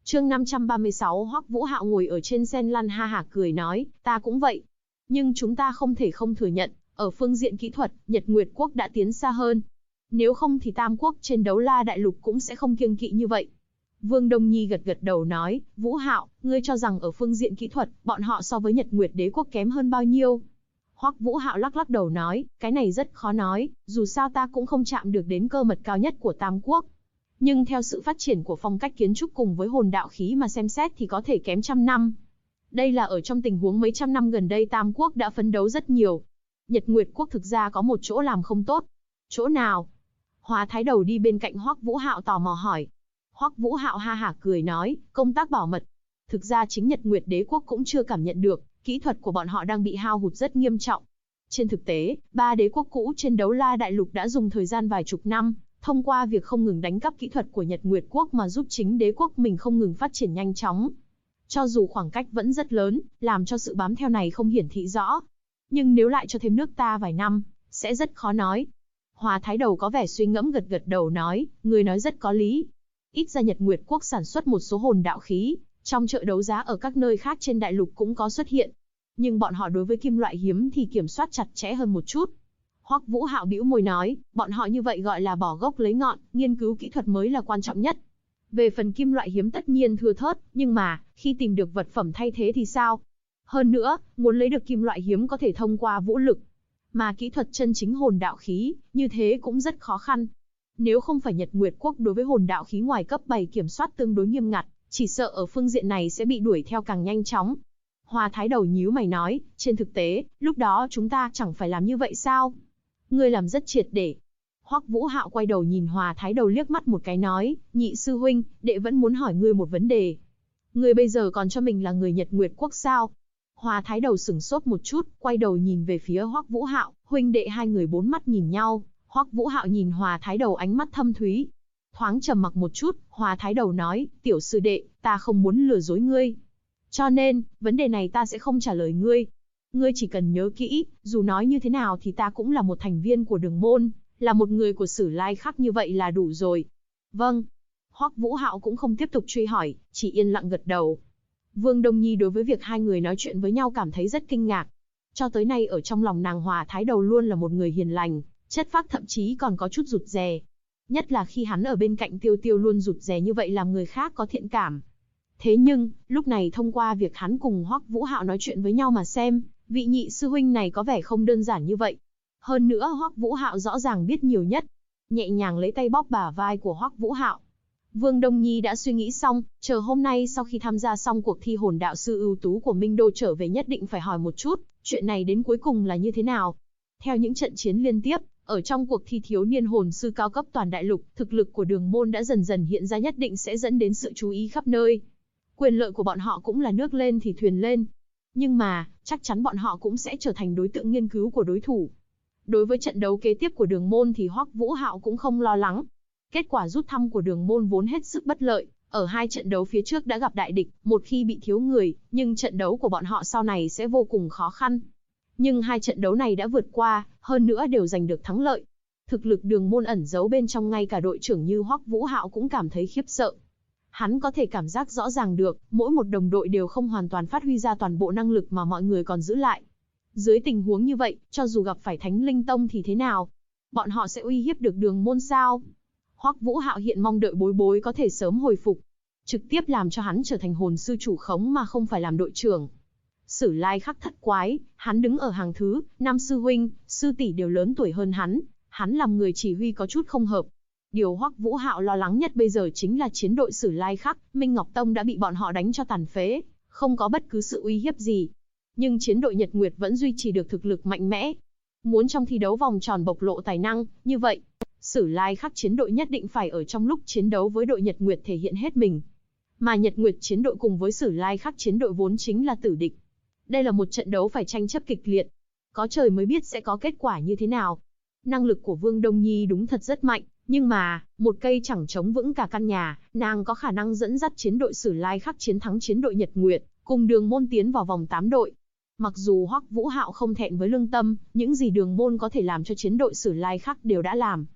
Chương 536 Hoắc Vũ Hạo ngồi ở trên sen lăn ha hả cười nói, ta cũng vậy. Nhưng chúng ta không thể không thừa nhận, ở phương diện kỹ thuật, Nhật Nguyệt Quốc đã tiến xa hơn. Nếu không thì Tam Quốc trên Đấu La Đại Lục cũng sẽ không kiêng kỵ như vậy. Vương Đông Nhi gật gật đầu nói, Vũ Hạo, ngươi cho rằng ở phương diện kỹ thuật, bọn họ so với Nhật Nguyệt Đế Quốc kém hơn bao nhiêu? Hoắc Vũ Hạo lắc lắc đầu nói, cái này rất khó nói, dù sao ta cũng không chạm được đến cơ mật cao nhất của Tam Quốc. Nhưng theo sự phát triển của phong cách kiến trúc cùng với hồn đạo khí mà xem xét thì có thể kém trăm năm. Đây là ở trong tình huống mấy trăm năm gần đây Tam Quốc đã phấn đấu rất nhiều. Nhật Nguyệt Quốc thực ra có một chỗ làm không tốt. Chỗ nào? Hóa Thái Đầu đi bên cạnh Hoắc Vũ Hạo tò mò hỏi. Hoắc Vũ Hạo ha hả cười nói, công tác bảo mật. Thực ra chính Nhật Nguyệt Đế Quốc cũng chưa cảm nhận được, kỹ thuật của bọn họ đang bị hao hụt rất nghiêm trọng. Trên thực tế, ba đế quốc cũ trên Đấu La Đại Lục đã dùng thời gian vài chục năm, thông qua việc không ngừng đánh cắp kỹ thuật của Nhật Nguyệt Quốc mà giúp chính đế quốc mình không ngừng phát triển nhanh chóng. Cho dù khoảng cách vẫn rất lớn, làm cho sự bám theo này không hiển thị rõ. Nhưng nếu lại cho thêm nước ta vài năm, sẽ rất khó nói. Hóa Thái Đầu có vẻ suy ngẫm gật gật đầu nói, người nói rất có lý. Ít ra Nhật Nguyệt Quốc sản xuất một số hồn đạo khí, trong chợ đấu giá ở các nơi khác trên đại lục cũng có xuất hiện. Nhưng bọn họ đối với kim loại hiếm thì kiểm soát chặt chẽ hơn một chút. Hoắc Vũ Hạo bĩu môi nói, bọn họ như vậy gọi là bỏ gốc lấy ngọn, nghiên cứu kỹ thuật mới là quan trọng nhất. Về phần kim loại hiếm tất nhiên thưa thớt, nhưng mà, khi tìm được vật phẩm thay thế thì sao? Hơn nữa, muốn lấy được kim loại hiếm có thể thông qua vũ lực. Mà kỹ thuật chân chính hồn đạo khí, như thế cũng rất khó khăn. Nếu không phải Nhật Nguyệt Quốc đối với hồn đạo khí ngoài cấp 7 kiểm soát tương đối nghiêm ngặt, chỉ sợ ở phương diện này sẽ bị đuổi theo càng nhanh chóng. Hóa Thái Đầu nhíu mày nói, trên thực tế, lúc đó chúng ta chẳng phải làm như vậy sao? Ngươi làm rất triệt để. Hoắc Vũ Hạo quay đầu nhìn Hóa Thái Đầu liếc mắt một cái nói, nhị sư huynh, đệ vẫn muốn hỏi ngươi một vấn đề. Ngươi bây giờ còn cho mình là người Nhật Nguyệt Quốc sao? Hóa Thái Đầu sửng sốt một chút, quay đầu nhìn về phía Hoắc Vũ Hạo, huynh đệ hai người bốn mắt nhìn nhau. Hoắc Vũ Hạo nhìn Hóa Thái Đầu ánh mắt thâm thúy. Thoáng trầm mặc một chút, Hóa Thái Đầu nói, tiểu sư đệ, ta không muốn lừa dối ngươi. Cho nên, vấn đề này ta sẽ không trả lời ngươi. Ngươi chỉ cần nhớ kỹ, dù nói như thế nào thì ta cũng là một thành viên của Đường Môn, là một người của Sử Lai Khắc như vậy là đủ rồi. Vâng. Hoắc Vũ Hạo cũng không tiếp tục truy hỏi, chỉ yên lặng gật đầu. Vương Đông Nhi đối với việc hai người nói chuyện với nhau cảm thấy rất kinh ngạc. Cho tới nay ở trong lòng nàng Hóa Thái Đầu luôn là một người hiền lành, chất phác thậm chí còn có chút rụt rè. Nhất là khi hắn ở bên cạnh Tiêu Tiêu luôn rụt rè như vậy làm người khác có thiện cảm. Thế nhưng, lúc này thông qua việc hắn cùng Hoắc Vũ Hạo nói chuyện với nhau mà xem, vị nhị sư huynh này có vẻ không đơn giản như vậy. Hơn nữa Hoắc Vũ Hạo rõ ràng biết nhiều nhất. Nhẹ nhàng lấy tay bóp bả vai của Hoắc Vũ Hạo. Vương Đông Nhi đã suy nghĩ xong, chờ hôm nay sau khi tham gia xong cuộc thi hồn đạo sư ưu tú của Minh Đô trở về nhất định phải hỏi một chút, chuyện này đến cuối cùng là như thế nào. Theo những trận chiến liên tiếp, ở trong cuộc thi thiếu niên hồn sư cao cấp toàn đại lục, thực lực của Đường Môn đã dần dần hiện ra, nhất định sẽ dẫn đến sự chú ý khắp nơi. Quyền lợi của bọn họ cũng là nước lên thì thuyền lên. Nhưng mà, chắc chắn bọn họ cũng sẽ trở thành đối tượng nghiên cứu của đối thủ. Đối với trận đấu kế tiếp của Đường Môn thì Hoắc Vũ Hạo cũng không lo lắng. Kết quả rút thăm của Đường Môn vốn hết sức bất lợi, ở hai trận đấu phía trước đã gặp đại địch, một khi bị thiếu người, nhưng trận đấu của bọn họ sau này sẽ vô cùng khó khăn. Nhưng hai trận đấu này đã vượt qua, hơn nữa đều giành được thắng lợi. Thực lực Đường Môn ẩn giấu bên trong ngay cả đội trưởng như Hoắc Vũ Hạo cũng cảm thấy khiếp sợ. Hắn có thể cảm giác rõ ràng được, mỗi một đồng đội đều không hoàn toàn phát huy ra toàn bộ năng lực mà mọi người còn giữ lại. Dưới tình huống như vậy, cho dù gặp phải Thánh Linh Tông thì thế nào? Bọn họ sẽ uy hiếp được Đường Môn sao? Hoắc Vũ Hạo hiện mong đợi Bối Bối có thể sớm hồi phục, trực tiếp làm cho hắn trở thành hồn sư chủ khống mà không phải làm đội trưởng. Sử Lai Khắc thất quái, hắn đứng ở hàng thứ, năm sư huynh, sư tỷ đều lớn tuổi hơn hắn làm người chỉ huy có chút không hợp. Điều Hoắc Vũ Hạo lo lắng nhất bây giờ chính là chiến đội Sử Lai Khắc, Minh Ngọc Tông đã bị bọn họ đánh cho tàn phế, không có bất cứ sự uy hiếp gì. Nhưng chiến đội Nhật Nguyệt vẫn duy trì được thực lực mạnh mẽ. Muốn trong thi đấu vòng tròn bộc lộ tài năng, như vậy, Sử Lai Khắc chiến đội nhất định phải ở trong lúc chiến đấu với đội Nhật Nguyệt thể hiện hết mình. Mà Nhật Nguyệt chiến đội cùng với Sử Lai Khắc chiến đội vốn chính là tử địch. Đây là một trận đấu phải tranh chấp kịch liệt. Có trời mới biết sẽ có kết quả như thế nào. Năng lực của Vương Đông Nhi đúng thật rất mạnh, nhưng mà, một cây chẳng chống vững cả căn nhà, nàng có khả năng dẫn dắt chiến đội Sử Lai Khắc chiến thắng chiến đội Nhật Nguyệt, cùng Đường Môn tiến vào vòng 8 đội. Mặc dù Hoắc Vũ Hạo không thẹn với lương tâm, những gì Đường Môn có thể làm cho chiến đội Sử Lai Khắc đều đã làm.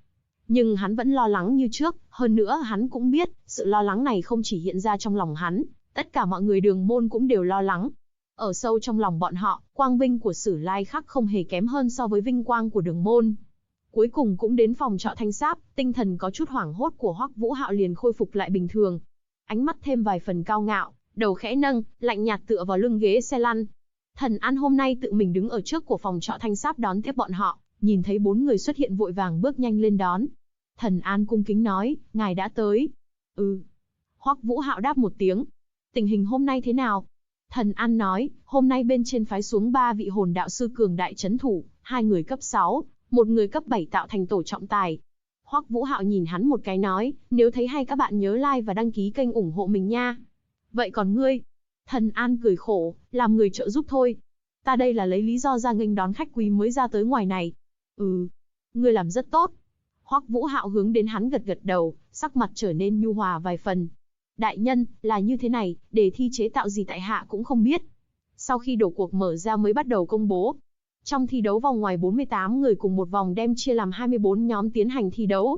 Nhưng hắn vẫn lo lắng như trước, hơn nữa hắn cũng biết, sự lo lắng này không chỉ hiện ra trong lòng hắn, tất cả mọi người Đường Môn cũng đều lo lắng. Ở sâu trong lòng bọn họ, quang vinh của Sử Lai Khắc không hề kém hơn so với vinh quang của Đường Môn. Cuối cùng cũng đến phòng trọ Thanh Sáp, tinh thần có chút hoảng hốt của Hoắc Vũ Hạo liền khôi phục lại bình thường. Ánh mắt thêm vài phần cao ngạo, đầu khẽ nâng, lạnh nhạt tựa vào lưng ghế xe lăn. Thần An hôm nay tự mình đứng ở trước của phòng trọ Thanh Sáp đón tiếp bọn họ, nhìn thấy 4 người xuất hiện vội vàng bước nhanh lên đón. Thần An cung kính nói, ngài đã tới. Ừ. Hoắc Vũ Hạo đáp một tiếng. Tình hình hôm nay thế nào? Thần An nói, hôm nay bên trên phái xuống 3 vị hồn đạo sư cường đại chấn thủ, 2 người cấp 6, 1 người cấp 7 tạo thành tổ trọng tài. Hoắc Vũ Hạo nhìn hắn một cái nói, nếu thấy hay các bạn nhớ like và đăng ký kênh ủng hộ mình nha. Vậy còn ngươi? Thần An cười khổ, làm người trợ giúp thôi. Ta đây là lấy lý do ra nghênh đón khách quý mới ra tới ngoài này. Ừ, ngươi làm rất tốt. Hoắc Vũ Hạo hướng đến hắn gật gật đầu, sắc mặt trở nên nhu hòa vài phần. Đại nhân, là như thế này, đề thi chế tạo gì tại hạ cũng không biết. Sau khi đổ cuộc mở ra mới bắt đầu công bố. Trong thi đấu vòng ngoài 48 người cùng một vòng đem chia làm 24 nhóm tiến hành thi đấu.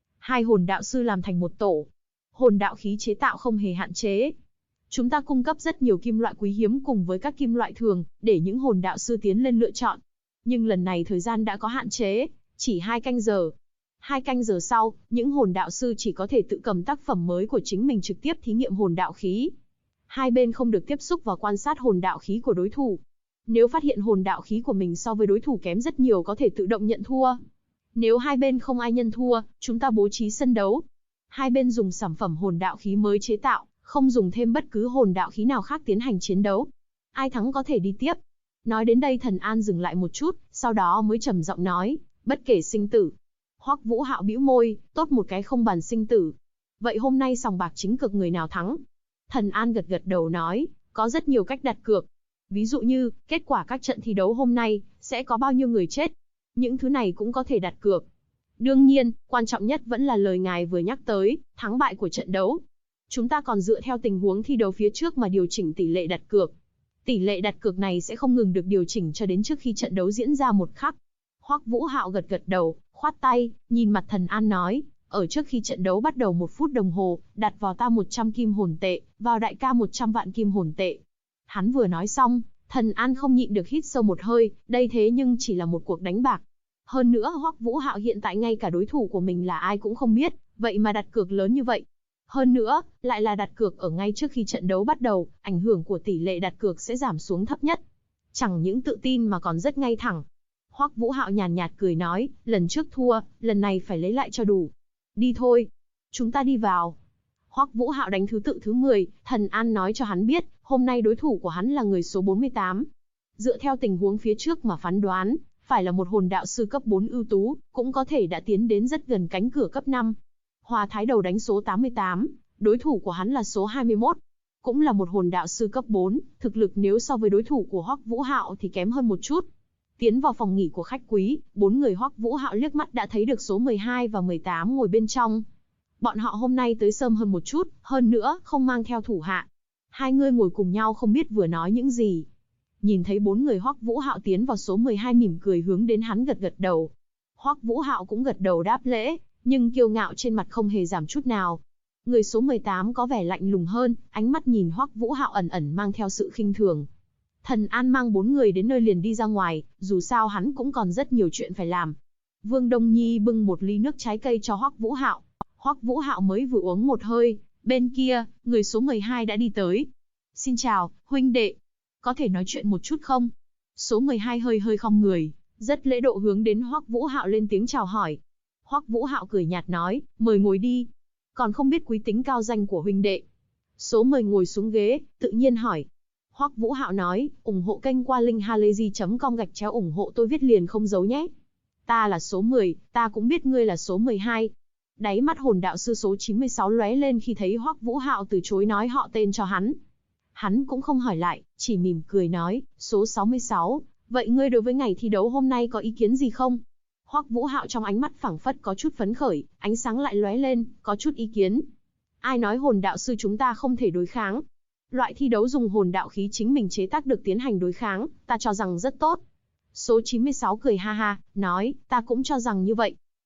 2 hồn đạo sư làm thành một tổ. Hồn đạo khí chế tạo không hề hạn chế. Chúng ta cung cấp rất nhiều kim loại quý hiếm cùng với các kim loại thường, để những hồn đạo sư tiến lên lựa chọn. Nhưng lần này thời gian đã có hạn chế, chỉ 2 canh giờ. 2 canh giờ sau, những hồn đạo sư chỉ có thể tự cầm tác phẩm mới của chính mình trực tiếp thí nghiệm hồn đạo khí. Hai bên không được tiếp xúc và quan sát hồn đạo khí của đối thủ. Nếu phát hiện hồn đạo khí của mình so với đối thủ kém rất nhiều có thể tự động nhận thua. Nếu hai bên không ai nhận thua, chúng ta bố trí sân đấu. Hai bên dùng sản phẩm hồn đạo khí mới chế tạo, không dùng thêm bất cứ hồn đạo khí nào khác tiến hành chiến đấu. Ai thắng có thể đi tiếp. Nói đến đây Thần An dừng lại một chút, sau đó mới trầm giọng nói, bất kể sinh tử. Hoắc Vũ Hạo bĩu môi, tốt một cái không bàn sinh tử. Vậy hôm nay sòng bạc chính cực người nào thắng? Thần An gật gật đầu nói, có rất nhiều cách đặt cược. Ví dụ như, kết quả các trận thi đấu hôm nay, sẽ có bao nhiêu người chết. Những thứ này cũng có thể đặt cược. Đương nhiên, quan trọng nhất vẫn là lời ngài vừa nhắc tới, thắng bại của trận đấu. Chúng ta còn dựa theo tình huống thi đấu phía trước mà điều chỉnh tỷ lệ đặt cược. Tỷ lệ đặt cược này sẽ không ngừng được điều chỉnh cho đến trước khi trận đấu diễn ra một khắc. Hoắc Vũ Hạo gật gật đầu, khoát tay, nhìn mặt Thần An nói, ở trước khi trận đấu bắt đầu 1 phút đồng hồ, đặt vào ta 100 kim hồn tệ, vào đại ca 100 vạn kim hồn tệ. Hắn vừa nói xong, Thần An không nhịn được hít sâu một hơi, đây thế nhưng chỉ là một cuộc đánh bạc. Hơn nữa Hoắc Vũ Hạo hiện tại ngay cả đối thủ của mình là ai cũng không biết, vậy mà đặt cược lớn như vậy. Hơn nữa, lại là đặt cược ở ngay trước khi trận đấu bắt đầu, ảnh hưởng của tỷ lệ đặt cược sẽ giảm xuống thấp nhất. Chẳng những tự tin mà còn rất ngay thẳng. Hoắc Vũ Hạo nhàn nhạt cười nói, lần trước thua, lần này phải lấy lại cho đủ. Đi thôi. Chúng ta đi vào. Hoắc Vũ Hạo đánh thứ tự thứ 10, Thần An nói cho hắn biết, hôm nay đối thủ của hắn là người số 48. Dựa theo tình huống phía trước mà phán đoán, phải là một hồn đạo sư cấp 4 ưu tú, cũng có thể đã tiến đến rất gần cánh cửa cấp 5. Hoa Thái Đầu đánh số 88, đối thủ của hắn là số 21. Cũng là một hồn đạo sư cấp 4, thực lực nếu so với đối thủ của Hoắc Vũ Hạo thì kém hơn một chút. Tiến vào phòng nghỉ của khách quý, 4 người Hoắc Vũ Hạo liếc mắt đã thấy được số 12 và 18 ngồi bên trong. Bọn họ hôm nay tới sớm hơn một chút, hơn nữa, không mang theo thủ hạ. Hai người ngồi cùng nhau không biết vừa nói những gì. Nhìn thấy 4 người Hoắc Vũ Hạo tiến vào số 12 mỉm cười hướng đến hắn gật gật đầu. Hoắc Vũ Hạo cũng gật đầu đáp lễ, nhưng kiêu ngạo trên mặt không hề giảm chút nào. Người số 18 có vẻ lạnh lùng hơn, ánh mắt nhìn Hoắc Vũ Hạo ẩn ẩn mang theo sự khinh thường. Thần An mang 4 người đến nơi liền đi ra ngoài, dù sao hắn cũng còn rất nhiều chuyện phải làm. Vương Đông Nhi bưng một ly nước trái cây cho Hoắc Vũ Hạo. Hoắc Vũ Hạo mới vừa uống một hơi, bên kia, người số 12 đã đi tới. Xin chào, huynh đệ. Có thể nói chuyện một chút không? Số 12 hơi khom người, rất lễ độ hướng đến Hoắc Vũ Hạo lên tiếng chào hỏi. Hoắc Vũ Hạo cười nhạt nói, mời ngồi đi. Còn không biết quý tính cao danh của huynh đệ. Số 10 ngồi xuống ghế, tự nhiên hỏi. Hoắc Vũ Hạo nói, ủng hộ kênh qua link halayzi.com ủng hộ tôi viết liền không giấu nhé. Ta là số 10, ta cũng biết ngươi là số 12. Đáy mắt hồn đạo sư số 96 lóe lên khi thấy Hoắc Vũ Hạo từ chối nói họ tên cho hắn. Hắn cũng không hỏi lại, chỉ mỉm cười nói, số 66, vậy ngươi đối với ngày thi đấu hôm nay có ý kiến gì không? Hoắc Vũ Hạo trong ánh mắt phảng phất có chút phấn khởi, ánh sáng lại lóe lên, có chút ý kiến. Ai nói hồn đạo sư chúng ta không thể đối kháng? Loại thi đấu dùng hồn đạo khí chính mình chế tác được tiến hành đối kháng, ta cho rằng rất tốt. Số 96 cười ha ha, nói, ta cũng cho rằng như vậy.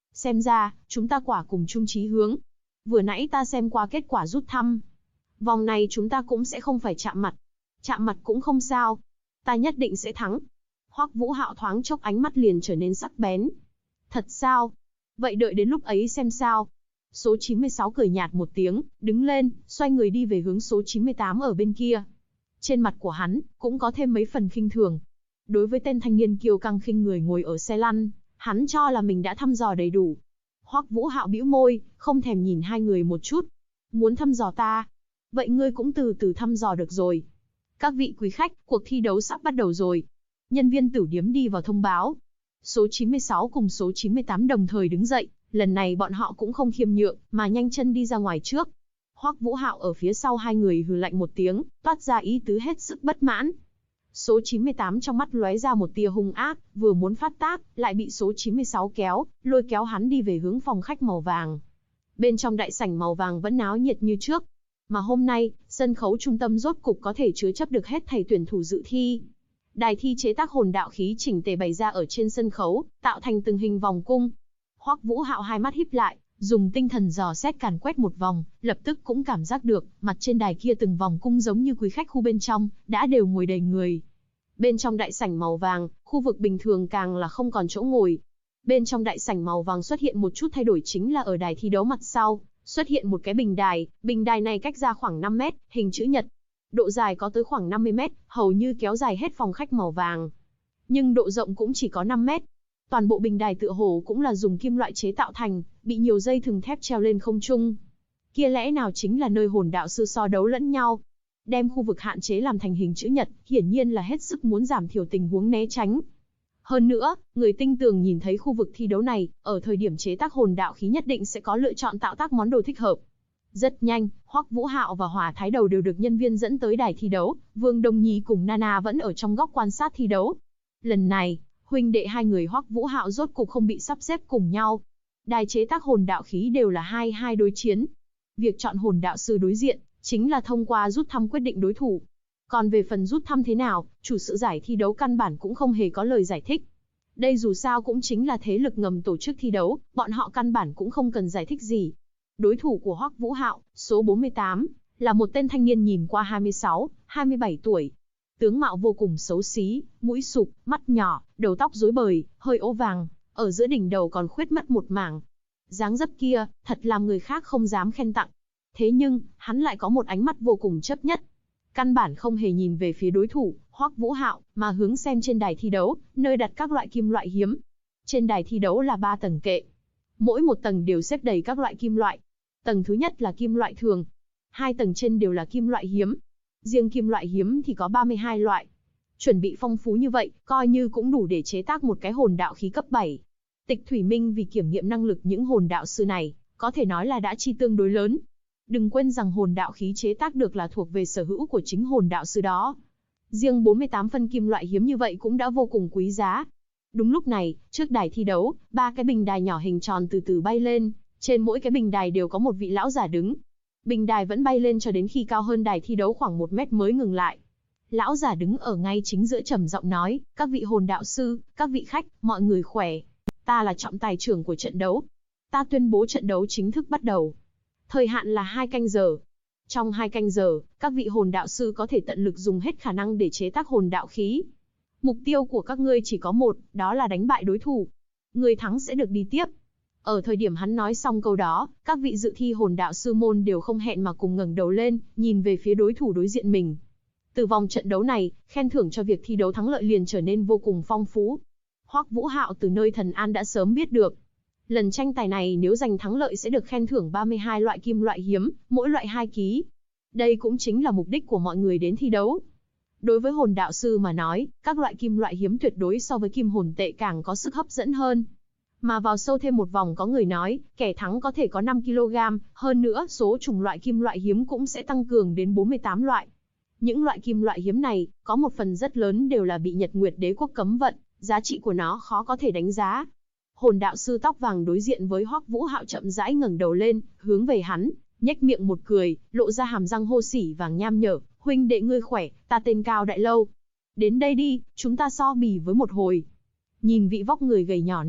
Xem ra, chúng ta quả cùng chung chí hướng. Vừa nãy ta xem qua kết quả rút thăm. Vòng này chúng ta cũng sẽ không phải chạm mặt. Chạm mặt cũng không sao. Ta nhất định sẽ thắng. Hoắc Vũ Hạo thoáng chốc ánh mắt liền trở nên sắc bén. Thật sao? Vậy đợi đến lúc ấy xem sao. Số 96 cười nhạt một tiếng, đứng lên, xoay người đi về hướng số 98 ở bên kia. Trên mặt của hắn, cũng có thêm mấy phần khinh thường. Đối với tên thanh niên kiêu căng khinh người ngồi ở xe lăn, hắn cho là mình đã thăm dò đầy đủ. Hoắc Vũ Hạo bĩu môi, không thèm nhìn hai người một chút. Muốn thăm dò ta? Vậy ngươi cũng từ từ thăm dò được rồi. Các vị quý khách, cuộc thi đấu sắp bắt đầu rồi. Nhân viên tửu điếm đi vào thông báo. Số 96 cùng số 98 đồng thời đứng dậy, lần này bọn họ cũng không khiêm nhượng, mà nhanh chân đi ra ngoài trước. Hoắc Vũ Hạo ở phía sau hai người hừ lạnh một tiếng, toát ra ý tứ hết sức bất mãn. Số 98 trong mắt lóe ra một tia hung ác, vừa muốn phát tác, lại bị số 96 kéo, lôi kéo hắn đi về hướng phòng khách màu vàng. Bên trong đại sảnh màu vàng vẫn náo nhiệt như trước. Mà hôm nay, sân khấu trung tâm rốt cục có thể chứa chấp được hết thầy tuyển thủ dự thi. Đài thi chế tác hồn đạo khí chỉnh tề bày ra ở trên sân khấu, tạo thành từng hình vòng cung. Hoắc Vũ Hạo hai mắt híp lại, dùng tinh thần dò xét càn quét một vòng, lập tức cũng cảm giác được, mặt trên đài kia từng vòng cung giống như quý khách khu bên trong, đã đều ngồi đầy người. Bên trong đại sảnh màu vàng, khu vực bình thường càng là không còn chỗ ngồi. Bên trong đại sảnh màu vàng xuất hiện một chút thay đổi chính là ở đài thi đấu mặt sau, xuất hiện một cái bình đài này cách ra khoảng 5 mét, hình chữ nhật. Độ dài có tới khoảng 50 mét, hầu như kéo dài hết phòng khách màu vàng. Nhưng độ rộng cũng chỉ có 5 mét. Toàn bộ bình đài tựa hồ cũng là dùng kim loại chế tạo thành, bị nhiều dây thừng thép treo lên không trung. Kia lẽ nào chính là nơi hồn đạo sư so đấu lẫn nhau? Đem khu vực hạn chế làm thành hình chữ nhật, hiển nhiên là hết sức muốn giảm thiểu tình huống né tránh. Hơn nữa, người tinh tường nhìn thấy khu vực thi đấu này, ở thời điểm chế tác hồn đạo khí nhất định sẽ có lựa chọn tạo tác món đồ thích hợp. Rất nhanh, Hoắc Vũ Hạo và Hỏa Thái Đầu đều được nhân viên dẫn tới đài thi đấu, Vương Đông Nhi cùng Nana vẫn ở trong góc quan sát thi đấu. Lần này, huynh đệ hai người Hoắc Vũ Hạo rốt cục không bị sắp xếp cùng nhau. Đài chế tác hồn đạo khí đều là 2-2 đối chiến. Việc chọn hồn đạo sư đối diện, chính là thông qua rút thăm quyết định đối thủ. Còn về phần rút thăm thế nào, chủ sự giải thi đấu căn bản cũng không hề có lời giải thích. Đây dù sao cũng chính là thế lực ngầm tổ chức thi đấu, bọn họ căn bản cũng không cần giải thích gì. Đối thủ của Hoắc Vũ Hạo, số 48, là một tên thanh niên nhìn qua 26, 27 tuổi. Tướng mạo vô cùng xấu xí, mũi sụp, mắt nhỏ, đầu tóc rối bời, hơi ố vàng, ở giữa đỉnh đầu còn khuyết mất một mảng. Dáng dấp kia, thật làm người khác không dám khen tặng. Thế nhưng, hắn lại có một ánh mắt vô cùng chấp nhất. Căn bản không hề nhìn về phía đối thủ, Hoắc Vũ Hạo, mà hướng xem trên đài thi đấu, nơi đặt các loại kim loại hiếm. Trên đài thi đấu là 3 tầng kệ. Mỗi một tầng đều xếp đầy các loại kim loại. Tầng thứ nhất là kim loại thường. 2 tầng trên đều là kim loại hiếm. Riêng kim loại hiếm thì có 32 loại. Chuẩn bị phong phú như vậy, coi như cũng đủ để chế tác một cái hồn đạo khí cấp 7. Tịch Thủy Minh vì kiểm nghiệm năng lực những hồn đạo sư này, có thể nói là đã chi tương đối lớn. Đừng quên rằng hồn đạo khí chế tác được là thuộc về sở hữu của chính hồn đạo sư đó. Riêng 48 phân kim loại hiếm như vậy cũng đã vô cùng quý giá. Đúng lúc này, trước đài thi đấu, 3 cái bình đài nhỏ hình tròn từ từ bay lên, trên mỗi cái bình đài đều có một vị lão giả đứng. Bình đài vẫn bay lên cho đến khi cao hơn đài thi đấu khoảng 1 mét mới ngừng lại. Lão giả đứng ở ngay chính giữa trầm giọng nói, các vị hồn đạo sư, các vị khách, mọi người khỏe. Ta là trọng tài trưởng của trận đấu. Ta tuyên bố trận đấu chính thức bắt đầu. Thời hạn là 2 canh giờ. Trong 2 canh giờ, các vị hồn đạo sư có thể tận lực dùng hết khả năng để chế tác hồn đạo khí. Mục tiêu của các ngươi chỉ có một, đó là đánh bại đối thủ. Người thắng sẽ được đi tiếp. Ở thời điểm hắn nói xong câu đó, các vị dự thi hồn đạo sư môn đều không hẹn mà cùng ngẩng đầu lên, nhìn về phía đối thủ đối diện mình. Từ vòng trận đấu này, khen thưởng cho việc thi đấu thắng lợi liền trở nên vô cùng phong phú. Hoắc Vũ Hạo từ nơi Thần An đã sớm biết được. Lần tranh tài này nếu giành thắng lợi sẽ được khen thưởng 32 loại kim loại hiếm, mỗi loại 2 ký. Đây cũng chính là mục đích của mọi người đến thi đấu. Đối với hồn đạo sư mà nói, các loại kim loại hiếm tuyệt đối so với kim hồn tệ càng có sức hấp dẫn hơn. Mà vào sâu thêm một vòng có người nói, kẻ thắng có thể có 5 kg, hơn nữa số chủng loại kim loại hiếm cũng sẽ tăng cường đến 48 loại. Những loại kim loại hiếm này, có một phần rất lớn đều là bị Nhật Nguyệt Đế quốc cấm vận, giá trị của nó khó có thể đánh giá. Hồn đạo sư tóc vàng đối diện với Hoắc Vũ Hạo chậm rãi ngẩng đầu lên, hướng về hắn, nhếch miệng một cười, lộ ra hàm răng hô sỉ vàng nham nhở, huynh đệ ngươi khỏe, ta tên Cao Đại Lâu. Đến đây đi, chúng ta so bì với một hồi. Nhìn vị vóc người gầy nhỏ này,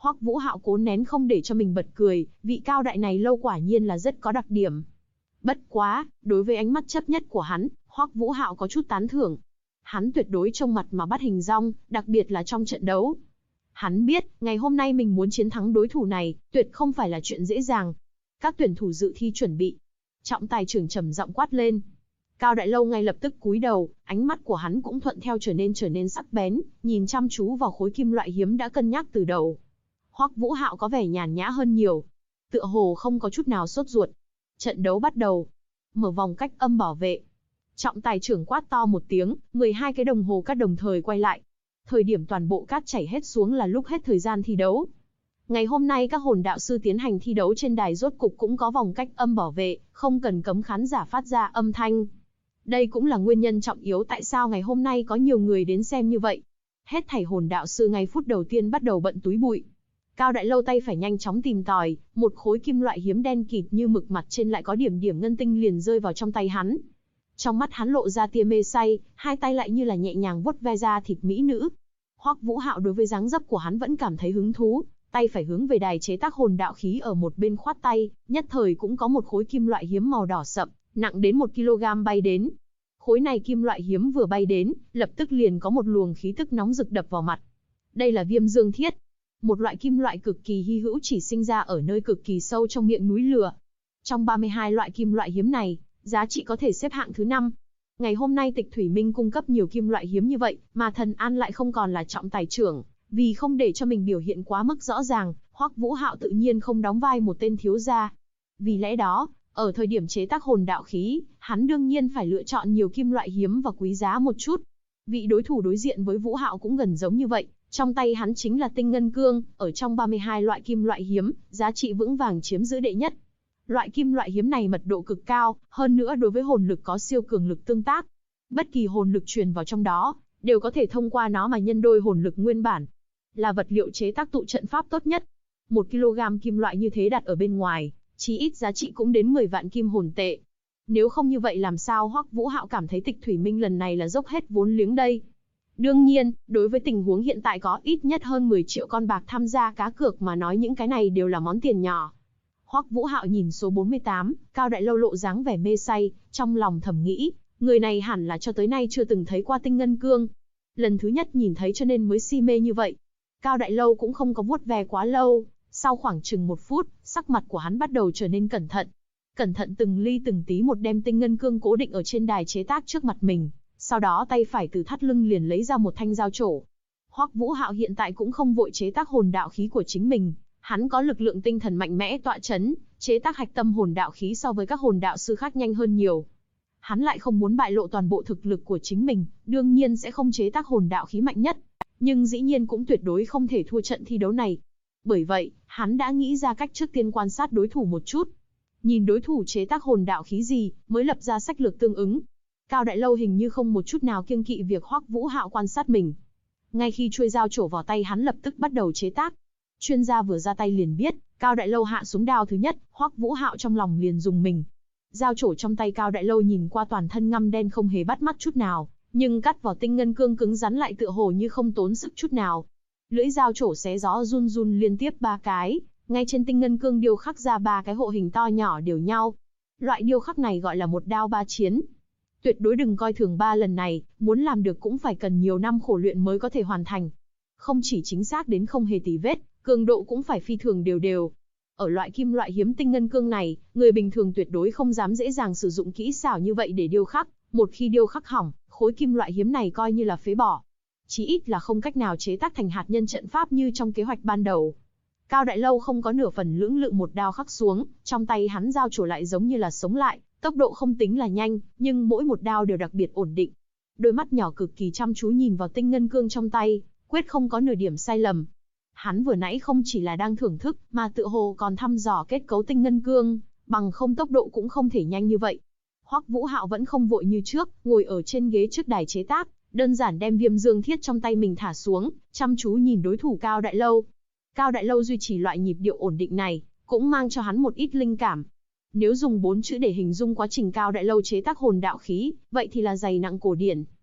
Hoắc Vũ Hạo cố nén không để cho mình bật cười, vị Cao đại này lâu quả nhiên là rất có đặc điểm. Bất quá, đối với ánh mắt chấp nhất của hắn, Hoắc Vũ Hạo có chút tán thưởng. Hắn tuyệt đối trông mặt mà bắt hình dong, đặc biệt là trong trận đấu. Hắn biết, ngày hôm nay mình muốn chiến thắng đối thủ này, tuyệt không phải là chuyện dễ dàng. Các tuyển thủ dự thi chuẩn bị. Trọng tài trưởng trầm giọng quát lên. Cao Đại Lâu ngay lập tức cúi đầu, ánh mắt của hắn cũng thuận theo trở nên sắc bén, nhìn chăm chú vào khối kim loại hiếm đã cân nhắc từ đầu. Hoắc Vũ Hạo có vẻ nhàn nhã hơn nhiều, tựa hồ không có chút nào sốt ruột. Trận đấu bắt đầu. Mở vòng cách âm bảo vệ. Trọng tài trưởng quát to một tiếng, 12 cái đồng hồ cát đồng thời quay lại. Thời điểm toàn bộ cát chảy hết xuống là lúc hết thời gian thi đấu. Ngày hôm nay các hồn đạo sư tiến hành thi đấu trên đài rốt cục cũng có vòng cách âm bảo vệ, không cần cấm khán giả phát ra âm thanh. Đây cũng là nguyên nhân trọng yếu tại sao ngày hôm nay có nhiều người đến xem như vậy. Hết thảy hồn đạo sư ngay phút đầu tiên bắt đầu bận túi bụi. Cao Đại Lâu tay phải nhanh chóng tìm tòi, một khối kim loại hiếm đen kịt như mực mặt trên lại có điểm điểm ngân tinh liền rơi vào trong tay hắn. Trong mắt hắn lộ ra tia mê say, hai tay lại như là nhẹ nhàng vuốt ve da thịt mỹ nữ. Hoắc Vũ Hạo đối với dáng dấp của hắn vẫn cảm thấy hứng thú, tay phải hướng về đài chế tác hồn đạo khí ở một bên khoát tay, nhất thời cũng có một khối kim loại hiếm màu đỏ sậm, nặng đến 1 kg bay đến. Khối này kim loại hiếm vừa bay đến, lập tức liền có một luồng khí tức nóng rực đập vào mặt. Đây là Viêm Dương Thiết, một loại kim loại cực kỳ hy hữu chỉ sinh ra ở nơi cực kỳ sâu trong miệng núi lửa. Trong 32 loại kim loại hiếm này, giá trị có thể xếp hạng thứ 5. Ngày hôm nay Tịch Thủy Minh cung cấp nhiều kim loại hiếm như vậy, mà Thần An lại không còn là trọng tài trưởng, vì không để cho mình biểu hiện quá mức rõ ràng, Hoắc Vũ Hạo tự nhiên không đóng vai một tên thiếu gia. Vì lẽ đó, ở thời điểm chế tác hồn đạo khí, hắn đương nhiên phải lựa chọn nhiều kim loại hiếm và quý giá một chút. Vị đối thủ đối diện với Vũ Hạo cũng gần giống như vậy, trong tay hắn chính là tinh ngân cương, ở trong 32 loại kim loại hiếm, giá trị vững vàng chiếm giữ đệ nhất. Loại kim loại hiếm này mật độ cực cao, hơn nữa đối với hồn lực có siêu cường lực tương tác. Bất kỳ hồn lực truyền vào trong đó, đều có thể thông qua nó mà nhân đôi hồn lực nguyên bản. Là vật liệu chế tác tụ trận pháp tốt nhất. 1 kg kim loại như thế đặt ở bên ngoài, chí ít giá trị cũng đến 10 vạn kim hồn tệ. Nếu không như vậy làm sao Hoắc Vũ Hạo cảm thấy Tịch Thủy Minh lần này là dốc hết vốn liếng đây. Đương nhiên, đối với tình huống hiện tại có ít nhất hơn 10 triệu con bạc tham gia cá cược mà nói những cái này đều là món tiền nhỏ. Hoắc Vũ Hạo nhìn số 48, Cao Đại Lâu lộ dáng vẻ mê say, trong lòng thầm nghĩ, người này hẳn là cho tới nay chưa từng thấy qua tinh ngân cương. Lần thứ nhất nhìn thấy cho nên mới si mê như vậy. Cao Đại Lâu cũng không có vuốt ve quá lâu, sau khoảng chừng 1 phút, sắc mặt của hắn bắt đầu trở nên cẩn thận. Cẩn thận từng ly từng tí một đem tinh ngân cương cố định ở trên đài chế tác trước mặt mình, sau đó tay phải từ thắt lưng liền lấy ra một thanh dao trổ. Hoắc Vũ Hạo hiện tại cũng không vội chế tác hồn đạo khí của chính mình, hắn có lực lượng tinh thần mạnh mẽ tọa chấn, chế tác hạch tâm hồn đạo khí so với các hồn đạo sư khác nhanh hơn nhiều. Hắn lại không muốn bại lộ toàn bộ thực lực của chính mình, đương nhiên sẽ không chế tác hồn đạo khí mạnh nhất, nhưng dĩ nhiên cũng tuyệt đối không thể thua trận thi đấu này. Bởi vậy, hắn đã nghĩ ra cách trước tiên quan sát đối thủ một chút. Nhìn đối thủ chế tác hồn đạo khí gì, mới lập ra sách lược tương ứng. Cao Đại Lâu hình như không một chút nào kiêng kỵ việc Hoắc Vũ Hạo quan sát mình. Ngay khi chuôi dao trổ vào tay hắn lập tức bắt đầu chế tác. Chuyên gia vừa ra tay liền biết, Cao Đại Lâu hạ xuống đao thứ nhất, Hoắc Vũ Hạo trong lòng liền rùng mình. Dao trổ trong tay Cao Đại Lâu nhìn qua toàn thân ngăm đen không hề bắt mắt chút nào, nhưng cắt vào tinh ngân cương cứng rắn lại tựa hồ như không tốn sức chút nào. Lưỡi dao trổ xé gió run run liên tiếp 3 cái, ngay trên tinh ngân cương điêu khắc ra 3 cái hộ hình to nhỏ đều nhau. Loại điêu khắc này gọi là một đao 3 chiến. Tuyệt đối đừng coi thường 3 lần này, muốn làm được cũng phải cần nhiều năm khổ luyện mới có thể hoàn thành. Không chỉ chính xác đến không hề tì vết, cường độ cũng phải phi thường đều đều. Ở loại kim loại hiếm tinh ngân cương này, người bình thường tuyệt đối không dám dễ dàng sử dụng kỹ xảo như vậy để điêu khắc, một khi điêu khắc hỏng, khối kim loại hiếm này coi như là phế bỏ. Chí ít là không cách nào chế tác thành hạt nhân trận pháp như trong kế hoạch ban đầu. Cao Đại Lâu không có nửa phần lưỡng lự một đao khắc xuống, trong tay hắn dao trổ lại giống như là sống lại, tốc độ không tính là nhanh, nhưng mỗi một đao đều đặc biệt ổn định. Đôi mắt nhỏ cực kỳ chăm chú nhìn vào tinh ngân cương trong tay, quyết không có nửa điểm sai lầm. Hắn vừa nãy không chỉ là đang thưởng thức, mà tựa hồ còn thăm dò kết cấu tinh ngân cương, bằng không tốc độ cũng không thể nhanh như vậy. Hoắc Vũ Hạo vẫn không vội như trước, ngồi ở trên ghế trước đài chế tác, đơn giản đem Viêm Dương Thiết trong tay mình thả xuống, chăm chú nhìn đối thủ Cao Đại Lâu. Cao Đại Lâu duy trì loại nhịp điệu ổn định này, cũng mang cho hắn một ít linh cảm. Nếu dùng 4 chữ để hình dung quá trình Cao Đại Lâu chế tác hồn đạo khí, vậy thì là dày nặng cổ điển.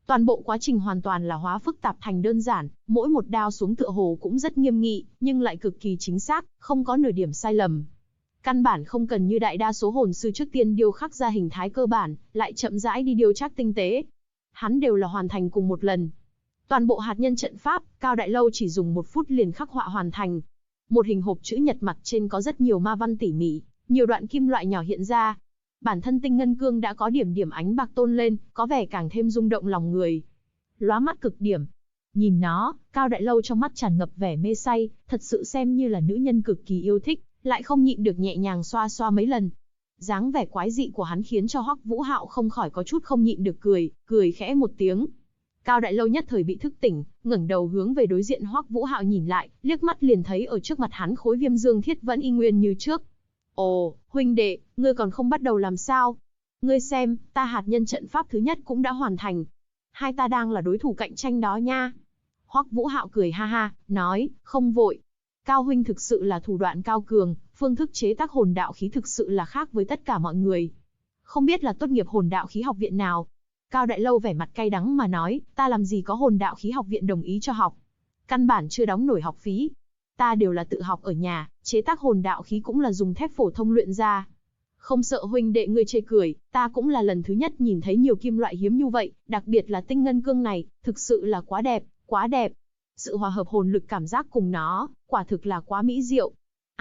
Toàn bộ quá trình hoàn toàn là hóa phức tạp thành đơn giản, mỗi một đao xuống tựa hồ cũng rất nghiêm nghị, nhưng lại cực kỳ chính xác, không có nửa điểm sai lầm. Căn bản không cần như đại đa số hồn sư trước tiên điêu khắc ra hình thái cơ bản, lại chậm rãi đi điêu khắc tinh tế. Hắn đều là hoàn thành cùng một lần. Toàn bộ hạt nhân trận pháp, Cao Đại Lâu chỉ dùng 1 phút liền khắc họa hoàn thành. Một hình hộp chữ nhật mặt trên có rất nhiều ma văn tỉ mỉ, nhiều đoạn kim loại nhỏ hiện ra. Bản thân tinh ngân cương đã có điểm điểm ánh bạc tôn lên, có vẻ càng thêm rung động lòng người. Lóa mắt cực điểm. Nhìn nó, Cao Đại Lâu trong mắt tràn ngập vẻ mê say, thật sự xem như là nữ nhân cực kỳ yêu thích, lại không nhịn được nhẹ nhàng xoa xoa mấy lần. Dáng vẻ quái dị của hắn khiến cho Hoắc Vũ Hạo không khỏi có chút không nhịn được cười khẽ một tiếng. Cao Đại Lâu nhất thời bị thức tỉnh, ngẩng đầu hướng về đối diện Hoắc Vũ Hạo nhìn lại, liếc mắt liền thấy ở trước mặt hắn khối viêm dương thiết vẫn y nguyên như trước. Ồ, huynh đệ, ngươi còn không bắt đầu làm sao? Ngươi xem, ta hạt nhân trận pháp thứ nhất cũng đã hoàn thành. Hai ta đang là đối thủ cạnh tranh đó nha. Hoắc Vũ Hạo cười ha ha, nói, không vội. Cao huynh thực sự là thủ đoạn cao cường, phương thức chế tác hồn đạo khí thực sự là khác với tất cả mọi người. Không biết là tốt nghiệp hồn đạo khí học viện nào? Cao Đại Lâu vẻ mặt cay đắng mà nói, ta làm gì có hồn đạo khí học viện đồng ý cho học. Căn bản chưa đóng nổi học phí. Ta đều là tự học ở nhà, chế tác hồn đạo khí cũng là dùng thép phổ thông luyện ra. Không sợ huynh đệ ngươi chê cười, ta cũng là lần thứ nhất nhìn thấy nhiều kim loại hiếm như vậy, đặc biệt là tinh ngân cương này, thực sự là quá đẹp, quá đẹp. Sự hòa hợp hồn lực cảm giác cùng nó, quả thực là quá mỹ diệu.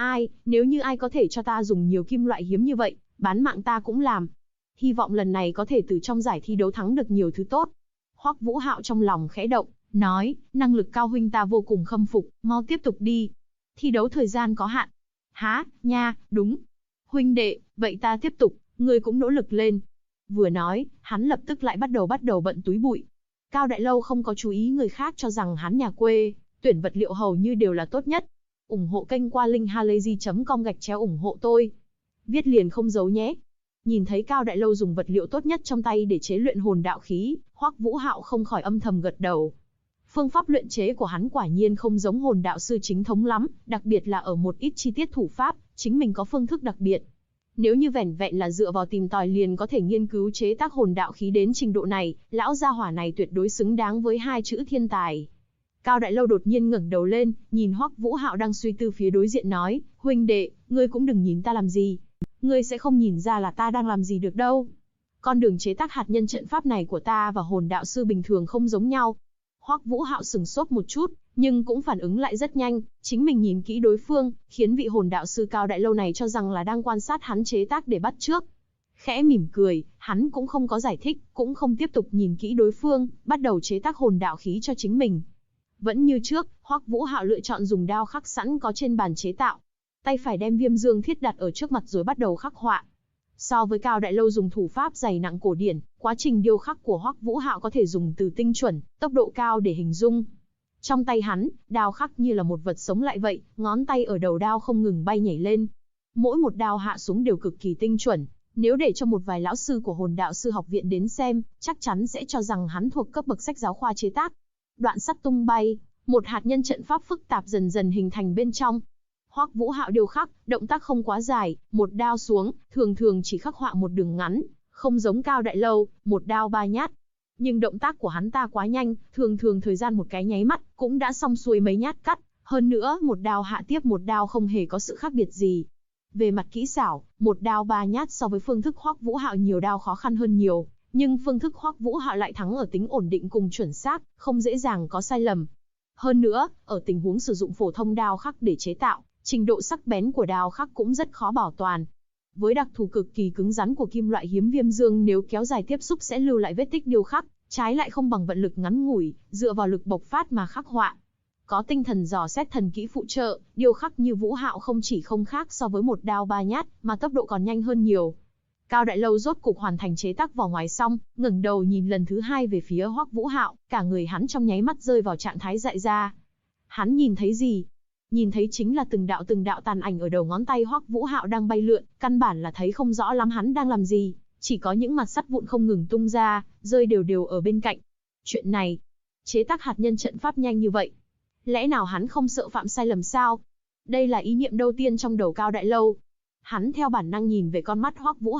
Nếu như ai có thể cho ta dùng nhiều kim loại hiếm như vậy, bán mạng ta cũng làm. Hy vọng lần này có thể từ trong giải thi đấu thắng được nhiều thứ tốt. Hoắc Vũ Hạo trong lòng khẽ động, nói, năng lực Cao huynh ta vô cùng khâm phục, mau tiếp tục đi. Thi đấu thời gian có hạn. Hả, nha, đúng. Huynh đệ, vậy ta tiếp tục, ngươi cũng nỗ lực lên. Vừa nói, hắn lập tức lại bắt đầu bận túi bụi. Cao Đại Lâu không có chú ý người khác cho rằng hắn nhà quê, tuyển vật liệu hầu như đều là tốt nhất. Ủng hộ kênh qua linkhalazy.com/ủng hộ tôi. Viết liền không giấu nhé. Nhìn thấy Cao Đại Lâu dùng vật liệu tốt nhất trong tay để chế luyện hồn đạo khí, Hoắc Vũ Hạo không khỏi âm thầm gật đầu. Phương pháp luyện chế của hắn quả nhiên không giống hồn đạo sư chính thống lắm, đặc biệt là ở một ít chi tiết thủ pháp, chính mình có phương thức đặc biệt. Nếu như vẻn vẹn là dựa vào tìm tòi liền có thể nghiên cứu chế tác hồn đạo khí đến trình độ này, lão gia hỏa này tuyệt đối xứng đáng với 2 chữ thiên tài. Cao Đại Lâu đột nhiên ngẩng đầu lên, nhìn Hoắc Vũ Hạo đang suy tư phía đối diện nói, huynh đệ, ngươi cũng đừng nhìn ta làm gì. Ngươi sẽ không nhìn ra là ta đang làm gì được đâu. Con đường chế tác hạt nhân trận pháp này của ta và hồn đạo sư bình thường không giống nhau. Hoắc Vũ Hạo sừng sốt một chút, nhưng cũng phản ứng lại rất nhanh, chính mình nhìn kỹ đối phương, khiến vị hồn đạo sư Cao Đại Lâu này cho rằng là đang quan sát hắn chế tác để bắt chước. Khẽ mỉm cười, hắn cũng không có giải thích, cũng không tiếp tục nhìn kỹ đối phương, bắt đầu chế tác hồn đạo khí cho chính mình. Vẫn như trước, Hoắc Vũ Hạo lựa chọn dùng đao khắc sẵn có trên bàn chế tạo. Tay phải đem viêm dương thiết đặt ở trước mặt rồi bắt đầu khắc họa. So với Cao Đại Lâu dùng thủ pháp dày nặng cổ điển, quá trình điêu khắc của Hoắc Vũ Hạo có thể dùng từ tinh chuẩn, tốc độ cao để hình dung. Trong tay hắn, đao khắc như là một vật sống lại vậy, ngón tay ở đầu đao không ngừng bay nhảy lên. Mỗi một đao hạ xuống đều cực kỳ tinh chuẩn, nếu để cho một vài lão sư của hồn đạo sư học viện đến xem, chắc chắn sẽ cho rằng hắn thuộc cấp bậc sách giáo khoa chế tác. Đoạn sắt tung bay, một hạt nhân trận pháp phức tạp dần dần hình thành bên trong. Hoắc Vũ Hạo điêu khắc, động tác không quá dài, một đao xuống, thường chỉ khắc họa một đường ngắn, không giống Cao Đại Lâu, một đao 3 nhát. Nhưng động tác của hắn ta quá nhanh, thường thời gian một cái nháy mắt, cũng đã xong xuôi mấy nhát cắt, hơn nữa một đao hạ tiếp một đao không hề có sự khác biệt gì. Về mặt kỹ xảo, một đao 3 nhát so với phương thức Hoắc Vũ Hạo nhiều đao khó khăn hơn nhiều, nhưng phương thức Hoắc Vũ Hạo lại thắng ở tính ổn định cùng chuẩn xác, không dễ dàng có sai lầm. Hơn nữa, ở tình huống sử dụng phổ thông đao khắc để chế tạo, trình độ sắc bén của đao khắc cũng rất khó bảo toàn. Với đặc thù cực kỳ cứng rắn của kim loại hiếm viêm dương, nếu kéo dài tiếp xúc sẽ lưu lại vết tích điêu khắc, trái lại không bằng vận lực ngắn ngủi, dựa vào lực bộc phát mà khắc họa. Có tinh thần dò xét thần kỹ phụ trợ, điêu khắc như Vũ Hạo không chỉ không khác so với một đao 3 nhát, mà tốc độ còn nhanh hơn nhiều. Cao Đại Lâu rốt cục hoàn thành chế tác vỏ ngoài xong, ngẩng đầu nhìn lần thứ 2 về phía Hoắc Vũ Hạo, cả người hắn trong nháy mắt rơi vào trạng thái dại ra. Hắn nhìn thấy gì? Nhìn thấy chính là từng đạo tàn ảnh ở đầu ngón tay Hoắc Vũ Hạo đang bay lượn, căn bản là thấy không rõ lắm hắn đang làm gì, chỉ có những mặt sắt vụn không ngừng tung ra, rơi đều ở bên cạnh. Chuyện này, chế tác hạt nhân trận pháp nhanh như vậy, lẽ nào hắn không sợ phạm sai lầm sao? Đây là ý niệm đầu tiên trong đầu Cao Đại Lâu. Hắn theo bản năng nhìn về con mắt Hoắc Vũ Hạo,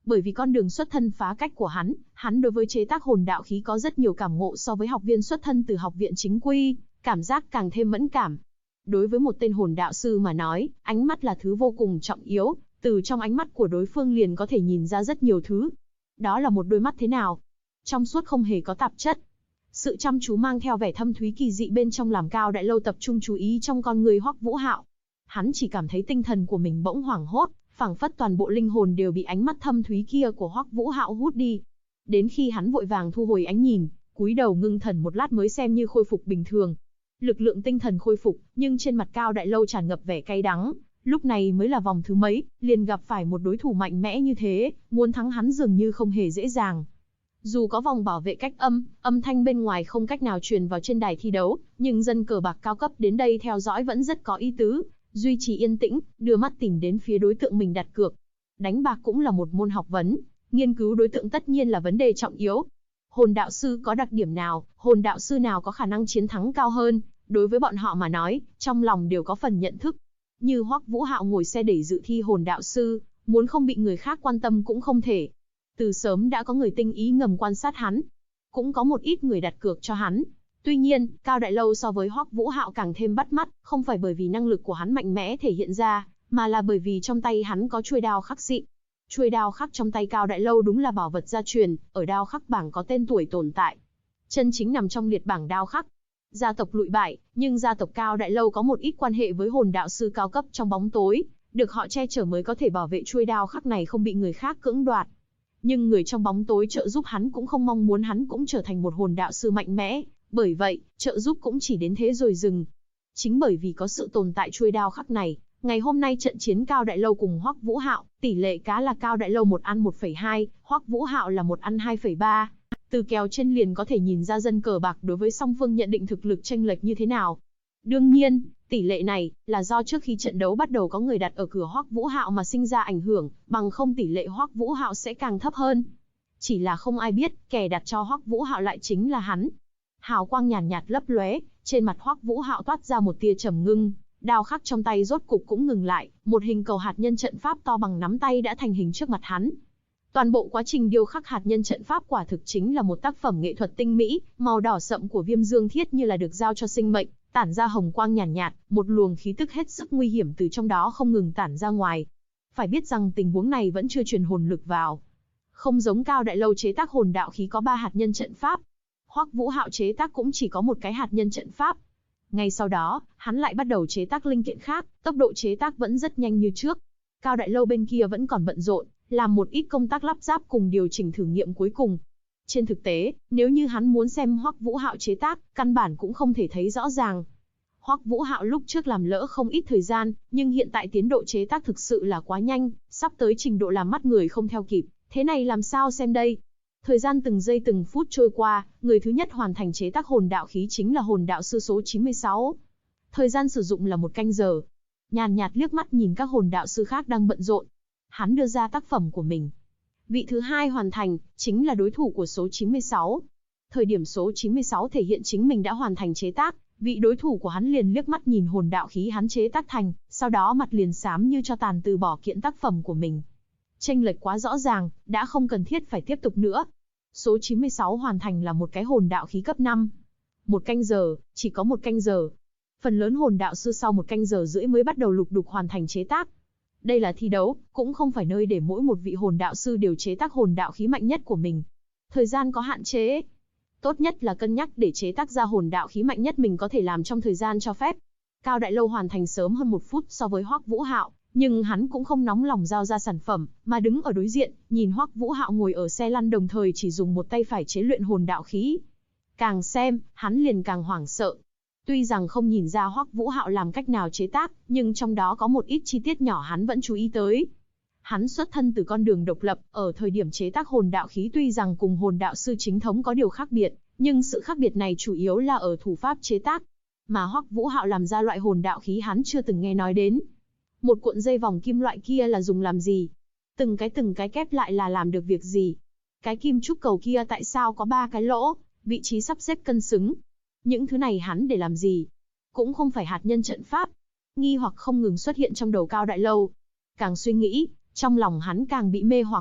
Bởi vì con đường xuất thân phá cách của hắn đối với chế tác hồn đạo khí có rất nhiều cảm ngộ so với học viên xuất thân từ học viện chính quy, cảm giác càng thêm mẫn cảm. Đối với một tên hồn đạo sư mà nói, ánh mắt là thứ vô cùng trọng yếu, từ trong ánh mắt của đối phương liền có thể nhìn ra rất nhiều thứ. Đó là một đôi mắt thế nào? Trong suốt không hề có tạp chất. Sự chăm chú mang theo vẻ thâm thúy kỳ dị bên trong làm Cao Đại Lâu tập trung chú ý trong con người Hoắc Vũ Hạo. Hắn chỉ cảm thấy tinh thần của mình bỗng hoảng hốt, phảng phất toàn bộ linh hồn đều bị ánh mắt thâm thúy kia của Hoắc Vũ Hạo hút đi. Đến khi hắn vội vàng thu hồi ánh nhìn, cúi đầu ngưng thần một lát mới xem như khôi phục bình thường. Lực lượng tinh thần khôi phục, nhưng trên mặt Cao Đại Lâu tràn ngập vẻ cay đắng. Lúc này mới là vòng thứ mấy, liền gặp phải một đối thủ mạnh mẽ như thế, muốn thắng hắn dường như không hề dễ dàng. Dù có vòng bảo vệ cách âm thanh bên ngoài không cách nào truyền vào trên đài thi đấu, nhưng dân cờ bạc cao cấp đến đây theo dõi vẫn rất có ý tứ, duy trì yên tĩnh, đưa mắt tìm đến phía đối tượng mình đặt cược. Đánh bạc cũng là một môn học vấn, nghiên cứu đối tượng tất nhiên là vấn đề trọng yếu. Hồn đạo sư có đặc điểm nào, hồn đạo sư nào có khả năng chiến thắng cao hơn, đối với bọn họ mà nói, trong lòng đều có phần nhận thức. Như Hoắc Vũ Hạo ngồi xe đẩy dự thi hồn đạo sư, muốn không bị người khác quan tâm cũng không thể. Từ sớm đã có người tinh ý ngầm quan sát hắn, cũng có một ít người đặt cược cho hắn. Tuy nhiên, Cao Đại Lâu so với Hoắc Vũ Hạo càng thêm bắt mắt, không phải bởi vì năng lực của hắn mạnh mẽ thể hiện ra, mà là bởi vì trong tay hắn có chuôi đao khắc xịn. Chuôi đao khắc trong tay Cao Đại Lâu đúng là bảo vật gia truyền, ở đao khắc bảng có tên tuổi tồn tại. Chân chính nằm trong liệt bảng đao khắc. Gia tộc lụi bại, nhưng gia tộc Cao Đại Lâu có một ít quan hệ với hồn đạo sư cao cấp trong bóng tối, được họ che chở mới có thể bảo vệ chuôi đao khắc này không bị người khác cưỡng đoạt. Nhưng người trong bóng tối trợ giúp hắn cũng không mong muốn hắn cũng trở thành một hồn đạo sư mạnh mẽ, bởi vậy, trợ giúp cũng chỉ đến thế rồi dừng. Chính bởi vì có sự tồn tại chuôi đao khắc này, ngày hôm nay trận chiến Cao Đại Lâu cùng Hoắc Vũ Hạo, tỷ lệ cá là Cao Đại Lâu 1 ăn 1,2, Hoắc Vũ Hạo là 1 ăn 2,3. Từ kèo trên liền có thể nhìn ra dân cờ bạc đối với song phương nhận định thực lực chênh lệch như thế nào. Đương nhiên, tỷ lệ này là do trước khi trận đấu bắt đầu có người đặt ở cửa Hoắc Vũ Hạo mà sinh ra ảnh hưởng, bằng không tỷ lệ Hoắc Vũ Hạo sẽ càng thấp hơn. Chỉ là không ai biết, kẻ đặt cho Hoắc Vũ Hạo lại chính là hắn. Hào quang nhàn nhạt lấp lóe, trên mặt Hoắc Vũ Hạo toát ra một tia trầm ngưng, đao khắc trong tay rốt cục cũng ngừng lại, một hình cầu hạt nhân trận pháp to bằng nắm tay đã thành hình trước mặt hắn. Toàn bộ quá trình điêu khắc hạt nhân trận pháp quả thực chính là một tác phẩm nghệ thuật tinh mỹ, màu đỏ sậm của Viêm Dương Thiết như là được giao cho sinh mệnh, tản ra hồng quang nhàn nhạt, một luồng khí tức hết sức nguy hiểm từ trong đó không ngừng tản ra ngoài. Phải biết rằng tình huống này vẫn chưa truyền hồn lực vào. Không giống Cao Đại Lâu chế tác hồn đạo khí có 3 hạt nhân trận pháp, Hoắc Vũ Hạo chế tác cũng chỉ có một cái hạt nhân trận pháp. Ngay sau đó, hắn lại bắt đầu chế tác linh kiện khác, tốc độ chế tác vẫn rất nhanh như trước. Cao Đại Lâu bên kia vẫn còn bận rộn, làm một ít công tác lắp ráp cùng điều chỉnh thử nghiệm cuối cùng. Trên thực tế, nếu như hắn muốn xem Hoắc Vũ Hạo chế tác, căn bản cũng không thể thấy rõ ràng. Hoắc Vũ Hạo lúc trước làm lỡ không ít thời gian, nhưng hiện tại tiến độ chế tác thực sự là quá nhanh, sắp tới trình độ làm mắt người không theo kịp, thế này làm sao xem đây? Thời gian từng giây từng phút trôi qua, người thứ nhất hoàn thành chế tác hồn đạo khí chính là hồn đạo sư số 96. Thời gian sử dụng là 1 canh giờ. Nhàn nhạt liếc mắt nhìn các hồn đạo sư khác đang bận rộn, hắn đưa ra tác phẩm của mình. Vị thứ hai hoàn thành, chính là đối thủ của số 96. Thời điểm số 96 thể hiện chính mình đã hoàn thành chế tác, vị đối thủ của hắn liền liếc mắt nhìn hồn đạo khí hắn chế tác thành, sau đó mặt liền xám như cho tàn từ bỏ kiện tác phẩm của mình. Chênh lệch quá rõ ràng, đã không cần thiết phải tiếp tục nữa. Số 96 hoàn thành là một cái hồn đạo khí cấp 5. 1 canh giờ, chỉ có 1 canh giờ. Phần lớn hồn đạo sư sau 1 canh giờ rưỡi mới bắt đầu lục đục hoàn thành chế tác. Đây là thi đấu, cũng không phải nơi để mỗi một vị hồn đạo sư đều chế tác hồn đạo khí mạnh nhất của mình. Thời gian có hạn chế. Tốt nhất là cân nhắc để chế tác ra hồn đạo khí mạnh nhất mình có thể làm trong thời gian cho phép. Cao Đại Lâu hoàn thành sớm hơn 1 phút so với Hoắc Vũ Hạo, nhưng hắn cũng không nóng lòng giao ra sản phẩm, mà đứng ở đối diện, nhìn Hoắc Vũ Hạo ngồi ở xe lăn đồng thời chỉ dùng một tay phải chế luyện hồn đạo khí. Càng xem, hắn liền càng hoảng sợ. Tuy rằng không nhìn ra Hoắc Vũ Hạo làm cách nào chế tác, nhưng trong đó có một ít chi tiết nhỏ hắn vẫn chú ý tới. Hắn xuất thân từ con đường độc lập, ở thời điểm chế tác hồn đạo khí tuy rằng cùng hồn đạo sư chính thống có điều khác biệt, nhưng sự khác biệt này chủ yếu là ở thủ pháp chế tác. Mà Hoắc Vũ Hạo làm ra loại hồn đạo khí hắn chưa từng nghe nói đến. Một cuộn dây vòng kim loại kia là dùng làm gì? Từng cái kép lại là làm được việc gì? Cái kim trúc cầu kia tại sao có 3 cái lỗ, vị trí sắp xếp cân xứng? Những thứ này hắn để làm gì? Cũng không phải hạt nhân trận pháp. Nghi hoặc không ngừng xuất hiện trong đầu Cao Đại Lâu. Càng suy nghĩ, trong lòng hắn càng bị mê hoặc.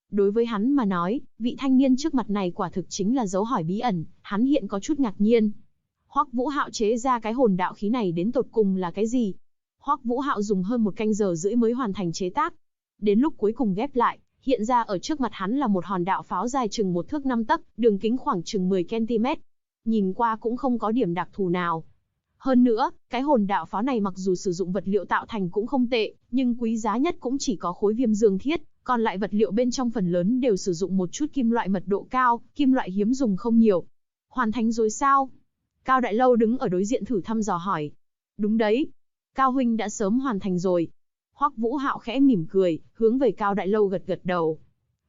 Đối với hắn mà nói, vị thanh niên trước mặt này quả thực chính là dấu hỏi bí ẩn, hắn hiện có chút ngạc nhiên. Hoắc Vũ Hạo chế ra cái hồn đạo khí này đến tột cùng là cái gì? Hoắc Vũ Hạo dùng hơn 1 canh giờ rưỡi mới hoàn thành chế tác. Đến lúc cuối cùng ghép lại, hiện ra ở trước mặt hắn là một hòn đạo pháo dài chừng 1 thước 5 tấc, đường kính khoảng chừng 10 cm. Nhìn qua cũng không có điểm đặc thù nào. Hơn nữa, cái hồn đạo pháo này mặc dù sử dụng vật liệu tạo thành cũng không tệ, nhưng quý giá nhất cũng chỉ có khối viêm dương thiết, còn lại vật liệu bên trong phần lớn đều sử dụng một chút kim loại mật độ cao, kim loại hiếm dùng không nhiều. Hoàn thành rồi sao? Cao Đại Lâu đứng ở đối diện thử thăm dò hỏi. Đúng đấy. Cao huynh đã sớm hoàn thành rồi. Hoắc Vũ Hạo khẽ mỉm cười, hướng về Cao Đại Lâu gật gật đầu.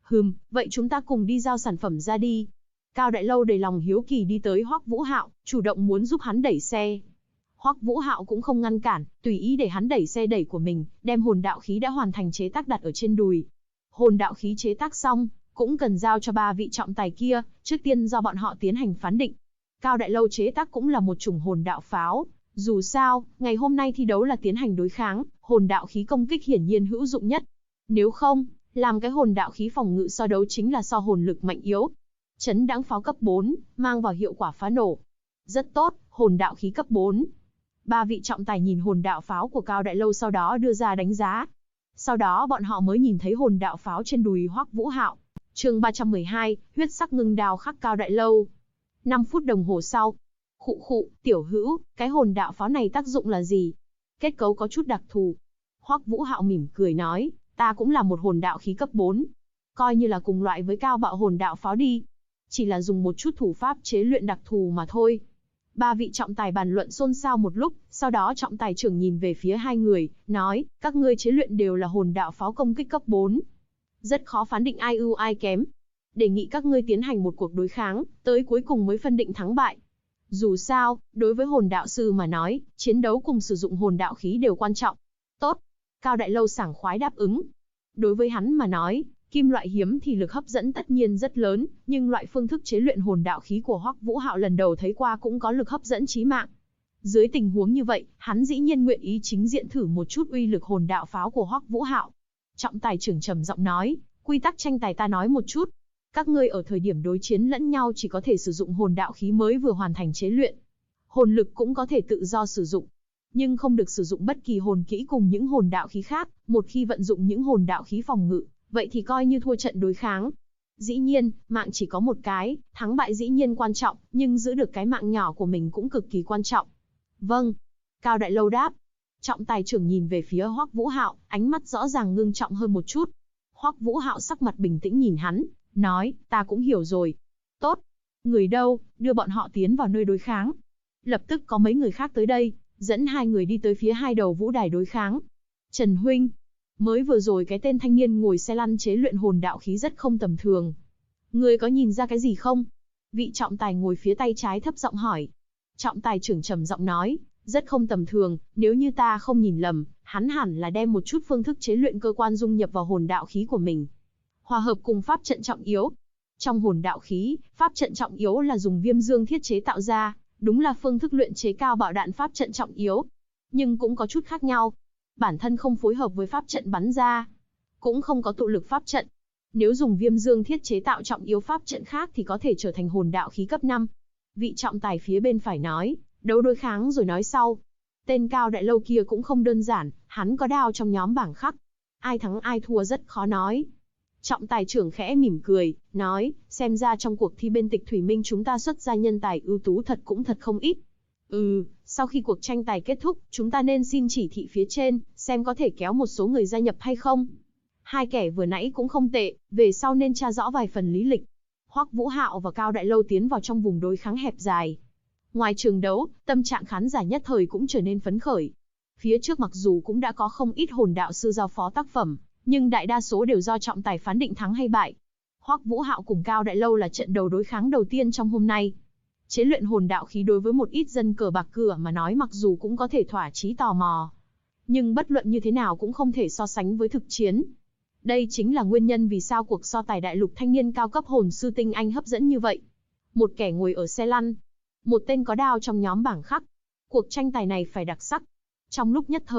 Vậy chúng ta cùng đi giao sản phẩm ra đi. Cao Đại Lâu đầy lòng hiếu kỳ đi tới Hoắc Vũ Hạo, chủ động muốn giúp hắn đẩy xe. Hoắc Vũ Hạo cũng không ngăn cản, tùy ý để hắn đẩy xe đẩy của mình, đem hồn đạo khí đã hoàn thành chế tác đặt ở trên đùi. Hồn đạo khí chế tác xong, cũng cần giao cho 3 vị trọng tài kia, trước tiên do bọn họ tiến hành phán định. Cao Đại Lâu chế tác cũng là một chủng hồn đạo pháo, dù sao, ngày hôm nay thi đấu là tiến hành đối kháng, hồn đạo khí công kích hiển nhiên hữu dụng nhất. Nếu không, làm cái hồn đạo khí phòng ngự so đấu chính là so hồn lực mạnh yếu. Chấn đãng pháo cấp 4, mang vào hiệu quả phá nổ. Rất tốt, hồn đạo khí cấp 4. 3 vị trọng tài nhìn hồn đạo pháo của Cao Đại Lâu sau đó đưa ra đánh giá. Sau đó bọn họ mới nhìn thấy hồn đạo pháo trên đùi Hoắc Vũ Hạo. Chương 312, huyết sắc ngưng đao khắc Cao Đại Lâu. 5 phút đồng hồ sau. Khụ, tiểu hữu, cái hồn đạo pháo này tác dụng là gì? Kết cấu có chút đặc thù. Hoắc Vũ Hạo mỉm cười nói, ta cũng là một hồn đạo khí cấp 4. Coi như là cùng loại với cao bạo hồn đạo pháo đi. Chỉ là dùng một chút thủ pháp chế luyện đặc thù mà thôi. 3 vị trọng tài bàn luận xôn xao một lúc, sau đó trọng tài trưởng nhìn về phía 2 người, nói, các ngươi chế luyện đều là hồn đạo pháo công kích cấp 4. Rất khó phán định ai ưu ai kém. Đề nghị các ngươi tiến hành một cuộc đối kháng, tới cuối cùng mới phân định thắng bại. Dù sao, đối với hồn đạo sư mà nói, chiến đấu cùng sử dụng hồn đạo khí đều quan trọng. Tốt. Cao Đại Lâu sảng khoái đáp ứng. Đối với hắn mà nói, kim loại hiếm thì lực hấp dẫn tất nhiên rất lớn, nhưng loại phương thức chế luyện hồn đạo khí của Hoắc Vũ Hạo lần đầu thấy qua cũng có lực hấp dẫn chí mạng. Dưới tình huống như vậy, hắn dĩ nhiên nguyện ý chính diện thử một chút uy lực hồn đạo pháo của Hoắc Vũ Hạo. Trọng tài trưởng trầm giọng nói, quy tắc tranh tài ta nói một chút. Các ngươi ở thời điểm đối chiến lẫn nhau chỉ có thể sử dụng hồn đạo khí mới vừa hoàn thành chế luyện. Hồn lực cũng có thể tự do sử dụng, nhưng không được sử dụng bất kỳ hồn kỹ cùng những hồn đạo khí khác. Một khi vận dụng những hồn đạo khí phòng ngự, vậy thì coi như thua trận đối kháng. Dĩ nhiên, mạng chỉ có một cái, thắng bại dĩ nhiên quan trọng, nhưng giữ được cái mạng nhỏ của mình cũng cực kỳ quan trọng. Vâng. Cao Đại Lâu đáp. Trọng tài trưởng nhìn về phía Hoắc Vũ Hạo, ánh mắt rõ ràng ngưng trọng hơn một chút. Hoắc Vũ Hạo sắc mặt bình tĩnh nhìn hắn, nói, ta cũng hiểu rồi. Tốt. Người đâu, đưa bọn họ tiến vào nơi đối kháng. Lập tức có mấy người khác tới đây, dẫn 2 người đi tới phía 2 đầu vũ đài đối kháng. Trần huynh, mới vừa rồi cái tên thanh niên ngồi xe lăn chế luyện hồn đạo khí rất không tầm thường. Ngươi có nhìn ra cái gì không? Vị trọng tài ngồi phía tay trái thấp giọng hỏi. Trọng tài trưởng trầm giọng nói, rất không tầm thường, nếu như ta không nhìn lầm, hắn hẳn là đem một chút phương thức chế luyện cơ quan dung nhập vào hồn đạo khí của mình. Hòa hợp cùng pháp trận trọng yếu. Trong hồn đạo khí, pháp trận trọng yếu là dùng viêm dương thiết chế tạo ra, đúng là phương thức luyện chế cao bạo đạn pháp trận trọng yếu. Nhưng cũng có chút khác nhau. Bản thân không phối hợp với pháp trận bắn ra, cũng không có tụ lực pháp trận. Nếu dùng viêm dương thiết chế tạo trọng yếu pháp trận khác thì có thể trở thành hồn đạo khí cấp 5. Vị trọng tài phía bên phải nói, đấu đối kháng rồi nói sau. Tên Cao Đại Lâu kia cũng không đơn giản, hắn có đao trong nhóm bảng khắc. Ai thắng ai thua rất khó nói. Trọng tài trưởng khẽ mỉm cười, nói, xem ra trong cuộc thi bên Tịch Thủy Minh chúng ta xuất ra nhân tài ưu tú thật cũng thật không ít. Sau khi cuộc tranh tài kết thúc, chúng ta nên xin chỉ thị phía trên, xem có thể kéo một số người gia nhập hay không. 2 kẻ vừa nãy cũng không tệ, về sau nên tra rõ vài phần lý lịch. Hoắc Vũ Hạo và Cao Đại Lâu tiến vào trong vùng đối kháng hẹp dài. Ngoài trường đấu, tâm trạng khán giả nhất thời cũng trở nên phấn khởi. Phía trước mặc dù cũng đã có không ít hồn đạo sư giao phó tác phẩm, nhưng đại đa số đều do trọng tài phán định thắng hay bại. Hoắc Vũ Hạo cùng Cao Đại Lâu là trận đầu đối kháng đầu tiên trong hôm nay. Chế luyện hồn đạo khí đối với một ít dân cờ bạc cửa mà nói mặc dù cũng có thể thỏa chí tò mò, nhưng bất luận như thế nào cũng không thể so sánh với thực chiến. Đây chính là nguyên nhân vì sao cuộc so tài đại lục thanh niên cao cấp hồn sư tinh anh hấp dẫn như vậy. Một kẻ ngồi ở xe lăn, một tên có đao trong nhóm bảng khắc. Cuộc tranh tài này phải đặc sắc. Trong lúc nhất thời,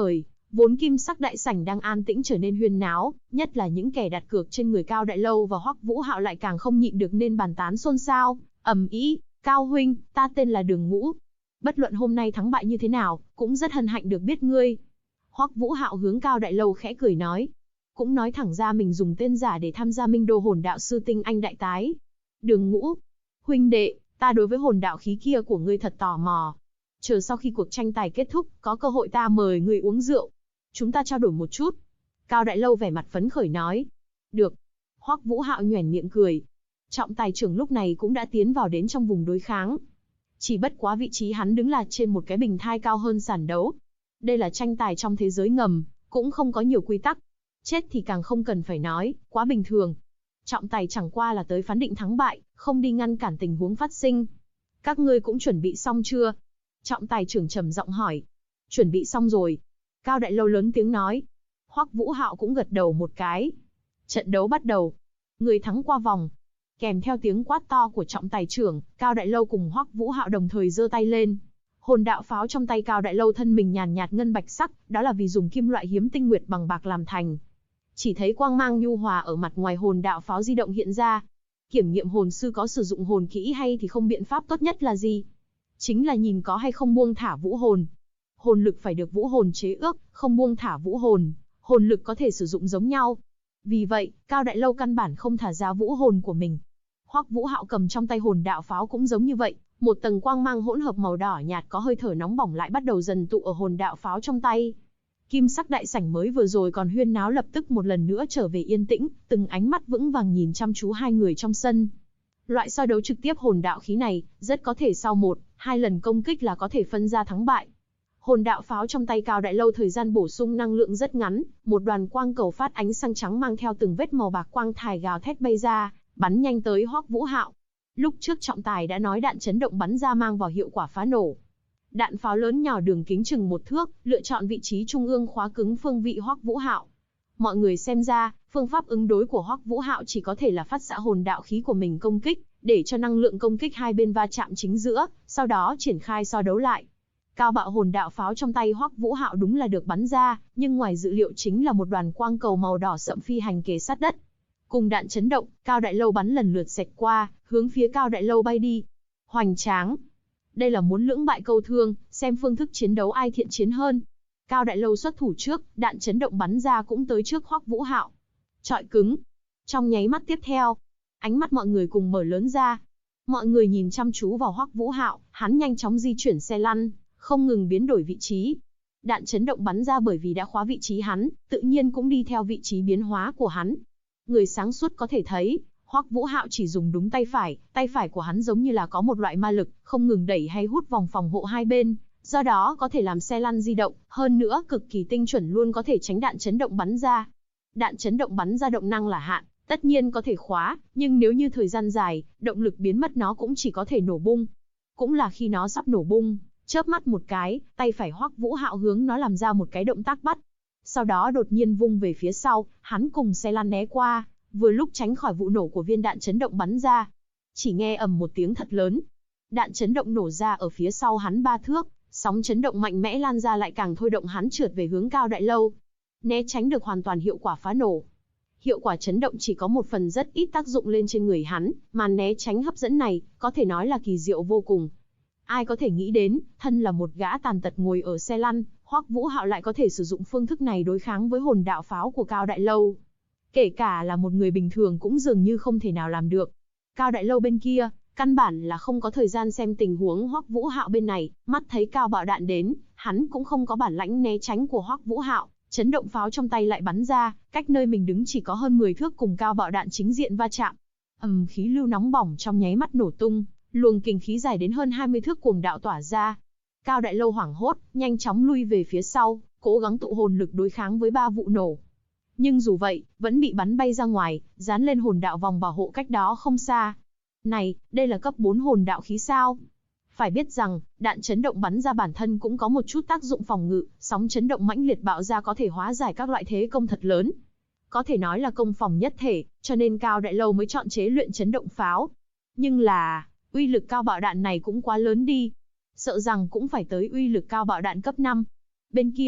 Vốn kim sắc đại sảnh đang an tĩnh trở nên huyên náo, nhất là những kẻ đặt cược trên người Cao Đại Lâu và Hoắc Vũ Hạo lại càng không nhịn được nên bàn tán xôn xao, ầm ĩ. Cao huynh, ta tên là Đường Ngũ. Bất luận hôm nay thắng bại như thế nào, cũng rất hân hạnh được biết ngươi. Hoắc Vũ Hạo hướng Cao Đại Lâu khẽ cười nói. Cũng nói thẳng ra mình dùng tên giả để tham gia Minh Đô Hồn Đạo Sư Tinh Anh Đại Tái. Đường Ngũ, huynh đệ, ta đối với hồn đạo khí kia của ngươi thật tò mò. Chờ sau khi cuộc tranh tài kết thúc, có cơ hội ta mời ngươi uống rượu. Chúng ta trao đổi một chút. Cao Đại Lâu vẻ mặt phấn khởi nói. Được. Hoắc Vũ Hạo nhoẻn miệng cười. Trọng tài trưởng lúc này cũng đã tiến vào đến trong vùng đối kháng. Chỉ bất quá vị trí hắn đứng là trên một cái bình thai cao hơn sàn đấu. Đây là tranh tài trong thế giới ngầm, cũng không có nhiều quy tắc. Chết thì càng không cần phải nói, quá bình thường. Trọng tài chẳng qua là tới phán định thắng bại, không đi ngăn cản tình huống phát sinh. Các ngươi cũng chuẩn bị xong chưa? Trọng tài trưởng trầm giọng hỏi. Chuẩn bị xong rồi. Cao Đại Lâu lớn tiếng nói. Hoắc Vũ Hạo cũng gật đầu một cái. Trận đấu bắt đầu. Người thắng qua vòng. Kèm theo tiếng quát to của trọng tài trưởng, Cao Đại Lâu cùng Hoắc Vũ Hạo đồng thời giơ tay lên. Hồn đạo pháo trong tay Cao Đại Lâu thân mình nhàn nhạt ngân bạch sắc, đó là vì dùng kim loại hiếm tinh nguyệt bằng bạc làm thành. Chỉ thấy quang mang nhu hòa ở mặt ngoài hồn đạo pháo di động hiện ra. Kiểm nghiệm hồn sư có sử dụng hồn kỹ hay thì không, biện pháp tốt nhất là gì? Chính là nhìn có hay không buông thả vũ hồn. Hồn lực phải được vũ hồn chế ước, không buông thả vũ hồn, hồn lực có thể sử dụng giống nhau. Vì vậy, Cao Đại Lâu căn bản không thả ra vũ hồn của mình. Hoắc Vũ Hạo cầm trong tay hồn đạo pháo cũng giống như vậy, một tầng quang mang hỗn hợp màu đỏ nhạt có hơi thở nóng bỏng lại bắt đầu dần tụ ở hồn đạo pháo trong tay. Kim sắc đại sảnh mới vừa rồi còn huyên náo lập tức một lần nữa trở về yên tĩnh, từng ánh mắt vững vàng nhìn chăm chú hai người trong sân. Loại so đấu trực tiếp hồn đạo khí này, rất có thể sau 1-2 lần công kích là có thể phân ra thắng bại. Hồn đạo pháo trong tay Cao Đại Lâu thời gian bổ sung năng lượng rất ngắn, một đoàn quang cầu phát ánh sáng trắng mang theo từng vết màu bạc quang thải gào thét bay ra, bắn nhanh tới Hoắc Vũ Hạo. Lúc trước trọng tài đã nói đạn chấn động bắn ra mang vào hiệu quả phá nổ. Đạn pháo lớn nhỏ đường kính chừng 1 thước, lựa chọn vị trí trung ương khóa cứng phương vị Hoắc Vũ Hạo. Mọi người xem ra, phương pháp ứng đối của Hoắc Vũ Hạo chỉ có thể là phát xạ hồn đạo khí của mình công kích, để cho năng lượng công kích hai bên va chạm chính giữa, sau đó triển khai so đấu lại. Cao bạo hồn đạo pháo trong tay Hoắc Vũ Hạo đúng là được bắn ra, nhưng ngoài dự liệu chính là một đoàn quang cầu màu đỏ sậm phi hành kề sát đất. Cùng đạn chấn động, Cao Đại Lâu bắn lần lượt xẹt qua, hướng phía Cao Đại Lâu bay đi. Hoành tráng. Đây là muốn lưỡng bại câu thương, xem phương thức chiến đấu ai thiện chiến hơn. Cao Đại Lâu xuất thủ trước, đạn chấn động bắn ra cũng tới trước Hoắc Vũ Hạo. Chọi cứng. Trong nháy mắt tiếp theo, ánh mắt mọi người cùng mở lớn ra. Mọi người nhìn chăm chú vào Hoắc Vũ Hạo, hắn nhanh chóng di chuyển xe lăn, không ngừng biến đổi vị trí. Đạn chấn động bắn ra bởi vì đã khóa vị trí hắn, tự nhiên cũng đi theo vị trí biến hóa của hắn. Người sáng suốt có thể thấy, Hoắc Vũ Hạo chỉ dùng đúng tay phải của hắn giống như là có một loại ma lực, không ngừng đẩy hay hút vòng phòng hộ hai bên, do đó có thể làm xe lăn di động, hơn nữa cực kỳ tinh chuẩn luôn có thể tránh đạn chấn động bắn ra. Đạn chấn động bắn ra động năng là hạn, tất nhiên có thể khóa, nhưng nếu như thời gian dài, động lực biến mất nó cũng chỉ có thể nổ bung. Cũng là khi nó sắp nổ bung, chớp mắt một cái, tay phải Hoắc Vũ Hạo hướng nó làm ra một cái động tác bắt. Sau đó đột nhiên vung về phía sau, hắn cùng xe lăn né qua, vừa lúc tránh khỏi vụ nổ của viên đạn chấn động bắn ra. Chỉ nghe ầm một tiếng thật lớn. Đạn chấn động nổ ra ở phía sau hắn 3 thước, sóng chấn động mạnh mẽ lan ra lại càng thôi động hắn trượt về hướng Cao Đại Lâu. Né tránh được hoàn toàn hiệu quả phá nổ. Hiệu quả chấn động chỉ có một phần rất ít tác dụng lên trên người hắn, mà né tránh hấp dẫn này, có thể nói là kỳ diệu vô cùng. Ai có thể nghĩ đến, thân là một gã tàn tật ngồi ở xe lăn, Hoắc Vũ Hạo lại có thể sử dụng phương thức này đối kháng với hồn đạo pháo của Cao Đại Lâu. Kể cả là một người bình thường cũng dường như không thể nào làm được. Cao Đại Lâu bên kia, căn bản là không có thời gian xem tình huống Hoắc Vũ Hạo bên này, mắt thấy cao bạo đạn đến, hắn cũng không có bản lãnh né tránh của Hoắc Vũ Hạo, chấn động pháo trong tay lại bắn ra, cách nơi mình đứng chỉ có hơn 10 thước cùng cao bạo đạn chính diện va chạm. Khí lưu nóng bỏng trong nháy mắt nổ tung, luồng kình khí dài đến hơn 20 thước cuồng đạo tỏa ra. Cao Đại Lâu hoảng hốt, nhanh chóng lui về phía sau, cố gắng tụ hồn lực đối kháng với 3 vụ nổ. Nhưng dù vậy, vẫn bị bắn bay ra ngoài, dán lên hồn đạo vòng bảo hộ cách đó không xa. Này, đây là cấp 4 hồn đạo khí sao? Phải biết rằng, đạn chấn động bắn ra bản thân cũng có một chút tác dụng phòng ngự, sóng chấn động mãnh liệt bạo ra có thể hóa giải các loại thế công thật lớn. Có thể nói là công phòng nhất thể, cho nên Cao Đại Lâu mới chọn chế luyện chấn động pháo. Nhưng là, uy lực cao bạo đạn này cũng quá lớn đi. Sợ rằng cũng phải tới uy lực cao bạo đạn cấp 5. Bên kia,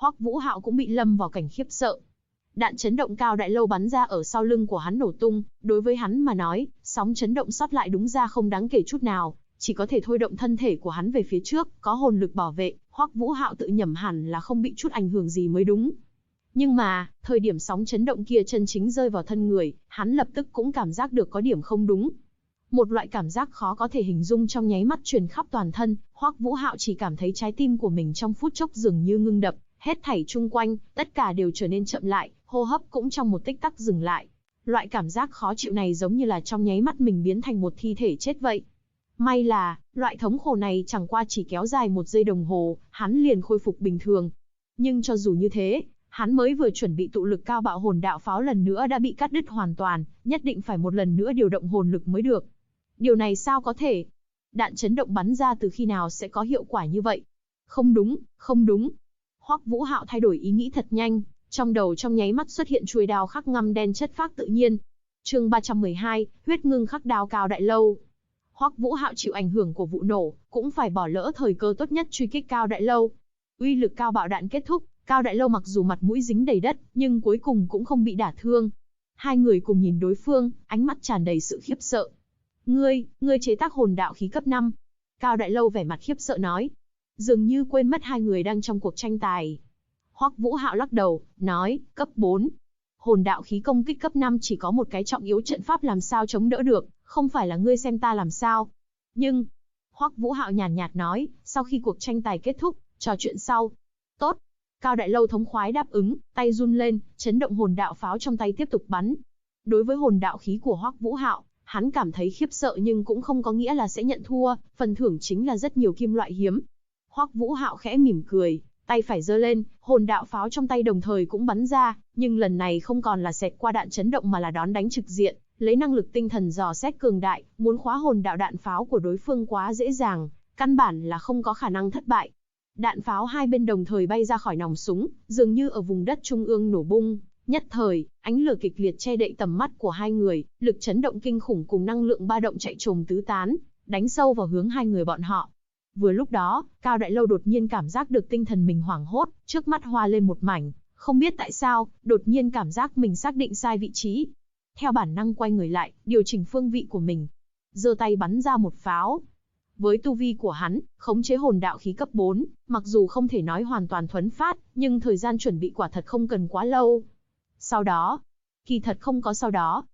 Hoắc Vũ Hạo cũng bị lâm vào cảnh khiếp sợ. Đạn chấn động Cao Đại Lâu bắn ra ở sau lưng của hắn nổ tung, đối với hắn mà nói, sóng chấn động sót lại đúng ra không đáng kể chút nào, chỉ có thể thôi động thân thể của hắn về phía trước, có hồn lực bảo vệ, Hoắc Vũ Hạo tự nhẩm hẳn là không bị chút ảnh hưởng gì mới đúng. Nhưng mà, thời điểm sóng chấn động kia chân chính rơi vào thân người, hắn lập tức cũng cảm giác được có điểm không đúng. Một loại cảm giác khó có thể hình dung trong nháy mắt truyền khắp toàn thân, Hoắc Vũ Hạo chỉ cảm thấy trái tim của mình trong phút chốc dường như ngưng đập, hết thảy chung quanh, tất cả đều trở nên chậm lại, hô hấp cũng trong một tích tắc dừng lại. Loại cảm giác khó chịu này giống như là trong nháy mắt mình biến thành một thi thể chết vậy. May là, loại thống khổ này chẳng qua chỉ kéo dài 1 giây đồng hồ, hắn liền khôi phục bình thường. Nhưng cho dù như thế, hắn mới vừa chuẩn bị tụ lực cao bạo hồn đạo pháo lần nữa đã bị cắt đứt hoàn toàn, nhất định phải một lần nữa điều động hồn lực mới được. Điều này sao có thể? Đạn chấn động bắn ra từ khi nào sẽ có hiệu quả như vậy? Không đúng, không đúng. Hoắc Vũ Hạo thay đổi ý nghĩ thật nhanh, trong đầu trong nháy mắt xuất hiện chuôi đao khắc ngăm đen chất phác tự nhiên. Chương 312, huyết ngưng khắc đao Cao Đại Lâu. Hoắc Vũ Hạo chịu ảnh hưởng của vụ nổ, cũng phải bỏ lỡ thời cơ tốt nhất truy kích Cao Đại Lâu. Uy lực cao bạo đạn kết thúc, Cao Đại Lâu mặc dù mặt mũi dính đầy đất, nhưng cuối cùng cũng không bị đả thương. Hai người cùng nhìn đối phương, ánh mắt tràn đầy sự khiếp sợ. Ngươi chế tác hồn đạo khí cấp 5. Cao Đại Lâu vẻ mặt khiếp sợ nói. Dường như quên mất hai người đang trong cuộc tranh tài. Hoắc Vũ Hạo lắc đầu, nói, cấp 4. Hồn đạo khí công kích cấp 5 chỉ có một cái trọng yếu trận pháp làm sao chống đỡ được, không phải là ngươi xem ta làm sao. Nhưng, Hoắc Vũ Hạo nhàn nhạt nói, sau khi cuộc tranh tài kết thúc, trò chuyện sau. Tốt. Cao Đại Lâu thống khoái đáp ứng, tay run lên, chấn động hồn đạo pháo trong tay tiếp tục bắn. Đối với hồn đạo khí của Hoắc Vũ Hạo, hắn cảm thấy khiếp sợ nhưng cũng không có nghĩa là sẽ nhận thua, phần thưởng chính là rất nhiều kim loại hiếm. Hoắc Vũ Hạo khẽ mỉm cười, tay phải giơ lên, hồn đạo pháo trong tay đồng thời cũng bắn ra, nhưng lần này không còn là xẹt qua đạn chấn động mà là đón đánh trực diện, lấy năng lực tinh thần dò xét cường đại, muốn khóa hồn đạo đạn pháo của đối phương quá dễ dàng, căn bản là không có khả năng thất bại. Đạn pháo hai bên đồng thời bay ra khỏi nòng súng, dường như ở vùng đất trung ương nổ bung. Nhất thời, ánh lửa kịch liệt che đậy tầm mắt của hai người, lực chấn động kinh khủng cùng năng lượng ba động chạy trồm tứ tán, đánh sâu vào hướng hai người bọn họ. Vừa lúc đó, Cao Đại Lâu đột nhiên cảm giác được tinh thần mình hoảng hốt, trước mắt hoa lên một mảnh, không biết tại sao, đột nhiên cảm giác mình xác định sai vị trí. Theo bản năng quay người lại, điều chỉnh phương vị của mình. Giơ tay bắn ra một pháo. Với tu vi của hắn, khống chế hồn đạo khí cấp 4, mặc dù không thể nói hoàn toàn thuần phát, nhưng thời gian chuẩn bị quả thật không cần quá lâu. Sau đó, kỳ thật không có sau đó.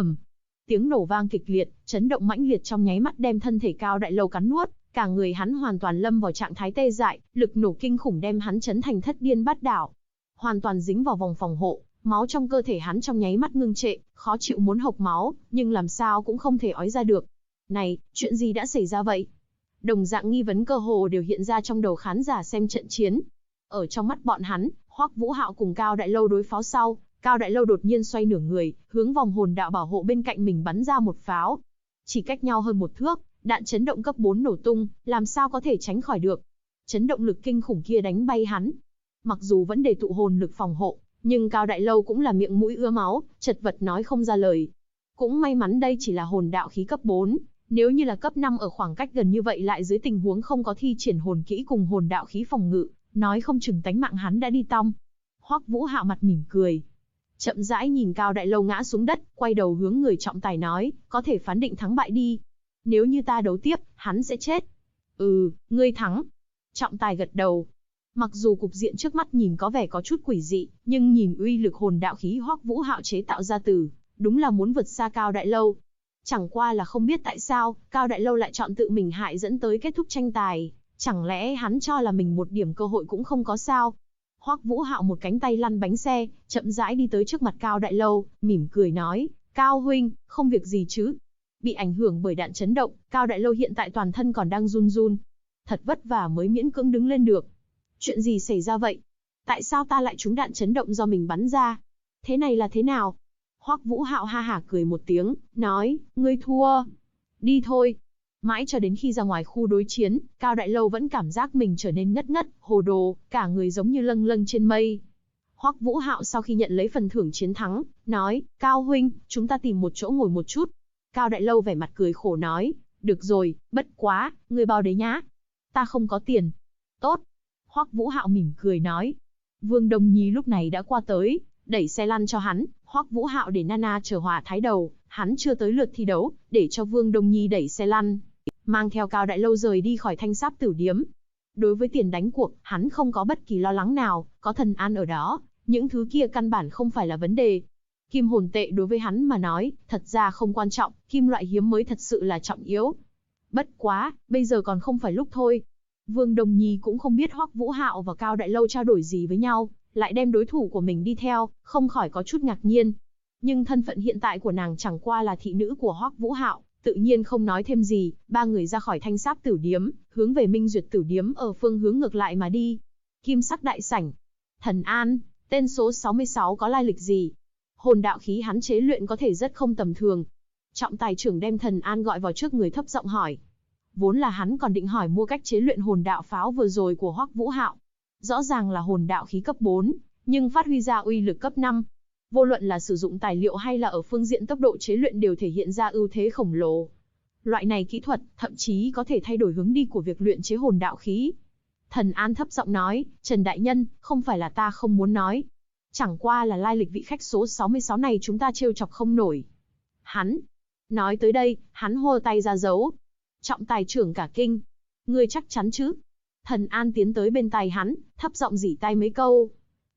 Tiếng nổ vang kịch liệt, chấn động mãnh liệt trong nháy mắt đem thân thể Cao Đại Lâu cắn nuốt, cả người hắn hoàn toàn lâm vào trạng thái tê dại, lực nổ kinh khủng đem hắn chấn thành thất điên bát đảo. Hoàn toàn dính vào vòng phòng hộ, máu trong cơ thể hắn trong nháy mắt ngưng trệ, khó chịu muốn hộc máu, nhưng làm sao cũng không thể ói ra được. Này, chuyện gì đã xảy ra vậy? Đồng dạng nghi vấn cơ hồ đều hiện ra trong đầu khán giả xem trận chiến. Ở trong mắt bọn hắn, Hoắc Vũ Hạo cùng Cao Đại Lâu đối pháo sau, Cao Đại Lâu đột nhiên xoay nửa người, hướng vòng hồn đạo bảo hộ bên cạnh mình bắn ra một pháo. Chỉ cách nhau hơn 1 thước, đạn chấn động cấp 4 nổ tung, làm sao có thể tránh khỏi được. Chấn động lực kinh khủng kia đánh bay hắn. Mặc dù vẫn để tụ hồn lực phòng hộ, nhưng Cao Đại Lâu cũng là miệng mũi ứa máu, chật vật nói không ra lời. Cũng may mắn đây chỉ là hồn đạo khí cấp 4, nếu như là cấp 5 ở khoảng cách gần như vậy lại dưới tình huống không có thi triển hồn kỹ cùng hồn đạo khí phòng ngự, nói không chừng tánh mạng hắn đã đi tong. Hoắc Vũ Hạo mặt mỉm cười, chậm rãi nhìn Cao Đại Lâu ngã xuống đất, quay đầu hướng người trọng tài nói, có thể phán định thắng bại đi. Nếu như ta đấu tiếp, hắn sẽ chết. Ngươi thắng. Trọng tài gật đầu. Mặc dù cục diện trước mắt nhìn có vẻ có chút quỷ dị, nhưng nhìn uy lực hồn đạo khí Hoắc Vũ Hạo chế tạo ra từ, đúng là muốn vượt xa Cao Đại Lâu. Chẳng qua là không biết tại sao, Cao Đại Lâu lại chọn tự mình hại dẫn tới kết thúc tranh tài. Chẳng lẽ hắn cho là mình một điểm cơ hội cũng không có sao? Hoắc Vũ Hạo một cánh tay lăn bánh xe, chậm rãi đi tới trước mặt Cao Đại Lâu, mỉm cười nói, Cao huynh, không việc gì chứ? Bị ảnh hưởng bởi đạn chấn động, Cao Đại Lâu hiện tại toàn thân còn đang run run. Thật vất vả mới miễn cưỡng đứng lên được. Chuyện gì xảy ra vậy? Tại sao ta lại trúng đạn chấn động do mình bắn ra? Thế này là thế nào? Hoắc Vũ Hạo ha hả cười một tiếng, nói, ngươi thua. Đi thôi. Mãi cho đến khi ra ngoài khu đối chiến, Cao Đại Lâu vẫn cảm giác mình trở nên ngất ngất, hồ đồ, cả người giống như lâng lâng trên mây. Hoắc Vũ Hạo sau khi nhận lấy phần thưởng chiến thắng, nói, Cao huynh, chúng ta tìm một chỗ ngồi một chút. Cao Đại Lâu vẻ mặt cười khổ nói, được rồi, bất quá, ngươi bao đấy nhá. Ta không có tiền. Tốt. Hoắc Vũ Hạo mỉm cười nói. Vương Đông Nhi lúc này đã qua tới, đẩy xe lăn cho hắn, Hoắc Vũ Hạo để Nana chờ hòa thái đầu, hắn chưa tới lượt thi đấu, để cho Vương Đông Nhi đẩy xe lăn, mang theo Cao Đại Lâu rời đi khỏi Thanh Sáp Tử Điếm. Đối với tiền đánh cuộc, hắn không có bất kỳ lo lắng nào, có Thần An ở đó, những thứ kia căn bản không phải là vấn đề. Kim hồn tệ đối với hắn mà nói, thật ra không quan trọng, kim loại hiếm mới thật sự là trọng yếu. Bất quá, bây giờ còn không phải lúc thôi. Vương Đông Nhi cũng không biết Hoắc Vũ Hạo và Cao Đại Lâu trao đổi gì với nhau, lại đem đối thủ của mình đi theo, không khỏi có chút ngạc nhiên. Nhưng thân phận hiện tại của nàng chẳng qua là thị nữ của Hoắc Vũ Hạo, tự nhiên không nói thêm gì, ba người ra khỏi Thanh Sáp Tử Điếm, hướng về Minh Duyệt Tử Điếm ở phương hướng ngược lại mà đi. Kim sắc đại sảnh. Thần An, tên số 66 có lai lịch gì? Hồn đạo khí hắn chế luyện có thể rất không tầm thường. Trọng tài trưởng đem Thần An gọi vào trước người thấp giọng hỏi. Vốn là hắn còn định hỏi mua cách chế luyện hồn đạo pháo vừa rồi của Hoắc Vũ Hạo. Rõ ràng là hồn đạo khí cấp 4, nhưng phát huy ra uy lực cấp 5. Vô luận là sử dụng tài liệu hay là ở phương diện tốc độ chế luyện đều thể hiện ra ưu thế khổng lồ. Loại này kỹ thuật, thậm chí có thể thay đổi hướng đi của việc luyện chế hồn đạo khí. Thần An thấp giọng nói, Trần Đại Nhân, không phải là ta không muốn nói. Chẳng qua là lai lịch vị khách số 66 này chúng ta trêu chọc không nổi. Hắn. Nói tới đây, hắn hô tay ra dấu. Trọng tài trưởng cả kinh. Ngươi chắc chắn chứ? Thần An tiến tới bên tai hắn, thấp giọng rỉ tai mấy câu.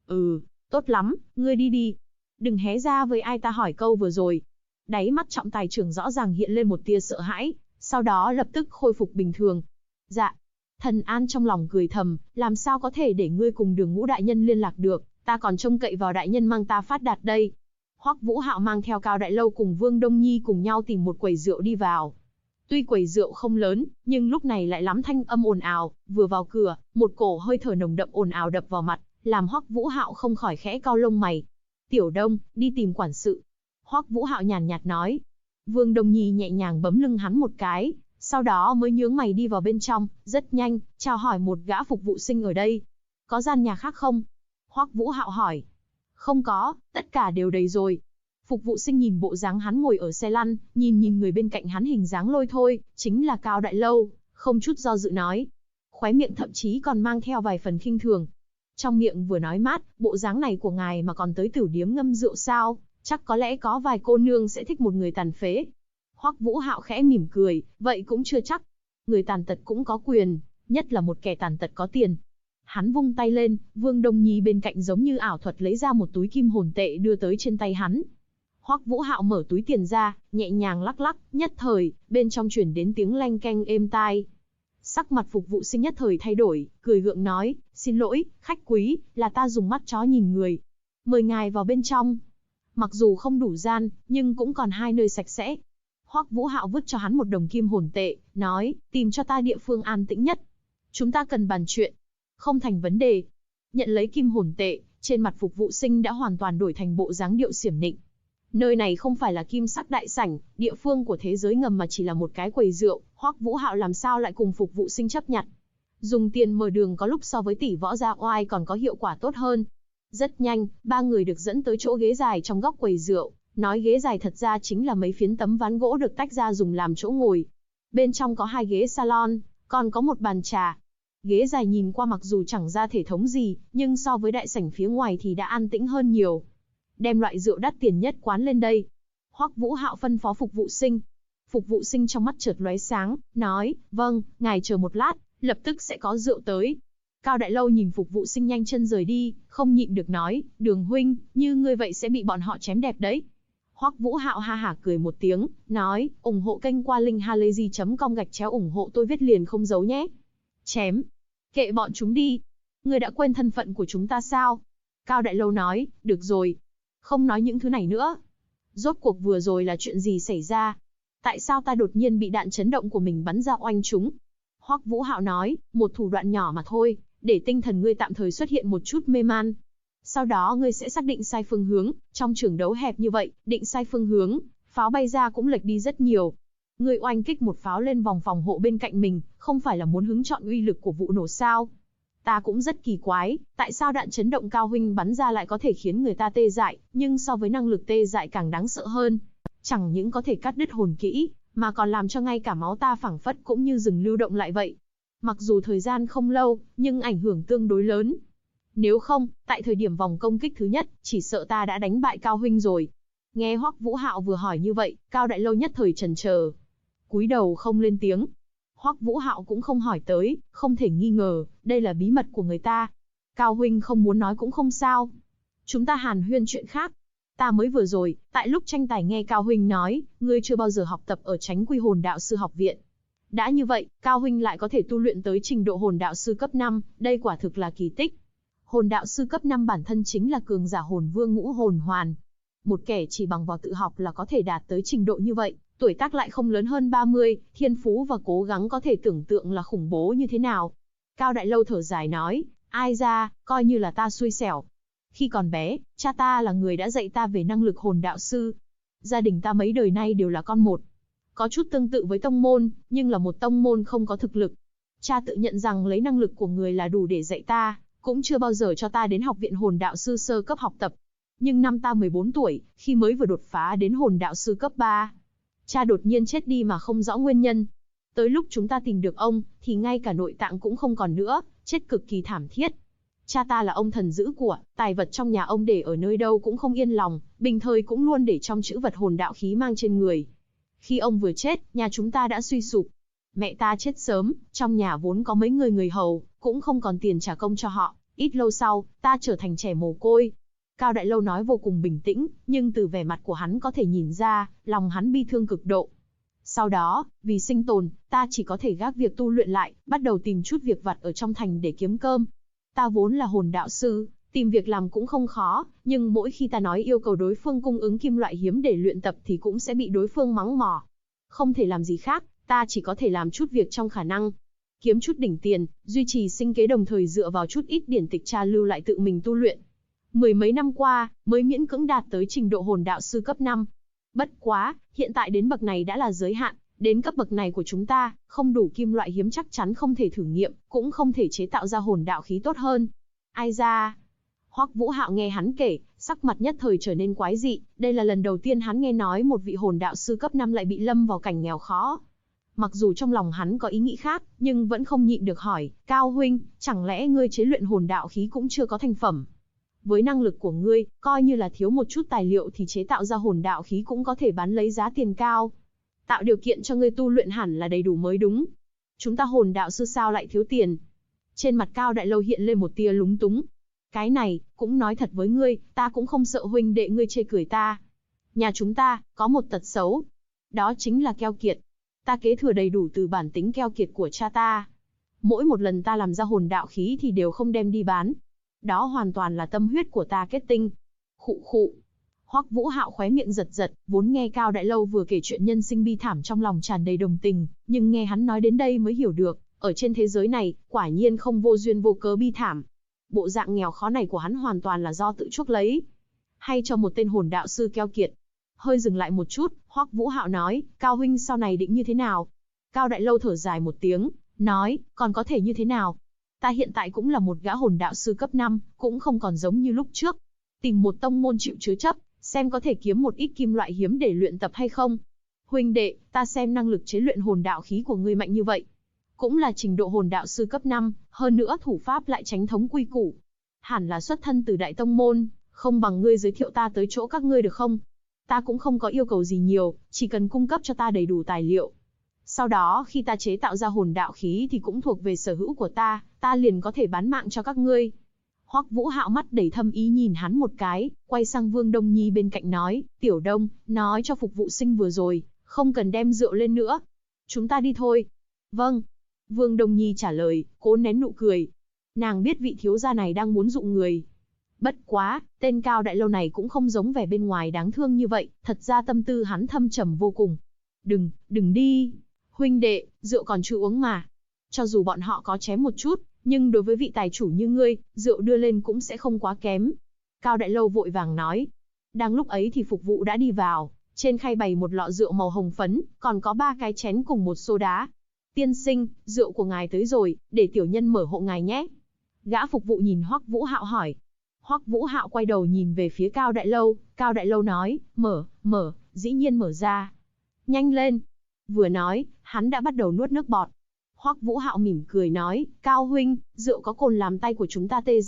Tốt lắm, ngươi đi đi. Đừng hé ra với ai ta hỏi câu vừa rồi. Đáy mắt trọng tài trưởng rõ ràng hiện lên một tia sợ hãi, sau đó lập tức khôi phục bình thường. Dạ. Thần An trong lòng cười thầm, làm sao có thể để ngươi cùng Đường Ngũ đại nhân liên lạc được, ta còn trông cậy vào đại nhân mang ta phát đạt đây. Hoắc Vũ Hạo mang theo Cao Đại Lâu cùng Vương Đông Nhi cùng nhau tìm một quầy rượu đi vào. Tuy quầy rượu không lớn, nhưng lúc này lại lắm thanh âm ồn ào, vừa vào cửa, một cổ hơi thở nồng đậm ồn ào đập vào mặt, làm Hoắc Vũ Hạo không khỏi khẽ cau lông mày. Tiểu Đông, đi tìm quản sự. Hoắc Vũ Hạo nhàn nhạt nói. Vương Đông Nhi nhẹ nhàng bấm lưng hắn một cái, sau đó mới nhướng mày đi vào bên trong, rất nhanh, chào hỏi một gã phục vụ sinh ở đây. Có gian nhà khác không? Hoắc Vũ Hạo hỏi. Không có, tất cả đều đầy rồi. Phục vụ sinh nhìn bộ dáng hắn ngồi ở xe lăn, nhìn người bên cạnh hắn hình dáng lôi thôi, chính là Cao Đại Lâu, không chút do dự nói. Khóe miệng thậm chí còn mang theo vài phần khinh thường. Trong miệng vừa nói mát, bộ dáng này của ngài mà còn tới tử điếm ngâm rượu sao, chắc có lẽ có vài cô nương sẽ thích một người tàn phế. Hoắc Vũ Hạo khẽ mỉm cười, vậy cũng chưa chắc. Người tàn tật cũng có quyền, nhất là một kẻ tàn tật có tiền. Hắn vung tay lên, Vương Đông Nhi bên cạnh giống như ảo thuật lấy ra một túi kim hồn tệ đưa tới trên tay hắn. Hoắc Vũ Hạo mở túi tiền ra, nhẹ nhàng lắc lắc, nhất thời, bên trong truyền đến tiếng leng keng êm tai. Sắc mặt phục vụ sinh nhất thời thay đổi, cười gượng nói, xin lỗi, khách quý, là ta dùng mắt chó nhìn người. Mời ngài vào bên trong. Mặc dù không đủ gian, nhưng cũng còn hai nơi sạch sẽ. Hoắc Vũ Hạo vứt cho hắn một đồng kim hồn tệ, nói, tìm cho ta địa phương an tĩnh nhất. Chúng ta cần bàn chuyện. Không thành vấn đề. Nhận lấy kim hồn tệ, trên mặt phục vụ sinh đã hoàn toàn đổi thành bộ dáng điệu xiểm nịnh. Nơi này không phải là kim sắc đại sảnh, địa phương của thế giới ngầm mà chỉ là một cái quầy rượu, Hoắc Vũ Hạo làm sao lại cùng phục vụ sinh chấp nhận. Dùng tiền mở đường có lúc so với tỷ võ gia oai còn có hiệu quả tốt hơn. Rất nhanh, ba người được dẫn tới chỗ ghế dài trong góc quầy rượu, nói ghế dài thật ra chính là mấy phiến tấm ván gỗ được tách ra dùng làm chỗ ngồi. Bên trong có hai ghế salon, còn có một bàn trà. Ghế dài nhìn qua mặc dù chẳng ra thể thống gì, nhưng so với đại sảnh phía ngoài thì đã an tĩnh hơn nhiều. Đem loại rượu đắt tiền nhất quán lên đây. Hoắc Vũ Hạo phân phó phục vụ sinh. Phục vụ sinh trong mắt chợt lóe sáng, nói, vâng, ngài chờ một lát, lập tức sẽ có rượu tới. Cao Đại Lâu nhìn phục vụ sinh nhanh chân rời đi, không nhịn được nói, Đường huynh, như ngươi vậy sẽ bị bọn họ chém đẹp đấy. Hoắc Vũ Hạo ha hả cười một tiếng, nói, ủng hộ kênh qua link halayzi.com ủng hộ tôi viết liền không giấu nhé. Chém. Kệ bọn chúng đi. Ngươi đã quên thân phận của chúng ta sao? Cao Đại Lâu nói, được rồi. Không nói những thứ này nữa. Rốt cuộc vừa rồi là chuyện gì xảy ra? Tại sao ta đột nhiên bị đạn chấn động của mình bắn ra oanh chúng? Hoắc Vũ Hạo nói, một thủ đoạn nhỏ mà thôi, để tinh thần ngươi tạm thời xuất hiện một chút mê man. Sau đó ngươi sẽ xác định sai phương hướng, trong trường đấu hẹp như vậy, định sai phương hướng, pháo bay ra cũng lệch đi rất nhiều. Ngươi oanh kích một pháo lên vòng phòng hộ bên cạnh mình, không phải là muốn hứng chọn uy lực của vụ nổ sao? Ta cũng rất kỳ quái, tại sao đạn chấn động cao huynh bắn ra lại có thể khiến người ta tê dại, nhưng so với năng lực tê dại càng đáng sợ hơn. Chẳng những có thể cắt đứt hồn kỹ, mà còn làm cho ngay cả máu ta phảng phất cũng như dừng lưu động lại vậy. Mặc dù thời gian không lâu, nhưng ảnh hưởng tương đối lớn. Nếu không, tại thời điểm vòng công kích thứ nhất, chỉ sợ ta đã đánh bại Cao huynh rồi. Nghe Hoắc Vũ Hạo vừa hỏi như vậy, Cao Đại Lâu nhất thời chần chờ, cúi đầu không lên tiếng. Hoắc Vũ Hạo cũng không hỏi tới, không thể nghi ngờ, đây là bí mật của người ta. Cao huynh không muốn nói cũng không sao. Chúng ta hàn huyên chuyện khác. Ta mới vừa rồi, tại lúc tranh tài nghe Cao huynh nói, ngươi chưa bao giờ học tập ở Chánh Quy Hồn Đạo Sư học viện. Đã như vậy, Cao huynh lại có thể tu luyện tới trình độ hồn đạo sư cấp 5, đây quả thực là kỳ tích. Hồn đạo sư cấp 5 bản thân chính là cường giả hồn vương ngũ hồn hoàn. Một kẻ chỉ bằng vào tự học là có thể đạt tới trình độ như vậy, tuổi tác lại không lớn hơn 30, thiên phú và cố gắng có thể tưởng tượng là khủng bố như thế nào. Cao Đại Lâu thở dài nói, ai ra, coi như là ta xui xẻo. Khi còn bé, cha ta là người đã dạy ta về năng lực hồn đạo sư. Gia đình ta mấy đời nay đều là con một. Có chút tương tự với tông môn, nhưng là một tông môn không có thực lực. Cha tự nhận rằng lấy năng lực của người là đủ để dạy ta, cũng chưa bao giờ cho ta đến học viện hồn đạo sư sơ cấp học tập. Nhưng năm ta 14 tuổi, khi mới vừa đột phá đến hồn đạo sư cấp 3, cha đột nhiên chết đi mà không rõ nguyên nhân. Tới lúc chúng ta tìm được ông, thì ngay cả nội tạng cũng không còn nữa, chết cực kỳ thảm thiết. Cha ta là ông thần giữ của, tài vật trong nhà ông để ở nơi đâu cũng không yên lòng, bình thời cũng luôn để trong trữ vật hồn đạo khí mang trên người. Khi ông vừa chết, nhà chúng ta đã suy sụp. Mẹ ta chết sớm, trong nhà vốn có mấy người hầu, cũng không còn tiền trả công cho họ. Ít lâu sau, ta trở thành trẻ mồ côi. Cao Đại Lâu nói vô cùng bình tĩnh, nhưng từ vẻ mặt của hắn có thể nhìn ra, lòng hắn bi thương cực độ. Sau đó, vì sinh tồn, ta chỉ có thể gác việc tu luyện lại, bắt đầu tìm chút việc vặt ở trong thành để kiếm cơm. Ta vốn là hồn đạo sư, tìm việc làm cũng không khó, nhưng mỗi khi ta nói yêu cầu đối phương cung ứng kim loại hiếm để luyện tập thì cũng sẽ bị đối phương mắng mỏ. Không thể làm gì khác, ta chỉ có thể làm chút việc trong khả năng. Kiếm chút đỉnh tiền, duy trì sinh kế đồng thời dựa vào chút ít điển tịch tra lưu lại tự mình tu luyện. Mười mấy năm qua, mới miễn cưỡng đạt tới trình độ hồn đạo sư cấp 5. Bất quá, hiện tại đến bậc này đã là giới hạn, đến cấp bậc này của chúng ta, không đủ kim loại hiếm chắc chắn không thể thử nghiệm, cũng không thể chế tạo ra hồn đạo khí tốt hơn. Ai ra? Hoắc Vũ Hạo nghe hắn kể, sắc mặt nhất thời trở nên quái dị, đây là lần đầu tiên hắn nghe nói một vị hồn đạo sư cấp 5 lại bị lâm vào cảnh nghèo khó. Mặc dù trong lòng hắn có ý nghĩ khác, nhưng vẫn không nhịn được hỏi, Cao huynh, chẳng lẽ ngươi chế luyện hồn đạo khí cũng chưa có thành phẩm? Với năng lực của ngươi, coi như là thiếu một chút tài liệu thì chế tạo ra hồn đạo khí cũng có thể bán lấy giá tiền cao. Tạo điều kiện cho ngươi tu luyện hẳn là đầy đủ mới đúng. Chúng ta hồn đạo sư sao lại thiếu tiền? Trên mặt Cao Đại Lâu hiện lên một tia lúng túng. Cái này, cũng nói thật với ngươi, ta cũng không sợ huynh đệ ngươi chê cười ta. Nhà chúng ta, có một tật xấu. Đó chính là keo kiệt. Ta kế thừa đầy đủ từ bản tính keo kiệt của cha ta. Mỗi một lần ta làm ra hồn đạo khí thì đều không đem đi bán. Đó hoàn toàn là tâm huyết của ta kết tinh. Khụ khụ. Hoắc Vũ Hạo khóe miệng giật giật, vốn nghe Cao Đại Lâu vừa kể chuyện nhân sinh bi thảm trong lòng tràn đầy đồng tình, nhưng nghe hắn nói đến đây mới hiểu được, ở trên thế giới này, quả nhiên không vô duyên vô cớ bi thảm. Bộ dạng nghèo khó này của hắn hoàn toàn là do tự chuốc lấy. Hay cho một tên hồn đạo sư keo kiệt. Hơi dừng lại một chút, Hoắc Vũ Hạo nói, Cao huynh sau này định như thế nào? Cao Đại Lâu thở dài một tiếng, nói, còn có thể như thế nào? Ta hiện tại cũng là một gã hồn đạo sư cấp 5, cũng không còn giống như lúc trước. Tìm một tông môn chịu chứa chấp, xem có thể kiếm một ít kim loại hiếm để luyện tập hay không. Huynh đệ, ta xem năng lực chế luyện hồn đạo khí của ngươi mạnh như vậy. Cũng là trình độ hồn đạo sư cấp 5, hơn nữa thủ pháp lại chánh thống quy củ. Hẳn là xuất thân từ đại tông môn, không bằng ngươi giới thiệu ta tới chỗ các ngươi được không? Ta cũng không có yêu cầu gì nhiều, chỉ cần cung cấp cho ta đầy đủ tài liệu. Sau đó khi ta chế tạo ra hồn đạo khí thì cũng thuộc về sở hữu của ta liền có thể bán mạng cho các ngươi. Hoắc Vũ Hạo mắt đầy thâm ý nhìn hắn một cái, quay sang Vương Đông Nhi bên cạnh nói, Tiểu Đông, nói cho phục vụ sinh vừa rồi, không cần đem rượu lên nữa. Chúng ta đi thôi. Vâng. Vương Đông Nhi trả lời, cố nén nụ cười. Nàng biết vị thiếu gia này đang muốn dụ người. Bất quá, tên Cao Đại Lâu này cũng không giống vẻ bên ngoài đáng thương như vậy, thật ra tâm tư hắn thâm trầm vô cùng. Đừng đi. Huynh đệ, rượu còn chưa uống mà. Cho dù bọn họ có chém một chút, nhưng đối với vị tài chủ như ngươi, rượu đưa lên cũng sẽ không quá kém. Cao Đại Lâu vội vàng nói. Đang lúc ấy thì phục vụ đã đi vào, trên khay bày một lọ rượu màu hồng phấn, còn có 3 cái chén cùng một xô đá. Tiên sinh, rượu của ngài tới rồi, để tiểu nhân mở hộ ngài nhé. Gã phục vụ nhìn Hoắc Vũ Hạo hỏi. Hoắc Vũ Hạo quay đầu nhìn về phía Cao Đại Lâu, Cao Đại Lâu nói, mở, dĩ nhiên mở ra. Nhanh lên. Vừa nói, hắn đã bắt đầu nuốt nước bọt. Hoắc Vũ Hạo mỉm cười nói, Cao huynh, rượu có cồn làm tay của chúng ta tê dại,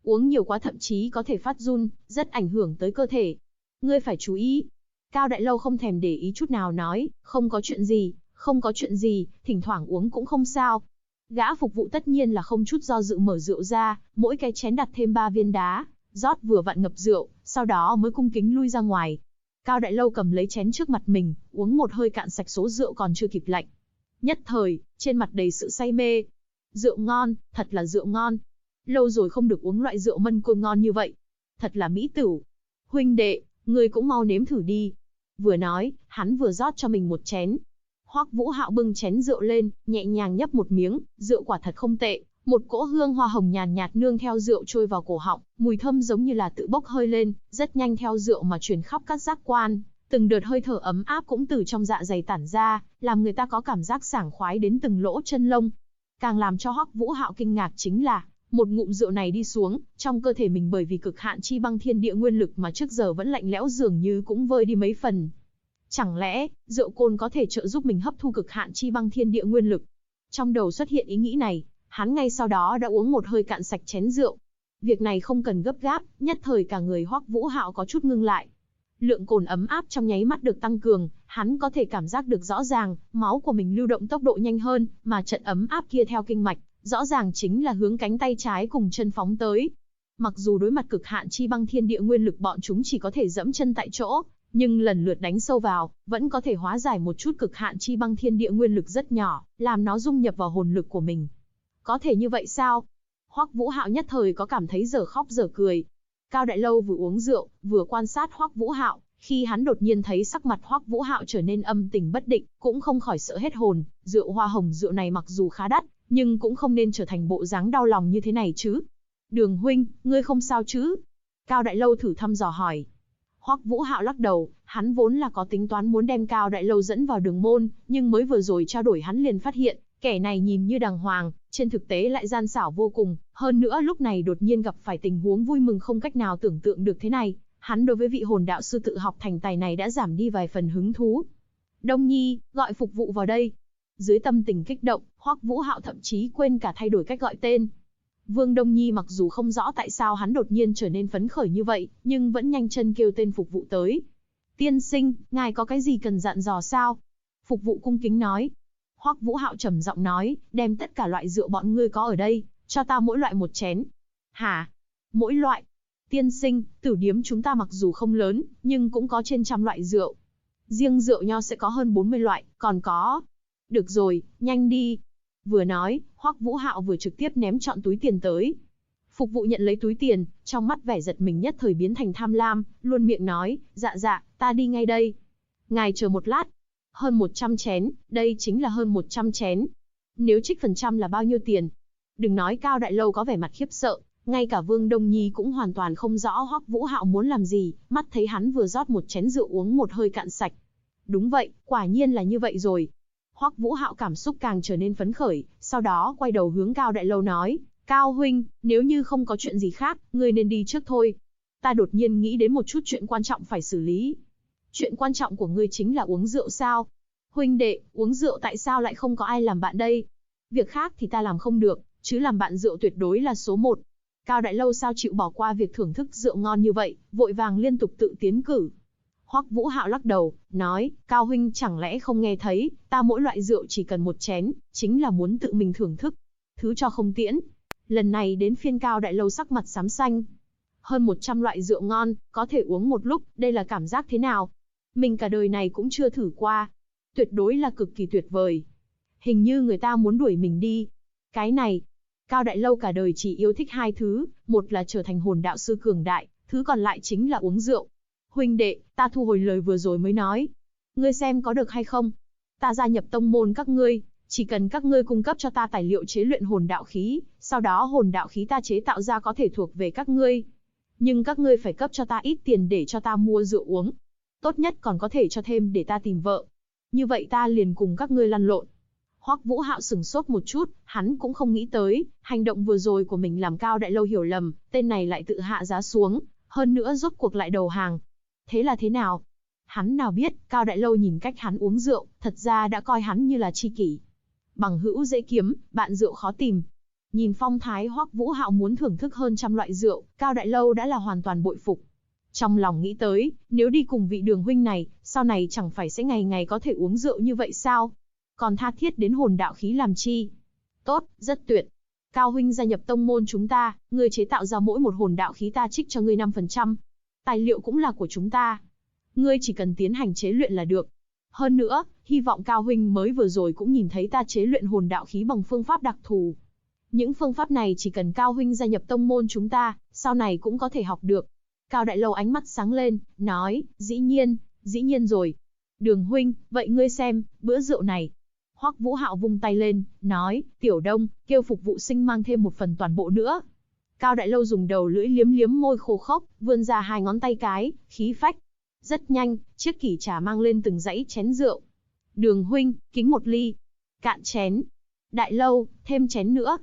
Uống nhiều quá thậm chí có thể phát run, rất ảnh hưởng tới cơ thể. Ngươi phải chú ý. Cao Đại Lâu không thèm để ý chút nào nói, không có chuyện gì, không có chuyện gì, thỉnh thoảng uống cũng không sao. Gã phục vụ tất nhiên là không chút do dự mở rượu ra, mỗi cái chén đặt thêm 3 viên đá, rót vừa vặn ngập rượu, sau đó mới cung kính lui ra ngoài. Cao Đại Lâu cầm lấy chén trước mặt mình, uống một hơi cạn sạch số rượu còn chưa kịp lạnh. Nhất thời, trên mặt đầy sự say mê. Rượu ngon, thật là rượu ngon. Lâu rồi không được uống loại rượu mân côi ngon như vậy. Thật là mỹ tửu. Huynh đệ, ngươi cũng mau nếm thử đi. Vừa nói, hắn vừa rót cho mình một chén. Hoắc Vũ Hạo bưng chén rượu lên, nhẹ nhàng nhấp một miếng, rượu quả thật không tệ. Một cỗ hương hoa hồng nhàn nhạt nương theo rượu trôi vào cổ họng, mùi thơm giống như là tự bốc hơi lên, rất nhanh theo rượu mà truyền khắp các giác quan. Từng đợt hơi thở ấm áp cũng từ trong dạ dày tản ra, làm người ta có cảm giác sảng khoái đến từng lỗ chân lông. Càng làm cho Hoắc Vũ Hạo kinh ngạc chính là, một ngụm rượu này đi xuống, trong cơ thể mình bởi vì cực hạn chi băng thiên địa nguyên lực mà trước giờ vẫn lạnh lẽo dường như cũng vơi đi mấy phần. Chẳng lẽ, rượu cồn có thể trợ giúp mình hấp thu cực hạn chi băng thiên địa nguyên lực? Trong đầu xuất hiện ý nghĩ này, hắn ngay sau đó đã uống một hơi cạn sạch chén rượu. Việc này không cần gấp gáp, nhất thời cả người Hoắc Vũ Hạo có chút ngưng lại. Lượng cồn ấm áp trong nháy mắt được tăng cường, hắn có thể cảm giác được rõ ràng, máu của mình lưu động tốc độ nhanh hơn, mà trận ấm áp kia theo kinh mạch, rõ ràng chính là hướng cánh tay trái cùng chân phóng tới. Mặc dù đối mặt cực hạn chi băng thiên địa nguyên lực bọn chúng chỉ có thể dẫm chân tại chỗ, nhưng lần lượt đánh sâu vào, vẫn có thể hóa giải một chút cực hạn chi băng thiên địa nguyên lực rất nhỏ, làm nó dung nhập vào hồn lực của mình. Có thể như vậy sao? Hoắc Vũ Hạo nhất thời có cảm thấy dở khóc dở cười. Cao Đại Lâu vừa uống rượu, vừa quan sát Hoắc Vũ Hạo, khi hắn đột nhiên thấy sắc mặt Hoắc Vũ Hạo trở nên âm tình bất định, cũng không khỏi sợ hết hồn, rượu hoa hồng rượu này mặc dù khá đắt, nhưng cũng không nên trở thành bộ dáng đau lòng như thế này chứ. Đường huynh, ngươi không sao chứ? Cao Đại Lâu thử thăm dò hỏi. Hoắc Vũ Hạo lắc đầu, hắn vốn là có tính toán muốn đem Cao Đại Lâu dẫn vào đường môn, nhưng mới vừa rồi trao đổi hắn liền phát hiện, kẻ này nhìn như đàng hoàng, trên thực tế lại gian xảo vô cùng, hơn nữa lúc này đột nhiên gặp phải tình huống vui mừng không cách nào tưởng tượng được thế này, hắn đối với vị hồn đạo sư tự học thành tài này đã giảm đi vài phần hứng thú. Đông Nhi, gọi phục vụ vào đây. Dưới tâm tình kích động, Hoắc Vũ Hạo thậm chí quên cả thay đổi cách gọi tên. Vương Đông Nhi mặc dù không rõ tại sao hắn đột nhiên trở nên phấn khởi như vậy, nhưng vẫn nhanh chân kêu tên phục vụ tới. Tiên sinh, ngài có cái gì cần dặn dò sao? Phục vụ cung kính nói. Hoắc Vũ Hạo trầm giọng nói, đem tất cả loại rượu bọn ngươi có ở đây, cho ta mỗi loại một chén. Hả? Mỗi loại? Tiên sinh, tử điếm chúng ta mặc dù không lớn, nhưng cũng có trên 100 loại rượu. Riêng rượu nho sẽ có hơn 40 loại, còn có... Được rồi, nhanh đi. Vừa nói, Hoắc Vũ Hạo vừa trực tiếp ném trọn túi tiền tới. Phục vụ nhận lấy túi tiền, trong mắt vẻ giật mình nhất thời biến thành tham lam, luôn miệng nói, dạ, ta đi ngay đây. Ngài chờ một lát. Hơn 100 chén, đây chính là hơn 100 chén. Nếu trích phần trăm là bao nhiêu tiền? Đừng nói Cao Đại Lâu có vẻ mặt khiếp sợ, ngay cả Vương Đông Nhi cũng hoàn toàn không rõ Hoắc Vũ Hạo muốn làm gì, mắt thấy hắn vừa rót một chén rượu uống một hơi cạn sạch. Đúng vậy, quả nhiên là như vậy rồi. Hoắc Vũ Hạo cảm xúc càng trở nên phấn khởi, sau đó quay đầu hướng Cao Đại Lâu nói, Cao huynh, nếu như không có chuyện gì khác, ngươi nên đi trước thôi. Ta đột nhiên nghĩ đến một chút chuyện quan trọng phải xử lý. Chuyện quan trọng của ngươi chính là uống rượu sao? Huynh đệ, uống rượu tại sao lại không có ai làm bạn đây? Việc khác thì ta làm không được, chứ làm bạn rượu tuyệt đối là số 1. Cao Đại Lâu sao chịu bỏ qua việc thưởng thức rượu ngon như vậy, vội vàng liên tục tự tiến cử. Hoắc Vũ Hạo lắc đầu, nói, Cao huynh chẳng lẽ không nghe thấy, ta mỗi loại rượu chỉ cần một chén, chính là muốn tự mình thưởng thức. Thứ cho không tiễn. Lần này đến phiên Cao Đại Lâu sắc mặt xám xanh. Hơn 100 loại rượu ngon, có thể uống một lúc, đây là cảm giác thế nào? Mình cả đời này cũng chưa thử qua. Tuyệt đối là cực kỳ tuyệt vời. Hình như người ta muốn đuổi mình đi. Cái này, Cao Đại Lâu cả đời chỉ yêu thích 2 thứ, một là trở thành hồn đạo sư cường đại, thứ còn lại chính là uống rượu. Huynh đệ, ta thu hồi lời vừa rồi mới nói. Ngươi xem có được hay không? Ta gia nhập tông môn các ngươi, chỉ cần các ngươi cung cấp cho ta tài liệu chế luyện hồn đạo khí, sau đó hồn đạo khí ta chế tạo ra có thể thuộc về các ngươi. Nhưng các ngươi phải cấp cho ta ít tiền để cho ta mua rượu uống. Tốt nhất còn có thể cho thêm để ta tìm vợ. Như vậy ta liền cùng các ngươi lăn lộn. Hoắc Vũ Hạo sừng sốt một chút, hắn cũng không nghĩ tới, hành động vừa rồi của mình làm Cao Đại Lâu hiểu lầm, tên này lại tự hạ giá xuống, hơn nữa rốt cuộc lại đầu hàng. Thế là thế nào? Hắn nào biết, Cao Đại Lâu nhìn cách hắn uống rượu, thật ra đã coi hắn như là tri kỷ. Bằng hữu dễ kiếm, bạn rượu khó tìm. Nhìn phong thái Hoắc Vũ Hạo muốn thưởng thức hơn trăm loại rượu, Cao Đại Lâu đã là hoàn toàn bội phục. Trong lòng nghĩ tới, nếu đi cùng vị Đường huynh này, sau này chẳng phải sẽ ngày ngày có thể uống rượu như vậy sao? Còn tha thiết đến hồn đạo khí làm chi? Tốt, rất tuyệt. Cao huynh gia nhập tông môn chúng ta, ngươi chế tạo ra mỗi một hồn đạo khí ta trích cho ngươi 5%. Tài liệu cũng là của chúng ta. Ngươi chỉ cần tiến hành chế luyện là được. Hơn nữa, hy vọng Cao huynh mới vừa rồi cũng nhìn thấy ta chế luyện hồn đạo khí bằng phương pháp đặc thù. Những phương pháp này chỉ cần Cao huynh gia nhập tông môn chúng ta, sau này cũng có thể học được. Cao Đại Lâu ánh mắt sáng lên, nói, dĩ nhiên rồi. Đường huynh, vậy ngươi xem, bữa rượu này. Hoắc Vũ Hạo vung tay lên, nói, Tiểu Đông, kêu phục vụ sinh mang thêm một phần toàn bộ nữa. Cao Đại Lâu dùng đầu lưỡi liếm liếm môi khô khốc, vươn ra hai ngón tay cái, khí phách. Rất nhanh, chiếc kỷ trà mang lên từng dãy chén rượu. Đường huynh, kính một ly. Cạn chén. Đại Lâu, thêm chén nữa.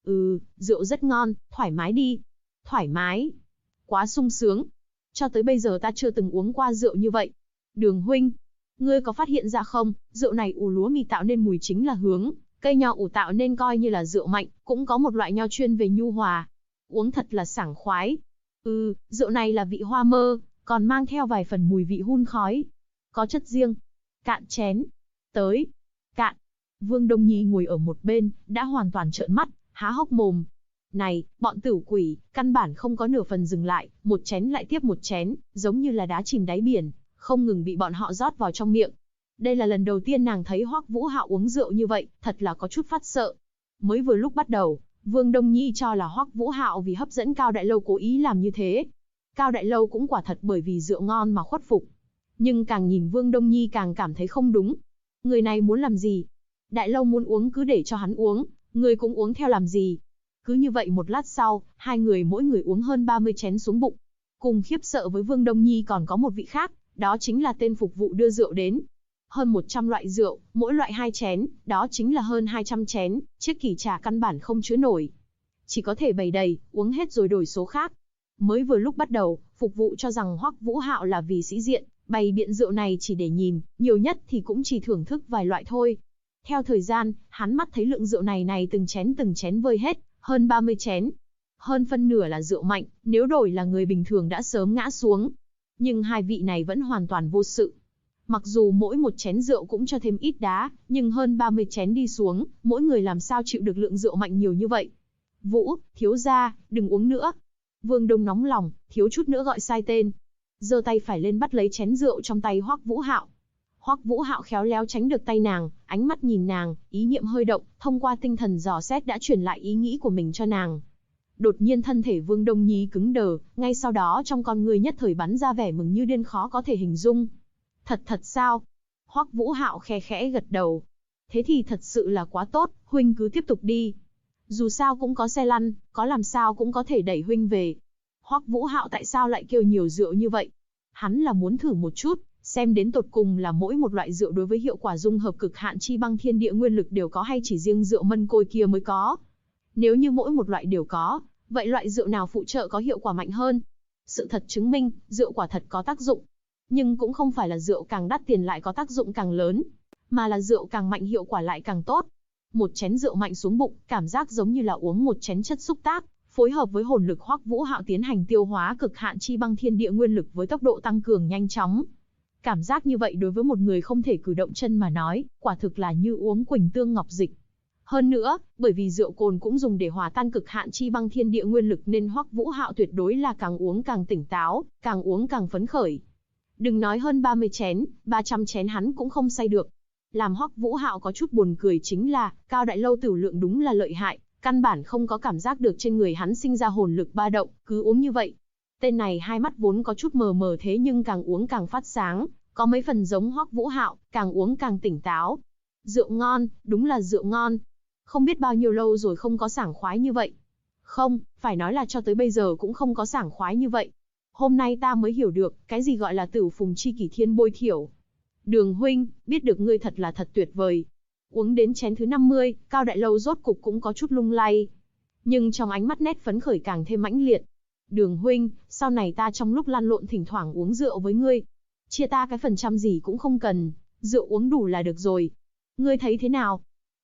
Rượu rất ngon, thoải mái đi. Thoải mái. Quá sung sướng. Cho tới bây giờ ta chưa từng uống qua rượu như vậy. Đường huynh, ngươi có phát hiện ra không, rượu này ủ lúa mì tạo nên mùi chính là hướng, cây nho ủ tạo nên coi như là rượu mạnh, cũng có một loại nho chuyên về nhu hòa. Uống thật là sảng khoái. Rượu này là vị hoa mơ, còn mang theo vài phần mùi vị hun khói. Có chất riêng. Cạn chén. Tới. Cạn. Vương Đông Nhi ngồi ở một bên, đã hoàn toàn trợn mắt, há hốc mồm. Này, bọn tử quỷ, căn bản không có nửa phần dừng lại, một chén lại tiếp một chén, giống như là đá chìm đáy biển, không ngừng bị bọn họ rót vào trong miệng. Đây là lần đầu tiên nàng thấy Hoắc Vũ Hạo uống rượu như vậy, thật là có chút phát sợ. Mới vừa lúc bắt đầu, Vương Đông Nhi cho là Hoắc Vũ Hạo vì hấp dẫn Cao Đại Lâu cố ý làm như thế. Cao Đại Lâu cũng quả thật bởi vì rượu ngon mà khuất phục. Nhưng càng nhìn Vương Đông Nhi càng cảm thấy không đúng. Người này muốn làm gì? Đại Lâu muốn uống cứ để cho hắn uống, người cũng uống theo làm gì? Cứ như vậy một lát sau, hai người mỗi người uống hơn 30 chén xuống bụng. Cùng khiếp sợ với Vương Đông Nhi còn có một vị khác, đó chính là tên phục vụ đưa rượu đến. Hơn 100 loại rượu, mỗi loại 2 chén, đó chính là hơn 200 chén, chiếc kỷ trà căn bản không chứa nổi. Chỉ có thể bày đầy, uống hết rồi đổi số khác. Mới vừa lúc bắt đầu, phục vụ cho rằng Hoắc Vũ Hạo là vì sĩ diện, bày biện rượu này chỉ để nhìn, nhiều nhất thì cũng chỉ thưởng thức vài loại thôi. Theo thời gian, hắn mắt thấy lượng rượu này từng chén vơi hết, hơn 30 chén. Hơn phân nửa là rượu mạnh, nếu đổi là người bình thường đã sớm ngã xuống. Nhưng hai vị này vẫn hoàn toàn vô sự. Mặc dù mỗi một chén rượu cũng cho thêm ít đá, nhưng hơn 30 chén đi xuống, mỗi người làm sao chịu được lượng rượu mạnh nhiều như vậy. Vũ, thiếu gia, đừng uống nữa. Vương Đông nóng lòng, thiếu chút nữa gọi sai tên. Giơ tay phải lên bắt lấy chén rượu trong tay Hoắc Vũ Hạo. Hoắc Vũ Hạo khéo léo tránh được tay nàng, ánh mắt nhìn nàng, ý niệm hơi động, thông qua tinh thần dò xét đã truyền lại ý nghĩ của mình cho nàng. Đột nhiên thân thể Vương Đông Nhi cứng đờ, ngay sau đó trong con người nhất thời bắn ra vẻ mừng như điên khó có thể hình dung. Thật sao? Hoắc Vũ Hạo khe khẽ gật đầu. Thế thì thật sự là quá tốt, huynh cứ tiếp tục đi. Dù sao cũng có xe lăn, có làm sao cũng có thể đẩy huynh về. Hoắc Vũ Hạo tại sao lại kêu nhiều rượu như vậy? Hắn là muốn thử một chút, xem đến tột cùng là mỗi một loại rượu đối với hiệu quả dung hợp cực hạn chi băng thiên địa nguyên lực đều có hay chỉ riêng rượu mân côi kia mới có. Nếu như mỗi một loại đều có, vậy loại rượu nào phụ trợ có hiệu quả mạnh hơn? Sự thật chứng minh, rượu quả thật có tác dụng. Nhưng cũng không phải là rượu càng đắt tiền lại có tác dụng càng lớn, mà là rượu càng mạnh hiệu quả lại càng tốt. Một chén rượu mạnh xuống bụng, cảm giác giống như là uống một chén chất xúc tác, phối hợp với hồn lực Hoắc Vũ Hạo tiến hành tiêu hóa cực hạn chi băng thiên địa nguyên lực với tốc độ tăng cường nhanh chóng. Cảm giác như vậy đối với một người không thể cử động chân mà nói, quả thực là như uống Quỳnh tương ngọc dịch. Hơn nữa, bởi vì rượu cồn cũng dùng để hòa tan cực hạn chi băng thiên địa nguyên lực nên Hoắc Vũ Hạo tuyệt đối là càng uống càng tỉnh táo, càng uống càng phấn khởi. Đừng nói hơn 30 chén, 300 chén hắn cũng không say được. Làm Hoắc Vũ Hạo có chút buồn cười chính là, Cao Đại Lâu tửu lượng đúng là lợi hại, căn bản không có cảm giác được trên người hắn sinh ra hồn lực ba động, cứ uống như vậy. Tên này hai mắt vốn có chút mờ mờ thế nhưng càng uống càng phát sáng, có mấy phần giống Hoắc Vũ Hạo, càng uống càng tỉnh táo. Rượu ngon, đúng là rượu ngon. Không biết bao nhiêu lâu rồi không có sảng khoái như vậy. Không, phải nói là cho tới bây giờ cũng không có sảng khoái như vậy. Hôm nay ta mới hiểu được, cái gì gọi là tử phùng chi kỷ thiên bôi thiểu. Đường huynh, biết được ngươi thật là thật tuyệt vời. Uống đến chén thứ 50, Cao Đại Lâu rốt cục cũng có chút lung lay. Nhưng trong ánh mắt nét phấn khởi càng thêm mãnh liệt. Đường huynh, sau này ta trong lúc lăn lộn thỉnh thoảng uống rượu với ngươi. Chia ta cái phần trăm gì cũng không cần, rượu uống đủ là được rồi. Ngươi thấy thế nào?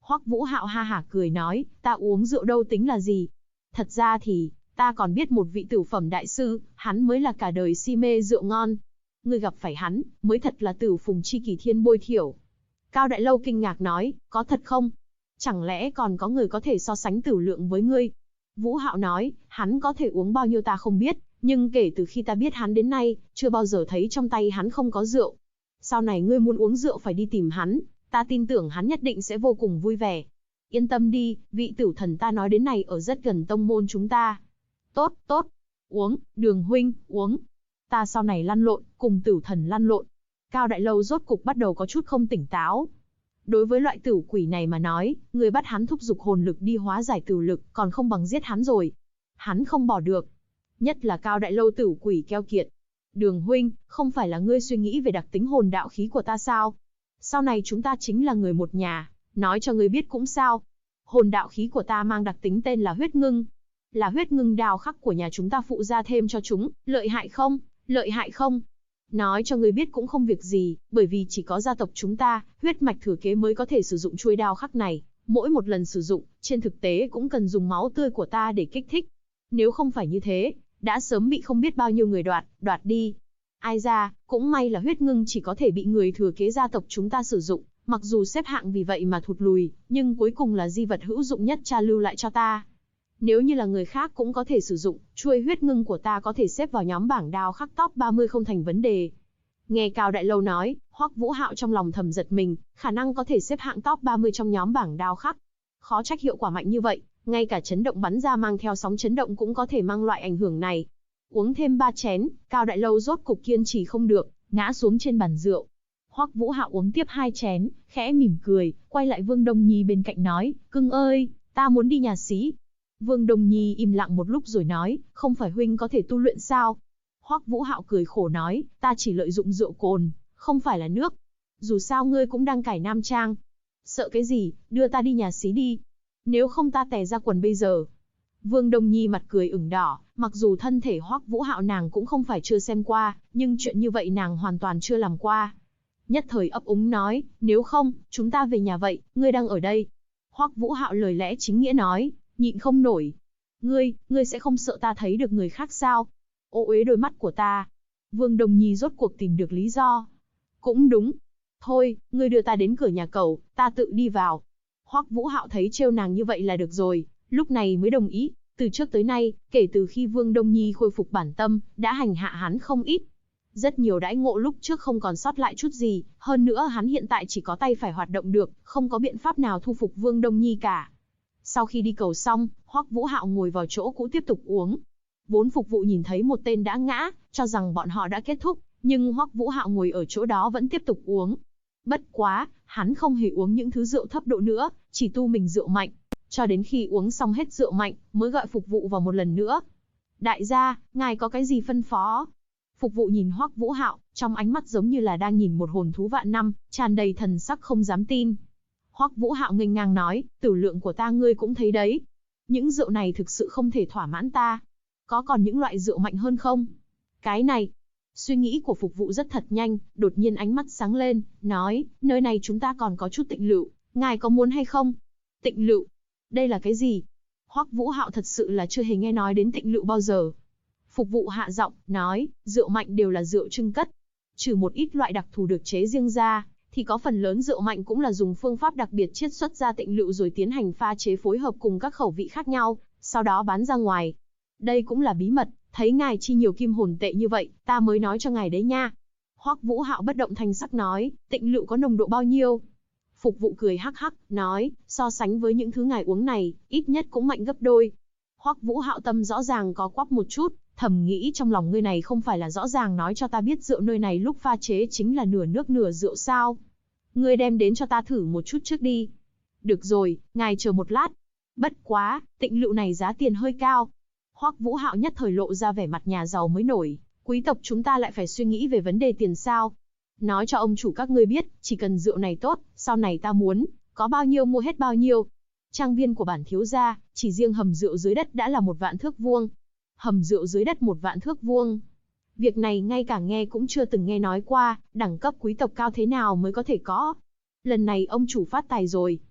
Hoắc Vũ Hạo ha hả cười nói, ta uống rượu đâu tính là gì. Thật ra thì, ta còn biết một vị tử phẩm đại sư, hắn mới là cả đời si mê rượu ngon. Ngươi gặp phải hắn, mới thật là tử phùng chi kỳ thiên bôi thiểu. Cao Đại Lâu kinh ngạc nói, có thật không? Chẳng lẽ còn có người có thể so sánh tử lượng với ngươi? Vũ Hạo nói, hắn có thể uống bao nhiêu ta không biết, nhưng kể từ khi ta biết hắn đến nay, chưa bao giờ thấy trong tay hắn không có rượu. Sau này ngươi muốn uống rượu phải đi tìm hắn, ta tin tưởng hắn nhất định sẽ vô cùng vui vẻ. Yên tâm đi, vị tử thần ta nói đến này ở rất gần tông môn chúng ta. Tốt, tốt. Uống, Đường huynh, uống. Ta sau này lăn lộn, cùng tử thần lăn lộn. Cao Đại Lâu rốt cục bắt đầu có chút không tỉnh táo. Đối với loại tử quỷ này mà nói, người bắt hắn thúc giục hồn lực đi hóa giải tử lực còn không bằng giết hắn rồi. Hắn không bỏ được. Nhất là Cao Đại Lâu tử quỷ keo kiệt. Đường huynh, không phải là ngươi suy nghĩ về đặc tính hồn đạo khí của ta sao? Sau này chúng ta chính là người một nhà, nói cho ngươi biết cũng sao. Hồn đạo khí của ta mang đặc tính tên là huyết ngưng. Là huyết ngưng đao khắc của nhà chúng ta phụ ra thêm cho chúng, lợi hại không? Lợi hại không? Nói cho ngươi biết cũng không việc gì, bởi vì chỉ có gia tộc chúng ta, huyết mạch thừa kế mới có thể sử dụng chuôi đao khắc này. Mỗi một lần sử dụng, trên thực tế cũng cần dùng máu tươi của ta để kích thích. Nếu không phải như thế, đã sớm bị không biết bao nhiêu người đoạt đi. Ai ra, cũng may là huyết ngưng chỉ có thể bị người thừa kế gia tộc chúng ta sử dụng, mặc dù xếp hạng vì vậy mà thụt lùi, nhưng cuối cùng là di vật hữu dụng nhất cha lưu lại cho ta. Nếu như là người khác cũng có thể sử dụng, chuôi huyết ngưng của ta có thể xếp vào nhóm bảng đao khắc top 30 không thành vấn đề. Nghe Cao Đại Lâu nói, Hoắc Vũ Hạo trong lòng thầm giật mình, khả năng có thể xếp hạng top 30 trong nhóm bảng đao khắc. Khó trách hiệu quả mạnh như vậy, ngay cả chấn động bắn ra mang theo sóng chấn động cũng có thể mang loại ảnh hưởng này. Uống thêm 3 chén, Cao Đại Lâu rốt cục kiên trì không được, ngã xuống trên bàn rượu. Hoắc Vũ Hạo uống tiếp 2 chén, khẽ mỉm cười, quay lại Vương Đông Nhi bên cạnh nói, cưng ơi, ta muốn đi nhà xí. Vương Đông Nhi im lặng một lúc rồi nói, không phải huynh có thể tu luyện sao? Hoắc Vũ Hạo cười khổ nói, ta chỉ lợi dụng rượu cồn, không phải là nước. Dù sao ngươi cũng đang cải nam trang. Sợ cái gì, đưa ta đi nhà xí đi. Nếu không ta tè ra quần bây giờ. Vương Đông Nhi mặt cười ửng đỏ, mặc dù thân thể Hoắc Vũ Hạo nàng cũng không phải chưa xem qua, nhưng chuyện như vậy nàng hoàn toàn chưa làm qua. Nhất thời ấp úng nói, nếu không, chúng ta về nhà vậy, ngươi đang ở đây. Hoắc Vũ Hạo lời lẽ chính nghĩa nói, nhịn không nổi. Ngươi sẽ không sợ ta thấy được người khác sao? Ô uế đôi mắt của ta. Vương Đông Nhi rốt cuộc tìm được lý do. Cũng đúng. Thôi, ngươi đưa ta đến cửa nhà cầu, ta tự đi vào. Hoắc Vũ Hạo thấy trêu nàng như vậy là được rồi, lúc này mới đồng ý. Từ trước tới nay, kể từ khi Vương Đông Nhi khôi phục bản tâm, đã hành hạ hắn không ít. Rất nhiều đãi ngộ lúc trước không còn sót lại chút gì, hơn nữa hắn hiện tại chỉ có tay phải hoạt động được, không có biện pháp nào thu phục Vương Đông Nhi cả. Sau khi đi cầu xong, Hoắc Vũ Hạo ngồi vào chỗ cũ tiếp tục uống. Vốn phục vụ nhìn thấy một tên đã ngã, cho rằng bọn họ đã kết thúc, nhưng Hoắc Vũ Hạo ngồi ở chỗ đó vẫn tiếp tục uống. Bất quá, hắn không hề uống những thứ rượu thấp độ nữa, chỉ tu mình rượu mạnh. Cho đến khi uống xong hết rượu mạnh, mới gọi phục vụ vào một lần nữa. Đại gia, ngài có cái gì phân phó? Phục vụ nhìn Hoắc Vũ Hạo, trong ánh mắt giống như là đang nhìn một hồn thú vạn năm, tràn đầy thần sắc không dám tin. Hoắc Vũ Hạo nghênh ngang nói, tử lượng của ta ngươi cũng thấy đấy. Những rượu này thực sự không thể thỏa mãn ta. Có còn những loại rượu mạnh hơn không? Cái này. Suy nghĩ của phục vụ rất thật nhanh, đột nhiên ánh mắt sáng lên, nói, nơi này chúng ta còn có chút tịnh lựu, ngài có muốn hay không? Tịnh lựu? Đây là cái gì? Hoắc Vũ Hạo thật sự là chưa hề nghe nói đến tịnh lựu bao giờ. Phục vụ hạ giọng, nói, rượu mạnh đều là rượu trưng cất. Trừ một ít loại đặc thù được chế riêng ra, thì có phần lớn rượu mạnh cũng là dùng phương pháp đặc biệt chiết xuất ra tịnh lựu rồi tiến hành pha chế phối hợp cùng các khẩu vị khác nhau, sau đó bán ra ngoài. Đây cũng là bí mật, thấy ngài chi nhiều kim hồn tệ như vậy, ta mới nói cho ngài đấy nha. Hoắc Vũ Hạo bất động thanh sắc nói, tịnh lựu có nồng độ bao nhiêu? Phục vụ cười hắc hắc, nói, so sánh với những thứ ngài uống này, ít nhất cũng mạnh gấp đôi. Hoắc Vũ Hạo tâm rõ ràng có quắp một chút, thầm nghĩ trong lòng ngươi này không phải là rõ ràng nói cho ta biết rượu nơi này lúc pha chế chính là nửa nước nửa rượu sao? Ngươi đem đến cho ta thử một chút trước đi. Được rồi, ngài chờ một lát. Bất quá, tịnh lựu này giá tiền hơi cao. Hoắc Vũ Hạo nhất thời lộ ra vẻ mặt nhà giàu mới nổi, quý tộc chúng ta lại phải suy nghĩ về vấn đề tiền sao? Nói cho ông chủ các ngươi biết, chỉ cần rượu này tốt, sau này ta muốn, có bao nhiêu mua hết bao nhiêu. Trang viên của bản thiếu gia, chỉ riêng hầm rượu dưới đất đã là 1 vạn thước vuông. Hầm rượu dưới đất 1 vạn thước vuông. Việc này ngay cả nghe cũng chưa từng nghe nói qua, đẳng cấp quý tộc cao thế nào mới có thể có. Lần này ông chủ phát tài rồi.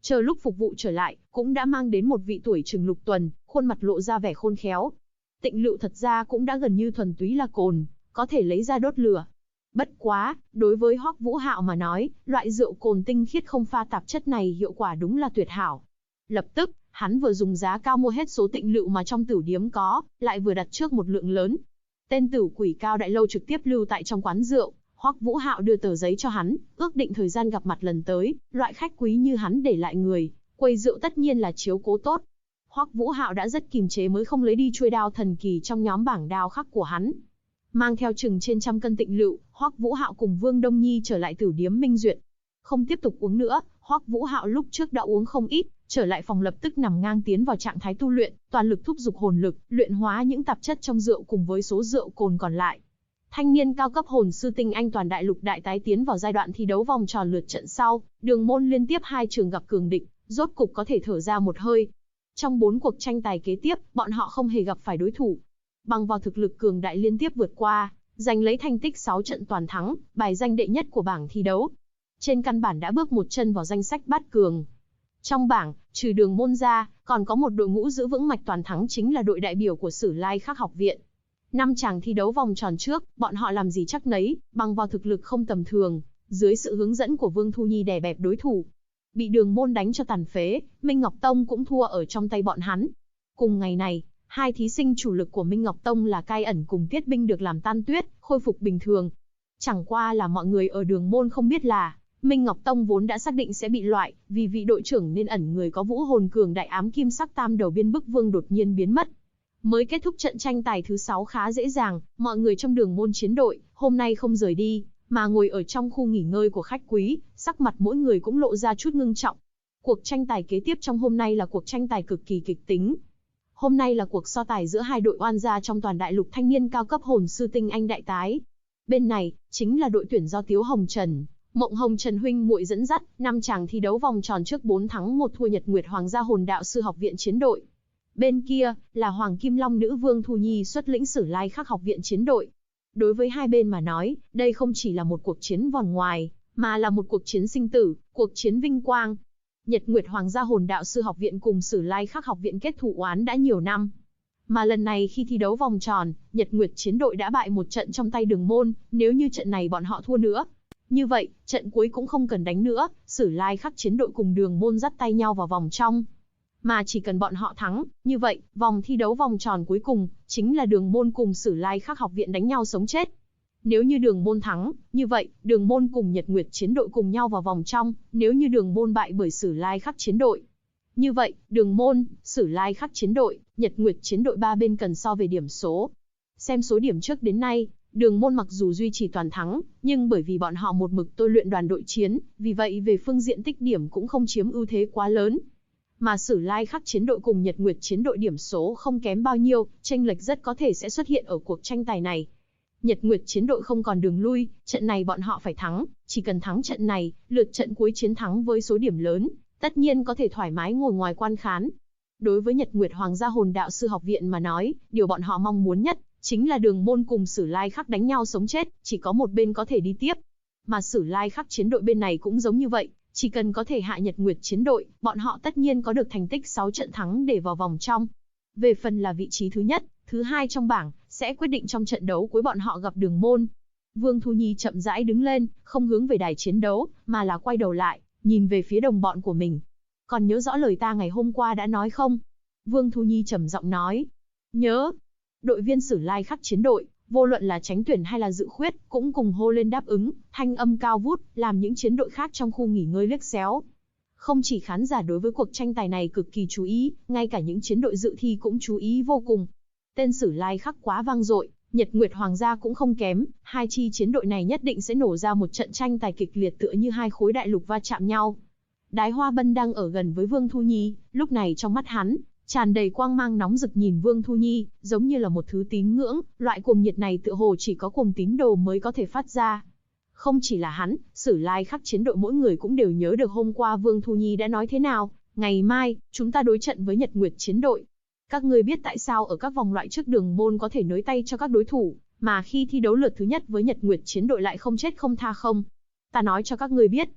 Chờ lúc phục vụ trở lại, cũng đã mang đến một vị tuổi chừng lục tuần, khuôn mặt lộ ra vẻ khôn khéo. Tịnh lựu thật ra cũng đã gần như thuần túy là cồn, có thể lấy ra đốt lửa. Bất quá, đối với Hoắc Vũ Hạo mà nói, loại rượu cồn tinh khiết không pha tạp chất này hiệu quả đúng là tuyệt hảo. Lập tức, hắn vừa dùng giá cao mua hết số tịnh lựu mà trong tửu điếm có, lại vừa đặt trước một lượng lớn. Tên Tử Quỷ Cao Đại Lâu trực tiếp lưu tại trong quán rượu, Hoắc Vũ Hạo đưa tờ giấy cho hắn, ước định thời gian gặp mặt lần tới, loại khách quý như hắn để lại người, quầy rượu tất nhiên là chiếu cố tốt. Hoắc Vũ Hạo đã rất kiềm chế mới không lấy đi chuôi đao thần kỳ trong nhóm bảng đao khắc của hắn. Mang theo chừng trên trăm cân tịnh lựu, Hoắc Vũ Hạo cùng Vương Đông Nhi trở lại tửu điếm Minh Duyệt. Không tiếp tục uống nữa, Hoắc Vũ Hạo lúc trước đã uống không ít, trở lại phòng lập tức nằm ngang tiến vào trạng thái tu luyện, toàn lực thúc giục hồn lực, luyện hóa những tạp chất trong rượu cùng với số rượu cồn còn lại. Thanh niên cao cấp hồn sư tinh anh toàn đại lục đại tái tiến vào giai đoạn thi đấu vòng tròn lượt trận sau, Đường Môn liên tiếp 2 trường gặp cường địch, rốt cục có thể thở ra một hơi. Trong 4 cuộc tranh tài kế tiếp, bọn họ không hề gặp phải đối thủ. Bằng vào thực lực cường đại liên tiếp vượt qua, giành lấy thành tích 6 trận toàn thắng, bài danh đệ nhất của bảng thi đấu. Trên căn bản đã bước một chân vào danh sách bát cường. Trong bảng, trừ Đường Môn ra, còn có một đội ngũ giữ vững mạch toàn thắng chính là đội đại biểu của Sử Lai Khắc học viện. 5 chàng thi đấu vòng tròn trước, bọn họ làm gì chắc nấy, bằng vào thực lực không tầm thường, dưới sự hướng dẫn của Vương Thu Nhi đè bẹp đối thủ. Bị Đường Môn đánh cho tàn phế, Minh Ngọc Tông cũng thua ở trong tay bọn hắn. Cùng ngày này, 2 thí sinh chủ lực của Minh Ngọc Tông là Cai Ẩn cùng Tiết Binh được làm tan tuyết, khôi phục bình thường. Chẳng qua là mọi người ở Đường Môn không biết là, Minh Ngọc Tông vốn đã xác định sẽ bị loại, vì vị đội trưởng nên ẩn người có vũ hồn cường đại ám kim sắc tam đầu biên bức vương đột nhiên biến mất. Mới kết thúc trận tranh tài thứ 6 khá dễ dàng, mọi người trong Đường Môn chiến đội, hôm nay không rời đi, mà ngồi ở trong khu nghỉ ngơi của khách quý, sắc mặt mỗi người cũng lộ ra chút ngưng trọng. Cuộc tranh tài kế tiếp trong hôm nay là cuộc tranh tài cực kỳ kịch tính. Hôm nay là cuộc so tài giữa 2 đội oan gia trong toàn đại lục thanh niên cao cấp hồn sư tinh anh đại tái. Bên này, chính là đội tuyển do Tiếu Hồng Trần, Mộng Hồng Trần huynh muội dẫn dắt, 5 chàng thi đấu vòng tròn trước 4 thắng 1 thua Nhật Nguyệt Hoàng gia hồn đạo sư học viện chiến đội. Bên kia, là Hoàng Kim Long nữ Vương Thu Nhi xuất lĩnh Sử Lai Khắc học viện chiến đội. Đối với hai bên mà nói, đây không chỉ là một cuộc chiến vòng ngoài, mà là một cuộc chiến sinh tử, cuộc chiến vinh quang. Nhật Nguyệt Hoàng gia hồn đạo sư học viện cùng Sử Lai Khắc học viện kết thù oán đã nhiều năm. Mà lần này khi thi đấu vòng tròn, Nhật Nguyệt chiến đội đã bại một trận trong tay Đường Môn, nếu như trận này bọn họ thua nữa. Như vậy, trận cuối cũng không cần đánh nữa, Sử Lai Khắc chiến đội cùng Đường Môn dắt tay nhau vào vòng trong. Mà chỉ cần bọn họ thắng, như vậy, vòng thi đấu vòng tròn cuối cùng, chính là Đường Môn cùng Sử Lai Khắc học viện đánh nhau sống chết. Nếu như Đường Môn thắng, như vậy, Đường Môn cùng Nhật Nguyệt chiến đội cùng nhau vào vòng trong, nếu như Đường Môn bại bởi Sử Lai Khắc chiến đội. Như vậy, Đường Môn, Sử Lai Khắc chiến đội, Nhật Nguyệt chiến đội ba bên cần so về điểm số. Xem số điểm trước đến nay, Đường Môn mặc dù duy trì toàn thắng, nhưng bởi vì bọn họ một mực tôi luyện đoàn đội chiến, vì vậy về phương diện tích điểm cũng không chiếm ưu thế quá lớn. Mà Sử Lai Khắc chiến đội cùng Nhật Nguyệt chiến đội điểm số không kém bao nhiêu, chênh lệch rất có thể sẽ xuất hiện ở cuộc tranh tài này. Nhật Nguyệt chiến đội không còn đường lui, trận này bọn họ phải thắng, chỉ cần thắng trận này, lượt trận cuối chiến thắng với số điểm lớn, tất nhiên có thể thoải mái ngồi ngoài quan khán. Đối với Nhật Nguyệt Hoàng gia hồn đạo sư học viện mà nói, điều bọn họ mong muốn nhất chính là Đường Môn cùng Sử Lai Khắc đánh nhau sống chết, chỉ có một bên có thể đi tiếp. Mà Sử Lai Khắc chiến đội bên này cũng giống như vậy, chỉ cần có thể hạ Nhật Nguyệt chiến đội, bọn họ tất nhiên có được thành tích 6 trận thắng để vào vòng trong. Về phần là vị trí thứ nhất, thứ hai trong bảng, sẽ quyết định trong trận đấu cuối bọn họ gặp Đường Môn. Vương Thu Nhi chậm rãi đứng lên, không hướng về đài chiến đấu, mà là quay đầu lại, nhìn về phía đồng bọn của mình. Còn nhớ rõ lời ta ngày hôm qua đã nói không? Vương Thu Nhi trầm giọng nói. Nhớ. Đội viên Sử Lai Khắc chiến đội, vô luận là tránh tuyển hay là dự khuyết, cũng cùng hô lên đáp ứng, thanh âm cao vút, làm những chiến đội khác trong khu nghỉ ngơi liếc xéo. Không chỉ khán giả đối với cuộc tranh tài này cực kỳ chú ý, ngay cả những chiến đội dự thi cũng chú ý vô cùng. Tên Sử Lai Khắc quá vang dội, Nhật Nguyệt Hoàng gia cũng không kém, hai chi chiến đội này nhất định sẽ nổ ra một trận tranh tài kịch liệt tựa như hai khối đại lục va chạm nhau. Đái Hoa Bân đang ở gần với Vương Thu Nhi, lúc này trong mắt hắn tràn đầy quang mang nóng rực nhìn Vương Thu Nhi, giống như là một thứ tín ngưỡng, loại cuồng nhiệt này tựa hồ chỉ có cuồng tín đồ mới có thể phát ra. Không chỉ là hắn, Sử Lai Khắc chiến đội mỗi người cũng đều nhớ được hôm qua Vương Thu Nhi đã nói thế nào, ngày mai, chúng ta đối trận với Nhật Nguyệt chiến đội. Các ngươi biết tại sao ở các vòng loại trước Đường Môn có thể nới tay cho các đối thủ, mà khi thi đấu lượt thứ nhất với Nhật Nguyệt chiến đội lại không chết không tha không? Ta nói cho các ngươi biết.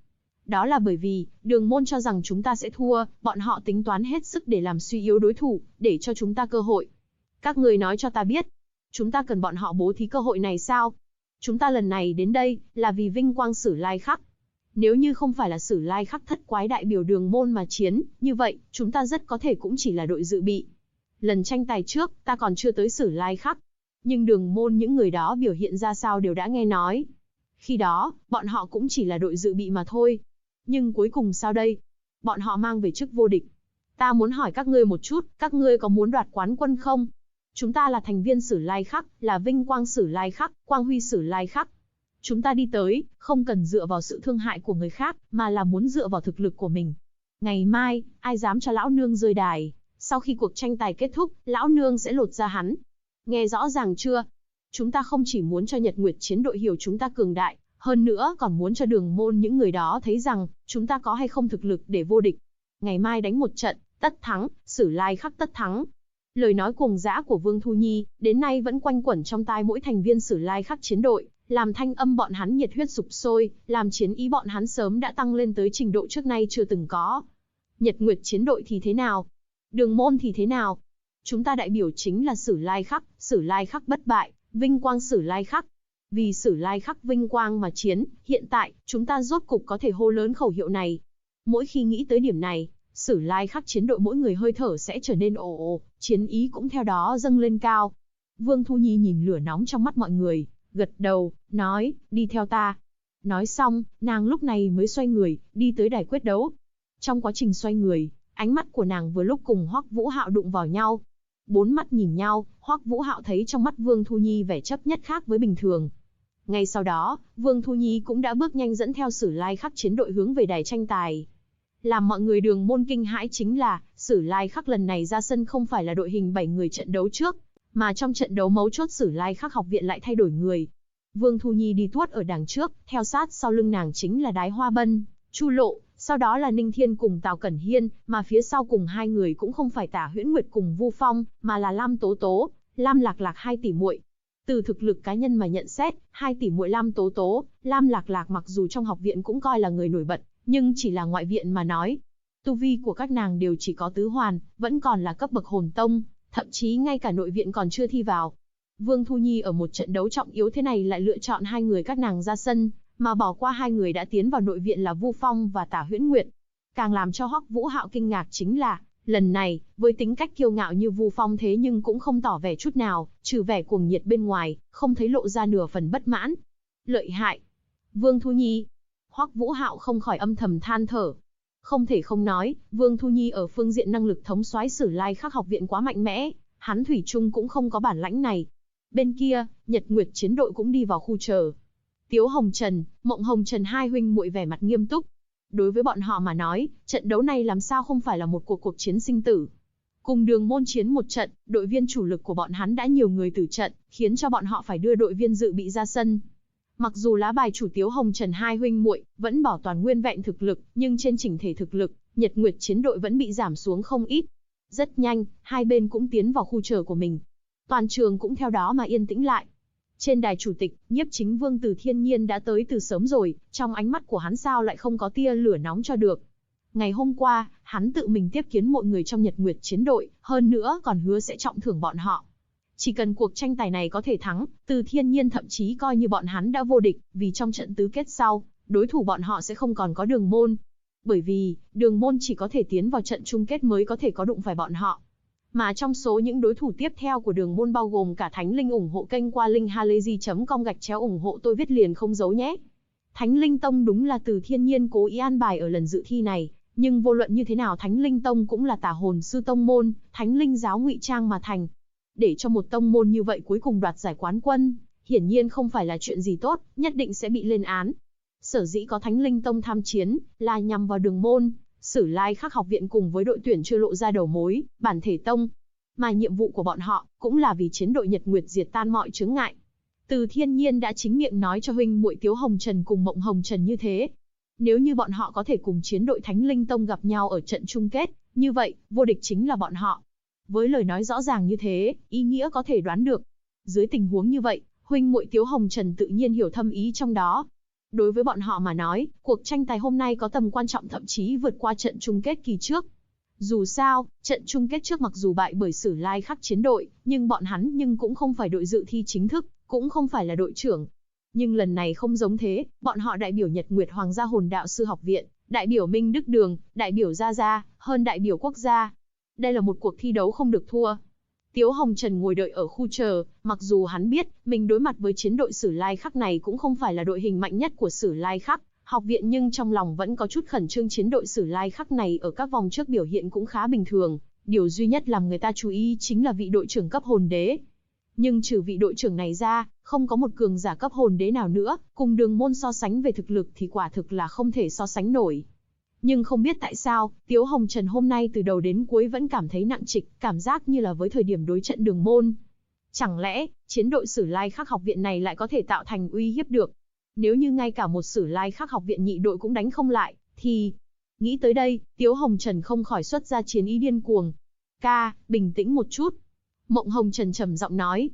Đó là bởi vì, Đường môn cho rằng chúng ta sẽ thua, bọn họ tính toán hết sức để làm suy yếu đối thủ, để cho chúng ta cơ hội. Các người nói cho ta biết, chúng ta cần bọn họ bố thí cơ hội này sao? Chúng ta lần này đến đây, là vì vinh quang Sử Lai Khắc. Nếu như không phải là Sử Lai Khắc thất quái đại biểu Đường môn mà chiến, như vậy, chúng ta rất có thể cũng chỉ là đội dự bị. Lần tranh tài trước, ta còn chưa tới Sử Lai Khắc. Nhưng Đường môn những người đó biểu hiện ra sao đều đã nghe nói. Khi đó, bọn họ cũng chỉ là đội dự bị mà thôi. Nhưng cuối cùng sao đây? Bọn họ mang về chức vô địch. Ta muốn hỏi các ngươi một chút, các ngươi có muốn đoạt quán quân không? Chúng ta là thành viên Sử Lai Khắc, là vinh quang Sử Lai Khắc, quang huy Sử Lai Khắc. Chúng ta đi tới, không cần dựa vào sự thương hại của người khác, mà là muốn dựa vào thực lực của mình. Ngày mai, ai dám cho lão nương rơi đài, sau khi cuộc tranh tài kết thúc, lão nương sẽ lột ra hắn. Nghe rõ ràng chưa? Chúng ta không chỉ muốn cho Nhật Nguyệt chiến đội hiểu chúng ta cường đại, hơn nữa còn muốn cho Đường môn những người đó thấy rằng, chúng ta có hay không thực lực để vô địch. Ngày mai đánh một trận, tất thắng, Sử Lai Khắc tất thắng. Lời nói cuồng dã của Vương Thu Nhi, đến nay vẫn quanh quẩn trong tai mỗi thành viên Sử Lai Khắc chiến đội, làm thanh âm bọn hắn nhiệt huyết sục sôi, làm chiến ý bọn hắn sớm đã tăng lên tới trình độ trước nay chưa từng có. Nhật Nguyệt chiến đội thì thế nào? Đường môn thì thế nào? Chúng ta đại biểu chính là Sử Lai Khắc bất bại, vinh quang Sử Lai Khắc. Vì Sử Lai Khắc vinh quang mà chiến, hiện tại, chúng ta rốt cục có thể hô lớn khẩu hiệu này. Mỗi khi nghĩ tới điểm này, Sử Lai Khắc chiến đội mỗi người hơi thở sẽ trở nên ồ ồ, chiến ý cũng theo đó dâng lên cao. Vương Thu Nhi nhìn lửa nóng trong mắt mọi người, gật đầu, nói, đi theo ta. Nói xong, nàng lúc này mới xoay người, đi tới đài quyết đấu. Trong quá trình xoay người, ánh mắt của nàng vừa lúc cùng Hoắc Vũ Hạo đụng vào nhau. Bốn mắt nhìn nhau, Hoắc Vũ Hạo thấy trong mắt Vương Thu Nhi vẻ chấp nhất khác với bình thường. Ngay sau đó, Vương Thu Nhi cũng đã bước nhanh dẫn theo Sử Lai Khắc chiến đội hướng về đài tranh tài. Làm mọi người Đường môn kinh hãi chính là, Sử Lai Khắc lần này ra sân không phải là đội hình 7 người trận đấu trước, mà trong trận đấu mấu chốt Sử Lai Khắc học viện lại thay đổi người. Vương Thu Nhi đi tuốt ở đằng trước, theo sát sau lưng nàng chính là Đái Hoa Bân, Chu Lộ, sau đó là Ninh Thiên cùng Tào Cẩn Hiên, mà phía sau cùng hai người cũng không phải Tả Huyễn Nguyệt cùng Vu Phong, mà là Lam Tố Tố, Lam Lạc Lạc hai tỷ muội. Từ thực lực cá nhân mà nhận xét, hai tỷ muội Lam Tố Tố, Lam Lạc Lạc mặc dù trong học viện cũng coi là người nổi bật, nhưng chỉ là ngoại viện mà nói. Tu vi của các nàng đều chỉ có tứ hoàn, vẫn còn là cấp bậc hồn tông, thậm chí ngay cả nội viện còn chưa thi vào. Vương Thu Nhi ở một trận đấu trọng yếu thế này lại lựa chọn hai người các nàng ra sân, mà bỏ qua hai người đã tiến vào nội viện là Vu Phong và Tả Huyễn Nguyệt. Càng làm cho Hoắc Vũ Hạo kinh ngạc chính là, lần này, với tính cách kiêu ngạo như Vu Phong thế nhưng cũng không tỏ vẻ chút nào, trừ vẻ cuồng nhiệt bên ngoài, không thấy lộ ra nửa phần bất mãn. Lợi hại. Vương Thu Nhi. Hoắc Vũ Hạo không khỏi âm thầm than thở. Không thể không nói, Vương Thu Nhi ở phương diện năng lực thống soái Sử Lai Khắc học viện quá mạnh mẽ, hắn thủy chung cũng không có bản lãnh này. Bên kia, Nhật Nguyệt chiến đội cũng đi vào khu chờ. Tiếu Hồng Trần, Mộng Hồng Trần hai huynh muội vẻ mặt nghiêm túc. Đối với bọn họ mà nói, trận đấu này làm sao không phải là một cuộc chiến sinh tử. Cùng Đường môn chiến một trận, đội viên chủ lực của bọn hắn đã nhiều người tử trận, khiến cho bọn họ phải đưa đội viên dự bị ra sân. Mặc dù lá bài chủ Tiếu Hồng Trần hai huynh muội vẫn bảo toàn nguyên vẹn thực lực, nhưng trên chỉnh thể thực lực, Nhật Nguyệt chiến đội vẫn bị giảm xuống không ít. Rất nhanh, hai bên cũng tiến vào khu chờ của mình. Toàn trường cũng theo đó mà yên tĩnh lại. Trên đài chủ tịch, Nhiếp Chính Vương Từ Thiên Nhiên đã tới từ sớm rồi, trong ánh mắt của hắn sao lại không có tia lửa nóng cho được. Ngày hôm qua, hắn tự mình tiếp kiến mọi người trong Nhật Nguyệt chiến đội, hơn nữa còn hứa sẽ trọng thưởng bọn họ. Chỉ cần cuộc tranh tài này có thể thắng, Từ Thiên Nhiên thậm chí coi như bọn hắn đã vô địch, vì trong trận tứ kết sau, đối thủ bọn họ sẽ không còn có Đường môn. Bởi vì, Đường môn chỉ có thể tiến vào trận chung kết mới có thể có đụng phải bọn họ. Mà trong số những đối thủ tiếp theo của Đường môn bao gồm cả Thánh Linh. Ủng hộ kênh qua linkhalazy.com /ủng hộ tôi viết liền không giấu nhé. Thánh Linh Tông đúng là Từ Thiên Nhiên cố ý an bài ở lần dự thi này, nhưng vô luận như thế nào Thánh Linh Tông cũng là tà hồn sư tông môn, Thánh Linh giáo ngụy trang mà thành. Để cho một tông môn như vậy cuối cùng đoạt giải quán quân, hiển nhiên không phải là chuyện gì tốt, nhất định sẽ bị lên án. Sở dĩ có Thánh Linh Tông tham chiến, là nhằm vào Đường môn, Sử Lai Khắc học viện cùng với đội tuyển chưa lộ ra đầu mối, Bản Thể Tông. Mà nhiệm vụ của bọn họ, cũng là vì chiến đội Nhật Nguyệt diệt tan mọi chướng ngại. Từ Thiên Nhiên đã chính miệng nói cho huynh muội Tiếu Hồng Trần cùng Mộng Hồng Trần như thế. Nếu như bọn họ có thể cùng chiến đội Thánh Linh Tông gặp nhau ở trận chung kết, như vậy, vô địch chính là bọn họ. Với lời nói rõ ràng như thế, ý nghĩa có thể đoán được. Dưới tình huống như vậy, huynh muội Tiếu Hồng Trần tự nhiên hiểu thâm ý trong đó. Đối với bọn họ mà nói, cuộc tranh tài hôm nay có tầm quan trọng thậm chí vượt qua trận chung kết kỳ trước. Dù sao, trận chung kết trước mặc dù bại bởi Sử Lai Khắc chiến đội, nhưng bọn hắn cũng không phải đội dự thi chính thức, cũng không phải là đội trưởng. Nhưng lần này không giống thế, bọn họ đại biểu Nhật Nguyệt Hoàng gia Hồn Đạo sư học viện, đại biểu Minh Đức Đường, đại biểu Gia Gia, hơn đại biểu quốc gia. Đây là một cuộc thi đấu không được thua. Tiếu Hồng Trần ngồi đợi ở khu chờ, mặc dù hắn biết, mình đối mặt với chiến đội Sử Lai Khắc này cũng không phải là đội hình mạnh nhất của Sử Lai Khắc học viện, nhưng trong lòng vẫn có chút khẩn trương. Chiến đội Sử Lai Khắc này ở các vòng trước biểu hiện cũng khá bình thường, điều duy nhất làm người ta chú ý chính là vị đội trưởng cấp hồn đế. Nhưng trừ vị đội trưởng này ra, không có một cường giả cấp hồn đế nào nữa, cùng Đường Môn so sánh về thực lực thì quả thực là không thể so sánh nổi. Nhưng không biết tại sao, Tiếu Hồng Trần hôm nay từ đầu đến cuối vẫn cảm thấy nặng trịch, cảm giác như là với thời điểm đối trận Đường Môn. Chẳng lẽ, chiến đội Sử Lai Khắc học viện này lại có thể tạo thành uy hiếp được? Nếu như ngay cả một Sử Lai Khắc học viện nhị đội cũng đánh không lại, thì... Nghĩ tới đây, Tiếu Hồng Trần không khỏi xuất ra chiến ý điên cuồng. Ca, bình tĩnh một chút. Mộng Hồng Trần trầm giọng nói.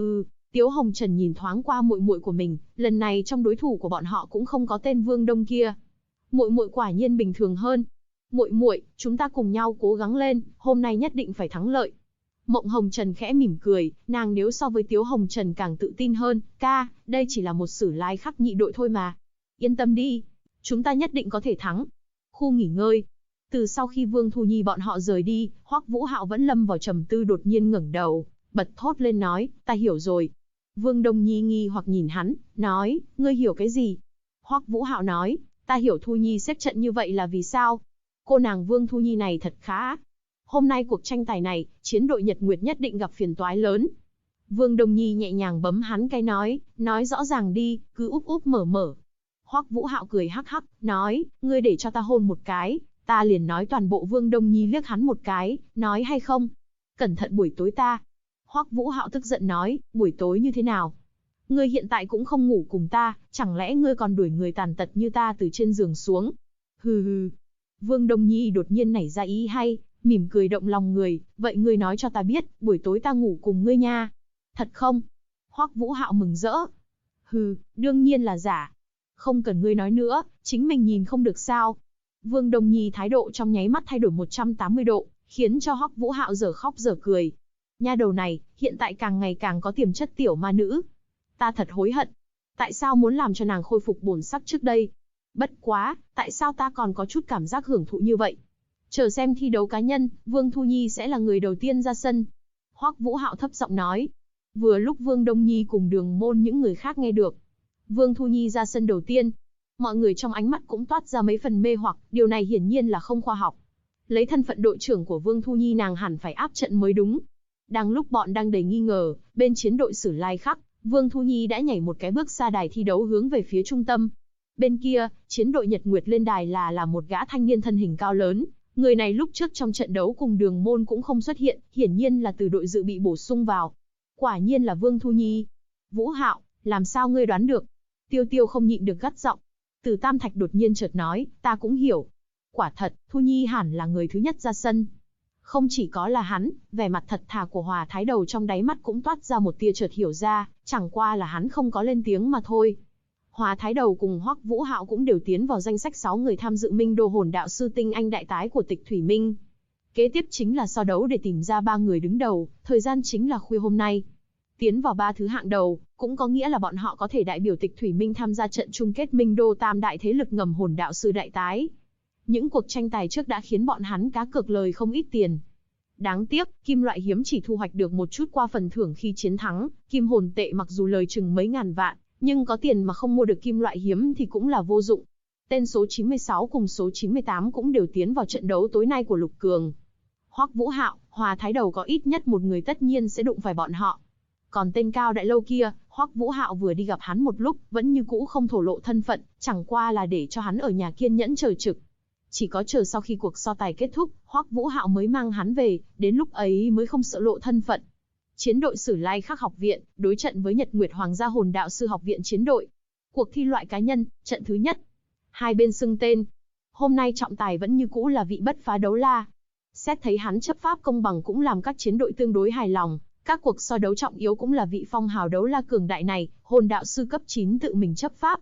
Tiếu Hồng Trần nhìn thoáng qua muội muội của mình, lần này trong đối thủ của bọn họ cũng không có tên Vương Đông kia. Muội muội quả nhiên bình thường hơn. Muội muội, chúng ta cùng nhau cố gắng lên, hôm nay nhất định phải thắng lợi. Mộng Hồng Trần khẽ mỉm cười, nàng nếu so với Tiếu Hồng Trần càng tự tin hơn. Ca, đây chỉ là một Sử Lai Khắc nhị đội thôi mà. Yên tâm đi, chúng ta nhất định có thể thắng. Khu nghỉ ngơi. Từ sau khi Vương Thu Nhi bọn họ rời đi, Hoắc Vũ Hạo vẫn lâm vào trầm tư, đột nhiên ngẩng đầu, bật thốt lên nói, ta hiểu rồi. Vương Đông Nhi nghi hoặc nhìn hắn, nói, ngươi hiểu cái gì? Hoắc Vũ Hạo nói, ta hiểu Thu Nhi xếp trận như vậy là vì sao? Cô nàng Vương Thu Nhi này thật khá. Hôm nay cuộc tranh tài này, chiến đội Nhật Nguyệt nhất định gặp phiền toái lớn. Vương Đông Nhi nhẹ nhàng bấm hắn cái nói rõ ràng đi, cứ úp úp mở mở. Hoắc Vũ Hạo cười hắc hắc, nói, ngươi để cho ta hôn một cái, ta liền nói toàn bộ. Vương Đông Nhi liếc hắn một cái, nói hay không? Cẩn thận buổi tối ta. Hoắc Vũ Hạo tức giận nói, buổi tối như thế nào? Ngươi hiện tại cũng không ngủ cùng ta, chẳng lẽ ngươi còn đuổi người tàn tật như ta từ trên giường xuống? Hừ hừ. Vương Đông Nhi đột nhiên nảy ra ý hay, mỉm cười động lòng người, vậy ngươi nói cho ta biết, buổi tối ta ngủ cùng ngươi nha. Thật không? Hoắc Vũ Hạo mừng rỡ. Hừ, đương nhiên là giả. Không cần ngươi nói nữa, chính mình nhìn không được sao? Vương Đông Nhi thái độ trong nháy mắt thay đổi 180 độ, khiến cho Hoắc Vũ Hạo dở khóc dở cười. Nha đầu này, hiện tại càng ngày càng có tiềm chất tiểu ma nữ. Ta thật hối hận. Tại sao muốn làm cho nàng khôi phục bổn sắc trước đây? Bất quá, tại sao ta còn có chút cảm giác hưởng thụ như vậy? Chờ xem thi đấu cá nhân, Vương Thu Nhi sẽ là người đầu tiên ra sân. Hoắc Vũ Hạo thấp giọng nói. Vừa lúc Vương Đông Nhi cùng Đường Môn những người khác nghe được. Vương Thu Nhi ra sân đầu tiên. Mọi người trong ánh mắt cũng toát ra mấy phần mê hoặc, điều này hiển nhiên là không khoa học. Lấy thân phận đội trưởng của Vương Thu Nhi, nàng hẳn phải áp trận mới đúng. Đang lúc bọn đang đầy nghi ngờ, bên chiến đội Sử Lai Khắc, Vương Thu Nhi đã nhảy một cái bước ra đài thi đấu hướng về phía trung tâm. Bên kia, chiến đội Nhật Nguyệt lên đài là một gã thanh niên thân hình cao lớn. Người này lúc trước trong trận đấu cùng Đường Môn cũng không xuất hiện, hiển nhiên là từ đội dự bị bổ sung vào. Quả nhiên là Vương Thu Nhi. Vũ Hạo, làm sao ngươi đoán được? Tiêu Tiêu không nhịn được gắt giọng. Từ Tam Thạch đột nhiên chợt nói, ta cũng hiểu. Quả thật, Thu Nhi hẳn là người thứ nhất ra sân. Không chỉ có là hắn, vẻ mặt thật thà của Hòa Thái Đầu trong đáy mắt cũng toát ra một tia chợt hiểu ra, chẳng qua là hắn không có lên tiếng mà thôi. Hòa Thái Đầu cùng Hoắc Vũ Hạo cũng đều tiến vào danh sách 6 người tham dự Minh Đô Hồn Đạo sư tinh anh đại tái của Tịch Thủy Minh. Kế tiếp chính là so đấu để tìm ra 3 người đứng đầu, thời gian chính là khuya hôm nay. Tiến vào 3 thứ hạng đầu, cũng có nghĩa là bọn họ có thể đại biểu Tịch Thủy Minh tham gia trận chung kết Minh Đô tam đại thế lực ngầm Hồn Đạo sư đại tái. Những cuộc tranh tài trước đã khiến bọn hắn cá cược lời không ít tiền. Đáng tiếc, kim loại hiếm chỉ thu hoạch được một chút qua phần thưởng khi chiến thắng, kim hồn tệ mặc dù lời chừng mấy ngàn vạn, nhưng có tiền mà không mua được kim loại hiếm thì cũng là vô dụng. Tên số 96 cùng số 98 cũng đều tiến vào trận đấu tối nay của Lục Cường. Hoắc Vũ Hạo, Hòa Thái Đầu có ít nhất một người tất nhiên sẽ đụng phải bọn họ. Còn tên Cao Đại Lâu kia, Hoắc Vũ Hạo vừa đi gặp hắn một lúc, vẫn như cũ không thổ lộ thân phận, chẳng qua là để cho hắn ở nhà kiên nhẫn chờ trực. Chỉ có chờ sau khi cuộc so tài kết thúc, Hoắc Vũ Hạo mới mang hắn về, đến lúc ấy mới không sợ lộ thân phận. Chiến đội Sử Lai Khắc học viện, đối trận với Nhật Nguyệt Hoàng gia Hồn Đạo sư học viện chiến đội. Cuộc thi loại cá nhân, trận thứ nhất. Hai bên xưng tên. Hôm nay trọng tài vẫn như cũ là vị Bất Phá Đấu La. Xét thấy hắn chấp pháp công bằng cũng làm các chiến đội tương đối hài lòng. Các cuộc so đấu trọng yếu cũng là vị Phong Hào Đấu La cường đại này, Hồn Đạo sư cấp 9 tự mình chấp pháp.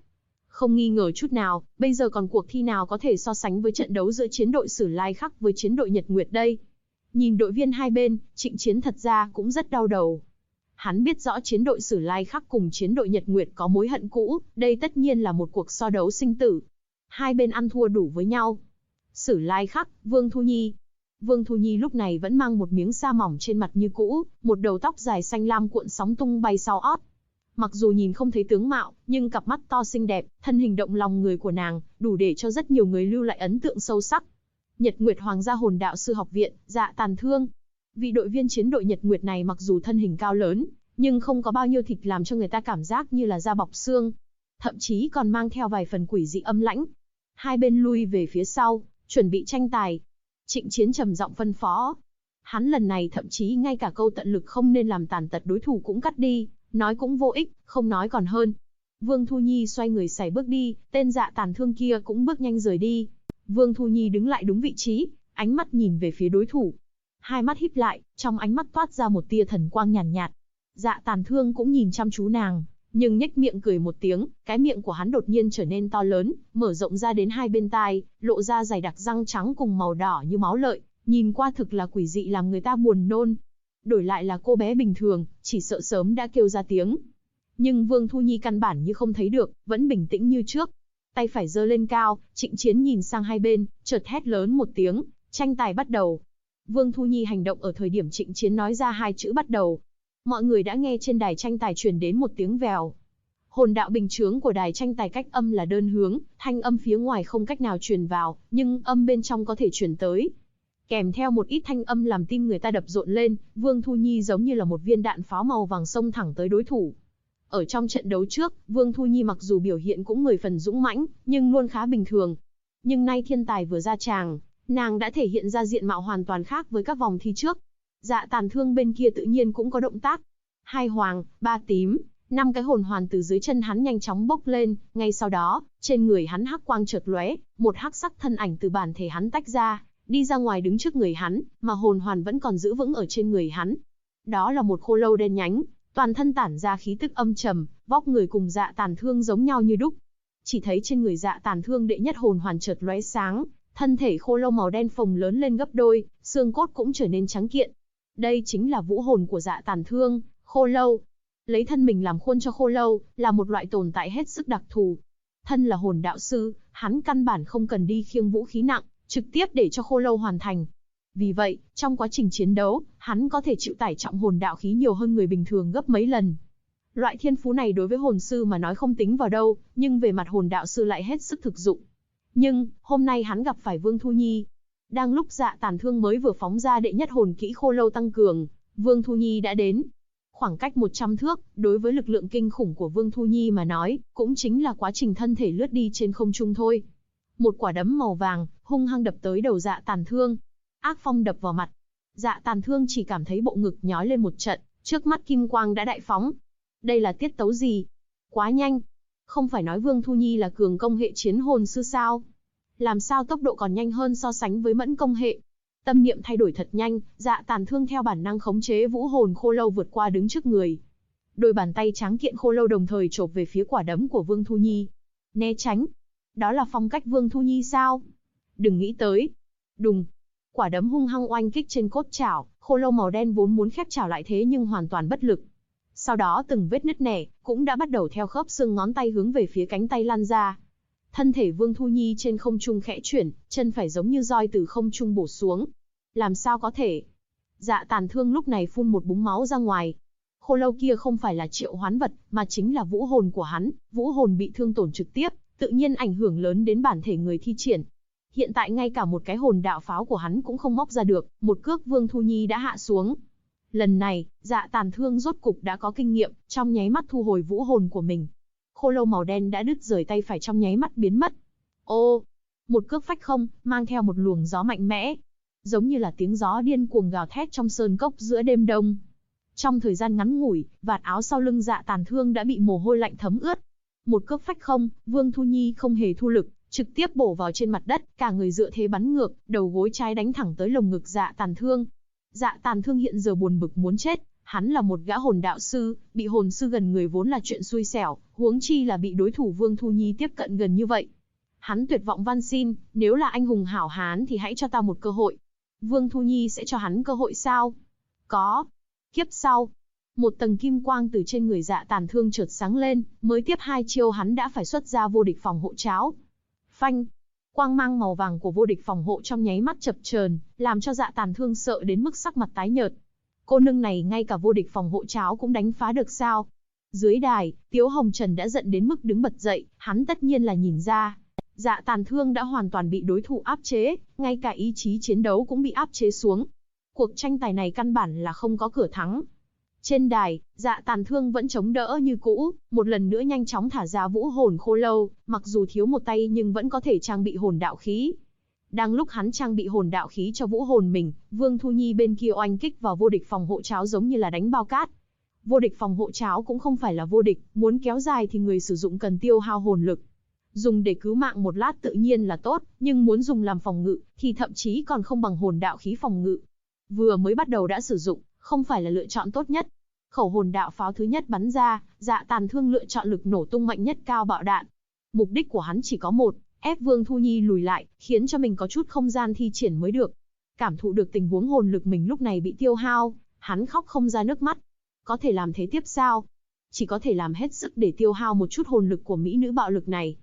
Không nghi ngờ chút nào, bây giờ còn cuộc thi nào có thể so sánh với trận đấu giữa chiến đội Sử Lai Khắc với chiến đội Nhật Nguyệt đây. Nhìn đội viên hai bên, Trịnh Chiến thật ra cũng rất đau đầu. Hắn biết rõ chiến đội Sử Lai Khắc cùng chiến đội Nhật Nguyệt có mối hận cũ, đây tất nhiên là một cuộc so đấu sinh tử. Hai bên ăn thua đủ với nhau. Sử Lai Khắc, Vương Thu Nhi. Vương Thu Nhi lúc này vẫn mang một miếng sa mỏng trên mặt như cũ, một đầu tóc dài xanh lam cuộn sóng tung bay sau ót. Mặc dù nhìn không thấy tướng mạo, nhưng cặp mắt to xinh đẹp, thân hình động lòng người của nàng, đủ để cho rất nhiều người lưu lại ấn tượng sâu sắc. Nhật Nguyệt Hoàng gia Hồn Đạo Sư Học Viện, Dạ Tàn Thương. Vị đội viên chiến đội Nhật Nguyệt này mặc dù thân hình cao lớn, nhưng không có bao nhiêu thịt làm cho người ta cảm giác như là da bọc xương. Thậm chí còn mang theo vài phần quỷ dị âm lãnh. Hai bên lui về phía sau, chuẩn bị tranh tài. Trịnh Chiến trầm giọng phân phó. Hắn lần này thậm chí ngay cả câu tận lực không nên làm tàn tật đối thủ cũng cắt đi, nói cũng vô ích, không nói còn hơn. Vương Thu Nhi xoay người sải bước đi, tên Dạ Tàn Thương kia cũng bước nhanh rời đi. Vương Thu Nhi đứng lại đúng vị trí, ánh mắt nhìn về phía đối thủ. Hai mắt híp lại, trong ánh mắt toát ra một tia thần quang nhàn nhạt. Dạ Tàn Thương cũng nhìn chăm chú nàng, nhưng nhếch miệng cười một tiếng, cái miệng của hắn đột nhiên trở nên to lớn, mở rộng ra đến hai bên tai, lộ ra dày đặc răng trắng cùng màu đỏ như máu lợi, nhìn qua thực là quỷ dị làm người ta buồn nôn. Đổi lại là cô bé bình thường, chỉ sợ sớm đã kêu ra tiếng. Nhưng Vương Thu Nhi căn bản như không thấy được, vẫn bình tĩnh như trước. Tay phải giơ lên cao, Trịnh Chiến nhìn sang hai bên, chợt hét lớn một tiếng, tranh tài bắt đầu. Vương Thu Nhi hành động ở thời điểm Trịnh Chiến nói ra hai chữ bắt đầu. Mọi người đã nghe trên đài tranh tài truyền đến một tiếng vèo. Hồn đạo bình chướng của đài tranh tài cách âm là đơn hướng, thanh âm phía ngoài không cách nào truyền vào, nhưng âm bên trong có thể truyền tới. Kèm theo một ít thanh âm làm tim người ta đập rộn lên, Vương Thu Nhi giống như là một viên đạn pháo màu vàng xông thẳng tới đối thủ. Ở trong trận đấu trước, Vương Thu Nhi mặc dù biểu hiện cũng 10 phần dũng mãnh, nhưng luôn khá bình thường. Nhưng nay thiên tài vừa ra tràng, nàng đã thể hiện ra diện mạo hoàn toàn khác với các vòng thi trước. Dạ Tàn Thương bên kia tự nhiên cũng có động tác. 2 hoàng, 3 tím, 5 cái hồn hoàn từ dưới chân hắn nhanh chóng bốc lên, ngay sau đó, trên người hắn hắc quang chợt lóe, một hắc sắc thân ảnh từ bản thể hắn tách ra, đi ra ngoài đứng trước người hắn, mà hồn hoàn vẫn còn giữ vững ở trên người hắn. Đó là một khô lâu đen nhánh, toàn thân tản ra khí tức âm trầm, vóc người cùng Dạ Tàn Thương giống nhau như đúc. Chỉ thấy trên người Dạ Tàn Thương đệ nhất hồn hoàn chợt lóe sáng, thân thể khô lâu màu đen phồng lớn lên gấp đôi, xương cốt cũng trở nên trắng kiện. Đây chính là vũ hồn của Dạ Tàn Thương, khô lâu. Lấy thân mình làm khuôn cho khô lâu, là một loại tồn tại hết sức đặc thù. Thân là hồn đạo sư, hắn căn bản không cần đi khiêng vũ khí nặng, trực tiếp để cho khô lâu hoàn thành. Vì vậy, trong quá trình chiến đấu, hắn có thể chịu tải trọng hồn đạo khí nhiều hơn người bình thường gấp mấy lần. Loại thiên phú này đối với hồn sư mà nói không tính vào đâu, nhưng về mặt hồn đạo sư lại hết sức thực dụng. Nhưng, hôm nay hắn gặp phải Vương Thu Nhi. Đang lúc Dạ Tàn Thương mới vừa phóng ra đệ nhất hồn kỹ khô lâu tăng cường, Vương Thu Nhi đã đến. Khoảng cách 100 thước, đối với lực lượng kinh khủng của Vương Thu Nhi mà nói, cũng chính là quá trình thân thể lướt đi trên không trung thôi. Một quả đấm màu vàng, hung hăng đập tới đầu Dạ Tàn Thương. Ác phong đập vào mặt. Dạ Tàn Thương chỉ cảm thấy bộ ngực nhói lên một trận, trước mắt kim quang đã đại phóng. Đây là tiết tấu gì? Quá nhanh. Không phải nói Vương Thu Nhi là cường công hệ chiến hồn sư sao? Làm sao tốc độ còn nhanh hơn so sánh với mẫn công hệ? Tâm niệm thay đổi thật nhanh, Dạ Tàn Thương theo bản năng khống chế vũ hồn khô lâu vượt qua đứng trước người. Đôi bàn tay trắng kiện khô lâu đồng thời chộp về phía quả đấm của Vương Thu Nhi. Né tránh. Đó là phong cách Vương Thu Nhi sao? Đừng nghĩ tới. Đùng. Quả đấm hung hăng oanh kích trên cốt chảo, khô lâu màu đen vốn muốn khép chảo lại thế nhưng hoàn toàn bất lực. Sau đó từng vết nứt nẻ, cũng đã bắt đầu theo khớp xương ngón tay hướng về phía cánh tay lan ra. Thân thể Vương Thu Nhi trên không trung khẽ chuyển, chân phải giống như roi từ không trung bổ xuống. Làm sao có thể? Dạ Tàn Thương lúc này phun một búng máu ra ngoài. Khô lâu kia không phải là triệu hoán vật, mà chính là vũ hồn của hắn, vũ hồn bị thương tổn trực tiếp, tự nhiên ảnh hưởng lớn đến bản thể người thi triển. Hiện tại ngay cả một cái hồn đạo pháo của hắn cũng không móc ra được, một cước Vương Thu Nhi đã hạ xuống. Lần này, Dạ Tàn Thương rốt cục đã có kinh nghiệm, trong nháy mắt thu hồi vũ hồn của mình. Khô lâu màu đen đã đứt rời tay phải trong nháy mắt biến mất. Ô, một cước phách không, mang theo một luồng gió mạnh mẽ, giống như là tiếng gió điên cuồng gào thét trong sơn cốc giữa đêm đông. Trong thời gian ngắn ngủi, vạt áo sau lưng Dạ Tàn Thương đã bị mồ hôi lạnh thấm ướt. Một cước phách không, Vương Thu Nhi không hề thu lực, trực tiếp bổ vào trên mặt đất, cả người dựa thế bắn ngược, đầu gối trái đánh thẳng tới lồng ngực Dạ Tàn Thương. Dạ Tàn Thương hiện giờ buồn bực muốn chết, hắn là một gã hồn đạo sư, bị hồn sư gần người vốn là chuyện xui xẻo, huống chi là bị đối thủ Vương Thu Nhi tiếp cận gần như vậy. Hắn tuyệt vọng van xin, nếu là anh hùng hảo hán thì hãy cho ta một cơ hội. Vương Thu Nhi sẽ cho hắn cơ hội sao? Có. Kiếp sau, một tầng kim quang từ trên người Dạ Tàn Thương chợt sáng lên, mới tiếp 2 chiêu hắn đã phải xuất ra vô địch phòng hộ cháo. Phanh! Quang mang màu vàng của vô địch phòng hộ trong nháy mắt chập chờn, làm cho Dạ Tàn Thương sợ đến mức sắc mặt tái nhợt. Cô nương này ngay cả vô địch phòng hộ cháo cũng đánh phá được sao? Dưới đài, Tiếu Hồng Trần đã giận đến mức đứng bật dậy, hắn tất nhiên là nhìn ra. Dạ Tàn Thương đã hoàn toàn bị đối thủ áp chế, ngay cả ý chí chiến đấu cũng bị áp chế xuống. Cuộc tranh tài này căn bản là không có cửa thắng. Trên đài, Dạ Tàn Thương vẫn chống đỡ như cũ, một lần nữa nhanh chóng thả ra vũ hồn khô lâu, mặc dù thiếu một tay nhưng vẫn có thể trang bị hồn đạo khí. Đang lúc hắn trang bị hồn đạo khí cho vũ hồn mình, Vương Thu Nhi bên kia oanh kích vào vô địch phòng hộ cháo giống như là đánh bao cát. Vô địch phòng hộ cháo cũng không phải là vô địch, muốn kéo dài thì người sử dụng cần tiêu hao hồn lực. Dùng để cứu mạng một lát tự nhiên là tốt, nhưng muốn dùng làm phòng ngự, thì thậm chí còn không bằng hồn đạo khí phòng ngự. Vừa mới bắt đầu đã sử dụng, không phải là lựa chọn tốt nhất. Khẩu hồn đạo pháo thứ nhất bắn ra, Dạ Tàn Thương lựa chọn lực nổ tung mạnh nhất cao bạo đạn. Mục đích của hắn chỉ có một, ép Vương Thu Nhi lùi lại, khiến cho mình có chút không gian thi triển mới được. Cảm thụ được tình huống hồn lực mình lúc này bị tiêu hao, hắn khóc không ra nước mắt. Có thể làm thế tiếp sao? Chỉ có thể làm hết sức để tiêu hao một chút hồn lực của mỹ nữ bạo lực này.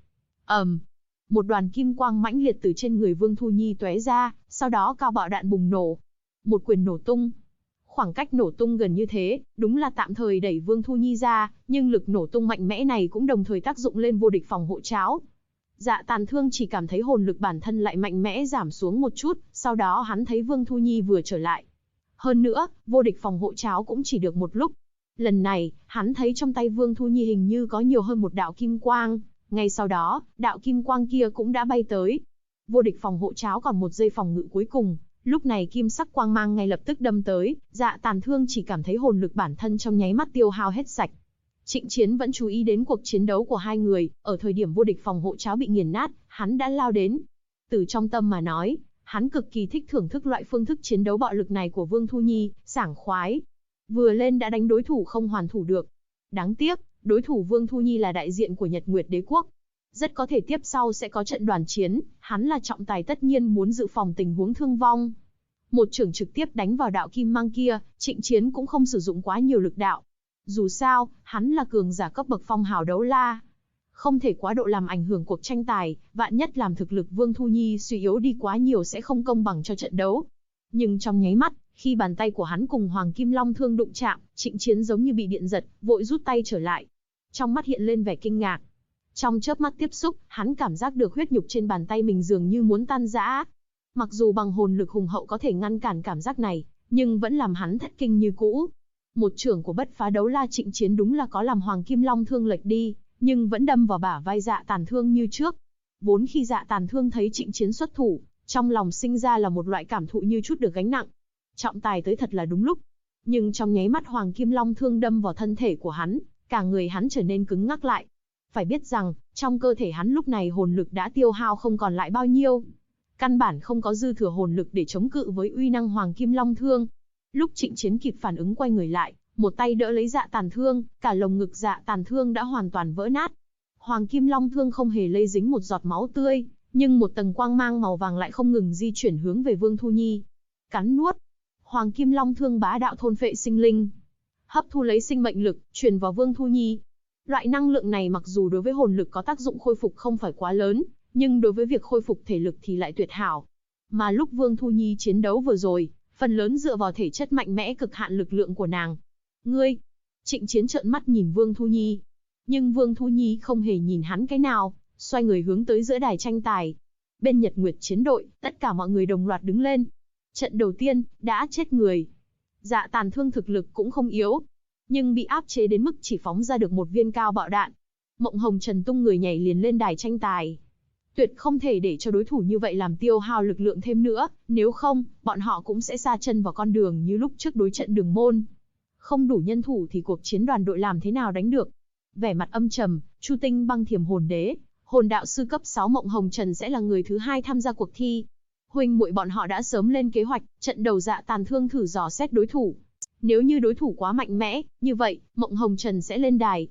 Một đoàn kim quang mãnh liệt từ trên người Vương Thu Nhi tóe ra, sau đó cao bạo đạn bùng nổ. Một quyền nổ tung. Khoảng cách nổ tung gần như thế, đúng là tạm thời đẩy Vương Thu Nhi ra, nhưng lực nổ tung mạnh mẽ này cũng đồng thời tác dụng lên vô địch phòng hộ cháo. Dạ Tàn Thương chỉ cảm thấy hồn lực bản thân lại mạnh mẽ giảm xuống một chút, sau đó hắn thấy Vương Thu Nhi vừa trở lại. Hơn nữa, vô địch phòng hộ cháo cũng chỉ được một lúc. Lần này, hắn thấy trong tay Vương Thu Nhi hình như có nhiều hơn một đạo kim quang, ngay sau đó, đạo kim quang kia cũng đã bay tới. Vô địch phòng hộ cháo còn một giây phòng ngự cuối cùng, lúc này kim sắc quang mang ngay lập tức đâm tới, Dạ Tàn Thương chỉ cảm thấy hồn lực bản thân trong nháy mắt tiêu hao hết sạch. Trịnh Chiến vẫn chú ý đến cuộc chiến đấu của hai người, ở thời điểm vô địch phòng hộ cháo bị nghiền nát, hắn đã lao đến. Từ trong tâm mà nói, hắn cực kỳ thích thưởng thức loại phương thức chiến đấu bạo lực này của Vương Thu Nhi, sảng khoái. Vừa lên đã đánh đối thủ không hoàn thủ được. Đáng tiếc, đối thủ Vương Thu Nhi là đại diện của Nhật Nguyệt Đế Quốc. Rất có thể tiếp sau sẽ có trận đoàn chiến, hắn là trọng tài tất nhiên muốn dự phòng tình huống thương vong. Một chưởng trực tiếp đánh vào đạo kim mang kia, Trịnh Chiến cũng không sử dụng quá nhiều lực đạo. Dù sao, hắn là cường giả cấp bậc phong hào đấu la. Không thể quá độ làm ảnh hưởng cuộc tranh tài, vạn nhất làm thực lực Vương Thu Nhi suy yếu đi quá nhiều sẽ không công bằng cho trận đấu. Nhưng trong nháy mắt, khi bàn tay của hắn cùng Hoàng Kim Long Thương đụng chạm, Trịnh Chiến giống như bị điện giật, vội rút tay trở lại. Trong mắt hiện lên vẻ kinh ngạc. Trong chớp mắt tiếp xúc, hắn cảm giác được huyết nhục trên bàn tay mình dường như muốn tan rã. Mặc dù bằng hồn lực hùng hậu có thể ngăn cản cảm giác này, nhưng vẫn làm hắn thất kinh như cũ. Một chưởng của bất phá đấu la Trịnh Chiến đúng là có làm Hoàng Kim Long Thương lệch đi, nhưng vẫn đâm vào bả vai Dạ Tàn Thương như trước. Vốn khi Dạ Tàn Thương thấy Trịnh Chiến xuất thủ, trong lòng sinh ra là một loại cảm thụ như chút được gánh nặng. Trọng tài tới thật là đúng lúc. Nhưng trong nháy mắt Hoàng Kim Long Thương đâm vào thân thể của hắn, cả người hắn trở nên cứng ngắc lại. Phải biết rằng, trong cơ thể hắn lúc này hồn lực đã tiêu hao không còn lại bao nhiêu. Căn bản không có dư thừa hồn lực để chống cự với uy năng Hoàng Kim Long Thương. Lúc Trịnh Chiến kịp phản ứng quay người lại, một tay đỡ lấy Dạ Tàn Thương, cả lồng ngực Dạ Tàn Thương đã hoàn toàn vỡ nát. Hoàng Kim Long Thương không hề lây dính một giọt máu tươi, nhưng một tầng quang mang màu vàng lại không ngừng di chuyển hướng về Vương Thu Nhi. Cắn nuốt. Hoàng Kim Long Thương bá đạo thôn phệ sinh linh, hấp thu lấy sinh mệnh lực, truyền vào Vương Thu Nhi. Loại năng lượng này mặc dù đối với hồn lực có tác dụng khôi phục không phải quá lớn, nhưng đối với việc khôi phục thể lực thì lại tuyệt hảo. Mà lúc Vương Thu Nhi chiến đấu vừa rồi, phần lớn dựa vào thể chất mạnh mẽ cực hạn lực lượng của nàng. Ngươi! Trịnh Chiến trợn mắt nhìn Vương Thu Nhi. Nhưng Vương Thu Nhi không hề nhìn hắn cái nào, xoay người hướng tới giữa đài tranh tài. Bên Nhật Nguyệt chiến đội, tất cả mọi người đồng loạt đứng lên. Trận đầu tiên, đã chết người. Dạ Tàn Thương thực lực cũng không yếu, nhưng bị áp chế đến mức chỉ phóng ra được một viên cao bạo đạn. Mộng Hồng Trần tung người nhảy liền lên đài tranh tài. Tuyệt không thể để cho đối thủ như vậy làm tiêu hao lực lượng thêm nữa, nếu không, bọn họ cũng sẽ sa chân vào con đường như lúc trước đối trận Đường Môn. Không đủ nhân thủ thì cuộc chiến đoàn đội làm thế nào đánh được? Vẻ mặt âm trầm, Chu Tinh Băng Thiềm Hồn Đế, hồn đạo sư cấp 6 Mộng Hồng Trần sẽ là người thứ hai tham gia cuộc thi. Huynh muội bọn họ đã sớm lên kế hoạch, trận đầu Dạ Tàn Thương thử dò xét đối thủ. Nếu như đối thủ quá mạnh mẽ, như vậy, Mộng Hồng Trần sẽ lên đài.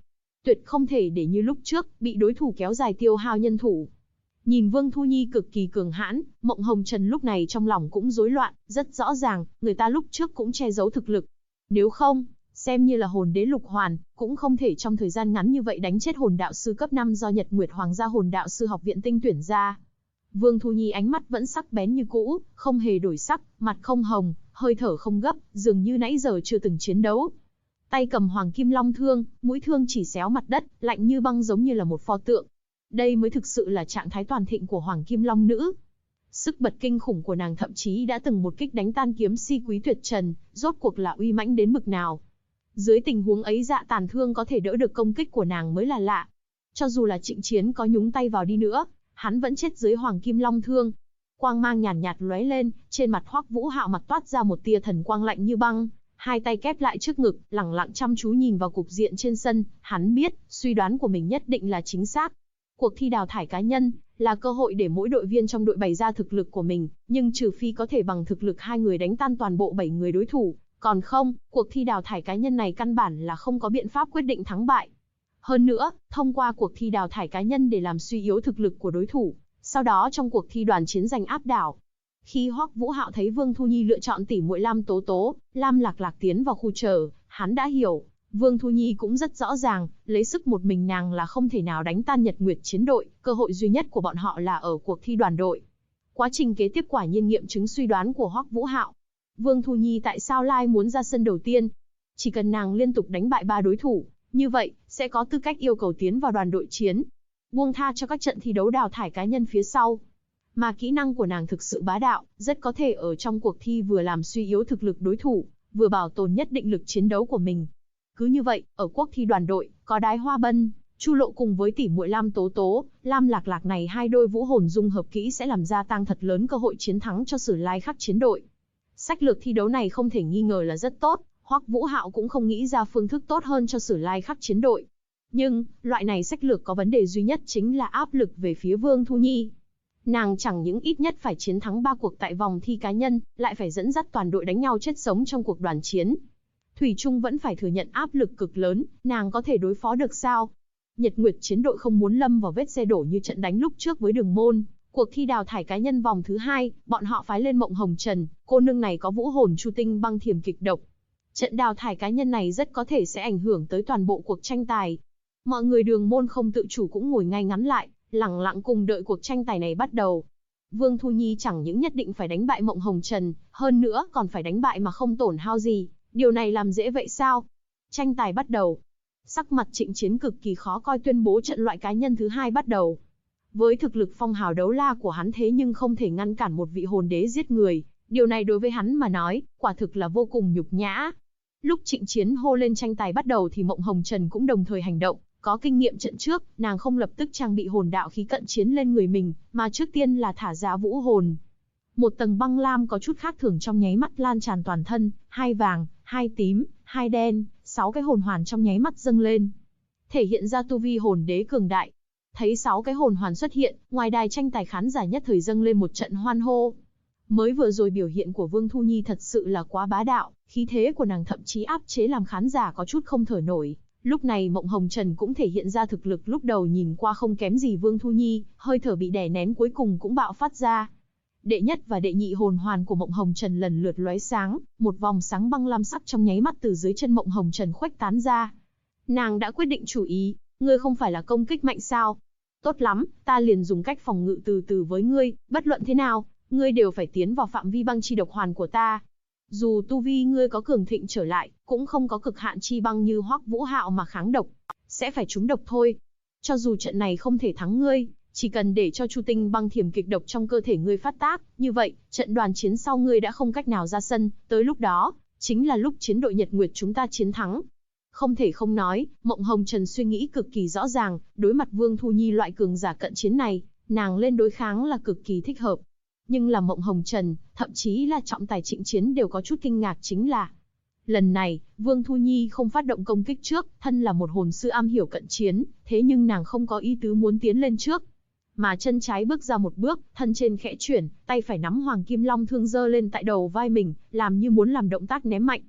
tuyệt không thể để như lúc trước, bị đối thủ kéo dài tiêu hao nhân thủ. Nhìn Vương Thu Nhi cực kỳ cường hãn, Mộng Hồng Trần lúc này trong lòng cũng rối loạn, rất rõ ràng, người ta lúc trước cũng che giấu thực lực. Nếu không, xem như là hồn đế lục hoàn, cũng không thể trong thời gian ngắn như vậy đánh chết hồn đạo sư cấp 5 do Nhật Nguyệt Hoàng gia hồn đạo sư học viện tinh tuyển ra. Vương Thu Nhi ánh mắt vẫn sắc bén như cũ, không hề đổi sắc, mặt không hồng, hơi thở không gấp, dường như nãy giờ chưa từng chiến đấu. Tay cầm Hoàng Kim Long thương, mũi thương chỉ xéo mặt đất, lạnh như băng giống như là một pho tượng. Đây mới thực sự là trạng thái toàn thịnh của Hoàng Kim Long nữ. Sức bật kinh khủng của nàng thậm chí đã từng một kích đánh tan kiếm si Quý Tuyệt Trần, rốt cuộc là uy mãnh đến mực nào. Dưới tình huống ấy Dạ Tàn Thương có thể đỡ được công kích của nàng mới là lạ. Cho dù là Trịnh Chiến có nhúng tay vào đi nữa, hắn vẫn chết dưới Hoàng Kim Long thương. Quang mang nhàn nhạt lóe lên, trên mặt Hoắc Vũ Hạo mặt toát ra một tia thần quang lạnh như băng, hai tay kép lại trước ngực, lẳng lặng chăm chú nhìn vào cục diện trên sân, hắn biết, suy đoán của mình nhất định là chính xác. Cuộc thi đào thải cá nhân là cơ hội để mỗi đội viên trong đội bày ra thực lực của mình, nhưng trừ phi có thể bằng thực lực hai người đánh tan toàn bộ 7 người đối thủ, còn không, cuộc thi đào thải cá nhân này căn bản là không có biện pháp quyết định thắng bại. Hơn nữa, thông qua cuộc thi đào thải cá nhân để làm suy yếu thực lực của đối thủ, sau đó trong cuộc thi đoàn chiến giành áp đảo. Khi Hoắc Vũ Hạo thấy Vương Thu Nhi lựa chọn tỉ muội Lam Tố Tố, Lam Lạc Lạc tiến vào khu chờ, hắn đã hiểu, Vương Thu Nhi cũng rất rõ ràng, lấy sức một mình nàng là không thể nào đánh tan Nhật Nguyệt chiến đội, cơ hội duy nhất của bọn họ là ở cuộc thi đoàn đội. Quá trình kế tiếp quả nhiên nghiệm chứng suy đoán của Hoắc Vũ Hạo. Vương Thu Nhi tại sao lai muốn ra sân đầu tiên? Chỉ cần nàng liên tục đánh bại 3 đối thủ, như vậy, sẽ có tư cách yêu cầu tiến vào đoàn đội chiến. Buông tha cho các trận thi đấu đào thải cá nhân phía sau. Mà kỹ năng của nàng thực sự bá đạo, rất có thể ở trong cuộc thi vừa làm suy yếu thực lực đối thủ, vừa bảo tồn nhất định lực chiến đấu của mình. Cứ như vậy, ở cuộc thi đoàn đội, có Đái Hoa Bân, Chu Lộ cùng với tỷ muội Lam Tố Tố, Lam Lạc Lạc này hai đôi vũ hồn dung hợp kỹ sẽ làm gia tăng thật lớn cơ hội chiến thắng cho Sử Lai Khắc chiến đội. Sách lược thi đấu này không thể nghi ngờ là rất tốt, Hoắc Vũ Hạo cũng không nghĩ ra phương thức tốt hơn cho Sử Lai Khắc chiến đội. Nhưng, loại này sách lược có vấn đề duy nhất chính là áp lực về phía Vương Thu Nhi. Nàng chẳng những ít nhất phải chiến thắng 3 cuộc tại vòng thi cá nhân, lại phải dẫn dắt toàn đội đánh nhau chết sống trong cuộc đoàn chiến. Thủy Chung vẫn phải thừa nhận áp lực cực lớn, nàng có thể đối phó được sao? Nhật Nguyệt chiến đội không muốn lâm vào vết xe đổ như trận đánh lúc trước với Đường Môn. Cuộc thi đào thải cá nhân vòng thứ 2, bọn họ phái lên Mộng Hồng Trần, cô nương này có vũ hồn Chu Tinh Băng Thiểm kịch độc. Trận đào thải cá nhân này rất có thể sẽ ảnh hưởng tới toàn bộ cuộc tranh tài. Mọi người Đường Môn không tự chủ cũng ngồi ngay ngắn lại, lẳng lặng cùng đợi cuộc tranh tài này bắt đầu. Vương Thu Nhi chẳng những nhất định phải đánh bại Mộng Hồng Trần, hơn nữa còn phải đánh bại mà không tổn hao gì. Điều này làm dễ vậy sao? Tranh tài bắt đầu. Sắc mặt Trịnh Chiến cực kỳ khó coi tuyên bố trận loại cá nhân thứ 2 bắt đầu. Với thực lực phong hào đấu la của hắn thế nhưng không thể ngăn cản một vị hồn đế giết người. Điều này đối với hắn mà nói, quả thực là vô cùng nhục nhã. Lúc Trịnh Chiến hô lên tranh tài bắt đầu thì Mộng Hồng Trần cũng đồng thời hành động. Có kinh nghiệm trận trước, nàng không lập tức trang bị hồn đạo khí cận chiến lên người mình, mà trước tiên là thả ra vũ hồn. Một tầng băng lam có chút khác thường trong nháy mắt lan tràn toàn thân, 2 vàng, 2 tím, 2 đen, 6 cái hồn hoàn trong nháy mắt dâng lên. Thể hiện ra tu vi hồn đế cường đại. Thấy 6 cái hồn hoàn xuất hiện, ngoài đài tranh tài khán giả nhất thời dâng lên một trận hoan hô. Mới vừa rồi biểu hiện của Vương Thu Nhi thật sự là quá bá đạo, khí thế của nàng thậm chí áp chế làm khán giả có chút không thở nổi. Lúc này Mộng Hồng Trần cũng thể hiện ra thực lực lúc đầu nhìn qua không kém gì Vương Thu Nhi, hơi thở bị đè nén cuối cùng cũng bạo phát ra. Đệ nhất và đệ nhị hồn hoàn của Mộng Hồng Trần lần lượt lóe sáng, một vòng sáng băng lam sắc trong nháy mắt từ dưới chân Mộng Hồng Trần khuếch tán ra. Nàng đã quyết định chủ ý, ngươi không phải là công kích mạnh sao? Tốt lắm, ta liền dùng cách phòng ngự từ từ với ngươi, bất luận thế nào, ngươi đều phải tiến vào phạm vi băng chi độc hoàn của ta. Dù tu vi ngươi có cường thịnh trở lại, cũng không có cực hạn chi băng như Hoắc Vũ Hạo mà kháng độc, sẽ phải trúng độc thôi. Cho dù trận này không thể thắng ngươi, chỉ cần để cho Chu Tinh Băng Thiểm kịch độc trong cơ thể ngươi phát tác, như vậy, trận đoàn chiến sau ngươi đã không cách nào ra sân, tới lúc đó, chính là lúc chiến đội Nhật Nguyệt chúng ta chiến thắng. Không thể không nói, Mộng Hồng Trần suy nghĩ cực kỳ rõ ràng, đối mặt Vương Thu Nhi loại cường giả cận chiến này, nàng lên đối kháng là cực kỳ thích hợp. Nhưng là Mộng Hồng Trần, thậm chí là trọng tài Trịnh Chiến đều có chút kinh ngạc chính là lần này, Vương Thu Nhi không phát động công kích trước, thân là một hồn sư am hiểu cận chiến, thế nhưng nàng không có ý tứ muốn tiến lên trước. Mà chân trái bước ra một bước, thân trên khẽ chuyển, tay phải nắm Hoàng Kim Long thương giơ lên tại đầu vai mình, làm như muốn làm động tác ném mạnh.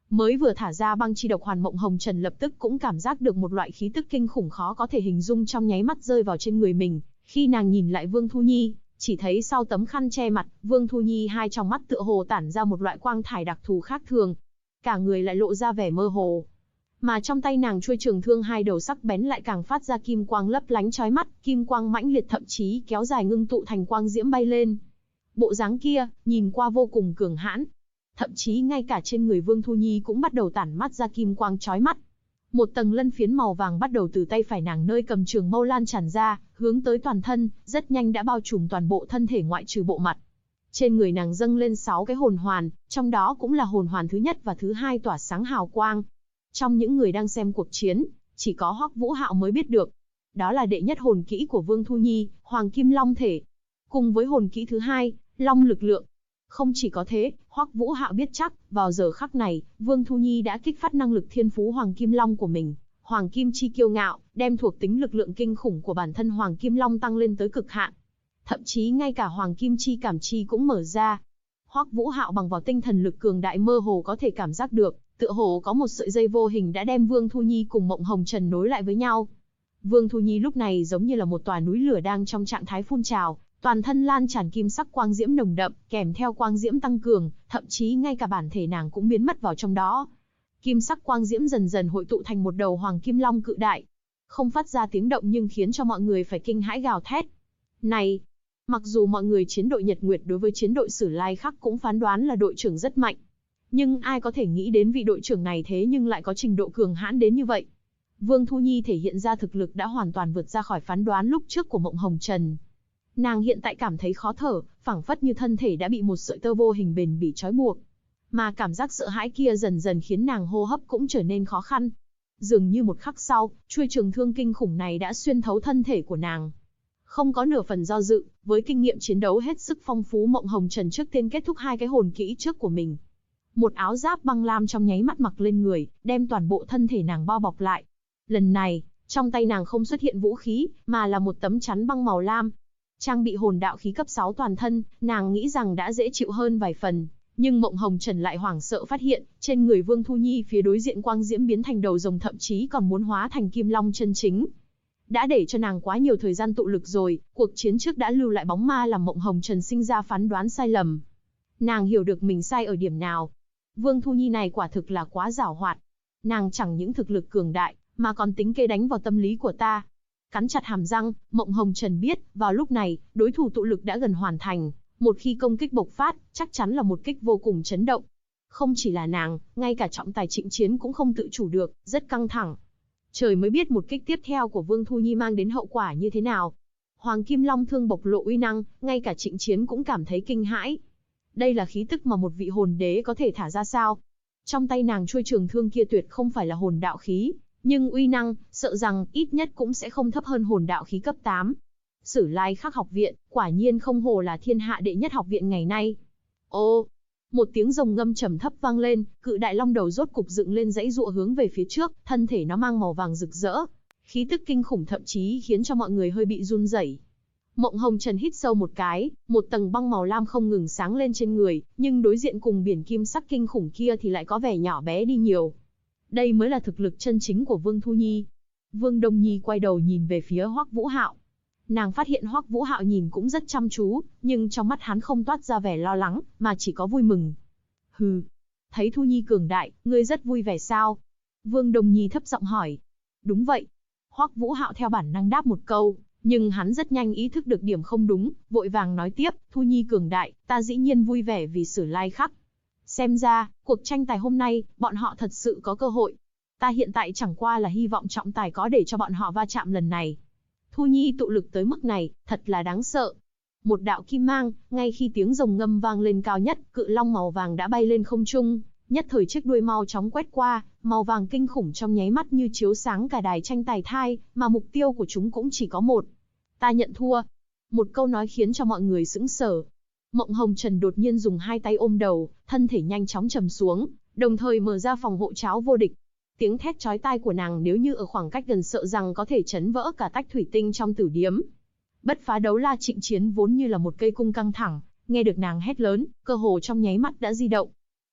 Mới vừa thả ra băng chi độc hoàn, Mộng Hồng Trần lập tức cũng cảm giác được một loại khí tức kinh khủng khó có thể hình dung trong nháy mắt rơi vào trên người mình. Khi nàng nhìn lại Vương Thu Nhi, chỉ thấy sau tấm khăn che mặt, Vương Thu Nhi hai trong mắt tựa hồ tản ra một loại quang thải đặc thù khác thường. Cả người lại lộ ra vẻ mơ hồ. Mà trong tay nàng chuôi trường thương hai đầu sắc bén lại càng phát ra kim quang lấp lánh chói mắt, kim quang mãnh liệt thậm chí kéo dài ngưng tụ thành quang diễm bay lên. Bộ dáng kia, nhìn qua vô cùng cường hãn. Thậm chí ngay cả trên người Vương Thu Nhi cũng bắt đầu tản mắt ra kim quang chói mắt. Một tầng lân phiến màu vàng bắt đầu từ tay phải nàng nơi cầm trường mâu lan tràn ra, hướng tới toàn thân, rất nhanh đã bao trùm toàn bộ thân thể ngoại trừ bộ mặt. Trên người nàng dâng lên 6 cái hồn hoàn, trong đó cũng là hồn hoàn thứ nhất và thứ hai tỏa sáng hào quang. Trong những người đang xem cuộc chiến, chỉ có Hoắc Vũ Hạo mới biết được. Đó là đệ nhất hồn kỹ của Vương Thu Nhi, Hoàng Kim Long Thể. Cùng với hồn kỹ thứ hai, Long Lực Lượng. Không chỉ có thế, Hoắc Vũ Hạo biết chắc, vào giờ khắc này, Vương Thu Nhi đã kích phát năng lực thiên phú Hoàng Kim Long của mình. Hoàng Kim Chi kiêu ngạo, đem thuộc tính lực lượng kinh khủng của bản thân Hoàng Kim Long tăng lên tới cực hạn. Thậm chí ngay cả Hoàng Kim Chi cảm chi cũng mở ra. Hoắc Vũ Hạo bằng vào tinh thần lực cường đại mơ hồ có thể cảm giác được, tựa hồ có một sợi dây vô hình đã đem Vương Thu Nhi cùng Mộng Hồng Trần nối lại với nhau. Vương Thu Nhi lúc này giống như là một tòa núi lửa đang trong trạng thái phun trào, toàn thân lan tràn kim sắc quang diễm nồng đậm, kèm theo quang diễm tăng cường, thậm chí ngay cả bản thể nàng cũng biến mất vào trong đó. Kim sắc quang diễm dần dần hội tụ thành một đầu Hoàng Kim Long cự đại, không phát ra tiếng động nhưng khiến cho mọi người phải kinh hãi gào thét. Này, mặc dù mọi người chiến đội Nhật Nguyệt đối với chiến đội Sử Lai Khắc cũng phán đoán là đội trưởng rất mạnh, nhưng ai có thể nghĩ đến vị đội trưởng này thế nhưng lại có trình độ cường hãn đến như vậy. Vương Thu Nhi thể hiện ra thực lực đã hoàn toàn vượt ra khỏi phán đoán lúc trước của Mộng Hồng Trần. Nàng hiện tại cảm thấy khó thở, phảng phất như thân thể đã bị một sợi tơ vô hình bền bỉ trói buộc. Mà cảm giác sợ hãi kia dần dần khiến nàng hô hấp cũng trở nên khó khăn. Dường như một khắc sau, chuôi trường thương kinh khủng này đã xuyên thấu thân thể của nàng. Không có nửa phần do dự, với kinh nghiệm chiến đấu hết sức phong phú, Mộng Hồng Trần trước tiên kết thúc hai cái hồn kỹ trước của mình. Một áo giáp băng lam trong nháy mắt mặc lên người, đem toàn bộ thân thể nàng bao bọc lại. Lần này, trong tay nàng không xuất hiện vũ khí, mà là một tấm chắn băng màu lam. Trang bị hồn đạo khí cấp 6 toàn thân, nàng nghĩ rằng đã dễ chịu hơn vài phần. Nhưng Mộng Hồng Trần lại hoảng sợ phát hiện, trên người Vương Thu Nhi phía đối diện quang diễm biến thành đầu rồng, thậm chí còn muốn hóa thành kim long chân chính. Đã để cho nàng quá nhiều thời gian tụ lực rồi, cuộc chiến trước đã lưu lại bóng ma làm Mộng Hồng Trần sinh ra phán đoán sai lầm. Nàng hiểu được mình sai ở điểm nào. Vương Thu Nhi này quả thực là quá giảo hoạt. Nàng chẳng những thực lực cường đại, mà còn tính kế đánh vào tâm lý của ta. Cắn chặt hàm răng, Mộng Hồng Trần biết, vào lúc này, đối thủ tụ lực đã gần hoàn thành. Một khi công kích bộc phát, chắc chắn là một kích vô cùng chấn động. Không chỉ là nàng, ngay cả trọng tài Trịnh Chiến cũng không tự chủ được, rất căng thẳng. Trời mới biết một kích tiếp theo của Vương Thu Nhi mang đến hậu quả như thế nào. Hoàng Kim Long thương bộc lộ uy năng, ngay cả Trịnh Chiến cũng cảm thấy kinh hãi. Đây là khí tức mà một vị hồn đế có thể thả ra sao? Trong tay nàng chuôi trường thương kia tuyệt không phải là hồn đạo khí, nhưng uy năng, sợ rằng ít nhất cũng sẽ không thấp hơn hồn đạo khí cấp 8. Sử Lai Khắc học viện, quả nhiên không hổ là thiên hạ đệ nhất học viện ngày nay. Ô, một tiếng rồng ngâm trầm thấp vang lên, cự đại long đầu rốt cục dựng lên dãy dụa hướng về phía trước, thân thể nó mang màu vàng rực rỡ, khí tức kinh khủng thậm chí khiến cho mọi người hơi bị run rẩy. Mộng Hồng Trần hít sâu một cái, một tầng băng màu lam không ngừng sáng lên trên người, nhưng đối diện cùng biển kim sắc kinh khủng kia thì lại có vẻ nhỏ bé đi nhiều. Đây mới là thực lực chân chính của Vương Thu Nhi. Vương Đông Nhi quay đầu nhìn về phía Hoắc Vũ Hạo. Nàng phát hiện Hoắc Vũ Hạo nhìn cũng rất chăm chú, nhưng trong mắt hắn không toát ra vẻ lo lắng, mà chỉ có vui mừng. Hừ, thấy Thu Nhi cường đại, ngươi rất vui vẻ sao? Vương Đông Nhi thấp giọng hỏi. Đúng vậy. Hoắc Vũ Hạo theo bản năng đáp một câu, nhưng hắn rất nhanh ý thức được điểm không đúng, vội vàng nói tiếp, Thu Nhi cường đại, ta dĩ nhiên vui vẻ vì Sử Lai Khắc. Xem ra, cuộc tranh tài hôm nay, bọn họ thật sự có cơ hội. Ta hiện tại chẳng qua là hy vọng trọng tài có để cho bọn họ va chạm lần này. Thu Nhi tụ lực tới mức này, thật là đáng sợ. Một đạo kim mang, ngay khi tiếng rồng ngâm vang lên cao nhất, cự long màu vàng đã bay lên không trung, nhất thời chiếc đuôi mau chóng quét qua, màu vàng kinh khủng trong nháy mắt như chiếu sáng cả đài tranh tài thai, mà mục tiêu của chúng cũng chỉ có một. Ta nhận thua. Một câu nói khiến cho mọi người sững sờ. Mộng Hồng Trần đột nhiên dùng hai tay ôm đầu, thân thể nhanh chóng trầm xuống, đồng thời mở ra phòng hộ cháo vô địch. Tiếng thét chói tai của nàng nếu như ở khoảng cách gần sợ rằng có thể chấn vỡ cả tách thủy tinh trong tử điếm. Bất phá đấu la Trịnh Chiến vốn như là một cây cung căng thẳng, nghe được nàng hét lớn, cơ hồ trong nháy mắt đã di động.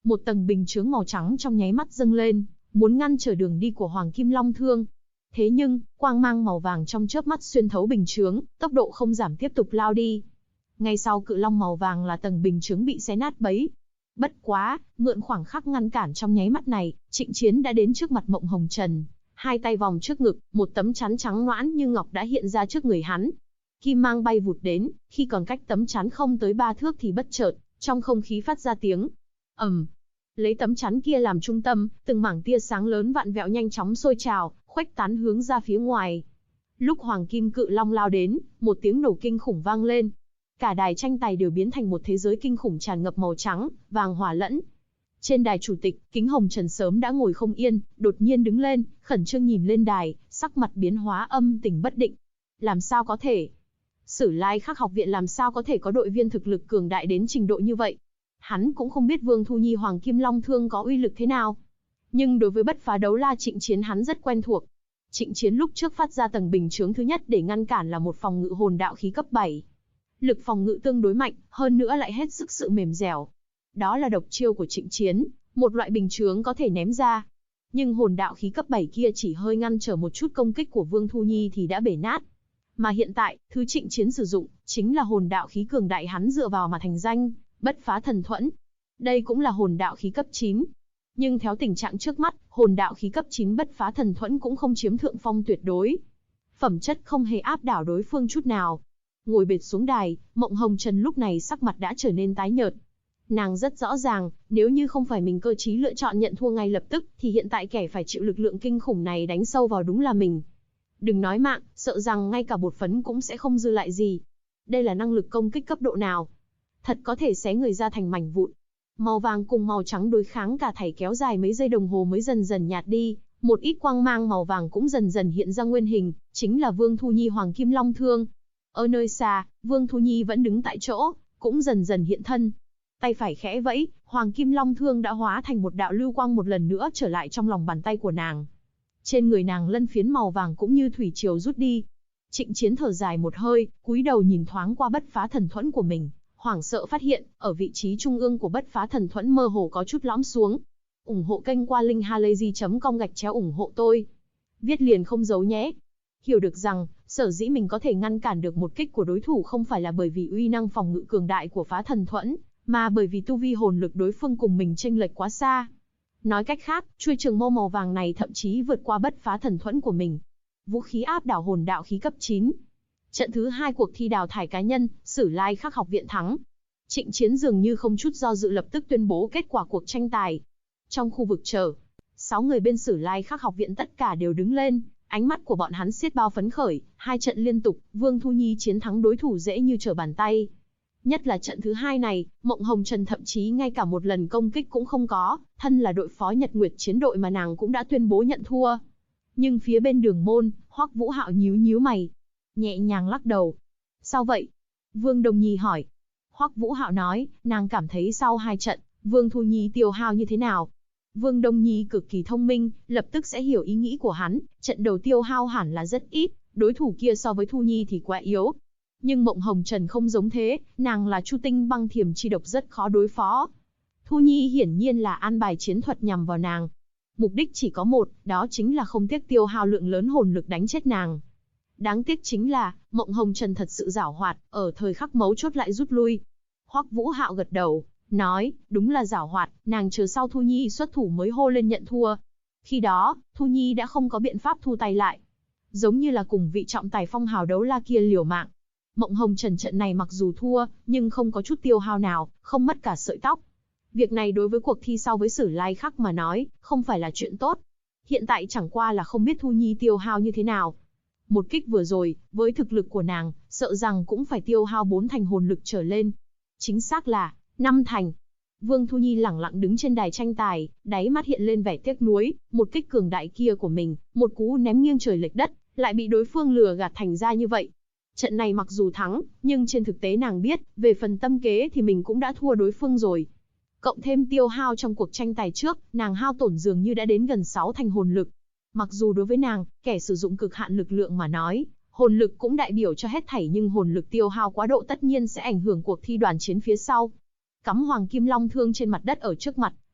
Một tầng bình chướng màu trắng trong nháy mắt dâng lên, muốn ngăn trở đường đi của Hoàng Kim Long Thương. Thế nhưng, quang mang màu vàng trong chớp mắt xuyên thấu bình chướng, tốc độ không giảm tiếp tục lao đi. Ngay sau cự long màu vàng là tầng bình chướng bị xé nát bấy. Bất quá, mượn khoảng khắc ngăn cản trong nháy mắt này, Trịnh Chiến đã đến trước mặt Mộng Hồng Trần. Hai tay vòng trước ngực, một tấm chắn trắng nõn như ngọc đã hiện ra trước người hắn. Kim mang bay vụt đến, khi còn cách tấm chắn không tới 3 thước thì bất chợt, trong không khí phát ra tiếng ầm. Lấy tấm chắn kia làm trung tâm, từng mảng tia sáng lớn vạn vẹo nhanh chóng sôi trào, khuếch tán hướng ra phía ngoài. Lúc Hoàng Kim Cự Long lao đến, một tiếng nổ kinh khủng vang lên. Cả đài tranh tài đều biến thành một thế giới kinh khủng tràn ngập màu trắng, vàng hòa lẫn. Trên đài chủ tịch, Kính Hồng Trần sớm đã ngồi không yên, đột nhiên đứng lên, khẩn trương nhìn lên đài, sắc mặt biến hóa âm tình bất định. Làm sao có thể? Sử Lai Khắc học viện làm sao có thể có đội viên thực lực cường đại đến trình độ như vậy? Hắn cũng không biết Vương Thu Nhi Hoàng Kim Long Thương có uy lực thế nào. Nhưng đối với bất phá đấu la Trịnh Chiến hắn rất quen thuộc. Trịnh Chiến lúc trước phát ra tầng bình chướng thứ nhất để ngăn cản là một phòng ngự hồn đạo khí cấp 7. Lực phòng ngự tương đối mạnh, hơn nữa lại hết sức sự mềm dẻo. Đó là độc chiêu của Trịnh Chiến, một loại bình chướng có thể ném ra. Nhưng hồn đạo khí cấp 7 kia chỉ hơi ngăn trở một chút công kích của Vương Thu Nhi thì đã bể nát. Mà hiện tại, thứ Trịnh Chiến sử dụng, chính là hồn đạo khí cường đại hắn dựa vào mà thành danh, bất phá thần thuẫn. Đây cũng là hồn đạo khí cấp 9. Nhưng theo tình trạng trước mắt, hồn đạo khí cấp 9 bất phá thần thuẫn cũng không chiếm thượng phong tuyệt đối. Phẩm chất không hề áp đảo đối phương chút nào. Ngồi bệt xuống đài, Mộng Hồng Trần lúc này sắc mặt đã trở nên tái nhợt. Nàng rất rõ ràng, nếu như không phải mình cơ trí lựa chọn nhận thua ngay lập tức, thì hiện tại kẻ phải chịu lực lượng kinh khủng này đánh sâu vào đúng là mình. Đừng nói mạng, sợ rằng ngay cả bột phấn cũng sẽ không dư lại gì. Đây là năng lực công kích cấp độ nào? Thật có thể xé người ra thành mảnh vụn. Màu vàng cùng màu trắng đối kháng cả thảy kéo dài mấy giây đồng hồ mới dần dần nhạt đi, một ít quang mang màu vàng cũng dần dần hiện ra nguyên hình, chính là Vương Thu Nhi Hoàng Kim Long Thương. Ở nơi xa, Vương Thu Nhi vẫn đứng tại chỗ, cũng dần dần hiện thân. Tay phải khẽ vẫy, Hoàng Kim Long Thương đã hóa thành một đạo lưu quang một lần nữa trở lại trong lòng bàn tay của nàng. Trên người nàng lân phiến màu vàng cũng như thủy triều rút đi. Trịnh Chiến thở dài một hơi, cúi đầu nhìn thoáng qua bất phá thần thuẫn của mình, hoảng sợ phát hiện, ở vị trí trung ương của bất phá thần thuẫn mơ hồ có chút lõm xuống. Ủng hộ kênh qua linkhalazy.com ủng hộ tôi. Viết liền không giấu nhé. Hiểu được rằng, sở dĩ mình có thể ngăn cản được một kích của đối thủ không phải là bởi vì uy năng phòng ngự cường đại của phá thần thuẫn, mà bởi vì tu vi hồn lực đối phương cùng mình chênh lệch quá xa. Nói cách khác, chuôi trường mâu màu vàng này thậm chí vượt qua bất phá thần thuẫn của mình. Vũ khí áp đảo hồn đạo khí cấp 9. Trận thứ 2 cuộc thi đào thải cá nhân, Sử Lai Khắc học viện thắng. Trịnh Chiến dường như không chút do dự lập tức tuyên bố kết quả cuộc tranh tài. Trong khu vực chờ, 6 người bên Sử Lai Khắc học viện tất cả đều đứng lên, ánh mắt của bọn hắn xiết bao phấn khởi, 2 trận liên tục, Vương Thu Nhi chiến thắng đối thủ dễ như trở bàn tay. Nhất là trận thứ 2 này, Mộng Hồng Trần thậm chí ngay cả một lần công kích cũng không có, thân là đội phó Nhật Nguyệt chiến đội mà nàng cũng đã tuyên bố nhận thua. Nhưng phía bên Đường Môn, Hoắc Vũ Hạo nhíu nhíu mày, nhẹ nhàng lắc đầu. Sao vậy? Vương Đồng Nhi hỏi. Hoắc Vũ Hạo nói, nàng cảm thấy sau 2 trận, Vương Thu Nhi tiêu hao như thế nào? Vương Đông Nhi cực kỳ thông minh, lập tức sẽ hiểu ý nghĩ của hắn, trận đầu tiêu hao hẳn là rất ít, đối thủ kia so với Thu Nhi thì quá yếu. Nhưng Mộng Hồng Trần không giống thế, nàng là Chu Tinh băng thiềm chi độc rất khó đối phó. Thu Nhi hiển nhiên là an bài chiến thuật nhằm vào nàng. Mục đích chỉ có một, đó chính là không tiếc tiêu hao lượng lớn hồn lực đánh chết nàng. Đáng tiếc chính là, Mộng Hồng Trần thật sự giảo hoạt, ở thời khắc mấu chốt lại rút lui. Hoắc Vũ Hạo gật đầu, nói, đúng là giảo hoạt, nàng chờ sau Thu Nhi xuất thủ mới hô lên nhận thua. Khi đó, Thu Nhi đã không có biện pháp thu tay lại. Giống như là cùng vị trọng tài phong hào đấu la kia liều mạng. Mộng Hồng Trần trận này mặc dù thua, nhưng không có chút tiêu hao nào, không mất cả sợi tóc. Việc này đối với cuộc thi sau với Sử Lai Khắc mà nói, không phải là chuyện tốt. Hiện tại chẳng qua là không biết Thu Nhi tiêu hao như thế nào. Một kích vừa rồi, với thực lực của nàng, sợ rằng cũng phải tiêu hao 4 thành hồn lực trở lên. Chính xác là 5 thành. Vương Thu Nhi lẳng lặng đứng trên đài tranh tài, đáy mắt hiện lên vẻ tiếc nuối, một kích cường đại kia của mình, một cú ném nghiêng trời lệch đất, lại bị đối phương lừa gạt thành ra như vậy. Trận này mặc dù thắng, nhưng trên thực tế nàng biết, về phần tâm kế thì mình cũng đã thua đối phương rồi. Cộng thêm tiêu hao trong cuộc tranh tài trước, nàng hao tổn dường như đã đến gần 6 thành hồn lực. Mặc dù đối với nàng, kẻ sử dụng cực hạn lực lượng mà nói, hồn lực cũng đại biểu cho hết thảy, nhưng hồn lực tiêu hao quá độ tất nhiên sẽ ảnh hưởng cuộc thi đoàn chiến phía sau. Cắm Hoàng Kim Long Thương trên mặt đất ở trước mặt,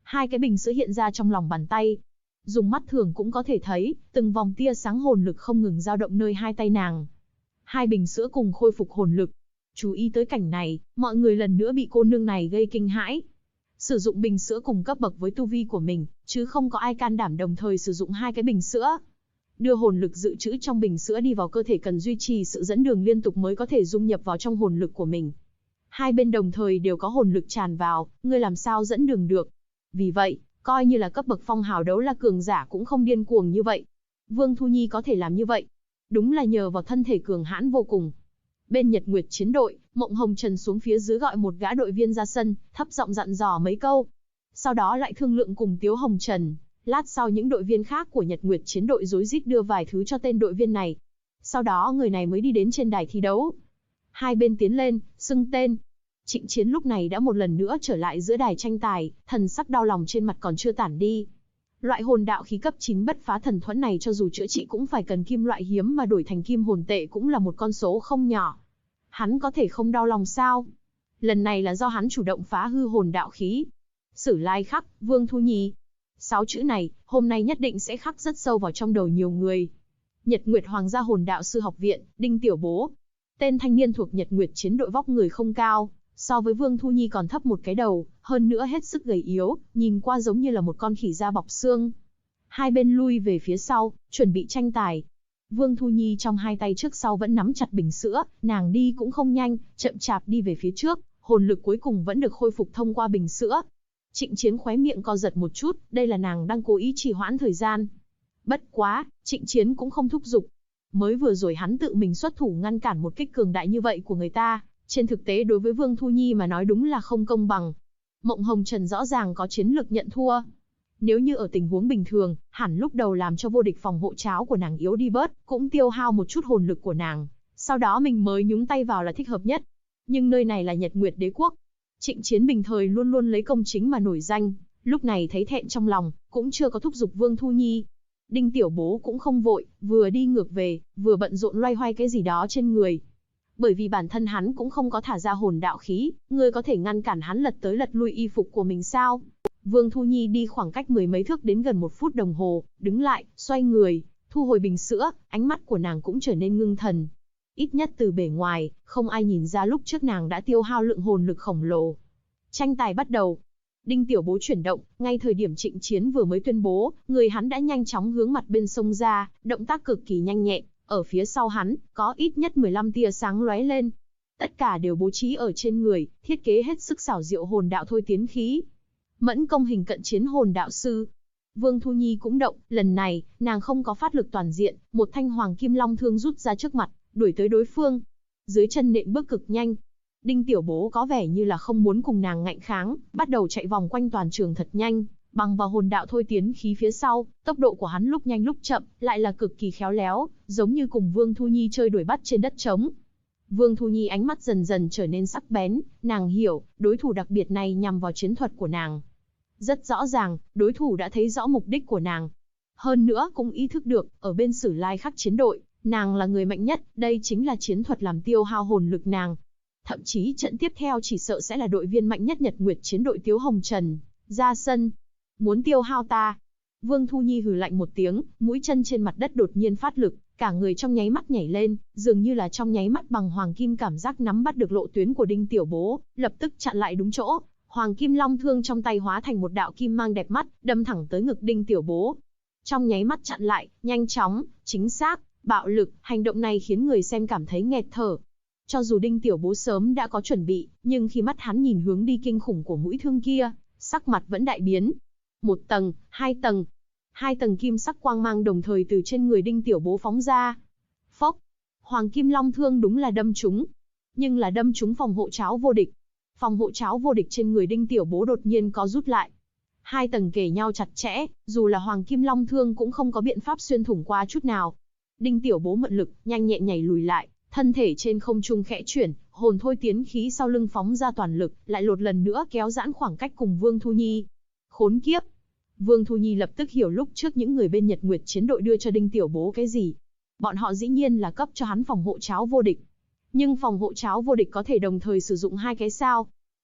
Hai cái bình sữa hiện ra trong lòng bàn tay. Dùng mắt thường cũng có thể thấy, từng vòng tia sáng hồn lực không ngừng dao động nơi hai tay nàng. Hai bình sữa cùng khôi phục hồn lực. Chú ý tới cảnh này, mọi người lần nữa bị cô nương này gây kinh hãi. Sử dụng bình sữa cùng cấp bậc với tu vi của mình, chứ không có ai can đảm đồng thời sử dụng hai cái bình sữa. Đưa hồn lực dự trữ trong bình sữa đi vào cơ thể cần duy trì sự dẫn đường liên tục mới có thể dung nhập vào trong hồn lực của mình. Hai bên đồng thời đều có hồn lực tràn vào, ngươi làm sao dẫn đường được. Vì vậy, coi như là cấp bậc phong hào đấu la cường giả cũng không điên cuồng như vậy. Vương Thu Nhi có thể làm như vậy, đúng là nhờ vào thân thể cường hãn vô cùng. Bên Nhật Nguyệt chiến đội, Mộng Hồng Trần xuống phía dưới gọi một gã đội viên ra sân, thấp giọng dặn dò mấy câu. Sau đó lại thương lượng cùng Tiếu Hồng Trần. Lát sau những đội viên khác của Nhật Nguyệt chiến đội rối rít đưa vài thứ cho tên đội viên này. Sau đó người này mới đi đến trên đài thi đấu. Hai bên tiến lên, xưng tên. Trịnh Chiến lúc này đã một lần nữa trở lại giữa đài tranh tài, thần sắc đau lòng trên mặt còn chưa tản đi. Loại hồn đạo khí cấp 9 bất phá thần thuẫn này cho dù chữa trị cũng phải cần kim loại hiếm mà đổi thành kim hồn tệ cũng là một con số không nhỏ. Hắn có thể không đau lòng sao? Lần này là do hắn chủ động phá hư hồn đạo khí. Sử Lai khắc, Vương Thu Nhi. 6 chữ này, hôm nay nhất định sẽ khắc rất sâu vào trong đầu nhiều người. Nhật Nguyệt Hoàng gia hồn đạo sư học viện, Đinh Tiểu Bố. Tên thanh niên thuộc Nhật Nguyệt chiến đội vóc người không cao, so với Vương Thu Nhi còn thấp một cái đầu, hơn nữa hết sức gầy yếu, nhìn qua giống như là một con khỉ da bọc xương. Hai bên lui về phía sau, chuẩn bị tranh tài. Vương Thu Nhi trong hai tay trước sau vẫn nắm chặt bình sữa, nàng đi cũng không nhanh, chậm chạp đi về phía trước, hồn lực cuối cùng vẫn được khôi phục thông qua bình sữa. Trịnh Chiến khóe miệng co giật một chút, đây là nàng đang cố ý trì hoãn thời gian. Bất quá, Trịnh Chiến cũng không thúc giục. Mới vừa rồi hắn tự mình xuất thủ ngăn cản một kích cường đại như vậy của người ta, trên thực tế đối với Vương Thu Nhi mà nói đúng là không công bằng. Mộng Hồng Trần rõ ràng có chiến lực nhận thua. Nếu như ở tình huống bình thường, hẳn lúc đầu làm cho vô địch phòng hộ cháo của nàng yếu đi bớt, cũng tiêu hao một chút hồn lực của nàng. Sau đó mình mới nhúng tay vào là thích hợp nhất. Nhưng nơi này là Nhật Nguyệt Đế Quốc. Trịnh Chiến bình thời luôn luôn lấy công chính mà nổi danh, lúc này thấy thẹn trong lòng, cũng chưa có thúc giục Vương Thu Nhi. Đinh Tiểu Bố cũng không vội, vừa đi ngược về, vừa bận rộn loay hoay cái gì đó trên người. Bởi vì bản thân hắn cũng không có thả ra hồn đạo khí, ngươi có thể ngăn cản hắn lật tới lật lui y phục của mình sao? Vương Thu Nhi đi khoảng cách mười mấy thước đến gần 1 phút đồng hồ, đứng lại, xoay người, thu hồi bình sữa, ánh mắt của nàng cũng trở nên ngưng thần. Ít nhất từ bề ngoài, không ai nhìn ra lúc trước nàng đã tiêu hao lượng hồn lực khổng lồ. Tranh tài bắt đầu. Đinh Tiểu Bố chuyển động, ngay thời điểm Trịnh Chiến vừa mới tuyên bố, người hắn đã nhanh chóng hướng mặt bên sông ra, động tác cực kỳ nhanh nhẹn. Ở phía sau hắn, có ít nhất 15 tia sáng lóe lên. Tất cả đều bố trí ở trên người, thiết kế hết sức xảo diệu hồn đạo thôi tiến khí. Mẫn công hình cận chiến hồn đạo sư. Vương Thu Nhi cũng động, lần này, nàng không có phát lực toàn diện, một thanh hoàng kim long thương rút ra trước mặt, đuổi tới đối phương. Dưới chân nện bước cực nhanh. Đinh Tiểu Bố có vẻ như là không muốn cùng nàng ngạnh kháng, bắt đầu chạy vòng quanh toàn trường thật nhanh, bằng vào hồn đạo thôi tiến khí phía sau, tốc độ của hắn lúc nhanh lúc chậm, lại là cực kỳ khéo léo, giống như cùng Vương Thu Nhi chơi đuổi bắt trên đất trống. Vương Thu Nhi ánh mắt dần dần trở nên sắc bén, nàng hiểu, đối thủ đặc biệt này nhằm vào chiến thuật của nàng. Rất rõ ràng, đối thủ đã thấy rõ mục đích của nàng. Hơn nữa cũng ý thức được, ở bên Sử Lai khắc chiến đội, nàng là người mạnh nhất, đây chính là chiến thuật làm tiêu hao hồn lực nàng. Thậm chí trận tiếp theo chỉ sợ sẽ là đội viên mạnh nhất Nhật Nguyệt chiến đội Tiếu Hồng Trần ra sân. Muốn tiêu hao ta? Vương Thu Nhi hừ lạnh một tiếng, mũi chân trên mặt đất đột nhiên phát lực, cả người trong nháy mắt nhảy lên, dường như là trong nháy mắt bằng hoàng kim cảm giác nắm bắt được lộ tuyến của Đinh Tiểu Bố, lập tức chặn lại đúng chỗ. Hoàng kim long thương trong tay hóa thành một đạo kim mang đẹp mắt, đâm thẳng tới ngực Đinh Tiểu Bố. Trong nháy mắt chặn lại, nhanh chóng, chính xác, bạo lực, hành động này khiến người xem cảm thấy nghẹt thở. Cho dù Đinh Tiểu Bố sớm đã có chuẩn bị, nhưng khi mắt hắn nhìn hướng đi kinh khủng của mũi thương kia, sắc mặt vẫn đại biến. 1 tầng, 2 tầng. 2 tầng kim sắc quang mang đồng thời từ trên người Đinh Tiểu Bố phóng ra. Phốc! Hoàng kim long thương đúng là đâm trúng. Nhưng là đâm trúng phòng hộ cháo vô địch. Phòng hộ cháo vô địch trên người Đinh Tiểu Bố đột nhiên có rút lại. 2 tầng kề nhau chặt chẽ, dù là hoàng kim long thương cũng không có biện pháp xuyên thủng qua chút nào. Đinh Tiểu Bố mượn lực, nhanh nhẹn nhảy lùi lại, thân thể trên không trung khẽ chuyển, hồn thôi tiến khí sau lưng phóng ra toàn lực, lại một lần nữa kéo giãn khoảng cách cùng Vương Thu Nhi. Khốn kiếp! Vương Thu Nhi lập tức hiểu lúc trước những người bên Nhật Nguyệt chiến đội đưa cho Đinh Tiểu Bố cái gì. Bọn họ dĩ nhiên là cấp cho hắn phòng hộ cháo vô địch. Nhưng phòng hộ cháo vô địch có thể đồng thời sử dụng 2 cái sao?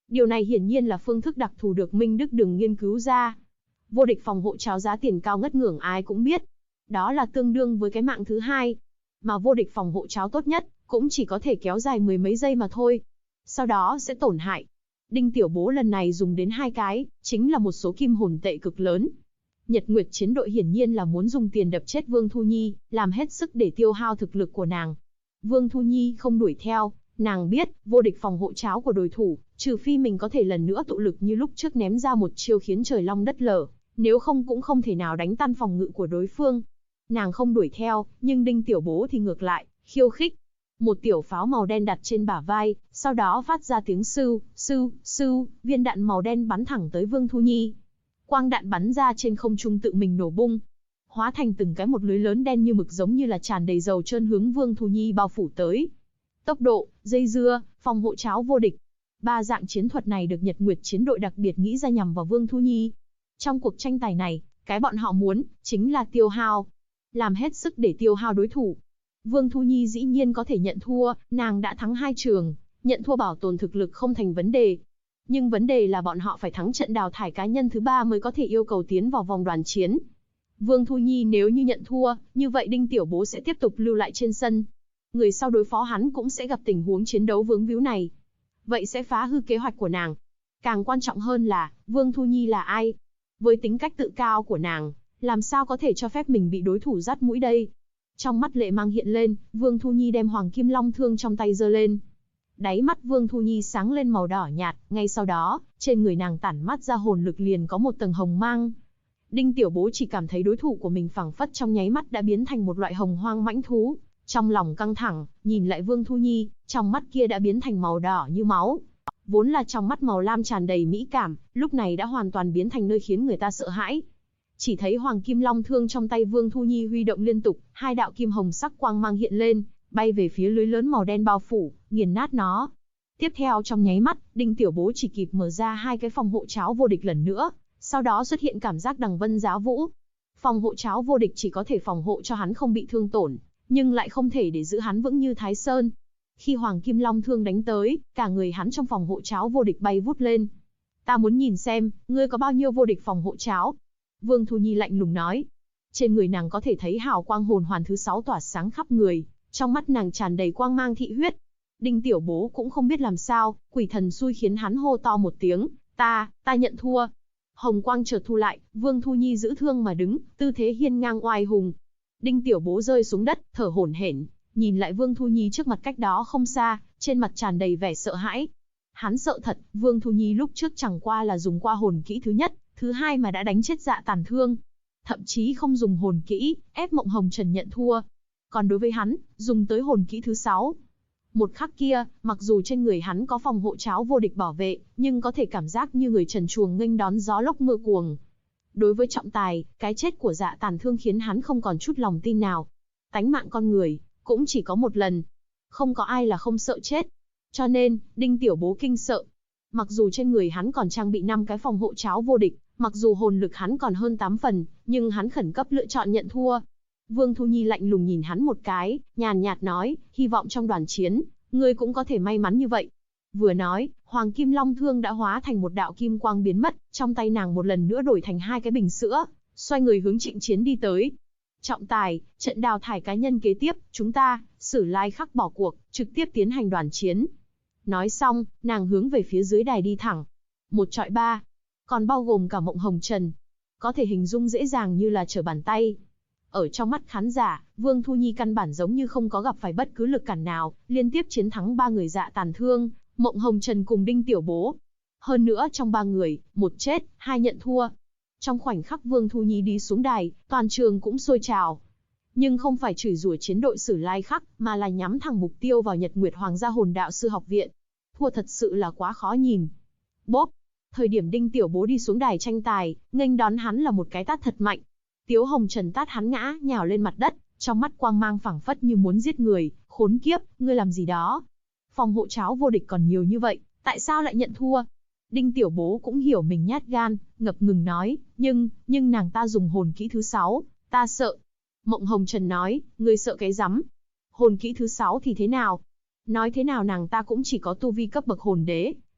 Điều này hiển nhiên là phương thức đặc thù được Minh Đức Đường nghiên cứu ra. Vô địch phòng hộ cháo giá tiền cao ngất ngưởng ai cũng biết. Đó là tương đương với cái mạng thứ hai. Mà vô địch phòng hộ cháo tốt nhất, cũng chỉ có thể kéo dài mười mấy giây mà thôi. Sau đó sẽ tổn hại. Đinh Tiểu Bố lần này dùng đến 2 cái, chính là một số kim hồn tệ cực lớn. Nhật Nguyệt chiến đội hiển nhiên là muốn dùng tiền đập chết Vương Thu Nhi, làm hết sức để tiêu hao thực lực của nàng. Vương Thu Nhi không đuổi theo, nàng biết, vô địch phòng hộ cháo của đối thủ, trừ phi mình có thể lần nữa tụ lực như lúc trước ném ra một chiêu khiến trời long đất lở, nếu không cũng không thể nào đánh tan phòng ngự của đối phương. Nàng không đuổi theo, nhưng Đinh Tiểu Bố thì ngược lại, khiêu khích. Một tiểu pháo màu đen đặt trên bả vai, sau đó phát ra tiếng sưu, sưu, sưu, viên đạn màu đen bắn thẳng tới Vương Thu Nhi. Quang đạn bắn ra trên không trung tự mình nổ bung, hóa thành từng cái một lưới lớn đen như mực giống như là tràn đầy dầu trơn hướng Vương Thu Nhi bao phủ tới. Tốc độ, dây dưa, phòng hộ cháo vô địch. 3 dạng chiến thuật này được Nhật Nguyệt chiến đội đặc biệt nghĩ ra nhằm vào Vương Thu Nhi. Trong cuộc tranh tài này, cái bọn họ muốn, chính là tiêu hao. Làm hết sức để tiêu hao đối thủ. Vương Thu Nhi dĩ nhiên có thể nhận thua, nàng đã thắng 2 trường, nhận thua bảo tồn thực lực không thành vấn đề. Nhưng vấn đề là bọn họ phải thắng trận đào thải cá nhân thứ 3 mới có thể yêu cầu tiến vào vòng đoàn chiến. Vương Thu Nhi nếu như nhận thua, như vậy Đinh Tiểu Bố sẽ tiếp tục lưu lại trên sân. Người sau đối phó hắn cũng sẽ gặp tình huống chiến đấu vướng víu này. Vậy sẽ phá hư kế hoạch của nàng. Càng quan trọng hơn là, Vương Thu Nhi là ai? Với tính cách tự cao của nàng, làm sao có thể cho phép mình bị đối thủ dắt mũi đây? Trong mắt lệ mang hiện lên, Vương Thu Nhi đem Hoàng Kim Long thương trong tay giơ lên. Đáy mắt Vương Thu Nhi sáng lên màu đỏ nhạt, ngay sau đó, trên người nàng tản mắt ra hồn lực liền có một tầng hồng mang. Đinh Tiểu Bố chỉ cảm thấy đối thủ của mình phảng phất trong nháy mắt đã biến thành một loại hồng hoang mãnh thú. Trong lòng căng thẳng, nhìn lại Vương Thu Nhi, trong mắt kia đã biến thành màu đỏ như máu. Vốn là trong mắt màu lam tràn đầy mỹ cảm, lúc này đã hoàn toàn biến thành nơi khiến người ta sợ hãi. Chỉ thấy Hoàng Kim Long thương trong tay Vương Thu Nhi huy động liên tục, 2 đạo kim hồng sắc quang mang hiện lên, bay về phía lưới lớn màu đen bao phủ, nghiền nát nó. Tiếp theo trong nháy mắt, Đinh Tiểu Bố chỉ kịp mở ra 2 cái phòng hộ cháo vô địch lần nữa, sau đó xuất hiện cảm giác đằng vân giá vũ. Phòng hộ cháo vô địch chỉ có thể phòng hộ cho hắn không bị thương tổn, nhưng lại không thể để giữ hắn vững như Thái Sơn. Khi Hoàng Kim Long thương đánh tới, cả người hắn trong phòng hộ cháo vô địch bay vút lên. Ta muốn nhìn xem, ngươi có bao nhiêu vô địch phòng hộ cháo. Vương Thu Nhi lạnh lùng nói. Trên người nàng có thể thấy hào quang hồn hoàn thứ 6 tỏa sáng khắp người, trong mắt nàng tràn đầy quang mang thị huyết. Đinh Tiểu Bố cũng không biết làm sao, quỷ thần xui khiến hắn hô to một tiếng, ta nhận thua. Hồng quang chợt thu lại, Vương Thu Nhi giữ thương mà đứng, tư thế hiên ngang oai hùng. Đinh Tiểu Bố rơi xuống đất, thở hổn hển, nhìn lại Vương Thu Nhi trước mặt cách đó không xa, trên mặt tràn đầy vẻ sợ hãi. Hắn sợ thật, Vương Thu Nhi lúc trước chẳng qua là dùng qua hồn kỹ thứ nhất, thứ hai mà đã đánh chết Dạ Tàn Thương. Thậm chí không dùng hồn kỹ, ép Mộng Hồng Trần nhận thua. Còn đối với hắn, dùng tới hồn kỹ thứ 6. Một khắc kia, mặc dù trên người hắn có phòng hộ cháo vô địch bảo vệ, nhưng có thể cảm giác như người trần truồng nghênh đón gió lốc mưa cuồng. Đối với trọng tài, cái chết của Dạ Tàn Thương khiến hắn không còn chút lòng tin nào. Tánh mạng con người, cũng chỉ có một lần. Không có ai là không sợ chết. Cho nên, Đinh Tiểu Bố kinh sợ. Mặc dù trên người hắn còn trang bị 5 cái phòng hộ cháo vô địch, mặc dù hồn lực hắn còn hơn 8 phần, nhưng hắn khẩn cấp lựa chọn nhận thua. Vương Thu Nhi lạnh lùng nhìn hắn một cái, nhàn nhạt nói, hy vọng trong đoàn chiến, ngươi cũng có thể may mắn như vậy. Vừa nói, Hoàng Kim Long thương đã hóa thành một đạo kim quang biến mất, trong tay nàng một lần nữa đổi thành 2 cái bình sữa, xoay người hướng Trịnh Chiến đi tới. Trọng tài, trận đào thải cá nhân kế tiếp, chúng ta, Sử Lai Khắc bỏ cuộc, trực tiếp tiến hành đoàn chiến. Nói xong, nàng hướng về phía dưới đài đi thẳng. 1 chọi 3, còn bao gồm cả Mộng Hồng Trần. Có thể hình dung dễ dàng như là trở bàn tay. Ở trong mắt khán giả, Vương Thu Nhi căn bản giống như không có gặp phải bất cứ lực cản nào, liên tiếp chiến thắng 3 người Dạ Tàn Thương, Mộng Hồng Trần cùng Đinh Tiểu Bố. Hơn nữa trong 3 người, 1 chết, 2 nhận thua. Trong khoảnh khắc Vương Thu Nhi đi xuống đài, toàn trường cũng sôi trào. Nhưng không phải chửi rủa chiến đội Sử Lai Khắc, mà là nhắm thẳng mục tiêu vào Nhật Nguyệt Hoàng gia Hồn Đạo Sư Học Viện. Thua thật sự là quá khó nhìn. Bốp! Thời điểm Đinh Tiểu Bố đi xuống đài tranh tài, nghênh đón hắn là một cái tát thật mạnh. Tiếu Hồng Trần tát hắn ngã, nhào lên mặt đất, trong mắt quang mang phảng phất như muốn giết người, khốn kiếp, ngươi làm gì đó? Phòng hộ cháo vô địch còn nhiều như vậy, tại sao lại nhận thua? Đinh Tiểu Bố cũng hiểu mình nhát gan, ngập ngừng nói, nhưng nàng ta dùng hồn kỹ thứ 6, ta sợ. Mộng Hồng Trần nói, ngươi sợ cái rắm? Hồn kỹ thứ 6 thì thế nào? Nói thế nào nàng ta cũng chỉ có tu vi cấp bậc hồn đế,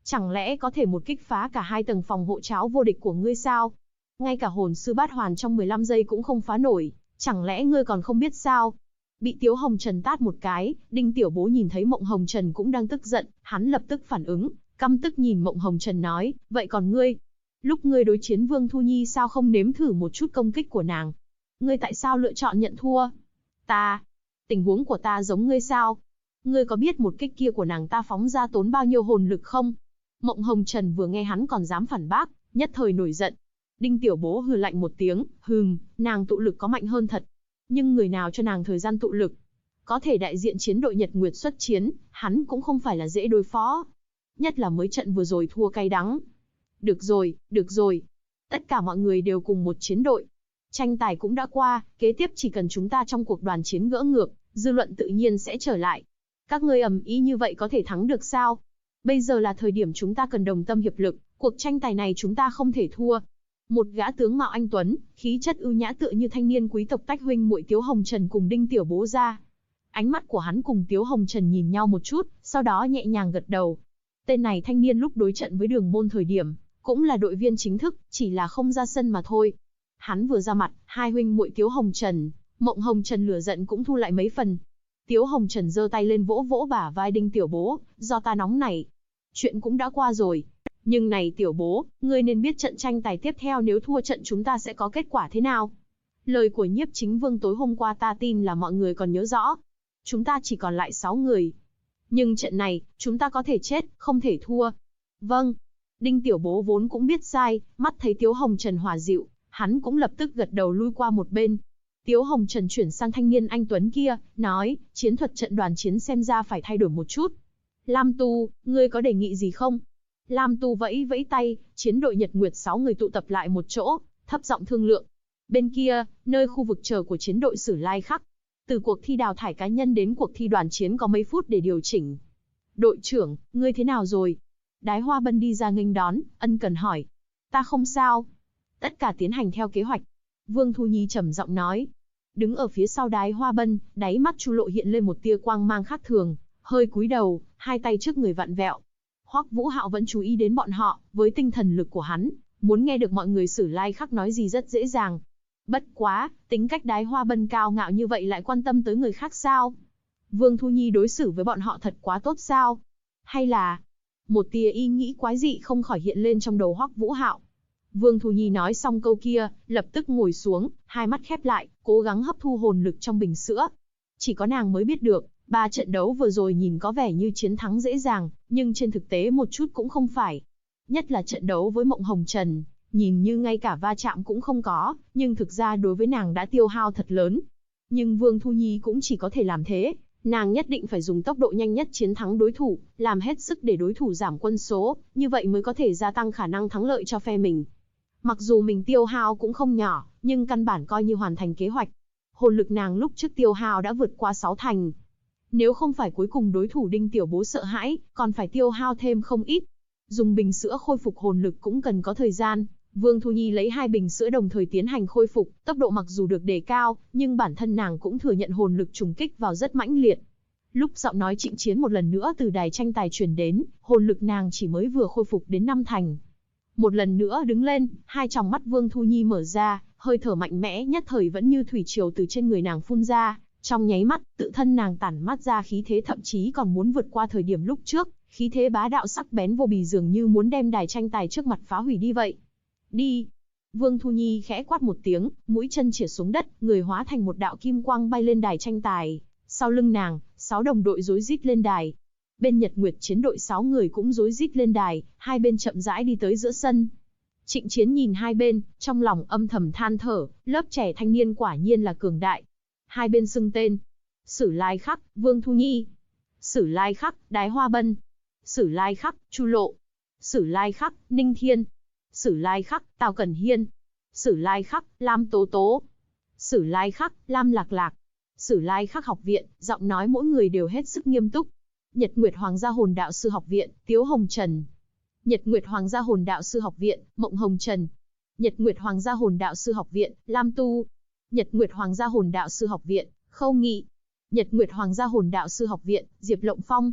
Chẳng lẽ có thể một kích phá cả 2 tầng phòng hộ cháo vô địch của ngươi sao? Ngay cả hồn sư bát hoàn trong 15 giây cũng không phá nổi, chẳng lẽ ngươi còn không biết sao? Bị Tiếu Hồng Trần tát một cái, Đinh Tiểu Bố nhìn thấy Mộng Hồng Trần cũng đang tức giận, hắn lập tức phản ứng, căm tức nhìn Mộng Hồng Trần nói, vậy còn ngươi? Lúc ngươi đối chiến Vương Thu Nhi sao không nếm thử một chút công kích của nàng? Ngươi tại sao lựa chọn nhận thua? Tình huống của ta giống ngươi sao? Ngươi có biết một kích kia của nàng ta phóng ra tốn bao nhiêu hồn lực không? Mộng Hồng Trần vừa nghe hắn còn dám phản bác, nhất thời nổi giận. Đinh Tiểu Bố hừ lạnh một tiếng, nàng tụ lực có mạnh hơn thật. Nhưng người nào cho nàng thời gian tụ lực? Có thể đại diện chiến đội Nhật Nguyệt xuất chiến, hắn cũng không phải là dễ đối phó. Nhất là mới trận vừa rồi thua cay đắng. Được rồi. Tất cả mọi người đều cùng một chiến đội. Tranh tài cũng đã qua, kế tiếp chỉ cần chúng ta trong cuộc đoàn chiến gỡ ngược, dư luận tự nhiên sẽ trở lại. Các ngươi ầm ĩ như vậy có thể thắng được sao? Bây giờ là thời điểm chúng ta cần đồng tâm hiệp lực, cuộc tranh tài này chúng ta không thể thua. Một gã tướng mạo anh tuấn, khí chất ưu nhã tựa như thanh niên quý tộc tách huynh muội Tiếu Hồng Trần cùng Đinh Tiểu Bố ra. Ánh mắt của hắn cùng Tiếu Hồng Trần nhìn nhau một chút, sau đó nhẹ nhàng gật đầu. Tên này thanh niên lúc đối trận với Đường Môn thời điểm, cũng là đội viên chính thức, chỉ là không ra sân mà thôi. Hắn vừa ra mặt, hai huynh muội Tiếu Hồng Trần, Mộng Hồng Trần lửa giận cũng thu lại mấy phần. Tiếu Hồng Trần giơ tay lên vỗ vỗ bả vai Đinh Tiểu Bố, do ta nóng nảy. Chuyện cũng đã qua rồi. Nhưng này Tiểu Bố, ngươi nên biết trận tranh tài tiếp theo nếu thua trận chúng ta sẽ có kết quả thế nào. Lời của Nhiếp Chính Vương tối hôm qua ta tin là mọi người còn nhớ rõ. Chúng ta chỉ còn lại 6 người. Nhưng trận này, chúng ta có thể chết, không thể thua. Vâng. Đinh Tiểu Bố vốn cũng biết sai, mắt thấy Tiếu Hồng Trần hòa dịu, hắn cũng lập tức gật đầu lui qua một bên. Tiếu Hồng Trần chuyển sang thanh niên anh tuấn kia, nói, chiến thuật trận đoàn chiến xem ra phải thay đổi một chút. Lam Tu, ngươi có đề nghị gì không? Lam Tu vẫy vẫy tay, chiến đội Nhật Nguyệt 6 người tụ tập lại một chỗ, thấp giọng thương lượng. Bên kia, nơi khu vực chờ của chiến đội Sử Lai Khắc. Từ cuộc thi đào thải cá nhân đến cuộc thi đoàn chiến có mấy phút để điều chỉnh. Đội trưởng, ngươi thế nào rồi? Đái Hoa Bân đi ra nghênh đón, ân cần hỏi. Ta không sao. Tất cả tiến hành theo kế hoạch. Vương Thu Nhi trầm giọng nói. Đứng ở phía sau Đái Hoa Bân, đáy mắt Chu Lộ hiện lên một tia quang mang khác thường, hơi cúi đầu, hai tay trước người vặn vẹo. Hoắc Vũ Hạo vẫn chú ý đến bọn họ, với tinh thần lực của hắn, muốn nghe được mọi người Sử Lai Khắc nói gì rất dễ dàng. Bất quá, tính cách Đái Hoa Bân cao ngạo như vậy lại quan tâm tới người khác sao? Vương Thu Nhi đối xử với bọn họ thật quá tốt sao? Hay là... Một tia ý nghĩ quái dị không khỏi hiện lên trong đầu Hoắc Vũ Hạo. Vương Thu Nhi nói xong câu kia, lập tức ngồi xuống, hai mắt khép lại, cố gắng hấp thu hồn lực trong bình sữa. Chỉ có nàng mới biết được, 3 trận đấu vừa rồi nhìn có vẻ như chiến thắng dễ dàng, nhưng trên thực tế một chút cũng không phải. Nhất là trận đấu với Mộng Hồng Trần, nhìn như ngay cả va chạm cũng không có, nhưng thực ra đối với nàng đã tiêu hao thật lớn. Nhưng Vương Thu Nhi cũng chỉ có thể làm thế, nàng nhất định phải dùng tốc độ nhanh nhất chiến thắng đối thủ, làm hết sức để đối thủ giảm quân số, như vậy mới có thể gia tăng khả năng thắng lợi cho phe mình. Mặc dù mình tiêu hao cũng không nhỏ, nhưng căn bản coi như hoàn thành kế hoạch. Hồn lực nàng lúc trước tiêu hao đã vượt qua 6 thành. Nếu không phải cuối cùng đối thủ Đinh Tiểu Bố sợ hãi, còn phải tiêu hao thêm không ít. Dùng bình sữa khôi phục hồn lực cũng cần có thời gian. Vương Thu Nhi lấy 2 bình sữa đồng thời tiến hành khôi phục, tốc độ mặc dù được đề cao, nhưng bản thân nàng cũng thừa nhận hồn lực trùng kích vào rất mãnh liệt. Lúc giọng nói Trịnh Chiến một lần nữa từ đài tranh tài truyền đến, hồn lực nàng chỉ mới vừa khôi phục đến 5 thành. Một lần nữa đứng lên, hai tròng mắt Vương Thu Nhi mở ra, hơi thở mạnh mẽ nhất thời vẫn như thủy triều từ trên người nàng phun ra. Trong nháy mắt, tự thân nàng tản mát ra khí thế thậm chí còn muốn vượt qua thời điểm lúc trước, khí thế bá đạo sắc bén vô bì dường như muốn đem đài tranh tài trước mặt phá hủy đi vậy. Đi! Vương Thu Nhi khẽ quát một tiếng, mũi chân chĩa xuống đất, người hóa thành một đạo kim quang bay lên đài tranh tài. Sau lưng nàng, 6 đồng đội rối rít lên đài. Bên Nhật Nguyệt chiến đội 6 người cũng rối rít lên đài, hai bên chậm rãi đi tới giữa sân. Trịnh Chiến nhìn hai bên, trong lòng âm thầm than thở, lớp trẻ thanh niên quả nhiên là cường đại. Hai bên xưng tên. Sử Lai Khắc, Vương Thu Nhi. Sử Lai Khắc, Đái Hoa Bân. Sử Lai Khắc, Chu Lộ. Sử Lai Khắc, Ninh Thiên. Sử Lai Khắc, Tào Cẩn Hiên. Sử Lai Khắc, Lam Tố Tố. Sử Lai Khắc, Lam Lạc Lạc. Sử Lai Khắc học viện, giọng nói mỗi người đều hết sức nghiêm túc. Nhật Nguyệt Hoàng gia Hồn Đạo sư học viện, Tiếu Hồng Trần. Nhật Nguyệt Hoàng gia Hồn Đạo sư học viện, Mộng Hồng Trần. Nhật Nguyệt Hoàng gia Hồn Đạo sư học viện, Lam Tu. Nhật Nguyệt Hoàng gia Hồn Đạo sư học viện, Khâu Nghị. Nhật Nguyệt Hoàng gia Hồn Đạo sư học viện, Diệp Lộng Phong.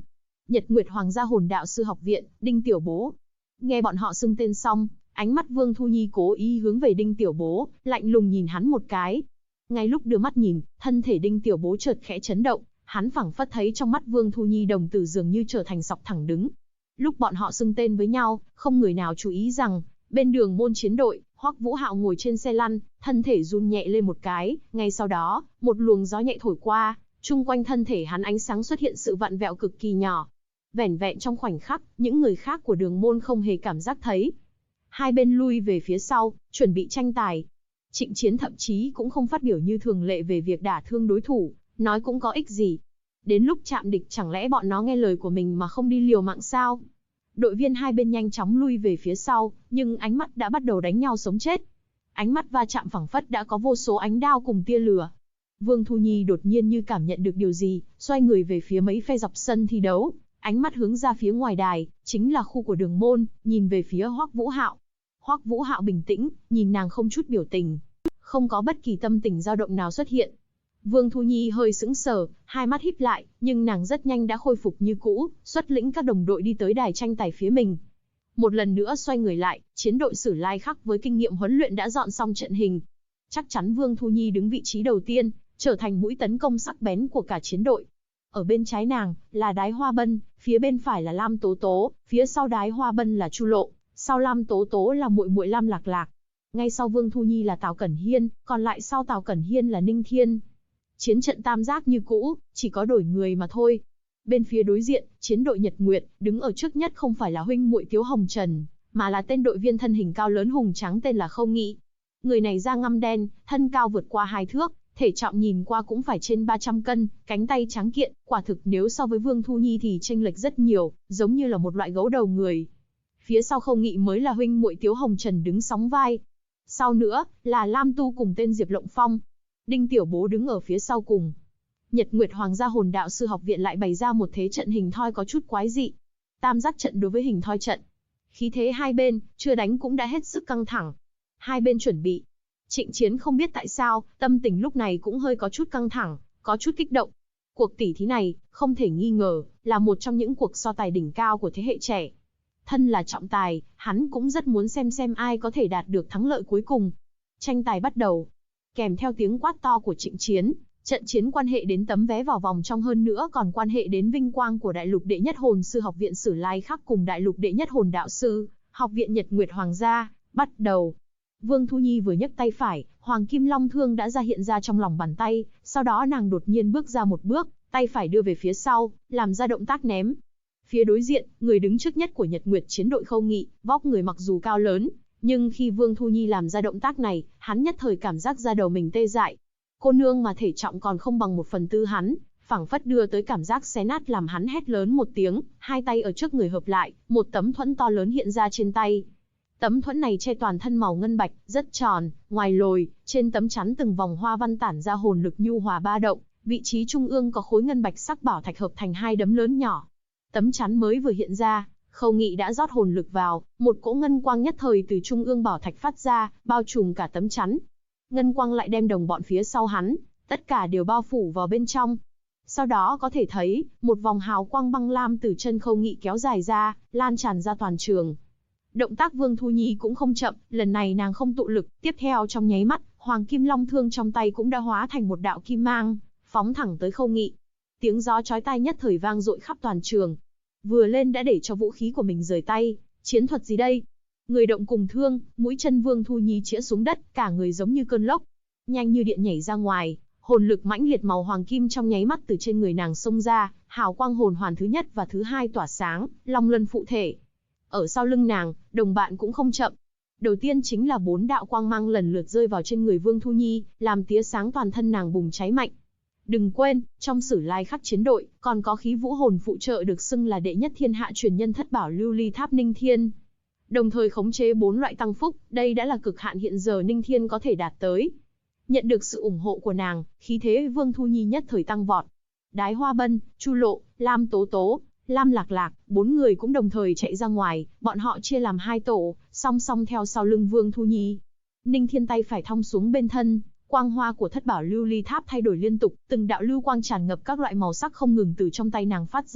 Nhật Nguyệt Hoàng gia Hồn Đạo Sư Học Viện, Đinh Tiểu Bố. Nghe bọn họ xưng tên xong, ánh mắt Vương Thu Nhi cố ý hướng về Đinh Tiểu Bố, lạnh lùng nhìn hắn một cái. Ngay lúc đưa mắt nhìn, thân thể Đinh Tiểu Bố chợt khẽ chấn động, hắn phảng phất thấy trong mắt Vương Thu Nhi đồng tử dường như trở thành sọc thẳng đứng. Lúc bọn họ xưng tên với nhau, không người nào chú ý rằng, bên đường môn chiến đội, Hoắc Vũ Hạo ngồi trên xe lăn, thân thể run nhẹ lên một cái, ngay sau đó, một luồng gió nhẹ thổi qua, chung quanh thân thể hắn ánh sáng xuất hiện sự vặn vẹo cực kỳ nhỏ. Vẻn vẹn trong khoảnh khắc, những người khác của đường môn không hề cảm giác thấy. Hai bên lui về phía sau, chuẩn bị tranh tài. Trịnh Chiến thậm chí cũng không phát biểu như thường lệ về việc đả thương đối thủ, nói cũng có ích gì. Đến lúc chạm địch chẳng lẽ bọn nó nghe lời của mình mà không đi liều mạng sao? Đội viên hai bên nhanh chóng lui về phía sau, nhưng ánh mắt đã bắt đầu đánh nhau sống chết. Ánh mắt va chạm phảng phất đã có vô số ánh đao cùng tia lửa. Vương Thu Nhi đột nhiên như cảm nhận được điều gì, xoay người về phía mấy phe dọc sân thi đấu, ánh mắt hướng ra phía ngoài đài, chính là khu của đường môn, nhìn về phía Hoắc Vũ Hạo. Hoắc Vũ Hạo bình tĩnh, nhìn nàng không chút biểu tình, không có bất kỳ tâm tình dao động nào xuất hiện. Vương Thu Nhi hơi sững sờ, hai mắt híp lại, nhưng nàng rất nhanh đã khôi phục như cũ, xuất lĩnh các đồng đội đi tới đài tranh tài phía mình. Một lần nữa xoay người lại, chiến đội Sử Lai Khắc với kinh nghiệm huấn luyện đã dọn xong trận hình. Chắc chắn Vương Thu Nhi đứng vị trí đầu tiên, trở thành mũi tấn công sắc bén của cả chiến đội. Ở bên trái nàng là Đái Hoa Bân, phía bên phải là Lam Tố Tố, phía sau Đái Hoa Bân là Chu Lộ, sau Lam Tố Tố là muội muội Lam Lạc Lạc. Ngay sau Vương Thu Nhi là Tào Cẩn Hiên, còn lại sau Tào Cẩn Hiên là Ninh Thiên. Chiến trận tam giác như cũ, chỉ có đổi người mà thôi. Bên phía đối diện, chiến đội Nhật Nguyệt, đứng ở trước nhất không phải là huynh muội Tiếu Hồng Trần, mà là tên đội viên thân hình cao lớn hùng tráng tên là Khâu Nghị. Người này da ngăm đen, thân cao vượt qua 2 thước, thể trọng nhìn qua cũng phải trên 300 cân, cánh tay tráng kiện, quả thực nếu so với Vương Thu Nhi thì chênh lệch rất nhiều, giống như là một loại gấu đầu người. Phía sau Khâu Nghị mới là huynh muội Tiếu Hồng Trần đứng sóng vai. Sau nữa, là Lam Tu cùng tên Diệp Lộng Phong. Đinh Tiểu Bố đứng ở phía sau cùng. Nhật Nguyệt Hoàng gia Hồn Đạo Sư Học Viện lại bày ra một thế trận hình thoi có chút quái dị. Tam giác trận đối với hình thoi trận. Khí thế hai bên, chưa đánh cũng đã hết sức căng thẳng. Hai bên chuẩn bị. Trịnh Chiến không biết tại sao, tâm tình lúc này cũng hơi có chút căng thẳng, có chút kích động. Cuộc tỉ thí này, không thể nghi ngờ, là một trong những cuộc so tài đỉnh cao của thế hệ trẻ. Thân là trọng tài, hắn cũng rất muốn xem ai có thể đạt được thắng lợi cuối cùng. Tranh tài bắt đầu. Kèm theo tiếng quát to của Trịnh Chiến, trận chiến quan hệ đến tấm vé vào vòng trong, hơn nữa còn quan hệ đến vinh quang của Đại lục đệ nhất hồn sư học viện Sử Lai Khắc cùng Đại lục đệ nhất hồn đạo sư, học viện Nhật Nguyệt Hoàng gia, bắt đầu. Vương Thu Nhi vừa nhấc tay phải, Hoàng Kim Long Thương đã hiện ra trong lòng bàn tay, sau đó nàng đột nhiên bước ra một bước, tay phải đưa về phía sau, làm ra động tác ném. Phía đối diện, người đứng trước nhất của Nhật Nguyệt chiến đội Khâu Nghị, vóc người mặc dù cao lớn, nhưng khi Vương Thu Nhi làm ra động tác này, hắn nhất thời cảm giác da đầu mình tê dại. Cô nương mà thể trọng còn không bằng 1/4 hắn, phảng phất đưa tới cảm giác xé nát, làm hắn hét lớn một tiếng, hai tay ở trước người hợp lại, một tấm thuẫn to lớn hiện ra trên tay. Tấm thuẫn này che toàn thân màu ngân bạch, rất tròn, ngoài lồi, trên tấm chắn từng vòng hoa văn tản ra hồn lực nhu hòa ba động, vị trí trung ương có khối ngân bạch sắc bảo thạch hợp thành hai đấm lớn nhỏ. Tấm chắn mới vừa hiện ra, Khâu Nghị đã rót hồn lực vào, một cỗ ngân quang nhất thời từ trung ương bảo thạch phát ra, bao trùm cả tấm chắn. Ngân quang lại đem đồng bọn phía sau hắn, tất cả đều bao phủ vào bên trong. Sau đó có thể thấy, một vòng hào quang băng lam từ chân Khâu Nghị kéo dài ra, lan tràn ra toàn trường. Động tác Vương Thu Nhi cũng không chậm, lần này nàng không tụ lực, tiếp theo trong nháy mắt, Hoàng Kim Long Thương trong tay cũng đã hóa thành một đạo kim mang, phóng thẳng tới Khâu Nghị. Tiếng gió chói tai nhất thời vang dội khắp toàn trường. Vừa lên đã để cho vũ khí của mình rời tay, chiến thuật gì đây? Người động cùng thương, mũi chân Vương Thu Nhi chĩa xuống đất, cả người giống như cơn lốc, nhanh như điện nhảy ra ngoài, hồn lực mãnh liệt màu hoàng kim trong nháy mắt từ trên người nàng xông ra, hào quang hồn hoàn thứ nhất và thứ hai tỏa sáng, long lân phụ thể. Ở sau lưng nàng, đồng bạn cũng không chậm. Đầu tiên chính là 4 đạo quang mang lần lượt rơi vào trên người Vương Thu Nhi, làm tia sáng toàn thân nàng bùng cháy mạnh. Đừng quên, trong Sử Lai Khắc chiến đội, còn có khí vũ hồn phụ trợ được xưng là đệ nhất thiên hạ truyền nhân thất bảo lưu ly tháp Ninh Thiên. Đồng thời khống chế 4 loại tăng phúc, đây đã là cực hạn hiện giờ Ninh Thiên có thể đạt tới. Nhận được sự ủng hộ của nàng, khí thế Vương Thu Nhi nhất thời tăng vọt. Đái Hoa Bân, Chu Lộ, Lam Tố Tố, Lam Lạc Lạc, 4 người cũng đồng thời chạy ra ngoài, bọn họ chia làm 2 tổ, song song theo sau lưng Vương Thu Nhi. Ninh Thiên tay phải thong xuống bên thân, quang hoa của thất bảo lưu ly tháp thay đổi liên tục, từng đạo lưu quang tràn ngập các loại màu sắc không ngừng từ trong tay nàng phát ra,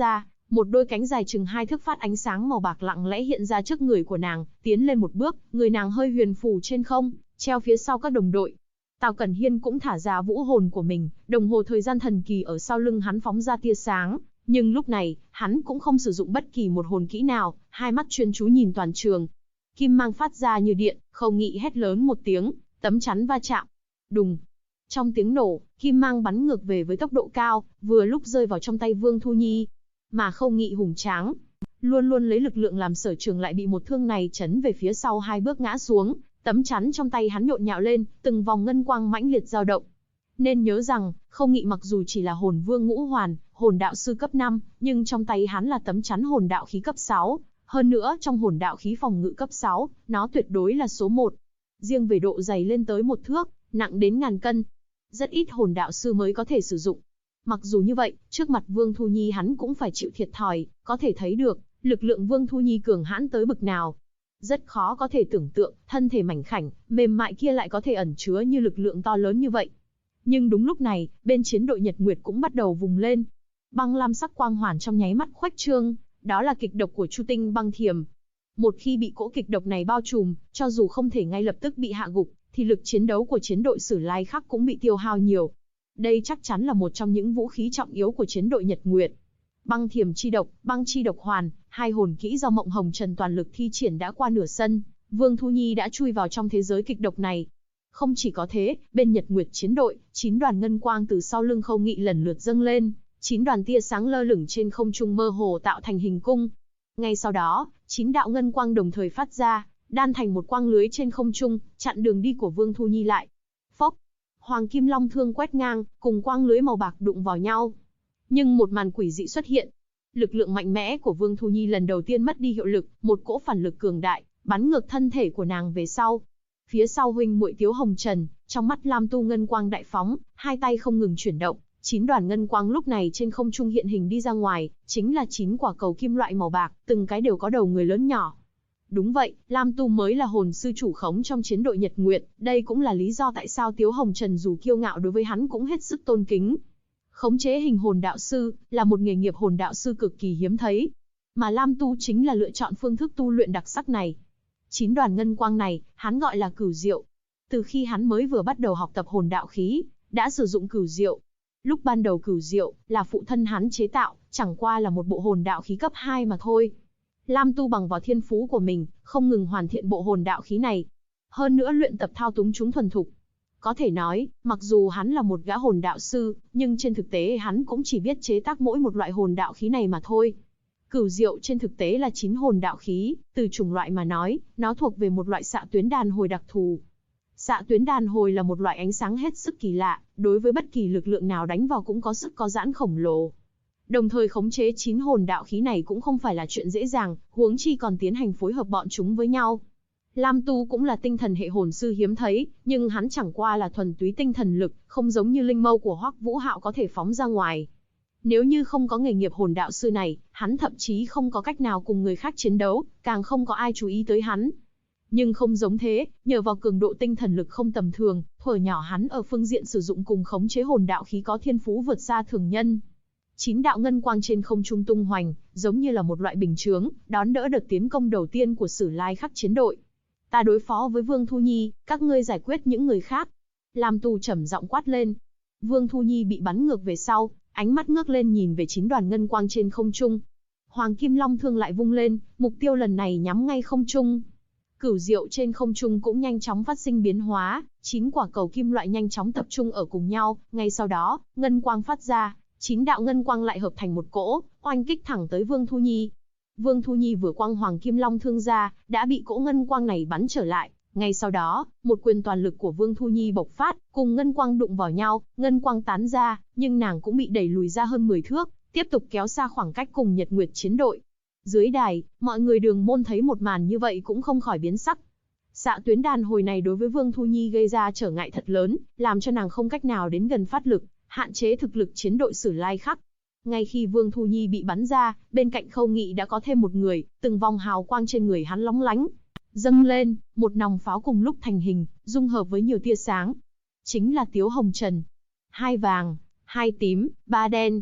Một đôi cánh dài chừng 2 thước phát ánh sáng màu bạc lặng lẽ hiện ra trước người của nàng, tiến lên một bước, người nàng hơi huyền phù trên không, treo phía sau các đồng đội. Tào Cẩn Hiên cũng thả ra vũ hồn của mình, đồng hồ thời gian thần kỳ ở sau lưng hắn phóng ra tia sáng, nhưng lúc này, hắn cũng không sử dụng bất kỳ một hồn kỹ nào, hai mắt chuyên chú nhìn toàn trường. Kim mang phát ra như điện, Khâu Nghị hét lớn một tiếng, tấm chắn va chạm. Đùng. Trong tiếng nổ, kim mang bắn ngược về với tốc độ cao, vừa lúc rơi vào trong tay Vương Thu Nhi. Mà Khâu Nghị hùng tráng, luôn luôn lấy lực lượng làm sở trường lại bị một thương này chấn về phía sau 2 bước ngã xuống, tấm chắn trong tay hắn nhộn nhạo lên, từng vòng ngân quang mãnh liệt dao động. Nên nhớ rằng, Khâu Nghị mặc dù chỉ là hồn vương ngũ hoàn, hồn đạo sư cấp 5, nhưng trong tay hắn là tấm chắn hồn đạo khí cấp 6, hơn nữa trong hồn đạo khí phòng ngự cấp 6, nó tuyệt đối là số 1. Riêng về độ dày lên tới 1 thước, nặng đến ngàn cân. Rất ít hồn đạo sư mới có thể sử dụng. Mặc dù như vậy, trước mặt Vương Thu Nhi hắn cũng phải chịu thiệt thòi, có thể thấy được, lực lượng Vương Thu Nhi cường hãn tới bực nào. Rất khó có thể tưởng tượng, thân thể mảnh khảnh, mềm mại kia lại có thể ẩn chứa như lực lượng to lớn như vậy. Nhưng đúng lúc này, bên chiến đội Nhật Nguyệt cũng bắt đầu vùng lên. Băng lam sắc quang hoàn trong nháy mắt khuếch trương, đó là kịch độc của Chu Tinh Băng Thiềm. Một khi bị cỗ kịch độc này bao trùm, cho dù không thể ngay lập tức bị hạ gục, thì lực chiến đấu của chiến đội Sử Lai Khắc cũng bị tiêu hao nhiều. Đây chắc chắn là một trong những vũ khí trọng yếu của chiến đội Nhật Nguyệt. Băng Thiềm chi độc, băng chi độc hoàn, hai hồn kỹ do Mộng Hồng Trần toàn lực thi triển đã qua nửa sân, Vương Thu Nhi đã chui vào trong thế giới kịch độc này. Không chỉ có thế, bên Nhật Nguyệt chiến đội, 9 đoàn ngân quang từ sau lưng Khâu Nghị lần lượt dâng lên, 9 đoàn tia sáng lơ lửng trên không trung mơ hồ tạo thành hình cung. Ngay sau đó, 9 đạo ngân quang đồng thời phát ra, đan thành một quang lưới trên không trung, chặn đường đi của Vương Thu Nhi lại. Phốc, Hoàng Kim Long thương quét ngang, cùng quang lưới màu bạc đụng vào nhau. Nhưng một màn quỷ dị xuất hiện. Lực lượng mạnh mẽ của Vương Thu Nhi lần đầu tiên mất đi hiệu lực, một cỗ phản lực cường đại, bắn ngược thân thể của nàng về sau. Phía sau huynh muội Tiếu Hồng Trần, trong mắt Lam Tu ngân quang đại phóng, hai tay không ngừng chuyển động, 9 đoàn ngân quang lúc này trên không trung hiện hình đi ra ngoài, chính là 9 quả cầu kim loại màu bạc, từng cái đều có đầu người lớn nhỏ. Đúng vậy, Lam Tu mới là hồn sư chủ khống trong chiến đội Nhật Nguyệt, đây cũng là lý do tại sao Tiếu Hồng Trần dù kiêu ngạo đối với hắn cũng hết sức tôn kính. Khống chế hình hồn đạo sư là một nghề nghiệp hồn đạo sư cực kỳ hiếm thấy, mà Lam Tu chính là lựa chọn phương thức tu luyện đặc sắc này. 9 đoàn ngân quang này, hắn gọi là cửu diệu. Từ khi hắn mới vừa bắt đầu học tập hồn đạo khí, đã sử dụng cửu diệu. Lúc ban đầu cửu diệu là phụ thân hắn chế tạo, chẳng qua là một bộ hồn đạo khí cấp 2 mà thôi. Lam Tu bằng vào thiên phú của mình, không ngừng hoàn thiện bộ hồn đạo khí này. Hơn nữa luyện tập thao túng chúng thuần thục. Có thể nói, mặc dù hắn là một gã hồn đạo sư, nhưng trên thực tế hắn cũng chỉ biết chế tác mỗi một loại hồn đạo khí này mà thôi. Cửu diệu trên thực tế là 9 hồn đạo khí, từ chủng loại mà nói, nó thuộc về một loại xạ tuyến đàn hồi đặc thù. Xạ tuyến đàn hồi là một loại ánh sáng hết sức kỳ lạ, đối với bất kỳ lực lượng nào đánh vào cũng có sức có giãn khổng lồ. Đồng thời khống chế 9 hồn đạo khí này cũng không phải là chuyện dễ dàng, huống chi còn tiến hành phối hợp bọn chúng với nhau. Lam Tu cũng là tinh thần hệ hồn sư hiếm thấy, nhưng hắn chẳng qua là thuần túy tinh thần lực, không giống như linh mâu của Hoắc Vũ Hạo có thể phóng ra ngoài. Nếu như không có nghề nghiệp hồn đạo sư này, hắn thậm chí không có cách nào cùng người khác chiến đấu, càng không có ai chú ý tới hắn. Nhưng không giống thế, nhờ vào cường độ tinh thần lực không tầm thường, thuở nhỏ hắn ở phương diện sử dụng cùng khống chế hồn đạo khí có thiên phú vượt xa thường nhân. 9 đạo ngân quang trên không trung tung hoành, giống như là một loại bình chướng, đón đỡ đợt tiến công đầu tiên của Sử Lai Khắc chiến đội. Ta đối phó với Vương Thu Nhi, các ngươi giải quyết những người khác. Lam Tu trầm giọng quát lên. Vương Thu Nhi bị bắn ngược về sau, ánh mắt ngước lên nhìn về 9 đoàn ngân quang trên không trung. Hoàng Kim Long thương lại vung lên, mục tiêu lần này nhắm ngay không trung. Cửu diệu trên không trung cũng nhanh chóng phát sinh biến hóa, 9 quả cầu kim loại nhanh chóng tập trung ở cùng nhau, ngay sau đó, ngân quang phát ra, 9 đạo ngân quang lại hợp thành một cỗ, oanh kích thẳng tới Vương Thu Nhi. Vương Thu Nhi vừa quăng Hoàng Kim Long thương ra, đã bị cỗ ngân quang này bắn trở lại. Ngay sau đó, một quyền toàn lực của Vương Thu Nhi bộc phát, cùng ngân quang đụng vào nhau, ngân quang tán ra, nhưng nàng cũng bị đẩy lùi ra hơn 10 thước, tiếp tục kéo xa khoảng cách cùng Nhật Nguyệt chiến đội. Dưới đài, mọi người Đường Môn thấy một màn như vậy cũng không khỏi biến sắc. Xạ tuyến đàn hồi này đối với Vương Thu Nhi gây ra trở ngại thật lớn, làm cho nàng không cách nào đến gần phát lực, hạn chế thực lực chiến đội Sử Lai Khắc. Ngay khi Vương Thu Nhi bị bắn ra, bên cạnh Khâu Nghị đã có thêm một người, từng vòng hào quang trên người hắn lóng lánh dâng lên, một nòng pháo cùng lúc thành hình, dung hợp với nhiều tia sáng. Chính là Tiếu Hồng Trần. 2 vàng, 2 tím, 3 đen.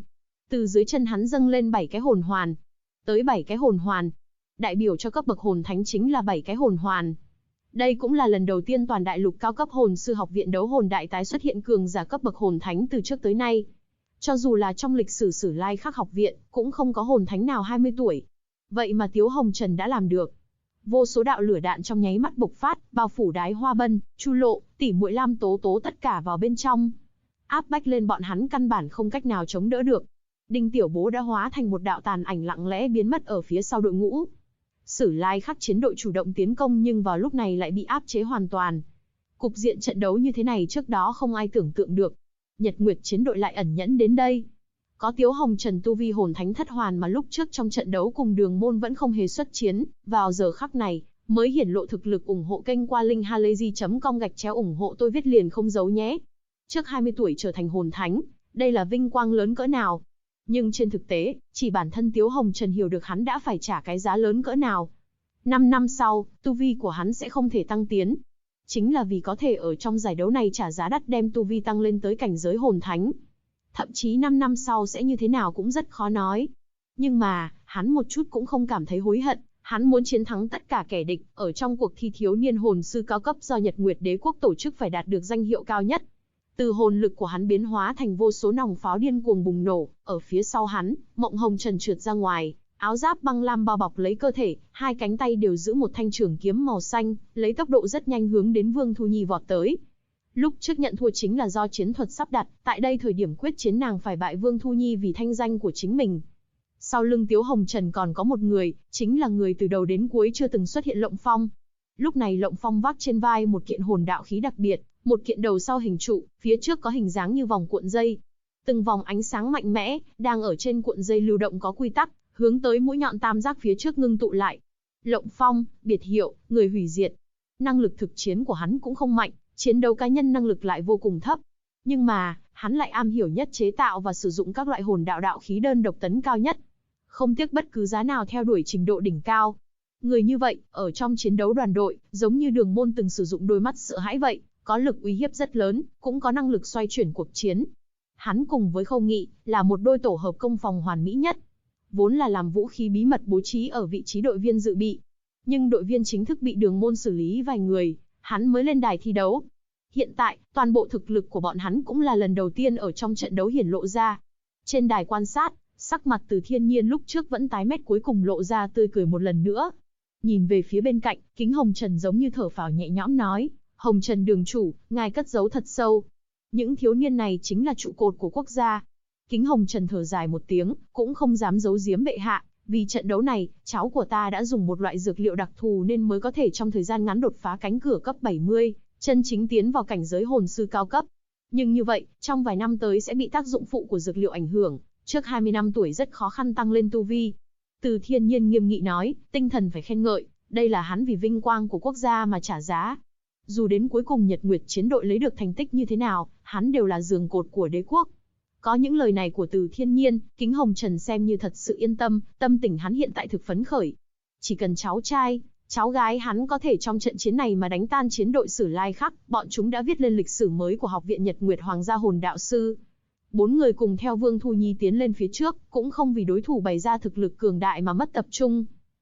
Từ dưới chân hắn dâng lên 7 cái hồn hoàn. Tới 7 cái hồn hoàn. Đại biểu cho cấp bậc hồn thánh chính là 7 cái hồn hoàn. Đây cũng là lần đầu tiên toàn đại lục cao cấp hồn sư học viện đấu hồn đại tái xuất hiện cường giả cấp bậc hồn thánh từ trước tới nay. Cho dù là trong lịch sử Sử Lai Khắc học viện, cũng không có hồn thánh nào 20 tuổi. Vậy mà Tiếu Hồng Trần đã làm được. Vô số đạo lửa đạn trong nháy mắt bộc phát, bao phủ Đái Hoa Bân, Chu Lộ, tỷ muội Lam Tố Tố tất cả vào bên trong. Áp bách lên bọn hắn căn bản không cách nào chống đỡ được. Đinh Tiểu Bố đã hóa thành một đạo tàn ảnh lặng lẽ biến mất ở phía sau đội ngũ. Sử Lai Khắc chiến đội chủ động tiến công nhưng vào lúc này lại bị áp chế hoàn toàn. Cục diện trận đấu như thế này trước đó không ai tưởng tượng được. Nhật Nguyệt chiến đội lại ẩn nhẫn đến đây. Có Tiếu Hồng Trần tu vi hồn thánh thất hoàn mà lúc trước trong trận đấu cùng Đường Môn vẫn không hề xuất chiến, vào giờ khắc này mới hiển lộ thực lực. Ủng hộ kênh qua link halayzi.com ủng hộ tôi viết liền không giấu nhé. Trước 20 tuổi trở thành hồn thánh, đây là vinh quang lớn cỡ nào. Nhưng trên thực tế, chỉ bản thân Tiếu Hồng Trần hiểu được hắn đã phải trả cái giá lớn cỡ nào. 5 năm sau, tu vi của hắn sẽ không thể tăng tiến. Chính là vì có thể ở trong giải đấu này trả giá đắt đem tu vi tăng lên tới cảnh giới hồn thánh. Thậm chí 5 năm sau sẽ như thế nào cũng rất khó nói. Nhưng mà, hắn một chút cũng không cảm thấy hối hận. Hắn muốn chiến thắng tất cả kẻ địch, ở trong cuộc thi thiếu niên hồn sư cao cấp do Nhật Nguyệt Đế quốc tổ chức phải đạt được danh hiệu cao nhất. Từ hồn lực của hắn biến hóa thành vô số nòng pháo điên cuồng bùng nổ, ở phía sau hắn, Mộng Hồng Trần trượt ra ngoài, áo giáp băng lam bao bọc lấy cơ thể, hai cánh tay đều giữ một thanh trường kiếm màu xanh, lấy tốc độ rất nhanh hướng đến Vương Thu Nhi vọt tới. Lúc trước nhận thua chính là do chiến thuật sắp đặt, tại đây thời điểm quyết chiến nàng phải bại Vương Thu Nhi vì thanh danh của chính mình. Sau lưng Tiếu Hồng Trần còn có một người, chính là người từ đầu đến cuối chưa từng xuất hiện Lộng Phong. Lúc này Lộng Phong vác trên vai một kiện hồn đạo khí đặc biệt, một kiện đầu sau hình trụ, phía trước có hình dáng như vòng cuộn dây. Từng vòng ánh sáng mạnh mẽ, đang ở trên cuộn dây lưu động có quy tắc, hướng tới mũi nhọn tam giác phía trước ngưng tụ lại. Lộng Phong, biệt hiệu, người hủy diệt. Năng lực thực chiến của hắn cũng không mạnh, chiến đấu cá nhân năng lực lại vô cùng thấp. Nhưng mà, hắn lại am hiểu nhất chế tạo và sử dụng các loại hồn đạo đạo khí đơn độc tấn cao nhất. Không tiếc bất cứ giá nào theo đuổi trình độ đỉnh cao. Người như vậy, ở trong chiến đấu đoàn đội, giống như Đường Môn từng sử dụng đôi mắt sợ hãi vậy, có lực uy hiếp rất lớn, cũng có năng lực xoay chuyển cuộc chiến. Hắn cùng với Khâu Nghị, là một đôi tổ hợp công phòng hoàn mỹ nhất. Vốn là làm vũ khí bí mật bố trí ở vị trí đội viên dự bị. Nhưng đội viên chính thức bị Đường Môn xử lý vài người, hắn mới lên đài thi đấu. Hiện tại, toàn bộ thực lực của bọn hắn cũng là lần đầu tiên ở trong trận đấu hiển lộ ra. Trên đài quan sát, sắc mặt Từ Thiên Nhiên lúc trước vẫn tái mét cuối cùng lộ ra tươi cười một lần nữa. Nhìn về phía bên cạnh, Kính Hồng Trần giống như thở phào nhẹ nhõm nói, Hồng Trần đường chủ, ngài cất giấu thật sâu. Những thiếu niên này chính là trụ cột của quốc gia. Kính Hồng Trần thở dài một tiếng, cũng không dám giấu giếm bệ hạ, vì trận đấu này, cháu của ta đã dùng một loại dược liệu đặc thù nên mới có thể trong thời gian ngắn đột phá cánh cửa cấp 70, chân chính tiến vào cảnh giới hồn sư cao cấp. Nhưng như vậy, trong vài năm tới sẽ bị tác dụng phụ của dược liệu ảnh hưởng, trước 20 năm tuổi rất khó khăn tăng lên tu vi. Từ Thiên Nhiên nghiêm nghị nói, tinh thần phải khen ngợi, đây là hắn vì vinh quang của quốc gia mà trả giá. Dù đến cuối cùng Nhật Nguyệt chiến đội lấy được thành tích như thế nào, hắn đều là giường cột của đế quốc. Có những lời này của Từ Thiên Nhiên, Kính Hồng Trần xem như thật sự yên tâm, tâm tình hắn hiện tại thực phấn khởi. Chỉ cần cháu trai, cháu gái hắn có thể trong trận chiến này mà đánh tan chiến đội Sử Lai Khắc, bọn chúng đã viết lên lịch sử mới của Học viện Nhật Nguyệt Hoàng gia hồn đạo sư. 4 người cùng theo Vương Thu Nhi tiến lên phía trước, cũng không vì đối thủ bày ra thực lực cường đại mà mất tập trung.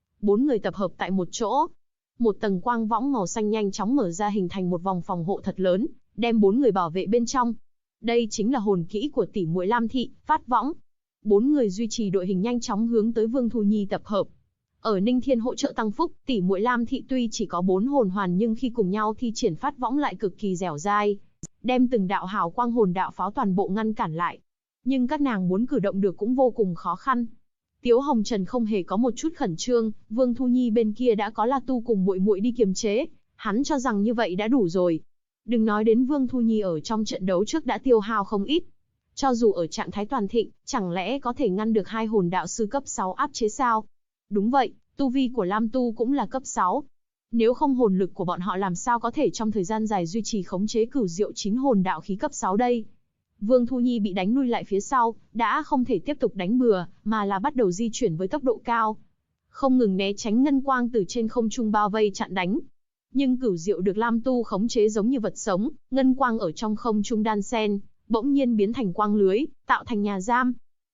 4 người tập hợp tại một chỗ. Một tầng quang võng màu xanh nhanh chóng mở ra hình thành một vòng phòng hộ thật lớn, đem 4 người bảo vệ bên trong. Đây chính là hồn kỹ của tỷ muội Lam Thị, Phát Võng. 4 người duy trì đội hình nhanh chóng hướng tới Vương Thu Nhi tập hợp. Ở Ninh Thiên hỗ trợ tăng phúc, tỷ muội Lam Thị tuy chỉ có 4 hồn hoàn nhưng khi cùng nhau thi triển Phát Võng lại cực kỳ dẻo dai, đem từng đạo hào quang hồn đạo pháo toàn bộ ngăn cản lại. Nhưng các nàng muốn cử động được cũng vô cùng khó khăn. Tiếu Hồng Trần không hề có một chút khẩn trương, Vương Thu Nhi bên kia đã có La Tu cùng muội muội đi kiềm chế, hắn cho rằng như vậy đã đủ rồi. Đừng nói đến Vương Thu Nhi ở trong trận đấu trước đã tiêu hao không ít. Cho dù ở trạng thái toàn thịnh, chẳng lẽ có thể ngăn được 2 hồn đạo sư cấp 6 áp chế sao? Đúng vậy, tu vi của Lam Tu cũng là cấp 6. Nếu không hồn lực của bọn họ làm sao có thể trong thời gian dài duy trì khống chế cửu diệu 9 hồn đạo khí cấp 6 đây? Vương Thu Nhi bị đánh lui lại phía sau, đã không thể tiếp tục đánh bừa, mà là bắt đầu di chuyển với tốc độ cao. Không ngừng né tránh ngân quang từ trên không trung bao vây chặn đánh. Nhưng cửu diệu được Lam Tu khống chế giống như vật sống, ngân quang ở trong không trung đan sen, bỗng nhiên biến thành quang lưới, tạo thành nhà giam.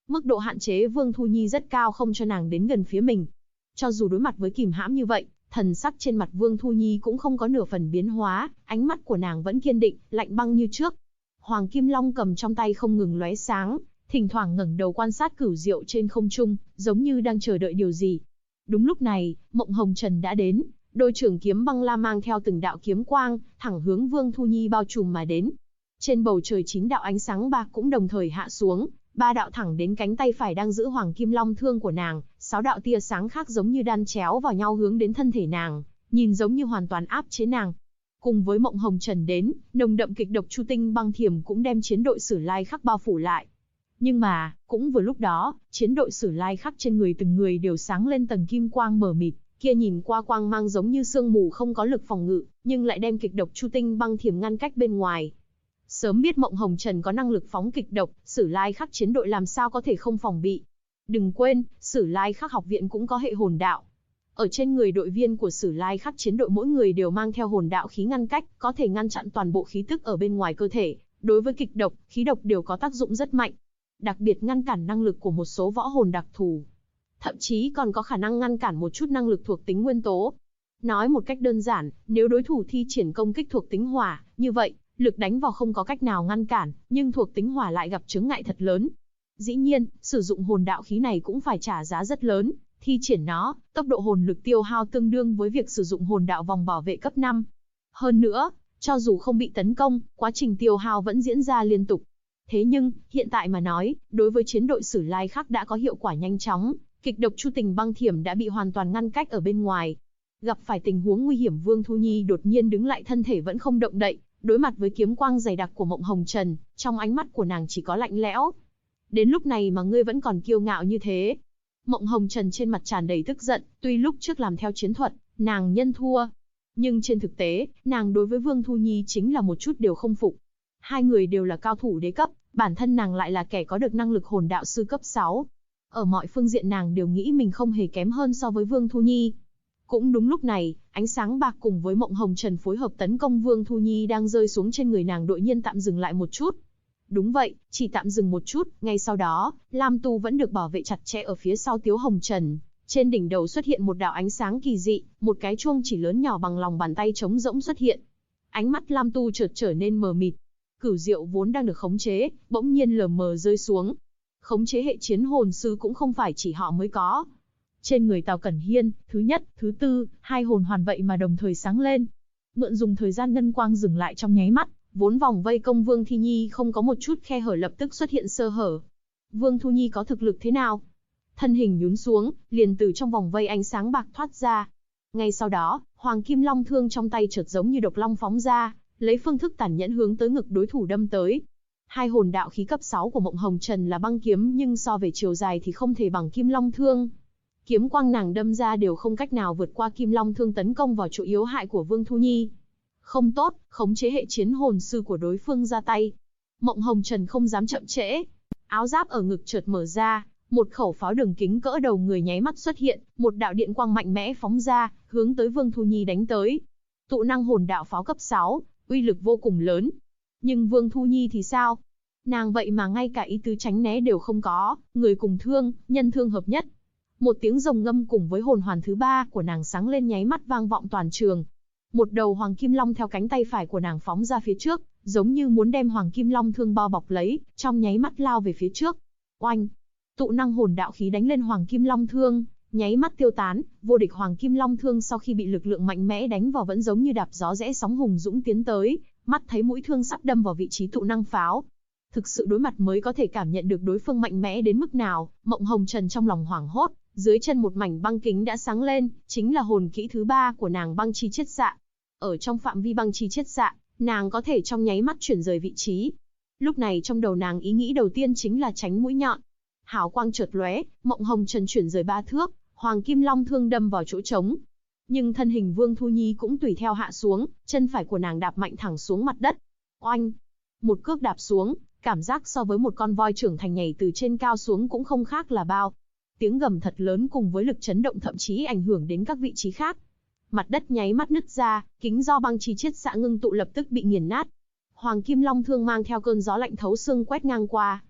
Mức độ hạn chế Vương Thu Nhi rất cao, không cho nàng đến gần phía mình. Cho dù đối mặt với kìm hãm như vậy, thần sắc trên mặt Vương Thu Nhi cũng không có nửa phần biến hóa, ánh mắt của nàng vẫn kiên định, lạnh băng như trước. Hoàng Kim Long cầm trong tay không ngừng lóe sáng, thỉnh thoảng ngẩng đầu quan sát Cửu Diệu trên không trung, giống như đang chờ đợi điều gì. Đúng lúc này, Mộng Hồng Trần đã đến, đôi trường kiếm băng la mang theo từng đạo kiếm quang, thẳng hướng Vương Thu Nhi bao trùm mà đến. Trên bầu trời 9 đạo ánh sáng bạc cũng đồng thời hạ xuống, 3 đạo thẳng đến cánh tay phải đang giữ Hoàng Kim Long thương của nàng, 6 đạo tia sáng khác giống như đan chéo vào nhau hướng đến thân thể nàng, nhìn giống như hoàn toàn áp chế nàng. Cùng với Mộng Hồng Trần đến, nồng đậm kịch độc Chu Tinh Băng Thiểm cũng đem chiến đội Sử Lai Khắc bao phủ lại. Nhưng mà, cũng vừa lúc đó, chiến đội Sử Lai Khắc trên người từng người đều sáng lên tầng kim quang mờ mịt, kia nhìn qua quang mang giống như sương mù không có lực phòng ngự, nhưng lại đem kịch độc Chu Tinh Băng Thiểm ngăn cách bên ngoài. Sớm biết Mộng Hồng Trần có năng lực phóng kịch độc, Sử Lai Khắc chiến đội làm sao có thể không phòng bị. Đừng quên, Sử Lai Khắc học viện cũng có hệ hồn đạo. Ở trên người đội viên của Sử Lai Khắc chiến đội mỗi người đều mang theo hồn đạo khí ngăn cách, có thể ngăn chặn toàn bộ khí tức ở bên ngoài cơ thể. Đối với kịch độc, khí độc đều có tác dụng rất mạnh. Đặc biệt ngăn cản năng lực của một số võ hồn đặc thù. Thậm chí còn có khả năng ngăn cản một chút năng lực thuộc tính nguyên tố. Nói một cách đơn giản, nếu đối thủ thi triển công kích thuộc tính hỏa, như vậy, lực đánh vào không có cách nào ngăn cản, nhưng thuộc tính hỏa lại gặp chướng ngại thật lớn. Dĩ nhiên, sử dụng hồn đạo khí này cũng phải trả giá rất lớn, thi triển nó, tốc độ hồn lực tiêu hao tương đương với việc sử dụng hồn đạo vòng bảo vệ cấp 5. Hơn nữa, cho dù không bị tấn công, quá trình tiêu hao vẫn diễn ra liên tục. Thế nhưng, hiện tại mà nói, đối với chiến đội Sử Lai Khắc đã có hiệu quả nhanh chóng, kịch độc Chu Tình Băng Thiểm đã bị hoàn toàn ngăn cách ở bên ngoài. Gặp phải tình huống nguy hiểm, Vương Thu Nhi đột nhiên đứng lại, thân thể vẫn không động đậy, đối mặt với kiếm quang dày đặc của Mộng Hồng Trần, trong ánh mắt của nàng chỉ có lạnh lẽo. Đến lúc này mà ngươi vẫn còn kiêu ngạo như thế. Mộng Hồng Trần trên mặt tràn đầy tức giận, tuy lúc trước làm theo chiến thuật, nàng nhân thua. Nhưng trên thực tế, nàng đối với Vương Thu Nhi chính là một chút đều không phục. Hai người đều là cao thủ đế cấp, bản thân nàng lại là kẻ có được năng lực hồn đạo sư cấp 6. Ở mọi phương diện nàng đều nghĩ mình không hề kém hơn so với Vương Thu Nhi. Cũng đúng lúc này, ánh sáng bạc cùng với Mộng Hồng Trần phối hợp tấn công Vương Thu Nhi đang rơi xuống trên người nàng, đột nhiên tạm dừng lại một chút. Đúng vậy, chỉ tạm dừng một chút, ngay sau đó, Lam Tu vẫn được bảo vệ chặt chẽ ở phía sau Tiếu Hồng Trần. Trên đỉnh đầu xuất hiện một đạo ánh sáng kỳ dị, một cái chuông chỉ lớn nhỏ bằng lòng bàn tay trống rỗng xuất hiện. Ánh mắt Lam Tu chợt trở nên mờ mịt. Cửu Diệu vốn đang được khống chế, bỗng nhiên lờ mờ rơi xuống. Khống chế hệ chiến hồn sư cũng không phải chỉ họ mới có. Trên người Tào Cẩn Hiên, thứ nhất, thứ tư, hai hồn hoàn vậy mà đồng thời sáng lên. Mượn dùng thời gian ngân quang dừng lại trong nháy mắt, vốn vòng vây công Vương Thu Nhi không có một chút khe hở lập tức xuất hiện sơ hở. Vương Thu Nhi có thực lực thế nào? Thân hình nhún xuống, liền từ trong vòng vây ánh sáng bạc thoát ra. Ngay sau đó, Hoàng Kim Long thương trong tay chợt giống như độc long phóng ra, lấy phương thức tàn nhẫn hướng tới ngực đối thủ đâm tới. Hai hồn đạo khí cấp 6 của Mộng Hồng Trần là băng kiếm, nhưng so về chiều dài thì không thể bằng Kim Long thương. Kiếm quang nàng đâm ra đều không cách nào vượt qua Kim Long thương tấn công vào chỗ yếu hại của Vương Thu Nhi. Không tốt, khống chế hệ chiến hồn sư của đối phương ra tay. Mộng Hồng Trần không dám chậm trễ. Áo giáp ở ngực chợt mở ra, một khẩu pháo đường kính cỡ đầu người nháy mắt xuất hiện, một đạo điện quang mạnh mẽ phóng ra, hướng tới Vương Thu Nhi đánh tới. Tụ năng hồn đạo pháo cấp 6, uy lực vô cùng lớn. Nhưng Vương Thu Nhi thì sao? Nàng vậy mà ngay cả ý tứ tránh né đều không có, người cùng thương, nhân thương hợp nhất. Một tiếng rồng ngâm cùng với hồn hoàn thứ 3 của nàng sáng lên nháy mắt vang vọng toàn trường. Một đầu Hoàng Kim Long theo cánh tay phải của nàng phóng ra phía trước, giống như muốn đem Hoàng Kim Long thương bao bọc lấy, trong nháy mắt lao về phía trước. Oanh! Tụ năng hồn đạo khí đánh lên Hoàng Kim Long thương, nháy mắt tiêu tán, vô địch Hoàng Kim Long thương sau khi bị lực lượng mạnh mẽ đánh vào vẫn giống như đạp gió rẽ sóng hùng dũng tiến tới, mắt thấy mũi thương sắp đâm vào vị trí tụ năng pháo. Thực sự đối mặt mới có thể cảm nhận được đối phương mạnh mẽ đến mức nào. Mộng Hồng Trần trong lòng hoảng hốt, dưới chân một mảnh băng kính đã sáng lên, chính là hồn kỹ thứ 3 của nàng, băng chi chiết xạ. Ở trong phạm vi băng chi chiết xạ, nàng có thể trong nháy mắt chuyển rời vị trí. Lúc này trong đầu nàng ý nghĩ đầu tiên chính là tránh mũi nhọn. Hào quang chợt lóe, Mộng Hồng Trần chuyển rời 3 thước, Hoàng Kim Long thương đâm vào chỗ trống. Nhưng thân hình Vương Thu Nhi cũng tùy theo hạ xuống, chân phải của nàng đạp mạnh thẳng xuống mặt đất. Oanh! Một cước đạp xuống, cảm giác so với một con voi trưởng thành nhảy từ trên cao xuống cũng không khác là bao. Tiếng gầm thật lớn cùng với lực chấn động thậm chí ảnh hưởng đến các vị trí khác. Mặt đất nháy mắt nứt ra, kính do băng chi chiết xạ ngưng tụ lập tức bị nghiền nát. Hoàng Kim Long thương mang theo cơn gió lạnh thấu xương quét ngang qua.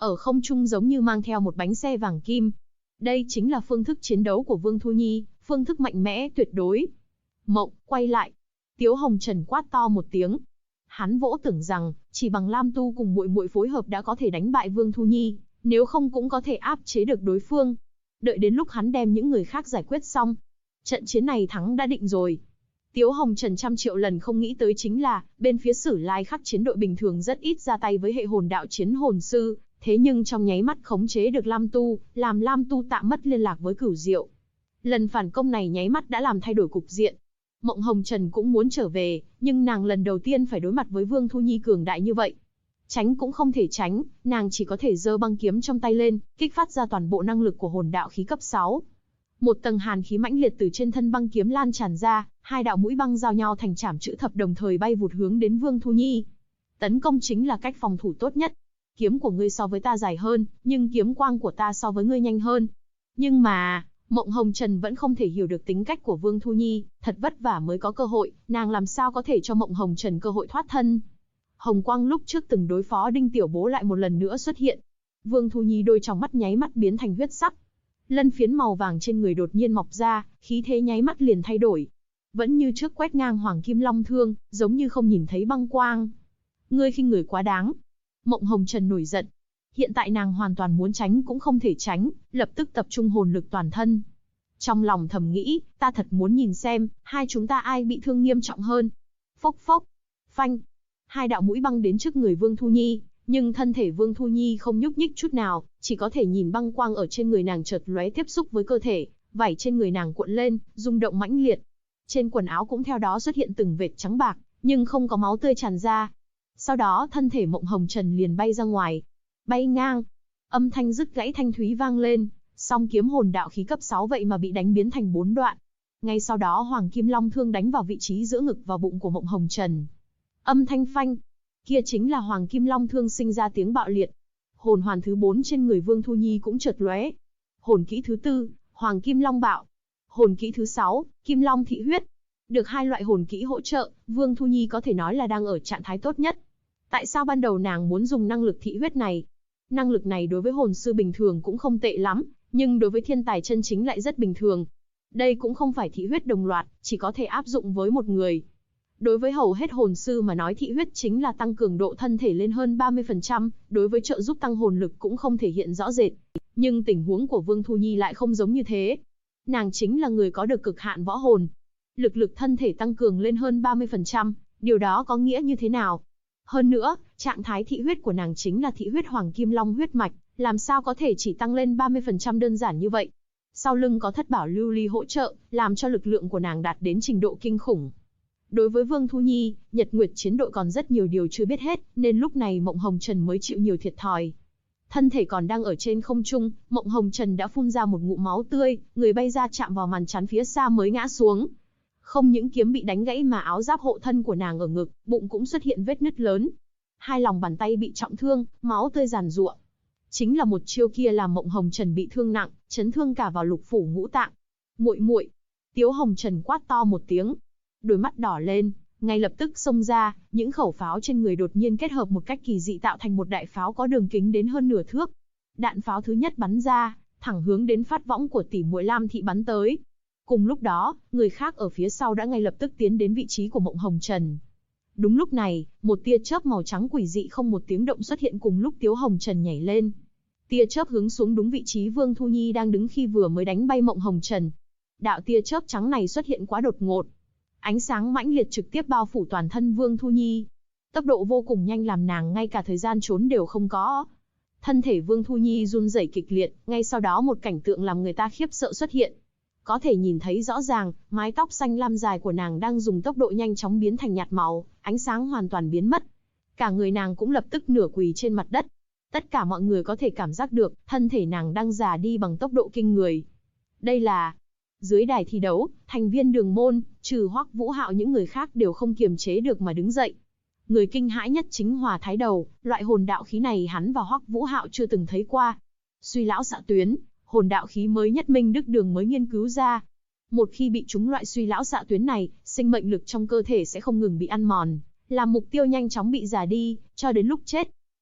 ở không trung giống như mang theo một bánh xe vàng kim. Đây chính là phương thức chiến đấu của Vương Thu Nhi, phương thức mạnh mẽ tuyệt đối. Mộng, quay lại. Tiếu Hồng Trần quát to một tiếng. Hắn vỗ tưởng rằng, chỉ bằng Lam Tu cùng muội muội phối hợp đã có thể đánh bại Vương Thu Nhi, nếu không cũng có thể áp chế được đối phương. Đợi đến lúc hắn đem những người khác giải quyết xong, trận chiến này thắng đã định rồi. Tiếu Hồng Trần trăm triệu lần không nghĩ tới chính là, bên phía Sử Lai Khắc chiến đội bình thường rất ít ra tay với hệ hồn đạo chiến hồn sư, thế nhưng trong nháy mắt khống chế được Lam Tu, làm Lam Tu tạm mất liên lạc với Cửu Diệu. Lần phản công này nháy mắt đã làm thay đổi cục diện. Mộng Hồng Trần cũng muốn trở về, nhưng nàng lần đầu tiên phải đối mặt với Vương Thu Nhi cường đại như vậy. Tránh cũng không thể tránh, nàng chỉ có thể giơ băng kiếm trong tay lên, kích phát ra toàn bộ năng lực của hồn đạo khí cấp 6. Một tầng hàn khí mãnh liệt từ trên thân băng kiếm lan tràn ra, hai đạo mũi băng giao nhau thành chảm chữ thập đồng thời bay vụt hướng đến Vương Thu Nhi. Tấn công chính là cách phòng thủ tốt nhất. Kiếm của ngươi so với ta dài hơn, nhưng kiếm quang của ta so với ngươi nhanh hơn. Nhưng mà, Mộng Hồng Trần vẫn không thể hiểu được tính cách của Vương Thu Nhi, thật vất vả mới có cơ hội, nàng làm sao có thể cho Mộng Hồng Trần cơ hội thoát thân. Hồng quang lúc trước từng đối phó Đinh Tiểu Bố lại một lần nữa xuất hiện. Vương Thu Nhi đôi tròng mắt nháy mắt biến thành huyết sắc. Lân phiến màu vàng trên người đột nhiên mọc ra, khí thế nháy mắt liền thay đổi. Vẫn như trước quét ngang Hoàng Kim Long Thương, giống như không nhìn thấy băng quang. Ngươi khinh người quá đáng. Mộng Hồng Trần nổi giận. Hiện tại nàng hoàn toàn muốn tránh cũng không thể tránh, lập tức tập trung hồn lực toàn thân. Trong lòng thầm nghĩ, ta thật muốn nhìn xem, hai chúng ta ai bị thương nghiêm trọng hơn. Phốc phốc, phanh. Hai đạo mũi băng đến trước người Vương Thu Nhi, nhưng thân thể Vương Thu Nhi không nhúc nhích chút nào, chỉ có thể nhìn băng quang ở trên người nàng chợt lóe tiếp xúc với cơ thể, vảy trên người nàng cuộn lên, rung động mãnh liệt. Trên quần áo cũng theo đó xuất hiện từng vệt trắng bạc, nhưng không có máu tươi tràn ra. Sau đó thân thể Mộng Hồng Trần liền bay ra ngoài, bay ngang. Âm thanh rứt gãy thanh thúy vang lên, song kiếm hồn đạo khí cấp 6 vậy mà bị đánh biến thành 4 đoạn. Ngay sau đó Hoàng Kim Long Thương đánh vào vị trí giữa ngực và bụng của Mộng Hồng Trần. Âm thanh phanh, kia chính là Hoàng Kim Long Thương sinh ra tiếng bạo liệt. Hồn hoàn thứ 4 trên người Vương Thu Nhi cũng chợt lóe. Hồn kỹ thứ 4, Hoàng Kim Long Bạo. Hồn kỹ thứ 6, Kim Long Thị Huyết. Được hai loại hồn kỹ hỗ trợ, Vương Thu Nhi có thể nói là đang ở trạng thái tốt nhất. Tại sao ban đầu nàng muốn dùng năng lực thị huyết này? Năng lực này đối với hồn sư bình thường cũng không tệ lắm, nhưng đối với thiên tài chân chính lại rất bình thường. Đây cũng không phải thị huyết đồng loạt, chỉ có thể áp dụng với một người. Đối với hầu hết hồn sư mà nói thị huyết chính là tăng cường độ thân thể lên hơn 30%, đối với trợ giúp tăng hồn lực cũng không thể hiện rõ rệt. Nhưng tình huống của Vương Thu Nhi lại không giống như thế. Nàng chính là người có được cực hạn võ hồn. Lực thân thể tăng cường lên hơn 30%, điều đó có nghĩa như thế nào? Hơn nữa, trạng thái thị huyết của nàng chính là thị huyết Hoàng Kim Long huyết mạch, làm sao có thể chỉ tăng lên 30% đơn giản như vậy? Sau lưng có thất bảo lưu ly hỗ trợ, làm cho lực lượng của nàng đạt đến trình độ kinh khủng. Đối với Vương Thu Nhi, Nhật Nguyệt chiến đội còn rất nhiều điều chưa biết hết, nên lúc này Mộng Hồng Trần mới chịu nhiều thiệt thòi. Thân thể còn đang ở trên không trung, Mộng Hồng Trần đã phun ra một ngụm máu tươi, người bay ra chạm vào màn chắn phía xa mới ngã xuống. Không những kiếm bị đánh gãy mà áo giáp hộ thân của nàng ở ngực, bụng cũng xuất hiện vết nứt lớn. Hai lòng bàn tay bị trọng thương, máu tươi giàn giụa. Chính là một chiêu kia làm Mộng Hồng Trần bị thương nặng, chấn thương cả vào lục phủ ngũ tạng. Muội muội, Tiếu Hồng Trần quát to một tiếng, đôi mắt đỏ lên, ngay lập tức xông ra, những khẩu pháo trên người đột nhiên kết hợp một cách kỳ dị tạo thành một đại pháo có đường kính đến hơn nửa thước. Đạn pháo thứ nhất bắn ra, thẳng hướng đến phát võng của tỷ muội Lam Thị bắn tới. Cùng lúc đó, người khác ở phía sau đã ngay lập tức tiến đến vị trí của Mộng Hồng Trần. Đúng lúc này, một tia chớp màu trắng quỷ dị không một tiếng động xuất hiện cùng lúc Tiếu Hồng Trần nhảy lên. Tia chớp hướng xuống đúng vị trí Vương Thu Nhi đang đứng khi vừa mới đánh bay Mộng Hồng Trần. Đạo tia chớp trắng này xuất hiện quá đột ngột. Ánh sáng mãnh liệt trực tiếp bao phủ toàn thân Vương Thu Nhi. Tốc độ vô cùng nhanh làm nàng ngay cả thời gian trốn đều không có. Thân thể Vương Thu Nhi run rẩy kịch liệt, ngay sau đó một cảnh tượng làm người ta khiếp sợ xuất hiện. Có thể nhìn thấy rõ ràng, mái tóc xanh lam dài của nàng đang dùng tốc độ nhanh chóng biến thành nhạt màu, ánh sáng hoàn toàn biến mất. Cả người nàng cũng lập tức nửa quỳ trên mặt đất. Tất cả mọi người có thể cảm giác được, thân thể nàng đang già đi bằng tốc độ kinh người. Đây là... Dưới đài thi đấu, thành viên đường môn, trừ Hoắc Vũ Hạo những người khác đều không kiềm chế được mà đứng dậy. Người kinh hãi nhất chính Hòa Thái Đầu, loại hồn đạo khí này hắn và Hoắc Vũ Hạo chưa từng thấy qua. Suy lão xạ tuyến, hồn đạo khí mới nhất Minh Đức Đường mới nghiên cứu ra. Một khi bị trúng loại suy lão xạ tuyến này, sinh mệnh lực trong cơ thể sẽ không ngừng bị ăn mòn, làm mục tiêu nhanh chóng bị già đi, cho đến lúc chết.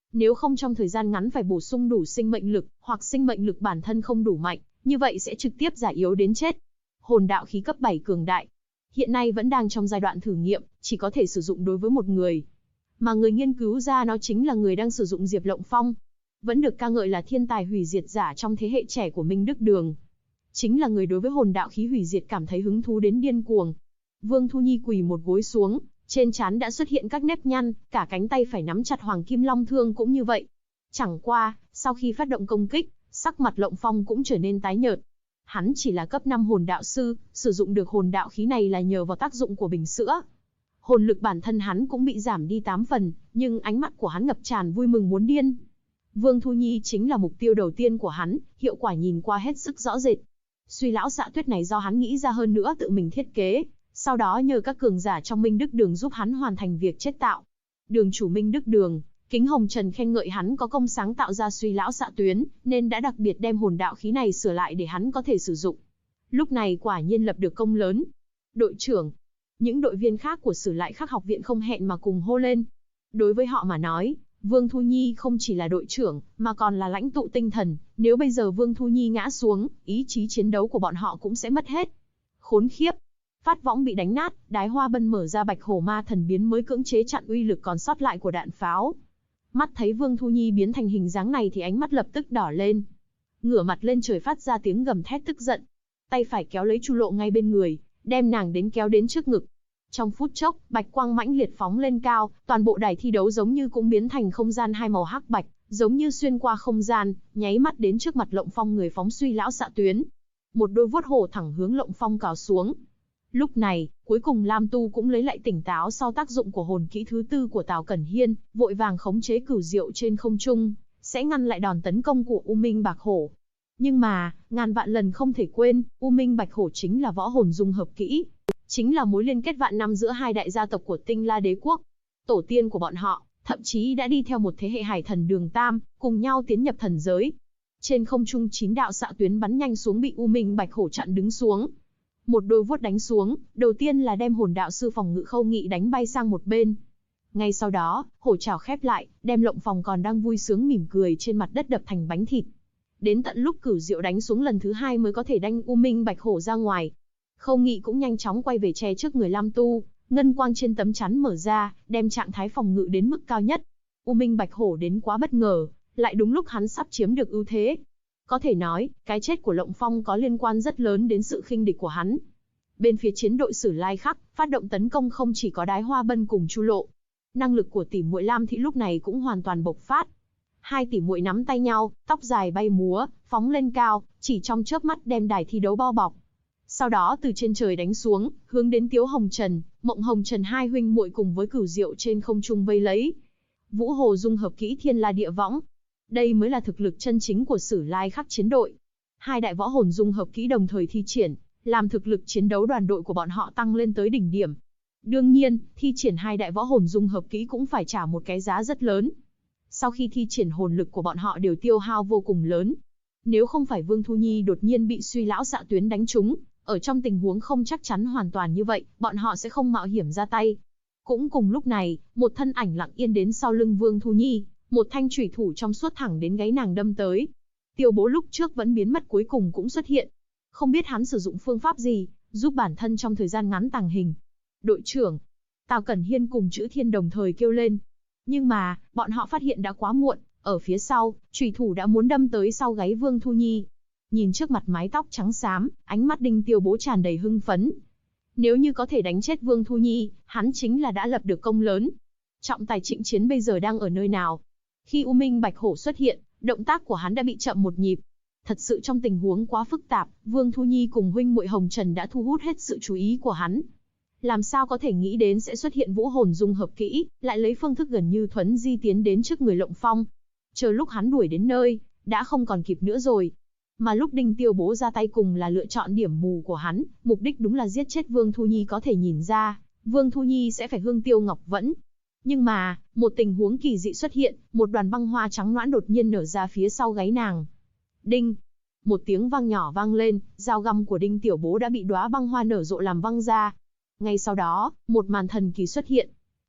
Nếu không trong thời gian ngắn phải bổ sung đủ sinh mệnh lực, hoặc sinh mệnh lực bản thân không đủ mạnh, như vậy sẽ trực tiếp già yếu đến chết. Hồn đạo khí cấp 7 cường đại. Hiện nay vẫn đang trong giai đoạn thử nghiệm, chỉ có thể sử dụng đối với một người. Mà người nghiên cứu ra nó chính là người đang sử dụng Diệp Lộng Phong. Vẫn được ca ngợi là thiên tài hủy diệt giả trong thế hệ trẻ của Minh Đức Đường. Chính là người đối với hồn đạo khí hủy diệt cảm thấy hứng thú đến điên cuồng. Vương Thu Nhi quỳ một gối xuống, trên trán đã xuất hiện các nếp nhăn, cả cánh tay phải nắm chặt Hoàng Kim Long Thương cũng như vậy. Chẳng qua, sau khi phát động công kích, sắc mặt Lộng Phong cũng trở nên tái nhợt. Hắn chỉ là cấp 5 hồn đạo sư, sử dụng được hồn đạo khí này là nhờ vào tác dụng của bình sữa. Hồn lực bản thân hắn cũng bị giảm đi 8 phần, nhưng ánh mắt của hắn ngập tràn vui mừng muốn điên. Vương Thu Nhi chính là mục tiêu đầu tiên của hắn, hiệu quả nhìn qua hết sức rõ rệt. Suy lão xạ tuyết này do hắn nghĩ ra, hơn nữa tự mình thiết kế, sau đó nhờ các cường giả trong Minh Đức Đường giúp hắn hoàn thành việc chế tạo. Đường chủ Minh Đức Đường, Kính Hồng Trần khen ngợi hắn có công sáng tạo ra suy lão xạ tuyến, nên đã đặc biệt đem hồn đạo khí này sửa lại để hắn có thể sử dụng. Lúc này quả nhiên lập được công lớn. Đội trưởng, những đội viên khác của Sử Lại Khắc học viện không hẹn mà cùng hô lên. Đối với họ mà nói, Vương Thu Nhi không chỉ là đội trưởng, mà còn là lãnh tụ tinh thần. Nếu bây giờ Vương Thu Nhi ngã xuống, ý chí chiến đấu của bọn họ cũng sẽ mất hết. Khốn khiếp! Phát võng bị đánh nát, Đái Hoa Bân mở ra Bạch Hổ Ma Thần biến mới cưỡng chế chặn uy lực còn sót lại của đạn pháo. Mắt thấy Vương Thu Nhi biến thành hình dáng này thì ánh mắt lập tức đỏ lên. Ngửa mặt lên trời phát ra tiếng gầm thét tức giận. Tay phải kéo lấy Chu Lộ ngay bên người, đem nàng kéo đến trước ngực. Trong phút chốc, bạch quang mãnh liệt phóng lên cao, toàn bộ đài thi đấu giống như cũng biến thành không gian hai màu hắc bạch, giống như xuyên qua không gian, nháy mắt đến trước mặt Lộng Phong người phóng suy lão xạ tuyến. Một đôi vuốt hổ thẳng hướng Lộng Phong cào xuống. Lúc này, cuối cùng Lam Tu cũng lấy lại tỉnh táo sau tác dụng của hồn kỹ thứ 4 của Tào Cẩn Hiên, vội vàng khống chế cửu diệu trên không trung, sẽ ngăn lại đòn tấn công của U Minh Bạc Hổ. Nhưng mà, ngàn vạn lần không thể quên, U Minh Bạch Hổ chính là võ hồn dung hợp kỹ, chính là mối liên kết vạn năm giữa hai đại gia tộc của Tinh La Đế quốc. Tổ tiên của bọn họ, thậm chí đã đi theo một thế hệ hải thần Đường Tam, cùng nhau tiến nhập thần giới. Trên không trung 9 đạo xạ tuyến bắn nhanh xuống bị U Minh Bạch Hổ chặn đứng xuống. Một đôi vuốt đánh xuống, đầu tiên là đem hồn đạo sư phòng ngự Khâu Nghị đánh bay sang một bên. Ngay sau đó, hổ trảo khép lại, đem Lộng Phong còn đang vui sướng mỉm cười trên mặt đất đập thành bánh thịt. Đến tận lúc cửu diệu đánh xuống lần thứ 2 mới có thể đanh U Minh Bạch Hổ ra ngoài. Khâu Nghị cũng nhanh chóng quay về che trước người Lam Tu, ngân quang trên tấm chắn mở ra, đem trạng thái phòng ngự đến mức cao nhất. U Minh Bạch Hổ đến quá bất ngờ, lại đúng lúc hắn sắp chiếm được ưu thế. Có thể nói, cái chết của Lộng Phong có liên quan rất lớn đến sự khinh địch của hắn. Bên phía chiến đội Sử Lai Khắc, phát động tấn công không chỉ có Đái Hoa Bân cùng Chu Lộ. Năng lực của tỷ muội Lam Thị lúc này cũng hoàn toàn bộc phát. Hai tỷ muội nắm tay nhau, tóc dài bay múa, phóng lên cao, chỉ trong chớp mắt đem đài thi đấu bao bọc. Sau đó từ trên trời đánh xuống, hướng đến Tiếu Hồng Trần, Mộng Hồng Trần hai huynh muội cùng với cửu diệu trên không trung vây lấy. Vũ Hồ dung hợp kỹ Thiên La Địa Võng. Đây mới là thực lực chân chính của Sử Lai Khắc chiến đội. Hai đại võ hồn dung hợp kỹ đồng thời thi triển, làm thực lực chiến đấu đoàn đội của bọn họ tăng lên tới đỉnh điểm. Đương nhiên, thi triển hai đại võ hồn dung hợp kỹ cũng phải trả một cái giá rất lớn. Sau khi thi triển hồn lực của bọn họ đều tiêu hao vô cùng lớn. Nếu không phải Vương Thu Nhi đột nhiên bị suy lão xạ tuyến đánh trúng, ở trong tình huống không chắc chắn hoàn toàn như vậy, bọn họ sẽ không mạo hiểm ra tay. Cũng cùng lúc này, một thân ảnh lặng yên đến sau lưng Vương Thu Nhi, một thanh chủy thủ trong suốt thẳng đến gáy nàng đâm tới. Tiêu Bố lúc trước vẫn biến mất cuối cùng cũng xuất hiện. Không biết hắn sử dụng phương pháp gì, giúp bản thân trong thời gian ngắn tàng hình. Đội trưởng, Tào Cẩn Hiên cùng Chữ Thiên đồng thời kêu lên. Nhưng mà, bọn họ phát hiện đã quá muộn, ở phía sau, chủy thủ đã muốn đâm tới sau gáy Vương Thu Nhi. Nhìn trước mặt mái tóc trắng xám, ánh mắt Đinh Tiêu Bố tràn đầy hưng phấn. Nếu như có thể đánh chết Vương Thu Nhi, hắn chính là đã lập được công lớn. Trọng tài Trịnh Chiến bây giờ đang ở nơi nào? Khi U Minh Bạch Hổ xuất hiện, động tác của hắn đã bị chậm một nhịp. Thật sự trong tình huống quá phức tạp, Vương Thu Nhi cùng huynh muội Hồng Trần đã thu hút hết sự chú ý của hắn. Làm sao có thể nghĩ đến sẽ xuất hiện vũ hồn dung hợp kỹ, lại lấy phương thức gần như thuấn di tiến đến trước người Lộng Phong. Chờ lúc hắn đuổi đến nơi, đã không còn kịp nữa rồi. Mà lúc Đinh Tiêu Bố ra tay cùng là lựa chọn điểm mù của hắn, mục đích đúng là giết chết Vương Thu Nhi. Có thể nhìn ra, Vương Thu Nhi sẽ phải hương tiêu ngọc vẫn. Nhưng mà, một tình huống kỳ dị xuất hiện, một đoàn băng hoa trắng nõn đột nhiên nở ra phía sau gáy nàng. Đinh! Một tiếng vang nhỏ vang lên, dao găm của Đinh Tiểu Bố đã bị đóa băng hoa nở rộ làm văng ra. Ngay sau đó, một màn thần kỳ xuất hiện.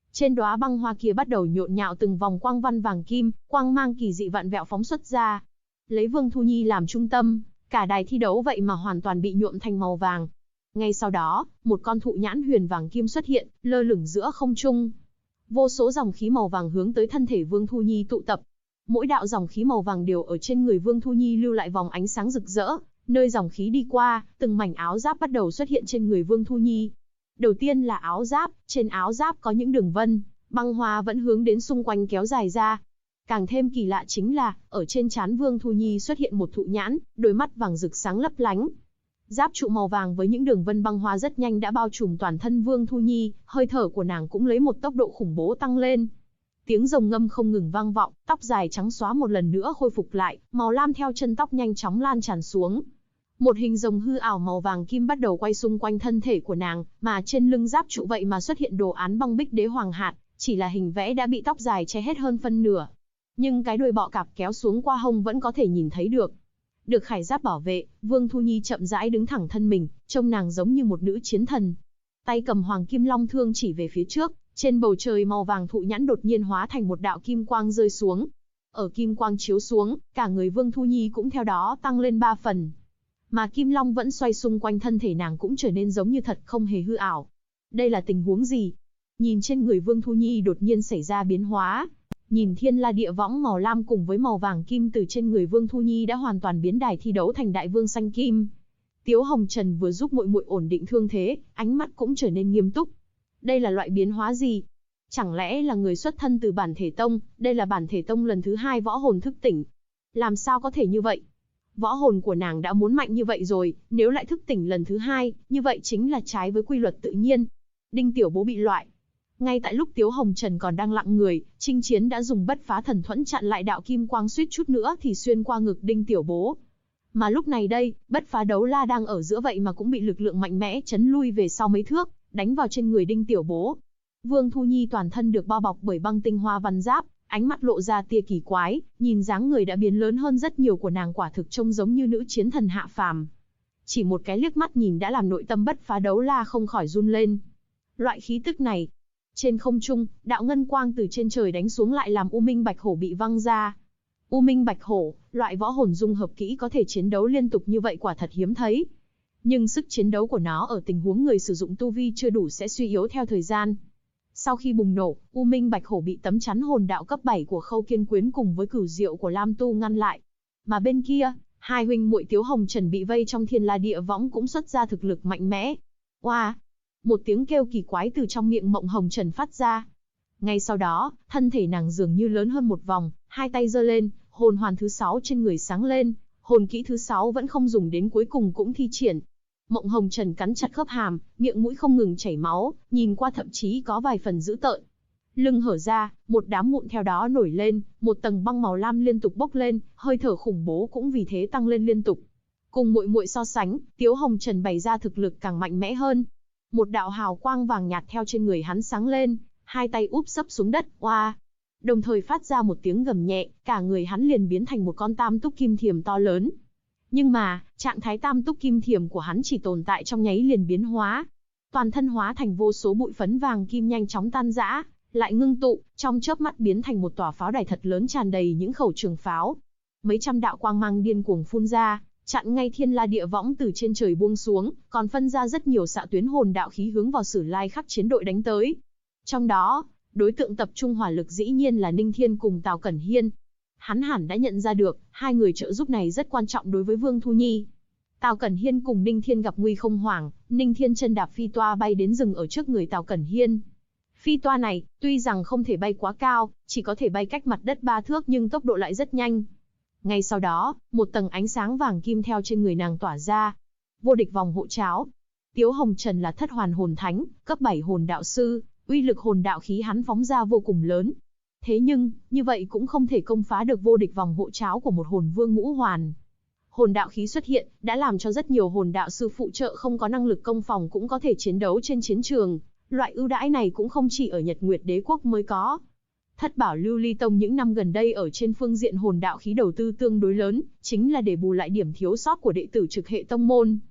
Trên đóa băng hoa kia bắt đầu nhộn nhạo từng vòng quang văn vàng kim, quang mang kỳ dị vạn vẹo phóng xuất ra. Lấy Vương Thu Nhi làm trung tâm, cả đài thi đấu vậy mà hoàn toàn bị nhuộm thành màu vàng. Ngay sau đó, một con thụ nhãn huyền vàng kim xuất hiện, lơ lửng giữa không trung. Vô số dòng khí màu vàng hướng tới thân thể Vương Thu Nhi tụ tập. Mỗi đạo dòng khí màu vàng đều ở trên người Vương Thu Nhi lưu lại vòng ánh sáng rực rỡ, nơi dòng khí đi qua, từng mảnh áo giáp bắt đầu xuất hiện trên người Vương Thu Nhi. Đầu tiên là áo giáp, trên áo giáp có những đường vân, băng hoa vẫn hướng đến xung quanh kéo dài ra. Càng thêm kỳ lạ chính là, ở trên trán Vương Thu Nhi xuất hiện một thụ nhãn, đôi mắt vàng rực sáng lấp lánh. Giáp trụ màu vàng với những đường vân băng hoa rất nhanh đã bao trùm toàn thân Vương Thu Nhi, hơi thở của nàng cũng lấy một tốc độ khủng bố tăng lên. Tiếng rồng ngâm không ngừng vang vọng, tóc dài trắng xóa một lần nữa khôi phục lại, màu lam theo chân tóc nhanh chóng lan tràn xuống. Một hình rồng hư ảo màu vàng kim bắt đầu quay xung quanh thân thể của nàng, mà trên lưng giáp trụ vậy mà xuất hiện đồ án băng bích đế hoàng hạt, chỉ là hình vẽ đã bị tóc dài che hết hơn phân nửa. Nhưng cái đuôi bọ cạp kéo xuống qua hông vẫn có thể nhìn thấy được. Được khải giáp bảo vệ, Vương Thu Nhi chậm rãi đứng thẳng thân mình, trông nàng giống như một nữ chiến thần. Tay cầm hoàng kim long thương chỉ về phía trước, trên bầu trời màu vàng thụ nhãn đột nhiên hóa thành một đạo kim quang rơi xuống. Ở kim quang chiếu xuống, cả người Vương Thu Nhi cũng theo đó tăng lên 3 phần. Mà kim long vẫn xoay xung quanh thân thể nàng cũng trở nên giống như thật, không hề hư ảo. Đây là tình huống gì? Nhìn trên người Vương Thu Nhi đột nhiên xảy ra biến hóa. Nhìn thiên la địa võng màu lam cùng với màu vàng kim từ trên người Vương Thu Nhi đã hoàn toàn biến đài thi đấu thành đại vương xanh kim. Tiếu Hồng Trần vừa giúp muội muội ổn định thương thế, ánh mắt cũng trở nên nghiêm túc. Đây là loại biến hóa gì? Chẳng lẽ là người xuất thân từ bản thể tông, đây là bản thể tông lần thứ 2 võ hồn thức tỉnh. Làm sao có thể như vậy? Võ hồn của nàng đã muốn mạnh như vậy rồi, nếu lại thức tỉnh lần thứ 2, như vậy chính là trái với quy luật tự nhiên. Đinh Tiểu Bố bị loại. Ngay tại lúc Tiếu Hồng Trần còn đang lặng người, Trinh Chiến đã dùng bất phá thần thuẫn chặn lại đạo kim quang, suýt chút nữa thì xuyên qua ngực Đinh Tiểu Bố. Mà lúc này đây, bất phá đấu la đang ở giữa vậy mà cũng bị lực lượng mạnh mẽ chấn lui về sau mấy thước, đánh vào trên người Đinh Tiểu Bố. Vương Thu Nhi toàn thân được bao bọc bởi băng tinh hoa văn giáp, ánh mắt lộ ra tia kỳ quái, nhìn dáng người đã biến lớn hơn rất nhiều của nàng, quả thực trông giống như nữ chiến thần hạ phàm. Chỉ một cái liếc mắt nhìn đã làm nội tâm bất phá đấu la không khỏi run lên. Loại khí tức này, trên không trung, đạo ngân quang từ trên trời đánh xuống lại làm U Minh Bạch Hổ bị văng ra. U Minh Bạch Hổ, loại võ hồn dung hợp kỹ có thể chiến đấu liên tục như vậy quả thật hiếm thấy. Nhưng sức chiến đấu của nó ở tình huống người sử dụng tu vi chưa đủ sẽ suy yếu theo thời gian. Sau khi bùng nổ, U Minh Bạch Hổ bị tấm chắn hồn đạo cấp 7 của Khâu Kiên Quyến cùng với cửu diệu của Lam Tu ngăn lại. Mà bên kia, hai huynh muội Tiếu Hồng Trần bị vây trong thiên la địa võng cũng xuất ra thực lực mạnh mẽ. Oa! Một tiếng kêu kỳ quái từ trong miệng Mộng Hồng Trần phát ra. Ngay sau đó, thân thể nàng dường như lớn hơn một vòng, hai tay giơ lên, hồn hoàn thứ 6 trên người sáng lên, hồn kỹ thứ 6 vẫn không dùng đến cuối cùng cũng thi triển. Mộng Hồng Trần cắn chặt khớp hàm, miệng mũi không ngừng chảy máu, nhìn qua thậm chí có vài phần dữ tợn. Lưng hở ra, một đám mụn theo đó nổi lên, một tầng băng màu lam liên tục bốc lên, hơi thở khủng bố cũng vì thế tăng lên liên tục. Cùng muội muội so sánh, Tiếu Hồng Trần bày ra thực lực càng mạnh mẽ hơn. Một đạo hào quang vàng nhạt theo trên người hắn sáng lên, hai tay úp sấp xuống đất, oa. Đồng thời phát ra một tiếng gầm nhẹ, cả người hắn liền biến thành một con tam túc kim thiềm to lớn. Nhưng mà, trạng thái tam túc kim thiềm của hắn chỉ tồn tại trong nháy liền biến hóa. Toàn thân hóa thành vô số bụi phấn vàng kim nhanh chóng tan rã, lại ngưng tụ, trong chớp mắt biến thành một tòa pháo đài thật lớn tràn đầy những khẩu trường pháo. Mấy trăm đạo quang mang điên cuồng phun ra, chặn ngay thiên la địa võng từ trên trời buông xuống, còn phân ra rất nhiều xạ tuyến hồn đạo khí hướng vào Sử Lai Khắc chiến đội đánh tới. Trong đó, đối tượng tập trung hỏa lực dĩ nhiên là Ninh Thiên cùng Tào Cẩn Hiên. Hắn hẳn đã nhận ra được, hai người trợ giúp này rất quan trọng đối với Vương Thu Nhi. Tào Cẩn Hiên cùng Ninh Thiên gặp nguy không hoảng, Ninh Thiên chân đạp phi toa bay đến dừng ở trước người Tào Cẩn Hiên. Phi toa này, tuy rằng không thể bay quá cao, chỉ có thể bay cách mặt đất 3 thước nhưng tốc độ lại rất nhanh. Ngay sau đó, một tầng ánh sáng vàng kim theo trên người nàng tỏa ra. Vô địch vòng hộ cháo. Tiếu Hồng Trần là thất hoàn hồn thánh, cấp 7 hồn đạo sư, uy lực hồn đạo khí hắn phóng ra vô cùng lớn. Thế nhưng, như vậy cũng không thể công phá được vô địch vòng hộ cháo của một hồn vương ngũ hoàn. Hồn đạo khí xuất hiện, đã làm cho rất nhiều hồn đạo sư phụ trợ không có năng lực công phòng cũng có thể chiến đấu trên chiến trường. Loại ưu đãi này cũng không chỉ ở Nhật Nguyệt Đế quốc mới có. Thất bảo Lưu Ly Tông những năm gần đây ở trên phương diện hồn đạo khí đầu tư tương đối lớn, chính là để bù lại điểm thiếu sót của đệ tử trực hệ tông môn.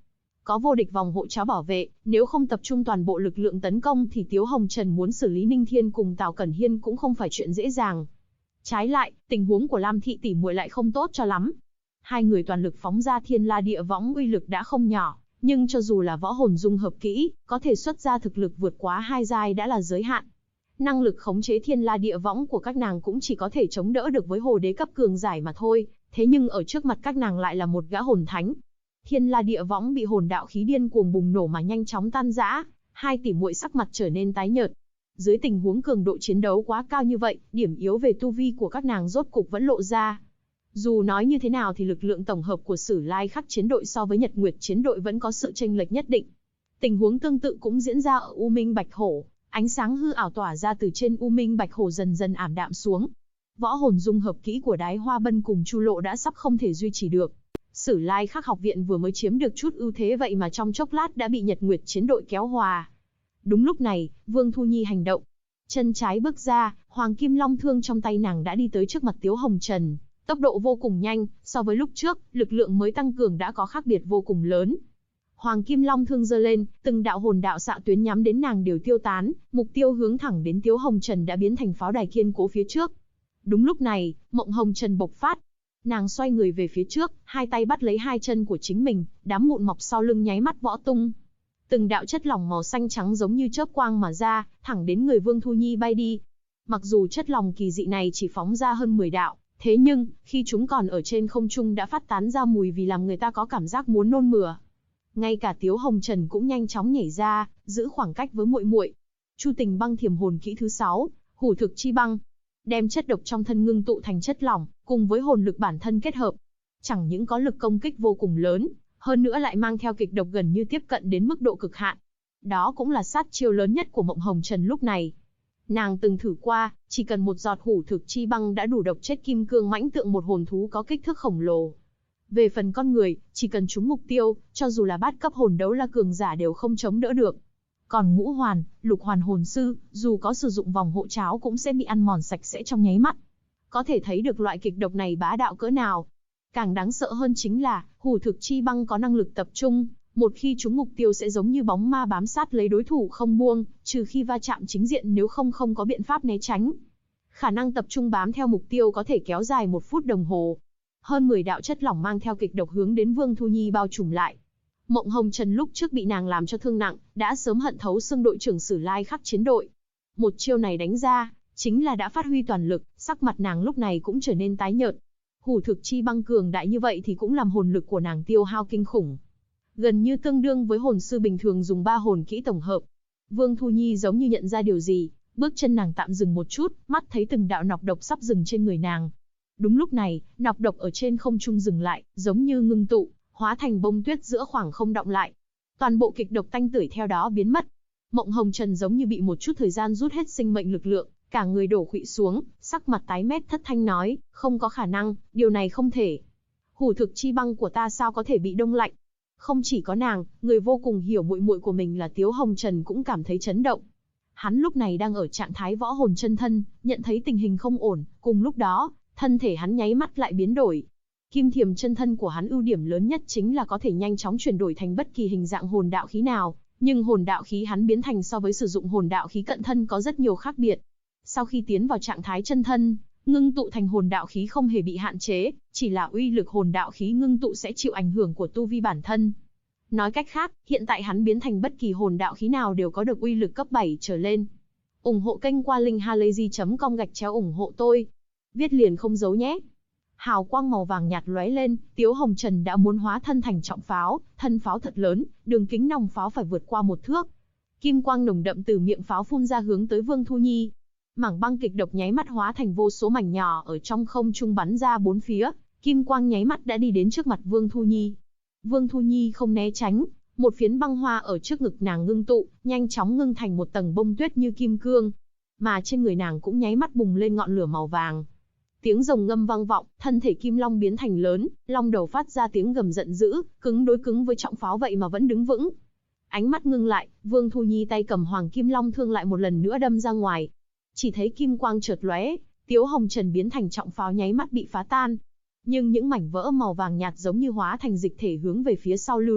có vô địch vòng hộ cháo bảo vệ, nếu không tập trung toàn bộ lực lượng tấn công thì Tiếu Hồng Trần muốn xử lý Ninh Thiên cùng Tào Cẩn Hiên cũng không phải chuyện dễ dàng. Trái lại, tình huống của Lam Thị tỷ muội lại không tốt cho lắm. Hai người toàn lực phóng ra Thiên La Địa Võng uy lực đã không nhỏ, nhưng cho dù là võ hồn dung hợp kỹ, có thể xuất ra thực lực vượt quá 2 giai đã là giới hạn. Năng lực khống chế Thiên La Địa Võng của các nàng cũng chỉ có thể chống đỡ được với hồ đế cấp cường giải mà thôi, thế nhưng ở trước mặt các nàng lại là một gã hồn thánh. Thiên La Địa Võng bị hồn đạo khí điên cuồng bùng nổ mà nhanh chóng tan rã, hai tỷ muội sắc mặt trở nên tái nhợt. Dưới tình huống cường độ chiến đấu quá cao như vậy, điểm yếu về tu vi của các nàng rốt cục vẫn lộ ra. Dù nói như thế nào thì lực lượng tổng hợp của Sử Lai Khắc chiến đội so với Nhật Nguyệt chiến đội vẫn có sự chênh lệch nhất định. Tình huống tương tự cũng diễn ra ở U Minh Bạch Hổ, ánh sáng hư ảo tỏa ra từ trên U Minh Bạch Hổ dần dần ảm đạm xuống. Võ hồn dung hợp kỹ của Đái Hoa Bân cùng Chu Lộ đã sắp không thể duy trì được. Sử Lai Khắc học viện vừa mới chiếm được chút ưu thế vậy mà trong chốc lát đã bị Nhật Nguyệt chiến đội kéo hòa. Đúng lúc này, Vương Thu Nhi hành động. Chân trái bước ra, Hoàng Kim Long thương trong tay nàng đã đi tới trước mặt Tiếu Hồng Trần. Tốc độ vô cùng nhanh, so với lúc trước, lực lượng mới tăng cường đã có khác biệt vô cùng lớn. Hoàng Kim Long thương giơ lên, từng đạo hồn đạo xạ tuyến nhắm đến nàng đều tiêu tán, mục tiêu hướng thẳng đến Tiếu Hồng Trần đã biến thành pháo đài kiên cố phía trước. Đúng lúc này, Mộng Hồng Trần bộc phát. Nàng xoay người về phía trước, hai tay bắt lấy hai chân của chính mình, đám mụn mọc sau lưng nháy mắt võ tung. Từng đạo chất lỏng màu xanh trắng giống như chớp quang mà ra, thẳng đến người Vương Thu Nhi bay đi. Mặc dù chất lỏng kỳ dị này chỉ phóng ra hơn 10 đạo, thế nhưng, khi chúng còn ở trên không trung đã phát tán ra mùi vì làm người ta có cảm giác muốn nôn mửa. Ngay cả Tiếu Hồng Trần cũng nhanh chóng nhảy ra, giữ khoảng cách với muội muội. Chu Tình Băng Thiểm hồn kỹ thứ 6, Hủ Thực Chi Băng. Đem chất độc trong thân ngưng tụ thành chất lỏng, cùng với hồn lực bản thân kết hợp. Chẳng những có lực công kích vô cùng lớn, hơn nữa lại mang theo kịch độc gần như tiếp cận đến mức độ cực hạn. Đó cũng là sát chiêu lớn nhất của Mộng Hồng Trần lúc này. Nàng từng thử qua, chỉ cần một giọt Hủ Thực Chi Băng đã đủ độc chết kim cương mãnh tượng một hồn thú có kích thước khổng lồ. Về phần con người, chỉ cần trúng mục tiêu, cho dù là bát cấp hồn đấu la cường giả đều không chống đỡ được. Còn ngũ hoàn, lục hoàn hồn sư, dù có sử dụng vòng hộ cháo cũng sẽ bị ăn mòn sạch sẽ trong nháy mắt. Có thể thấy được loại kịch độc này bá đạo cỡ nào. Càng đáng sợ hơn chính là, Hủ Thực Chi Băng có năng lực tập trung, một khi trúng mục tiêu sẽ giống như bóng ma bám sát lấy đối thủ không buông, trừ khi va chạm chính diện nếu không có biện pháp né tránh. Khả năng tập trung bám theo mục tiêu có thể kéo dài 1 phút đồng hồ. Hơn 10 đạo chất lỏng mang theo kịch độc hướng đến Vương Thu Nhi bao trùm lại. Mộng Hồng Trần lúc trước bị nàng làm cho thương nặng, đã sớm hận thấu xương đội trưởng Sử Lai Khắc chiến đội. Một chiêu này đánh ra, chính là đã phát huy toàn lực, sắc mặt nàng lúc này cũng trở nên tái nhợt. Hủ Thực Chi Băng cường đại như vậy thì cũng làm hồn lực của nàng tiêu hao kinh khủng. Gần như tương đương với hồn sư bình thường dùng 3 hồn kỹ tổng hợp. Vương Thu Nhi giống như nhận ra điều gì, bước chân nàng tạm dừng một chút, mắt thấy từng đạo nọc độc sắp dừng trên người nàng. Đúng lúc này, nọc độc ở trên không trung dừng lại, giống như ngưng tụ, hóa thành bông tuyết giữa khoảng không đọng lại. Toàn bộ kịch độc tanh tưởi theo đó biến mất. Mộng Hồng Trần giống như bị một chút thời gian rút hết sinh mệnh lực lượng, cả người đổ khuỵu xuống, sắc mặt tái mét thất thanh nói, không có khả năng, điều này không thể. Hủ Thực Chi Băng của ta sao có thể bị đông lạnh? Không chỉ có nàng, người vô cùng hiểu muội muội của mình là Tiếu Hồng Trần cũng cảm thấy chấn động. Hắn lúc này đang ở trạng thái võ hồn chân thân, nhận thấy tình hình không ổn, cùng lúc đó, thân thể hắn nháy mắt lại biến đổi. Kim Thiềm chân thân của hắn ưu điểm lớn nhất chính là có thể nhanh chóng chuyển đổi thành bất kỳ hình dạng hồn đạo khí nào, nhưng hồn đạo khí hắn biến thành so với sử dụng hồn đạo khí cận thân có rất nhiều khác biệt. Sau khi tiến vào trạng thái chân thân, ngưng tụ thành hồn đạo khí không hề bị hạn chế, chỉ là uy lực hồn đạo khí ngưng tụ sẽ chịu ảnh hưởng của tu vi bản thân. Nói cách khác, hiện tại hắn biến thành bất kỳ hồn đạo khí nào đều có được uy lực cấp 7 trở lên. Ủng hộ kênh qua linkhalazy.com/ủng hộ tôi. Viết liền không giấu nhé. Hào quang màu vàng nhạt lóe lên, Tiếu Hồng Trần đã muốn hóa thân thành trọng pháo, thân pháo thật lớn, đường kính nòng pháo phải vượt qua 1 thước. Kim quang nồng đậm từ miệng pháo phun ra hướng tới Vương Thu Nhi. Mảng băng kịch độc nháy mắt hóa thành vô số mảnh nhỏ ở trong không trung bắn ra bốn phía, kim quang nháy mắt đã đi đến trước mặt Vương Thu Nhi. Vương Thu Nhi không né tránh, một phiến băng hoa ở trước ngực nàng ngưng tụ, nhanh chóng ngưng thành một tầng bông tuyết như kim cương, mà trên người nàng cũng nháy mắt bùng lên ngọn lửa màu vàng. Tiếng rồng ngâm vang vọng, thân thể kim long biến thành lớn, long đầu phát ra tiếng gầm giận dữ, cứng đối cứng với trọng pháo vậy mà vẫn đứng vững. Ánh mắt ngưng lại, Vương Thu Nhi tay cầm Hoàng Kim Long thương lại một lần nữa đâm ra ngoài. Chỉ thấy kim quang chợt lóe, Tiếu Hồng Trần biến thành trọng pháo nháy mắt bị phá tan. Nhưng những mảnh vỡ màu vàng nhạt giống như hóa thành dịch thể hướng về phía sau lưu động,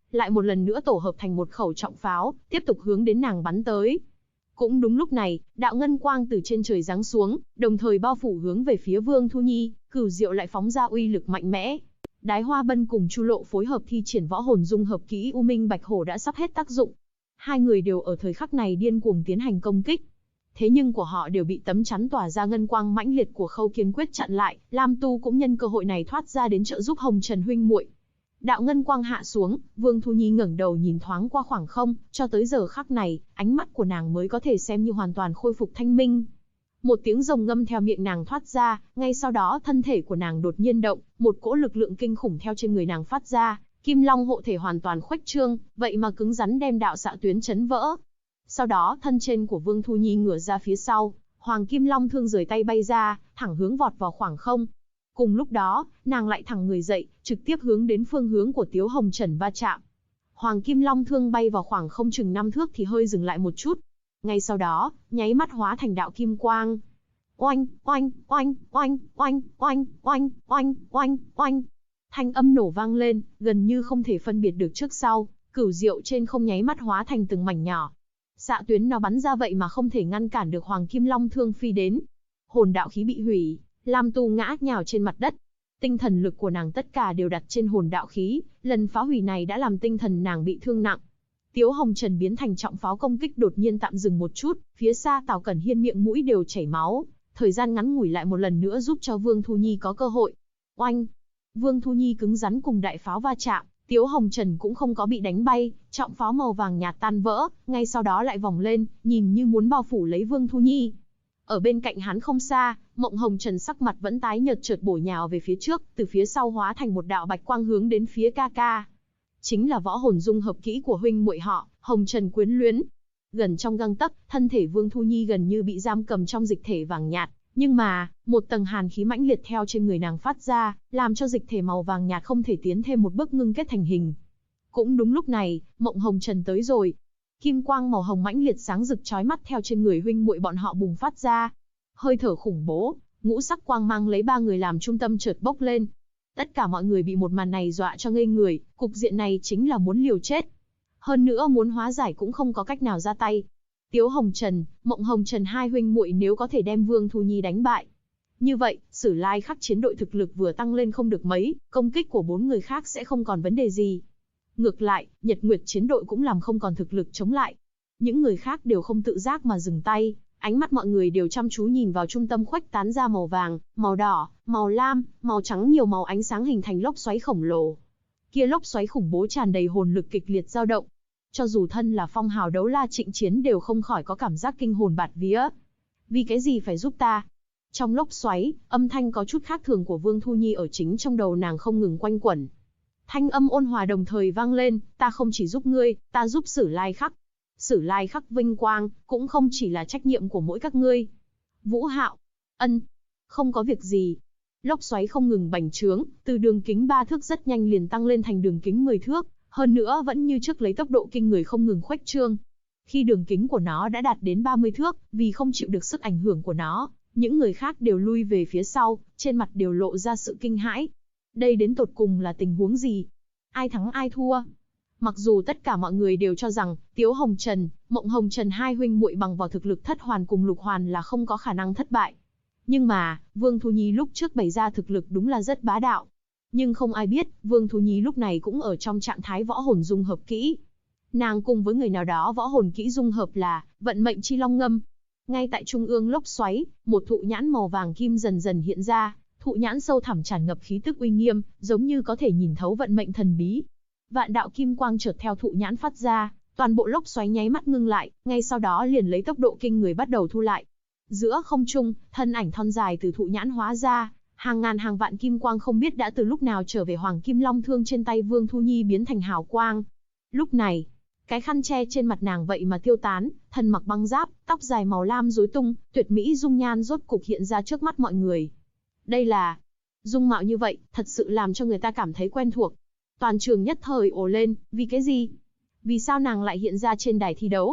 lại một lần nữa tổ hợp thành một khẩu trọng pháo, tiếp tục hướng đến nàng bắn tới. Cũng đúng lúc này, đạo ngân quang từ trên trời giáng xuống, đồng thời bao phủ hướng về phía Vương Thu Nhi, Cửu Diệu lại phóng ra uy lực mạnh mẽ. Đái Hoa Bân cùng Chu Lộ phối hợp thi triển võ hồn dung hợp kỹ U Minh Bạch Hổ đã sắp hết tác dụng. Hai người đều ở thời khắc này điên cuồng tiến hành công kích. Thế nhưng của họ đều bị tấm chắn tỏa ra ngân quang mãnh liệt của Khâu Kiên Quyết chặn lại, Lam Tu cũng nhân cơ hội này thoát ra đến trợ giúp Hồng Trần huynh muội. Đạo ngân quang hạ xuống, Vương Thu Nhi ngẩng đầu nhìn thoáng qua khoảng không, cho tới giờ khắc này, ánh mắt của nàng mới có thể xem như hoàn toàn khôi phục thanh minh. Một tiếng rồng ngâm theo miệng nàng thoát ra, ngay sau đó thân thể của nàng đột nhiên động, một cỗ lực lượng kinh khủng theo trên người nàng phát ra, Kim Long hộ thể hoàn toàn khuếch trương, vậy mà cứng rắn đem đạo xạ tuyến chấn vỡ. Sau đó, thân trên của Vương Thu Nhi ngửa ra phía sau, Hoàng Kim Long thương rời tay bay ra, thẳng hướng vọt vào khoảng không. Cùng lúc đó, nàng lại thẳng người dậy, trực tiếp hướng đến phương hướng của Tiếu Hồng Trần va chạm. Hoàng Kim Long thương bay vào khoảng không chừng 5 thước thì hơi dừng lại một chút. Ngay sau đó, nháy mắt hóa thành đạo kim quang. Oanh, oanh, oanh, oanh, oanh, oanh, oanh, oanh, oanh, oanh. Thanh âm nổ vang lên, gần như không thể phân biệt được trước sau, Cửu Diệu trên không nháy mắt hóa thành từng mảnh nhỏ. Xạ tuyến nó bắn ra vậy mà không thể ngăn cản được Hoàng Kim Long thương phi đến. Hồn đạo khí bị hủy, Lam Tu ngã nhào trên mặt đất. Tinh thần lực của nàng tất cả đều đặt trên hồn đạo khí, lần phá hủy này đã làm tinh thần nàng bị thương nặng. Tiếu Hồng Trần biến thành trọng pháo công kích đột nhiên tạm dừng một chút, phía xa Tào Cẩn Hiên miệng mũi đều chảy máu, thời gian ngắn ngủi lại một lần nữa giúp cho Vương Thu Nhi có cơ hội. Oanh! Vương Thu Nhi cứng rắn cùng đại pháo va chạm, Tiếu Hồng Trần cũng không có bị đánh bay, trọng pháo màu vàng nhạt tan vỡ, ngay sau đó lại vòng lên, nhìn như muốn bao phủ lấy Vương Thu Nhi. Ở bên cạnh hắn không xa, Mộng Hồng Trần sắc mặt vẫn tái nhợt chợt bổ nhào về phía trước, từ phía sau hóa thành một đạo bạch quang hướng đến phía ca ca. Chính là võ hồn dung hợp kỹ của huynh muội họ, Hồng Trần Quyến Luyến. Gần trong gang tấc, thân thể Vương Thu Nhi gần như bị giam cầm trong dịch thể vàng nhạt, nhưng mà, một tầng hàn khí mãnh liệt theo trên người nàng phát ra, làm cho dịch thể màu vàng nhạt không thể tiến thêm một bước ngưng kết thành hình. Cũng đúng lúc này, Mộng Hồng Trần tới rồi. Kim quang màu hồng mãnh liệt sáng rực chói mắt theo trên người huynh muội bọn họ bùng phát ra. Hơi thở khủng bố, ngũ sắc quang mang lấy ba người làm trung tâm chợt bốc lên. Tất cả mọi người bị một màn này dọa cho ngây người, cục diện này chính là muốn liều chết. Hơn nữa muốn hóa giải cũng không có cách nào ra tay. Tiếu Hồng Trần, Mộng Hồng Trần hai huynh muội nếu có thể đem Vương Thu Nhi đánh bại. Như vậy, Sử Lai Khắc chiến đội thực lực vừa tăng lên không được mấy, công kích của 4 người khác sẽ không còn vấn đề gì. Ngược lại, Nhật Nguyệt chiến đội cũng làm không còn thực lực chống lại. Những người khác đều không tự giác mà dừng tay, ánh mắt mọi người đều chăm chú nhìn vào trung tâm khuếch tán ra màu vàng, màu đỏ, màu lam, màu trắng nhiều màu ánh sáng hình thành lốc xoáy khổng lồ. Kia lốc xoáy khủng bố tràn đầy hồn lực kịch liệt dao động. Cho dù thân là phong hào đấu la Trịnh Chiến đều không khỏi có cảm giác kinh hồn bạt vía. Vì cái gì phải giúp ta? Trong lốc xoáy, âm thanh có chút khác thường của Vương Thu Nhi ở chính trong đầu nàng không ngừng quanh quẩn. Thanh âm ôn hòa đồng thời vang lên, ta không chỉ giúp ngươi, ta giúp Sử Lai Khắc. Sử Lai Khắc vinh quang, cũng không chỉ là trách nhiệm của mỗi các ngươi. Vũ Hạo, ân, không có việc gì. Lốc xoáy không ngừng bành trướng, từ đường kính 3 thước rất nhanh liền tăng lên thành đường kính 10 thước, hơn nữa vẫn như trước lấy tốc độ kinh người không ngừng khuếch trương. Khi đường kính của nó đã đạt đến 30 thước, vì không chịu được sức ảnh hưởng của nó, những người khác đều lui về phía sau, trên mặt đều lộ ra sự kinh hãi. Đây đến tột cùng là tình huống gì? Ai thắng ai thua? Mặc dù tất cả mọi người đều cho rằng Tiếu Hồng Trần, Mộng Hồng Trần hai huynh muội bằng vào thực lực thất hoàn cùng lục hoàn là không có khả năng thất bại. Nhưng mà, Vương Thu Nhi lúc trước bày ra thực lực đúng là rất bá đạo. Nhưng không ai biết, Vương Thu Nhi lúc này cũng ở trong trạng thái võ hồn dung hợp kỹ. Nàng cùng với người nào đó võ hồn kỹ dung hợp là vận mệnh chi long ngâm. Ngay tại trung ương lốc xoáy, một thụ nhãn màu vàng kim dần dần hiện ra, thụ nhãn sâu thẳm tràn ngập khí tức uy nghiêm, giống như có thể nhìn thấu vận mệnh thần bí. Vạn đạo kim quang chợt theo thụ nhãn phát ra, toàn bộ lốc xoáy nháy mắt ngưng lại, ngay sau đó liền lấy tốc độ kinh người bắt đầu thu lại. Giữa không trung, thân ảnh thon dài từ thụ nhãn hóa ra, hàng ngàn hàng vạn kim quang không biết đã từ lúc nào trở về Hoàng Kim Long thương trên tay Vương Thu Nhi biến thành hào quang. Lúc này, cái khăn che trên mặt nàng vậy mà tiêu tán, thân mặc băng giáp, tóc dài màu lam rối tung, tuyệt mỹ dung nhan rốt cục hiện ra trước mắt mọi người. Đây là dung mạo như vậy, thật sự làm cho người ta cảm thấy quen thuộc. Toàn trường nhất thời ồ lên, vì cái gì? Vì sao nàng lại hiện ra trên đài thi đấu?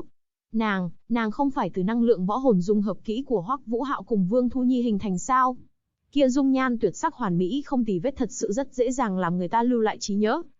Nàng không phải từ năng lượng võ hồn dung hợp kỹ của Hoắc Vũ Hạo cùng Vương Thu Nhi hình thành sao? Kia dung nhan tuyệt sắc hoàn mỹ không tì vết thật sự rất dễ dàng làm người ta lưu lại trí nhớ,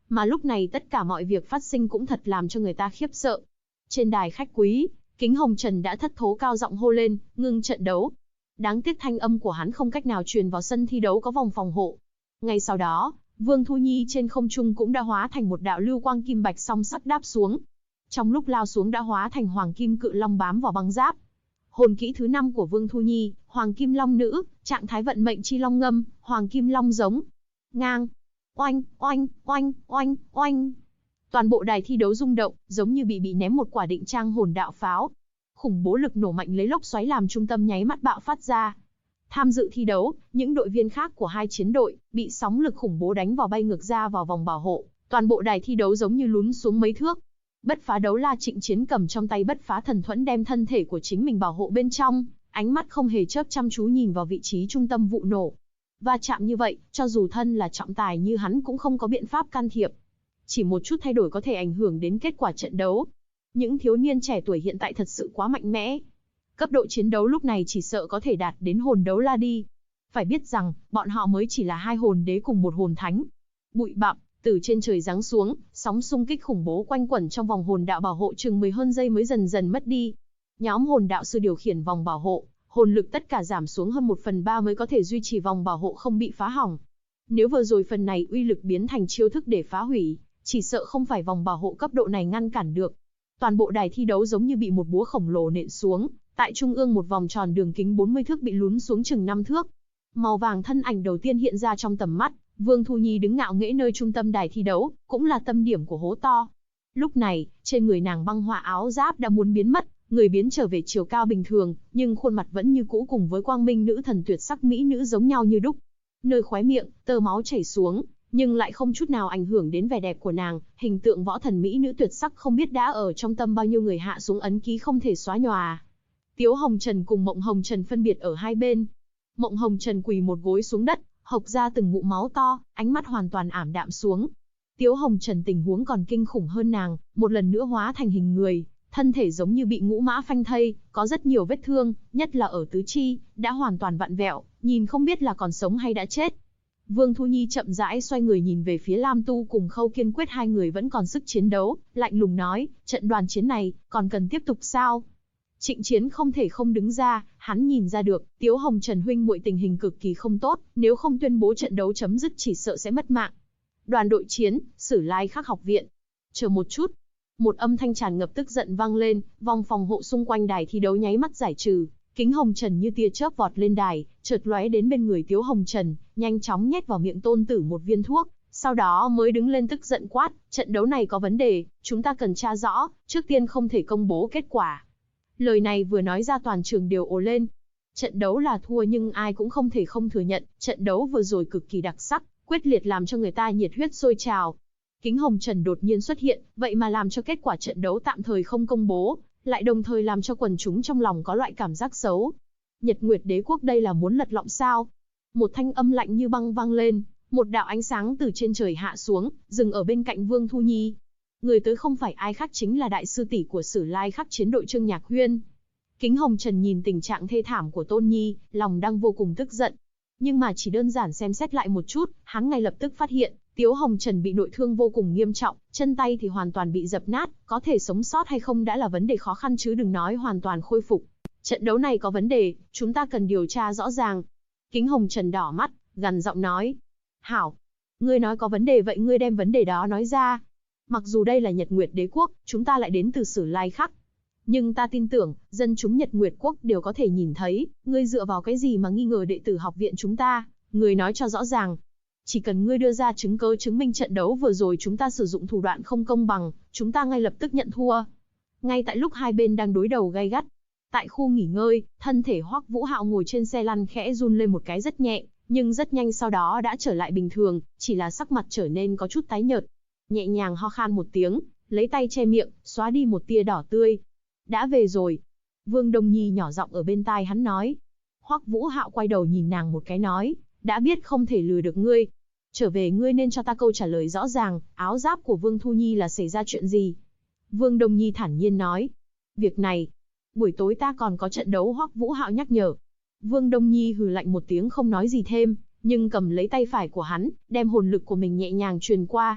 Mà lúc này tất cả mọi việc phát sinh cũng thật làm cho người ta khiếp sợ. Trên đài khách quý, Kính Hồng Trần đã thất thố cao giọng hô lên, ngưng trận đấu. Đáng tiếc thanh âm của hắn không cách nào truyền vào sân thi đấu có vòng phòng hộ. Ngay sau đó, Vương Thu Nhi trên không trung cũng đã hóa thành một đạo lưu quang kim bạch song sắc đáp xuống. Trong lúc lao xuống đã hóa thành Hoàng Kim Cự Long bám vào băng giáp. Hồn kỹ thứ 5 của Vương Thu Nhi, Hoàng Kim Long Nữ, trạng thái vận mệnh chi long ngâm, Hoàng Kim Long giống. Ngang. Oanh, oanh, oanh, oanh, oanh. Toàn bộ đài thi đấu rung động, giống như bị ném một quả định trang hồn đạo pháo. Khủng bố lực nổ mạnh lấy lốc xoáy làm trung tâm nháy mắt bạo phát ra. Tham dự thi đấu, những đội viên khác của hai chiến đội bị sóng lực khủng bố đánh vào bay ngược ra vào vòng bảo hộ, toàn bộ đài thi đấu giống như lún xuống mấy thước. Bất phá đấu la Trịnh Chiến cầm trong tay bất phá thần thuẫn đem thân thể của chính mình bảo hộ bên trong, ánh mắt không hề chớp chăm chú nhìn vào vị trí trung tâm vụ nổ. Va chạm như vậy, cho dù thân là trọng tài như hắn cũng không có biện pháp can thiệp. Chỉ một chút thay đổi có thể ảnh hưởng đến kết quả trận đấu. Những thiếu niên trẻ tuổi hiện tại thật sự quá mạnh mẽ. Cấp độ chiến đấu lúc này chỉ sợ có thể đạt đến hồn đấu la đi. Phải biết rằng, bọn họ mới chỉ là hai hồn đế cùng một hồn thánh. Bụi bặm từ trên trời giáng xuống, sóng xung kích khủng bố quanh quẩn trong vòng hồn đạo bảo hộ chừng 10 hơn giây mới dần dần mất đi. Nhóm hồn đạo sư điều khiển vòng bảo hộ, hồn lực tất cả giảm xuống hơn 1/3 mới có thể duy trì vòng bảo hộ không bị phá hỏng. Nếu vừa rồi phần này uy lực biến thành chiêu thức để phá hủy, chỉ sợ không phải vòng bảo hộ cấp độ này ngăn cản được. Toàn bộ đài thi đấu giống như bị một búa khổng lồ nện xuống, tại trung ương một vòng tròn đường kính 40 thước bị lún xuống chừng 5 thước. Màu vàng thân ảnh đầu tiên hiện ra trong tầm mắt, Vương Thu Nhi đứng ngạo nghễ nơi trung tâm đài thi đấu, cũng là tâm điểm của hố to. Lúc này, trên người nàng băng họa áo giáp đã muốn biến mất, người biến trở về chiều cao bình thường, nhưng khuôn mặt vẫn như cũ cùng với quang minh nữ thần tuyệt sắc mỹ nữ giống nhau như đúc. Nơi khóe miệng, tơ máu chảy xuống, nhưng lại không chút nào ảnh hưởng đến vẻ đẹp của nàng, hình tượng võ thần mỹ nữ tuyệt sắc không biết đã ở trong tâm bao nhiêu người hạ xuống ấn ký không thể xóa nhòa. Tiếu Hồng Trần cùng Mộng Hồng Trần phân biệt ở hai bên. Mộng Hồng Trần quỳ một gối xuống đất, hộc ra từng ngụm máu to, ánh mắt hoàn toàn ảm đạm xuống. Tiếu Hồng Trần tình huống còn kinh khủng hơn nàng, một lần nữa hóa thành hình người, thân thể giống như bị ngũ mã phanh thây, có rất nhiều vết thương, nhất là ở tứ chi, đã hoàn toàn vặn vẹo, nhìn không biết là còn sống hay đã chết. Vương Thu Nhi chậm rãi xoay người nhìn về phía Lam Tu cùng Khâu Kiên Quyết, hai người vẫn còn sức chiến đấu, lạnh lùng nói, trận đoàn chiến này, còn cần tiếp tục sao? Trịnh Chiến không thể không đứng ra, hắn nhìn ra được, Tiếu Hồng Trần huynh muội tình hình cực kỳ không tốt, nếu không tuyên bố trận đấu chấm dứt chỉ sợ sẽ mất mạng. Đoàn đội chiến, Sử Lai Khắc học viện. Chờ một chút. Một âm thanh tràn ngập tức giận vang lên, vòng phòng hộ xung quanh đài thi đấu nháy mắt giải trừ. Kính Hồng Trần như tia chớp vọt lên đài, chợt lóe đến bên người Tiếu Hồng Trần, nhanh chóng nhét vào miệng Tôn Tử một viên thuốc, sau đó mới đứng lên tức giận quát, trận đấu này có vấn đề, chúng ta cần tra rõ, trước tiên không thể công bố kết quả. Lời này vừa nói ra toàn trường đều ồ lên. Trận đấu là thua nhưng ai cũng không thể không thừa nhận, trận đấu vừa rồi cực kỳ đặc sắc, quyết liệt làm cho người ta nhiệt huyết sôi trào. Kính Hồng Trần đột nhiên xuất hiện, vậy mà làm cho kết quả trận đấu tạm thời không công bố, lại đồng thời làm cho quần chúng trong lòng có loại cảm giác xấu. Nhật Nguyệt Đế Quốc đây là muốn lật lọng sao? Một thanh âm lạnh như băng vang lên, một đạo ánh sáng từ trên trời hạ xuống, dừng ở bên cạnh Vương Thu Nhi. Người tới không phải ai khác chính là đại sư tỷ của Sử Lai Khắc chiến đội Trương Nhạc Huyên. Kính Hồng Trần nhìn tình trạng thê thảm của Tôn Nhi, lòng đang vô cùng tức giận. Nhưng mà chỉ đơn giản xem xét lại một chút, hắn ngay lập tức phát hiện, Tiếu Hồng Trần bị nội thương vô cùng nghiêm trọng, chân tay thì hoàn toàn bị dập nát, có thể sống sót hay không đã là vấn đề khó khăn chứ đừng nói hoàn toàn khôi phục. Trận đấu này có vấn đề, chúng ta cần điều tra rõ ràng. Kính Hồng Trần đỏ mắt, gằn giọng nói. Hảo, ngươi nói có vấn đề vậy ngươi đem vấn đề đó nói ra. Mặc dù đây là Nhật Nguyệt Đế Quốc, chúng ta lại đến từ Sử Lai Khắc. Nhưng ta tin tưởng, dân chúng Nhật Nguyệt Quốc đều có thể nhìn thấy, ngươi dựa vào cái gì mà nghi ngờ đệ tử học viện chúng ta, ngươi nói cho rõ ràng. Chỉ cần ngươi đưa ra chứng cứ chứng minh trận đấu vừa rồi chúng ta sử dụng thủ đoạn không công bằng, chúng ta ngay lập tức nhận thua. Ngay tại lúc hai bên đang đối đầu gay gắt, tại khu nghỉ ngơi, thân thể Hoắc Vũ Hạo ngồi trên xe lăn khẽ run lên một cái rất nhẹ, nhưng rất nhanh sau đó đã trở lại bình thường, chỉ là sắc mặt trở nên có chút tái nhợt. Nhẹ nhàng ho khan một tiếng, lấy tay che miệng, xóa đi một tia đỏ tươi. Đã về rồi. Vương Đông Nhi nhỏ giọng ở bên tai hắn nói. Hoắc Vũ Hạo quay đầu nhìn nàng một cái nói, đã biết không thể lừa được ngươi. Trở về ngươi nên cho ta câu trả lời rõ ràng, áo giáp của Vương Thu Nhi là xảy ra chuyện gì? Vương Đông Nhi thản nhiên nói. Việc này, buổi tối ta còn có trận đấu. Hoắc Vũ Hạo nhắc nhở. Vương Đông Nhi hừ lạnh một tiếng không nói gì thêm, nhưng cầm lấy tay phải của hắn, đem hồn lực của mình nhẹ nhàng truyền qua.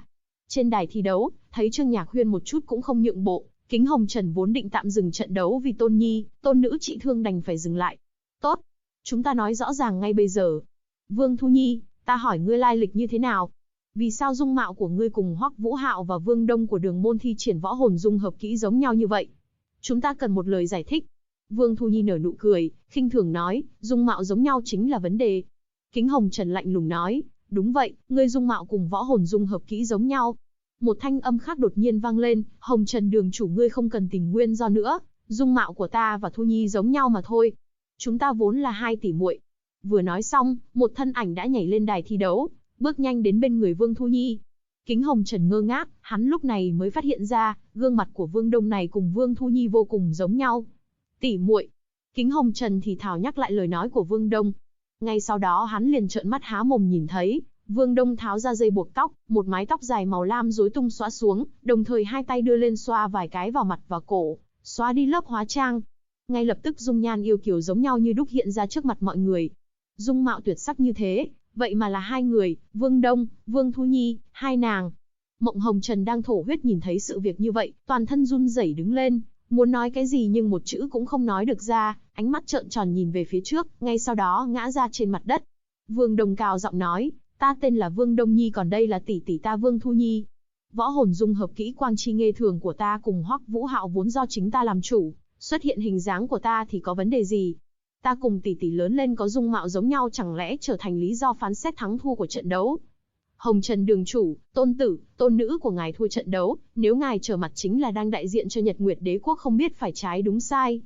Trên đài thi đấu, thấy Trương Nhạc Huyên một chút cũng không nhượng bộ, Kính Hồng Trần vốn định tạm dừng trận đấu vì tôn nhi, tôn nữ trị thương đành phải dừng lại. Tốt, chúng ta nói rõ ràng ngay bây giờ. Vương Thu Nhi, ta hỏi ngươi lai lịch như thế nào? Vì sao dung mạo của ngươi cùng Hoắc Vũ Hạo và Vương Đông của Đường Môn thi triển võ hồn dung hợp kỹ giống nhau như vậy? Chúng ta cần một lời giải thích. Vương Thu Nhi nở nụ cười, khinh thường nói, dung mạo giống nhau chính là vấn đề. Kính Hồng Trần lạnh lùng nói, đúng vậy, ngươi dung mạo cùng võ hồn dung hợp kỹ giống nhau. Một thanh âm khác đột nhiên vang lên, Hồng Trần đường chủ ngươi không cần tìm nguyên do nữa, dung mạo của ta và Thu Nhi giống nhau mà thôi. Chúng ta vốn là hai tỷ muội. Vừa nói xong, một thân ảnh đã nhảy lên đài thi đấu, bước nhanh đến bên người Vương Thu Nhi. Kính Hồng Trần ngơ ngác, hắn lúc này mới phát hiện ra, gương mặt của Vương Đông này cùng Vương Thu Nhi vô cùng giống nhau. Tỷ muội. Kính Hồng Trần thì thào nhắc lại lời nói của Vương Đông. Ngay sau đó hắn liền trợn mắt há mồm nhìn thấy, Vương Đông tháo ra dây buộc tóc, một mái tóc dài màu lam rối tung xõa xuống, đồng thời hai tay đưa lên xoa vài cái vào mặt và cổ, xóa đi lớp hóa trang. Ngay lập tức dung nhan yêu kiều giống nhau như đúc hiện ra trước mặt mọi người. Dung mạo tuyệt sắc như thế, vậy mà là hai người, Vương Đông, Vương Thu Nhi, hai nàng. Mộng Hồng Trần đang thổ huyết nhìn thấy sự việc như vậy, toàn thân run rẩy đứng lên, muốn nói cái gì nhưng một chữ cũng không nói được ra, ánh mắt trợn tròn nhìn về phía trước, ngay sau đó ngã ra trên mặt đất. Vương Đông cao giọng nói, ta tên là Vương Đông Nhi còn đây là tỷ tỷ ta Vương Thu Nhi. Võ hồn dung hợp kỹ quang chi nghê thường của ta cùng Hoắc Vũ Hạo vốn do chính ta làm chủ, xuất hiện hình dáng của ta thì có vấn đề gì? Ta cùng tỷ tỷ lớn lên có dung mạo giống nhau chẳng lẽ trở thành lý do phán xét thắng thua của trận đấu? Hồng Trần đường chủ, tôn tử, tôn nữ của ngài thua trận đấu, nếu ngài trở mặt chính là đang đại diện cho Nhật Nguyệt Đế quốc không biết phải trái đúng sai.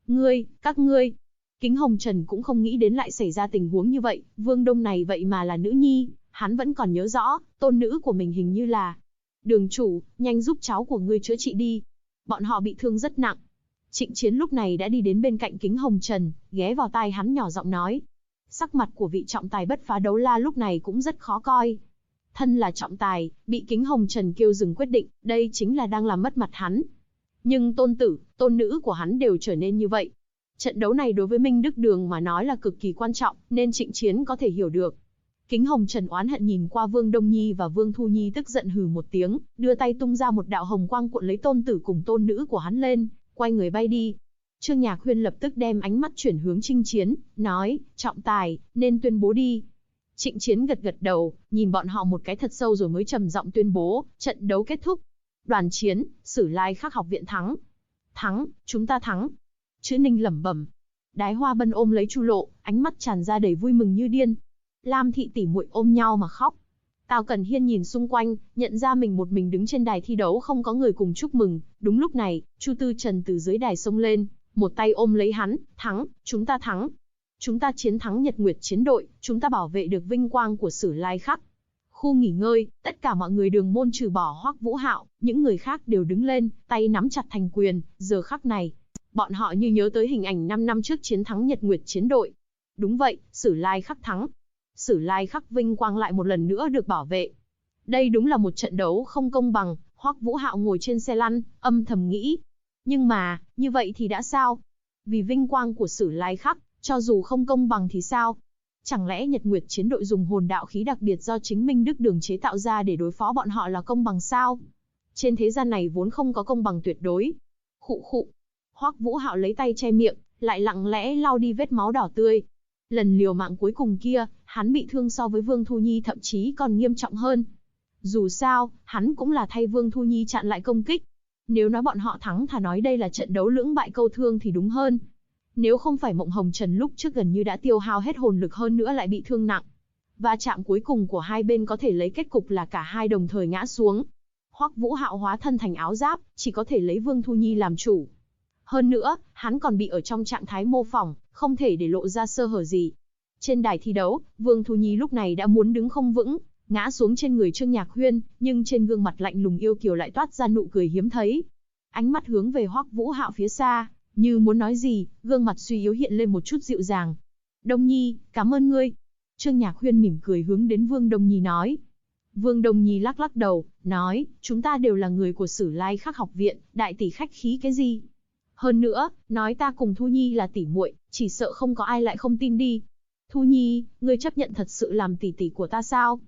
Các ngươi. Kính Hồng Trần cũng không nghĩ đến lại xảy ra tình huống như vậy, Vương Đông này vậy mà là nữ nhi, hắn vẫn còn nhớ rõ, tôn nữ của mình hình như là. Đường chủ, nhanh giúp cháu của ngươi chữa trị đi. Bọn họ bị thương rất nặng. Trịnh Chiến lúc này đã đi đến bên cạnh Kính Hồng Trần, ghé vào tai hắn nhỏ giọng nói. Sắc mặt của vị trọng tài bất phá đấu la lúc này cũng rất khó coi. Thân là trọng tài, bị Kính Hồng Trần kêu dừng quyết định, đây chính là đang làm mất mặt hắn. Nhưng tôn tử, tôn nữ của hắn đều trở nên như vậy. Trận đấu này đối với Minh Đức Đường mà nói là cực kỳ quan trọng, nên Trịnh Chiến có thể hiểu được. Kính Hồng Trần oán hận nhìn qua Vương Đông Nhi và Vương Thu Nhi tức giận hừ một tiếng, đưa tay tung ra một đạo hồng quang cuộn lấy tôn tử cùng tôn nữ của hắn lên, quay người bay đi. Trương Nhạc Huyên lập tức đem ánh mắt chuyển hướng Trịnh Chiến, nói, trọng tài, nên tuyên bố đi. Trịnh Chiến gật gật đầu, nhìn bọn họ một cái thật sâu rồi mới trầm giọng tuyên bố, trận đấu kết thúc. Đoàn Chiến, Sử Lai Khắc học viện thắng. Thắng, chúng ta thắng. Chữ Ninh lẩm bẩm. Đái Hoa Bân ôm lấy Chu Lộ, ánh mắt tràn ra đầy vui mừng như điên. Lam thị tỷ muội ôm nhau mà khóc. Tào Cẩn Hiên nhìn xung quanh, nhận ra mình một mình đứng trên đài thi đấu không có người cùng chúc mừng. Đúng lúc này, Chu Tư Trần từ dưới đài xông lên, một tay ôm lấy hắn, thắng, chúng ta thắng. Chúng ta chiến thắng Nhật Nguyệt chiến đội, chúng ta bảo vệ được vinh quang của Sử Lai Khắc. Khu nghỉ ngơi, tất cả mọi người Đường môn trừ bỏ Hoắc Vũ Hạo, những người khác đều đứng lên, tay nắm chặt thành quyền, giờ khắc này. Bọn họ như nhớ tới hình ảnh 5 năm trước chiến thắng Nhật Nguyệt chiến đội. Đúng vậy, Sử Lai Khắc thắng. Sử Lai Khắc vinh quang lại một lần nữa được bảo vệ. Đây đúng là một trận đấu không công bằng, Hoắc Vũ Hạo ngồi trên xe lăn, âm thầm nghĩ. Nhưng mà, như vậy thì đã sao? Vì vinh quang của Sử Lai Khắc, cho dù không công bằng thì sao? Chẳng lẽ Nhật Nguyệt chiến đội dùng hồn đạo khí đặc biệt do chính Minh Đức Đường chế tạo ra để đối phó bọn họ là công bằng sao? Trên thế gian này vốn không có công bằng tuyệt đối. Khụ khụ. Hoắc Vũ Hạo lấy tay che miệng, lại lặng lẽ lau đi vết máu đỏ tươi. Lần liều mạng cuối cùng kia, hắn bị thương so với Vương Thu Nhi thậm chí còn nghiêm trọng hơn. Dù sao, hắn cũng là thay Vương Thu Nhi chặn lại công kích. Nếu nói bọn họ thắng thà nói đây là trận đấu lưỡng bại câu thương thì đúng hơn. Nếu không phải Mộng Hồng Trần lúc trước gần như đã tiêu hao hết hồn lực hơn nữa lại bị thương nặng. Va chạm cuối cùng của hai bên có thể lấy kết cục là cả hai đồng thời ngã xuống. Hoắc Vũ Hạo hóa thân thành áo giáp, chỉ có thể lấy Vương Thu Nhi làm chủ. Hơn nữa, hắn còn bị ở trong trạng thái mô phỏng, không thể để lộ ra sơ hở gì. Trên đài thi đấu, Vương Thu Nhi lúc này đã muốn đứng không vững, ngã xuống trên người Trương Nhạc Huyên, nhưng trên gương mặt lạnh lùng yêu kiều lại toát ra nụ cười hiếm thấy. Ánh mắt hướng về Hoắc Vũ Hạo phía xa, như muốn nói gì, gương mặt suy yếu hiện lên một chút dịu dàng. Đông Nhi, cảm ơn ngươi. Trương Nhạc Huyên mỉm cười hướng đến Vương Đông Nhi nói. Vương Đông Nhi lắc lắc đầu, nói, chúng ta đều là người của Sử Lai Khắc học viện, đại tỷ khách khí cái gì? Hơn nữa, nói ta cùng Thu Nhi là tỷ muội, chỉ sợ không có ai lại không tin đi. Thu Nhi, ngươi chấp nhận thật sự làm tỷ tỷ của ta sao?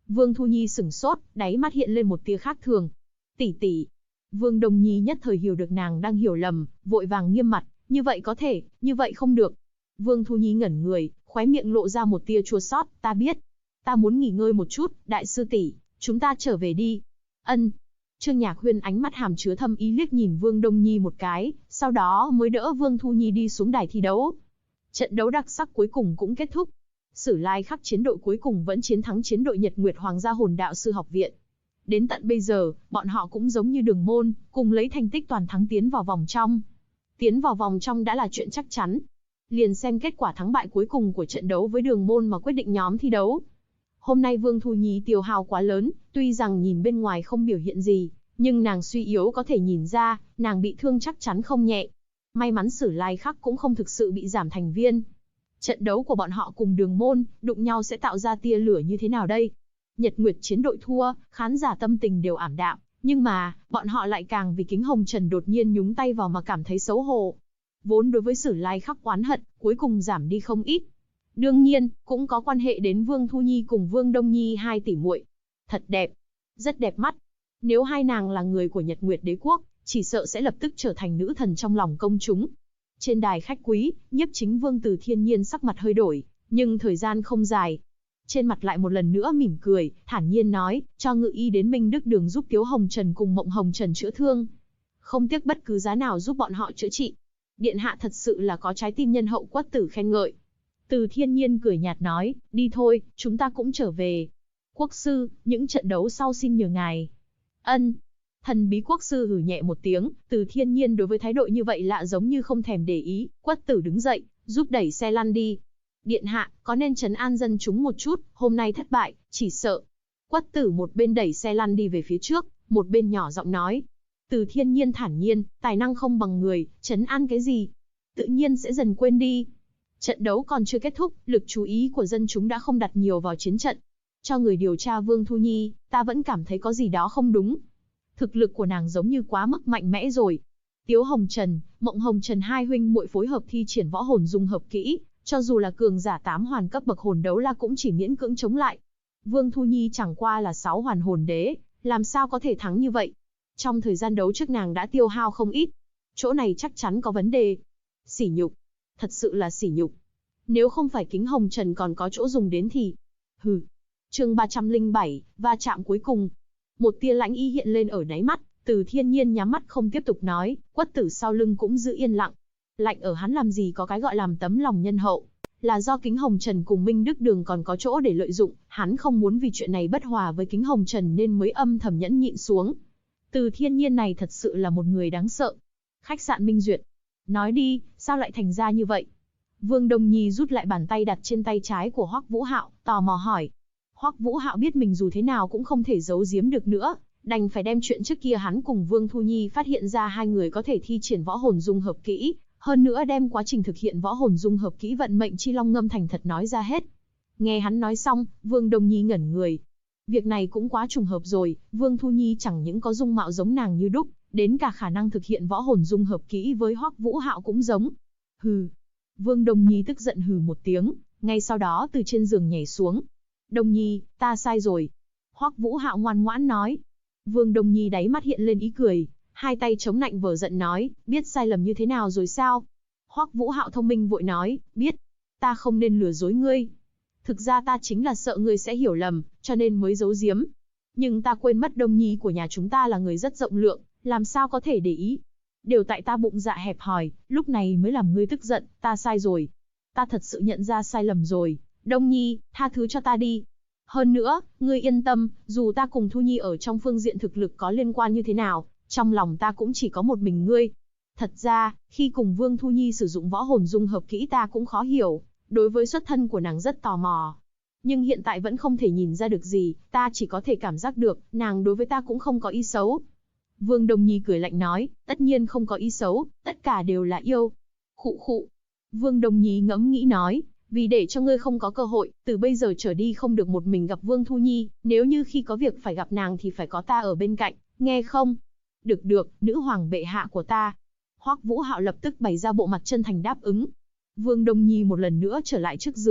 Vương Thu Nhi sửng sốt, đáy mắt hiện lên một tia khác thường. Tỷ tỷ. Vương Đông Nhi nhất thời hiểu được nàng đang hiểu lầm, vội vàng nghiêm mặt, như vậy có thể, như vậy không được. Vương Thu Nhi ngẩn người, khóe miệng lộ ra một tia chua xót, ta biết. Ta muốn nghỉ ngơi một chút, đại sư tỷ, chúng ta trở về đi. Ân. Trương Nhạc Huyên ánh mắt hàm chứa thâm ý liếc nhìn Vương Đông Nhi một cái, sau đó mới đỡ Vương Thu Nhi đi xuống đài thi đấu. Trận đấu đặc sắc cuối cùng cũng kết thúc. Sử Lai Khắc chiến đội cuối cùng vẫn chiến thắng chiến đội Nhật Nguyệt Hoàng gia Hồn Đạo sư học viện. Đến tận bây giờ, bọn họ cũng giống như Đường Môn, cùng lấy thành tích toàn thắng tiến vào vòng trong. Tiến vào vòng trong đã là chuyện chắc chắn. Liền xem kết quả thắng bại cuối cùng của trận đấu với Đường Môn mà quyết định nhóm thi đấu. Hôm nay Vương Thu Nhi tiêu hao quá lớn, tuy rằng nhìn bên ngoài không biểu hiện gì, nhưng nàng suy yếu có thể nhìn ra, nàng bị thương chắc chắn không nhẹ. May mắn Sử Lai Khắc cũng không thực sự bị giảm thành viên. Trận đấu của bọn họ cùng Đường Môn, đụng nhau sẽ tạo ra tia lửa như thế nào đây? Nhật Nguyệt chiến đội thua, khán giả tâm tình đều ảm đạm, nhưng mà, bọn họ lại càng vì Kính Hồng Trần đột nhiên nhúng tay vào mà cảm thấy xấu hổ. Vốn đối với Sử Lai Khắc oán hận, cuối cùng giảm đi không ít. Đương nhiên, cũng có quan hệ đến Vương Thu Nhi cùng Vương Đông Nhi hai tỷ muội. Thật đẹp, rất đẹp mắt. Nếu hai nàng là người của Nhật Nguyệt Đế Quốc, chỉ sợ sẽ lập tức trở thành nữ thần trong lòng công chúng. Trên đài khách quý, Nhiếp Chính Vương Từ Thiên Nhiên sắc mặt hơi đổi, nhưng thời gian không dài. Trên mặt lại một lần nữa mỉm cười, thản nhiên nói, cho ngự y đến Minh Đức Đường giúp Tiếu Hồng Trần cùng Mộng Hồng Trần chữa thương. Không tiếc bất cứ giá nào giúp bọn họ chữa trị. Điện hạ thật sự là có trái tim nhân hậu, Quất Tử khen ngợi. Từ Thiên Nhiên cười nhạt nói, đi thôi, chúng ta cũng trở về. Quốc sư, những trận đấu sau xin nhờ ngài. Ân. Thần bí quốc sư hừ nhẹ một tiếng, Từ Thiên Nhiên đối với thái độ như vậy lạ giống như không thèm để ý. Quất Tử đứng dậy, giúp đẩy xe lăn đi. Điện hạ, có nên trấn an dân chúng một chút, hôm nay thất bại, chỉ sợ. Quất Tử một bên đẩy xe lăn đi về phía trước, một bên nhỏ giọng nói. Từ Thiên Nhiên thản nhiên, tài năng không bằng người, trấn an cái gì? Tự nhiên sẽ dần quên đi. Trận đấu còn chưa kết thúc, lực chú ý của dân chúng đã không đặt nhiều vào chiến trận. Cho người điều tra Vương Thu Nhi, ta vẫn cảm thấy có gì đó không đúng. Thực lực của nàng giống như quá mức mạnh mẽ rồi. Tiếu Hồng Trần, Mộng Hồng Trần hai huynh muội phối hợp thi triển võ hồn dung hợp kỹ, cho dù là cường giả 8 hoàn cấp bậc hồn đấu la cũng chỉ miễn cưỡng chống lại. Vương Thu Nhi chẳng qua là 6 hoàn hồn đế, làm sao có thể thắng như vậy? Trong thời gian đấu trước nàng đã tiêu hao không ít. Chỗ này chắc chắn có vấn đề. Sỉ nhục. Thật sự là sỉ nhục. Nếu không phải Kính Hồng Trần còn có chỗ dùng đến thì... Hừ. Chương 307, va chạm cuối cùng. Một tia lãnh ý hiện lên ở đáy mắt, Từ Thiên Nhiên nhắm mắt không tiếp tục nói, Quất Tử sau lưng cũng giữ yên lặng. Lạnh ở hắn làm gì có cái gọi làm tấm lòng nhân hậu. Là do Kính Hồng Trần cùng Minh Đức Đường còn có chỗ để lợi dụng, hắn không muốn vì chuyện này bất hòa với Kính Hồng Trần nên mới âm thầm nhẫn nhịn xuống. Từ Thiên Nhiên này thật sự là một người đáng sợ. Khách sạn Minh Duyệt. Nói đi, sao lại thành ra như vậy? Vương Đông Nhi rút lại bàn tay đặt trên tay trái của Hoắc Vũ Hạo, tò mò hỏi. Hoắc Vũ Hạo biết mình dù thế nào cũng không thể giấu giếm được nữa, đành phải đem chuyện trước kia hắn cùng Vương Thu Nhi phát hiện ra hai người có thể thi triển võ hồn dung hợp kỹ, hơn nữa đem quá trình thực hiện võ hồn dung hợp kỹ vận mệnh chi long ngâm thành thật nói ra hết. Nghe hắn nói xong, Vương Đông Nhi ngẩn người. Việc này cũng quá trùng hợp rồi, Vương Thu Nhi chẳng những có dung mạo giống nàng như đúc, đến cả khả năng thực hiện võ hồn dung hợp kỹ với Hoắc Vũ Hạo cũng giống. Hừ. Vương Đông Nhi tức giận hừ một tiếng, ngay sau đó từ trên giường nhảy xuống. Đông Nhi, ta sai rồi. Hoắc Vũ Hạo ngoan ngoãn nói. Vương Đông Nhi đáy mắt hiện lên ý cười, hai tay chống nạnh vờ giận nói, biết sai lầm như thế nào rồi sao? Hoắc Vũ Hạo thông minh vội nói, biết. Ta không nên lừa dối ngươi. Thực ra ta chính là sợ ngươi sẽ hiểu lầm, cho nên mới giấu giếm. Nhưng ta quên mất Đông Nhi của nhà chúng ta là người rất rộng lượng, làm sao có thể để ý. Đều tại ta bụng dạ hẹp hòi, lúc này mới làm ngươi tức giận, ta sai rồi. Ta thật sự nhận ra sai lầm rồi. Đông Nhi, tha thứ cho ta đi. Hơn nữa, ngươi yên tâm, dù ta cùng Thu Nhi ở trong phương diện thực lực có liên quan như thế nào, trong lòng ta cũng chỉ có một mình ngươi. Thật ra, khi cùng Vương Thu Nhi sử dụng võ hồn dung hợp kỹ ta cũng khó hiểu, đối với xuất thân của nàng rất tò mò. Nhưng hiện tại vẫn không thể nhìn ra được gì, ta chỉ có thể cảm giác được, nàng đối với ta cũng không có ý xấu. Vương Đông Nhi cười lạnh nói, tất nhiên không có ý xấu, tất cả đều là yêu. Khụ khụ. Vương Đông Nhi ngẫm nghĩ nói, vì để cho ngươi không có cơ hội, từ bây giờ trở đi không được một mình gặp Vương Thu Nhi, nếu như khi có việc phải gặp nàng thì phải có ta ở bên cạnh, nghe không? Được được, nữ hoàng bệ hạ của ta. Hoắc Vũ Hạo lập tức bày ra bộ mặt chân thành đáp ứng. Vương Đông Nhi một lần nữa trở lại trước giường,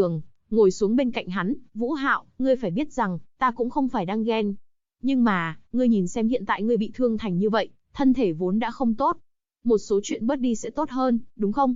ngồi xuống bên cạnh hắn. Vũ Hạo, ngươi phải biết rằng, ta cũng không phải đang ghen. Nhưng mà, ngươi nhìn xem hiện tại ngươi bị thương thành như vậy, thân thể vốn đã không tốt. Một số chuyện bớt đi sẽ tốt hơn, đúng không?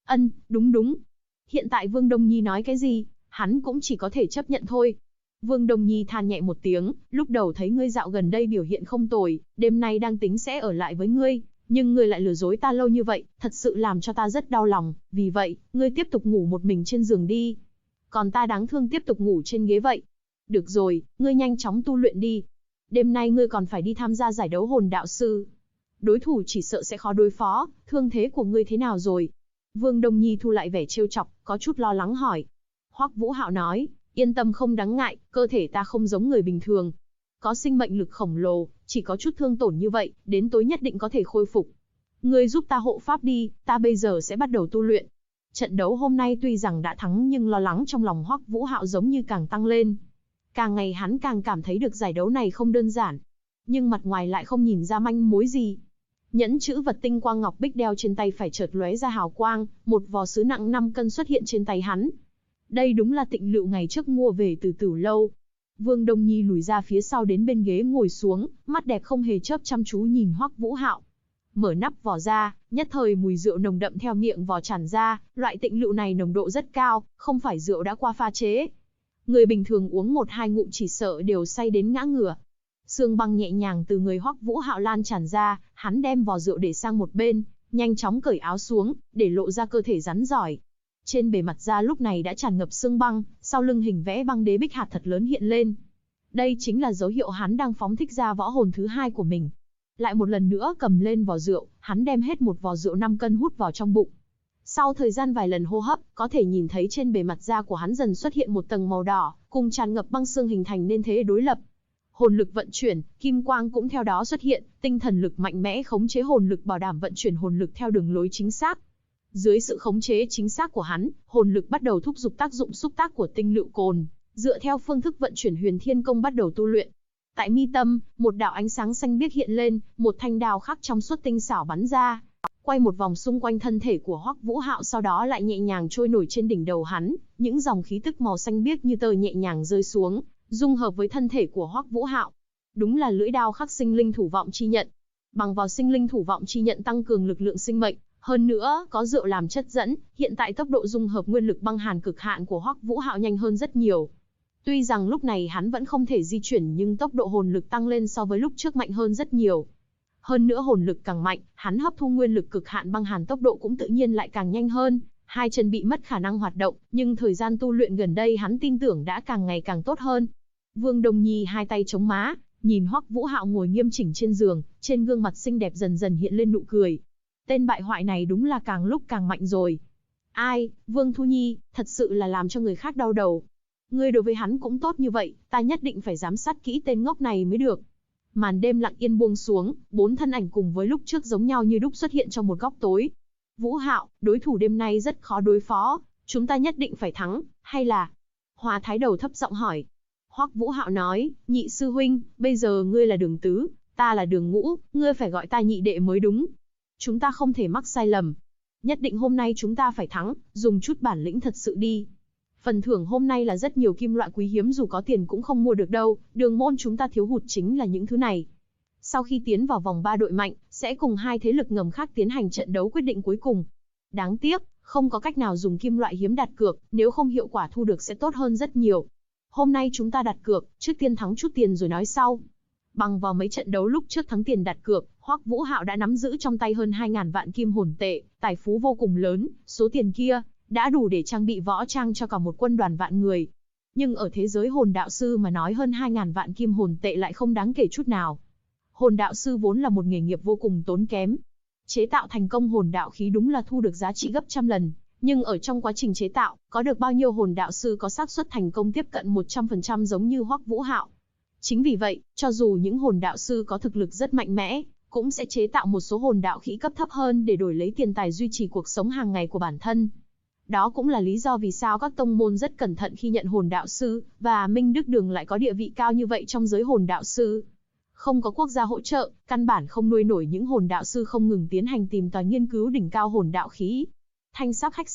Đúng. Hiện tại Vương Đông Nhi nói cái gì, hắn cũng chỉ có thể chấp nhận thôi. Vương Đông Nhi than nhẹ một tiếng, lúc đầu thấy ngươi dạo gần đây biểu hiện không tồi, đêm nay đang tính sẽ ở lại với ngươi, nhưng ngươi lại lừa dối ta lâu như vậy, thật sự làm cho ta rất đau lòng, vì vậy, ngươi tiếp tục ngủ một mình trên giường đi. Còn ta đáng thương tiếp tục ngủ trên ghế vậy. Được rồi, ngươi nhanh chóng tu luyện đi. Đêm nay ngươi còn phải đi tham gia giải đấu hồn đạo sư. Đối thủ chỉ sợ sẽ khó đối phó, thương thế của ngươi thế nào rồi? Vương Đông Nhi thu lại vẻ trêu chọc, có chút lo lắng hỏi. Hoắc Vũ Hạo nói, yên tâm không đáng ngại, cơ thể ta không giống người bình thường. Có sinh mệnh lực khổng lồ, chỉ có chút thương tổn như vậy, đến tối nhất định có thể khôi phục. Ngươi giúp ta hộ pháp đi, ta bây giờ sẽ bắt đầu tu luyện. Trận đấu hôm nay tuy rằng đã thắng nhưng lo lắng trong lòng Hoắc Vũ Hạo giống như càng tăng lên. Càng ngày hắn càng cảm thấy được giải đấu này không đơn giản. Nhưng mặt ngoài lại không nhìn ra manh mối gì. Nhẫn chữ vật tinh quang ngọc bích đeo trên tay phải chợt lóe ra hào quang, một vò sứ nặng 5 cân xuất hiện trên tay hắn. Đây đúng là Tịnh Lựu ngày trước mua về từ Tử Lâu. Vương Đông Nhi lùi ra phía sau đến bên ghế ngồi xuống, mắt đẹp không hề chớp chăm chú nhìn Hoắc Vũ Hạo. Mở nắp vò ra, nhất thời mùi rượu nồng đậm theo miệng vò tràn ra, loại Tịnh Lựu này nồng độ rất cao, không phải rượu đã qua pha chế. Người bình thường uống 1-2 ngụm chỉ sợ đều say đến ngã ngửa. Sương băng nhẹ nhàng từ người Hoắc Vũ Hạo lan tràn ra, hắn đem vò rượu để sang một bên, nhanh chóng cởi áo xuống, để lộ ra cơ thể rắn rỏi. Trên bề mặt da lúc này đã tràn ngập sương băng, sau lưng hình vẽ băng đế bích hạt thật lớn hiện lên. Đây chính là dấu hiệu hắn đang phóng thích ra võ hồn thứ 2 của mình. Lại một lần nữa cầm lên vò rượu, hắn đem hết một vò rượu 5 cân hút vào trong bụng. Sau thời gian vài lần hô hấp, có thể nhìn thấy trên bề mặt da của hắn dần xuất hiện một tầng màu đỏ, cùng tràn ngập băng xương hình thành nên thế đối lập. Hồn lực vận chuyển, kim quang cũng theo đó xuất hiện, tinh thần lực mạnh mẽ khống chế hồn lực bảo đảm vận chuyển hồn lực theo đường lối chính xác. Dưới sự khống chế chính xác của hắn, hồn lực bắt đầu thúc giục tác dụng xúc tác của tinh lựu cồn, dựa theo phương thức vận chuyển Huyền Thiên Công bắt đầu tu luyện. Tại mi tâm, một đạo ánh sáng xanh biếc hiện lên, một thanh đao khắc trong suốt tinh xảo bắn ra, quay một vòng xung quanh thân thể của Hoắc Vũ Hạo, sau đó lại nhẹ nhàng trôi nổi trên đỉnh đầu hắn, những dòng khí tức màu xanh biếc như tơ nhẹ nhàng rơi xuống, dung hợp với thân thể của Hoắc Vũ Hạo. Đúng là lưỡi đao khắc sinh linh thủ vọng chi nhận. Bằng vào sinh linh thủ vọng chi nhận tăng cường lực lượng sinh mệnh, hơn nữa có rượu làm chất dẫn, hiện tại tốc độ dung hợp nguyên lực băng hàn cực hạn của Hoắc Vũ Hạo nhanh hơn rất nhiều. Tuy rằng lúc này hắn vẫn không thể di chuyển nhưng tốc độ hồn lực tăng lên so với lúc trước mạnh hơn rất nhiều. Hơn nữa hồn lực càng mạnh, hắn hấp thu nguyên lực cực hạn băng hàn tốc độ cũng tự nhiên lại càng nhanh hơn, hai chân bị mất khả năng hoạt động, nhưng thời gian tu luyện gần đây hắn tin tưởng đã càng ngày càng tốt hơn. Vương Đông Nhi hai tay chống má, nhìn Hoắc Vũ Hạo ngồi nghiêm chỉnh trên giường, trên gương mặt xinh đẹp dần dần hiện lên nụ cười. Tên bại hoại này đúng là càng lúc càng mạnh rồi. Ai, Vương Thu Nhi, thật sự là làm cho người khác đau đầu. Ngươi đối với hắn cũng tốt như vậy, ta nhất định phải giám sát kỹ tên ngốc này mới được. Màn đêm lặng yên buông xuống, 4 thân ảnh cùng với lúc trước giống nhau như đúc xuất hiện trong một góc tối. Vũ Hạo, đối thủ đêm nay rất khó đối phó, chúng ta nhất định phải thắng, hay là? Hoa Thái Đầu thấp giọng hỏi. Hoắc Vũ Hạo nói, nhị sư huynh, bây giờ ngươi là đường tứ, ta là đường ngũ, ngươi phải gọi ta nhị đệ mới đúng. Chúng ta không thể mắc sai lầm. Nhất định hôm nay chúng ta phải thắng, dùng chút bản lĩnh thật sự đi. Phần thưởng hôm nay là rất nhiều kim loại quý hiếm dù có tiền cũng không mua được đâu, đường môn chúng ta thiếu hụt chính là những thứ này. Sau khi tiến vào vòng 3 đội mạnh, sẽ cùng hai thế lực ngầm khác tiến hành trận đấu quyết định cuối cùng. Đáng tiếc, không có cách nào dùng kim loại hiếm đặt cược, nếu không hiệu quả thu được sẽ tốt hơn rất nhiều. Hôm nay chúng ta đặt cược, trước tiên thắng chút tiền rồi nói sau. Bằng vào mấy trận đấu lúc trước thắng tiền đặt cược, Hoắc Vũ Hạo đã nắm giữ trong tay hơn 2.000 vạn kim hồn tệ, tài phú vô cùng lớn, số tiền kia đã đủ để trang bị võ trang cho cả một quân đoàn vạn người. Nhưng ở thế giới hồn đạo sư mà nói hơn 2.000 vạn kim hồn tệ lại không đáng kể chút nào. Hồn đạo sư vốn là một nghề nghiệp vô cùng tốn kém. Chế tạo thành công hồn đạo khí đúng là thu được giá trị gấp trăm lần, nhưng ở trong quá trình chế tạo, có được bao nhiêu hồn đạo sư có xác suất thành công tiếp cận 100% giống như Hoắc Vũ Hạo. Chính vì vậy, cho dù những hồn đạo sư có thực lực rất mạnh mẽ, cũng sẽ chế tạo một số hồn đạo khí cấp thấp hơn để đổi lấy tiền tài duy trì cuộc sống hàng ngày của bản thân. Đó cũng là lý do vì sao các tông môn rất cẩn thận khi nhận hồn đạo sư, và Minh Đức Đường lại có địa vị cao như vậy trong giới hồn đạo sư. Không có quốc gia hỗ trợ, căn bản không nuôi nổi những hồn đạo sư không ngừng tiến hành tìm tòi nghiên cứu đỉnh cao hồn đạo khí. Thanh sắc khách sạn,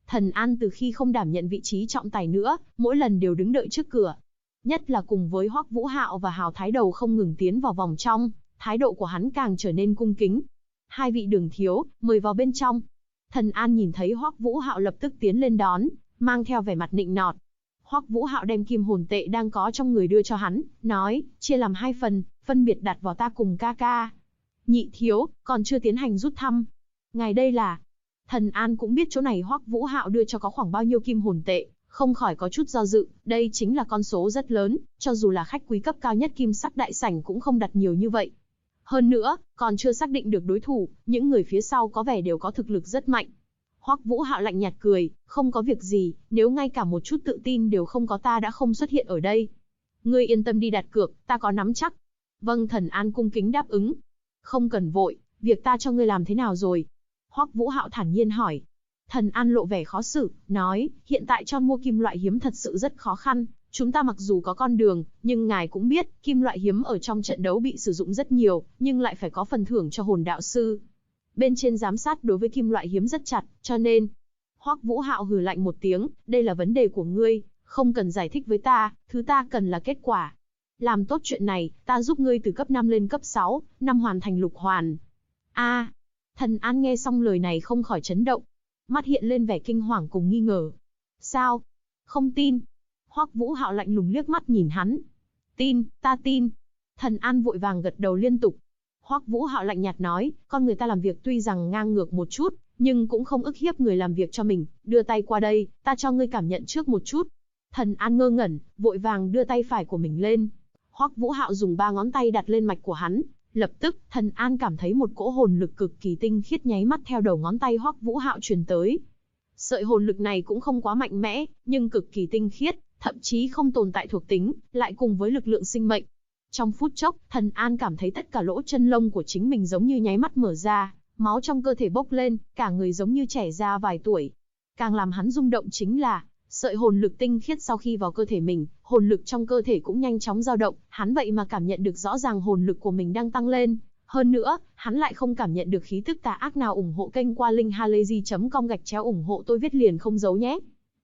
Thần An từ khi không đảm nhận vị trí trọng tài nữa, mỗi lần đều đứng đợi trước cửa. Nhất là cùng với Hoắc Vũ Hạo và Hào Thái Đầu không ngừng tiến vào vòng trong, thái độ của hắn càng trở nên cung kính. Hai vị Đường thiếu, mời vào bên trong. Thần An nhìn thấy Hoắc Vũ Hạo lập tức tiến lên đón, mang theo vẻ mặt nịnh nọt. Hoắc Vũ Hạo đem kim hồn tệ đang có trong người đưa cho hắn, nói, chia làm 2 phần, phân biệt đặt vào ta cùng ca ca. Nhị thiếu, còn chưa tiến hành rút thăm. Ngài đây là... Thần An cũng biết chỗ này Hoắc Vũ Hạo đưa cho có khoảng bao nhiêu kim hồn tệ, không khỏi có chút do dự, đây chính là con số rất lớn, cho dù là khách quý cấp cao nhất Kim Sắc đại sảnh cũng không đặt nhiều như vậy. Hơn nữa, còn chưa xác định được đối thủ, những người phía sau có vẻ đều có thực lực rất mạnh. Hoắc Vũ Hạo lạnh nhạt cười, không có việc gì, nếu ngay cả một chút tự tin đều không có ta đã không xuất hiện ở đây. Ngươi yên tâm đi đặt cược, ta có nắm chắc. Vâng, Thần An cung kính đáp ứng. Không cần vội, việc ta cho ngươi làm thế nào rồi? Hoắc Vũ Hạo thản nhiên hỏi. Thần An lộ vẻ khó xử, nói, hiện tại cho mua kim loại hiếm thật sự rất khó khăn. Chúng ta mặc dù có con đường, nhưng ngài cũng biết, kim loại hiếm ở trong trận đấu bị sử dụng rất nhiều, nhưng lại phải có phần thưởng cho hồn đạo sư. Bên trên giám sát đối với kim loại hiếm rất chặt, cho nên... Hoắc Vũ Hạo hừ lạnh một tiếng, đây là vấn đề của ngươi, không cần giải thích với ta, thứ ta cần là kết quả. Làm tốt chuyện này, ta giúp ngươi từ cấp 5 lên cấp 6, năm hoàn thành lục hoàn. Thần An nghe xong lời này không khỏi chấn động. Mắt hiện lên vẻ kinh hoàng cùng nghi ngờ. Sao? Không tin. Hoắc Vũ Hạo lạnh lùng liếc mắt nhìn hắn. Tin, ta tin. Thần An vội vàng gật đầu liên tục. Hoắc Vũ Hạo lạnh nhạt nói, con người ta làm việc tuy rằng ngang ngược một chút, nhưng cũng không ức hiếp người làm việc cho mình, đưa tay qua đây, ta cho ngươi cảm nhận trước một chút. Thần An ngơ ngẩn, vội vàng đưa tay phải của mình lên. Hoắc Vũ Hạo dùng 3 ngón tay đặt lên mạch của hắn, lập tức, Thần An cảm thấy một cỗ hồn lực cực kỳ tinh khiết nháy mắt theo đầu ngón tay Hoắc Vũ Hạo truyền tới. Sợi hồn lực này cũng không quá mạnh mẽ, nhưng cực kỳ tinh khiết, thậm chí không tồn tại thuộc tính, lại cùng với lực lượng sinh mệnh. Trong phút chốc, Thần An cảm thấy tất cả lỗ chân lông của chính mình giống như nháy mắt mở ra, máu trong cơ thể bốc lên, cả người giống như trẻ ra vài tuổi. Càng làm hắn rung động chính là, sợi hồn lực tinh khiết sau khi vào cơ thể mình, hồn lực trong cơ thể cũng nhanh chóng dao động, hắn vậy mà cảm nhận được rõ ràng hồn lực của mình đang tăng lên. Hơn nữa, hắn lại không cảm nhận được khí tức tà ác nào. Ủng hộ kênh qua link halayzi.com/ủng hộ tôi viết liền không giấu nhé.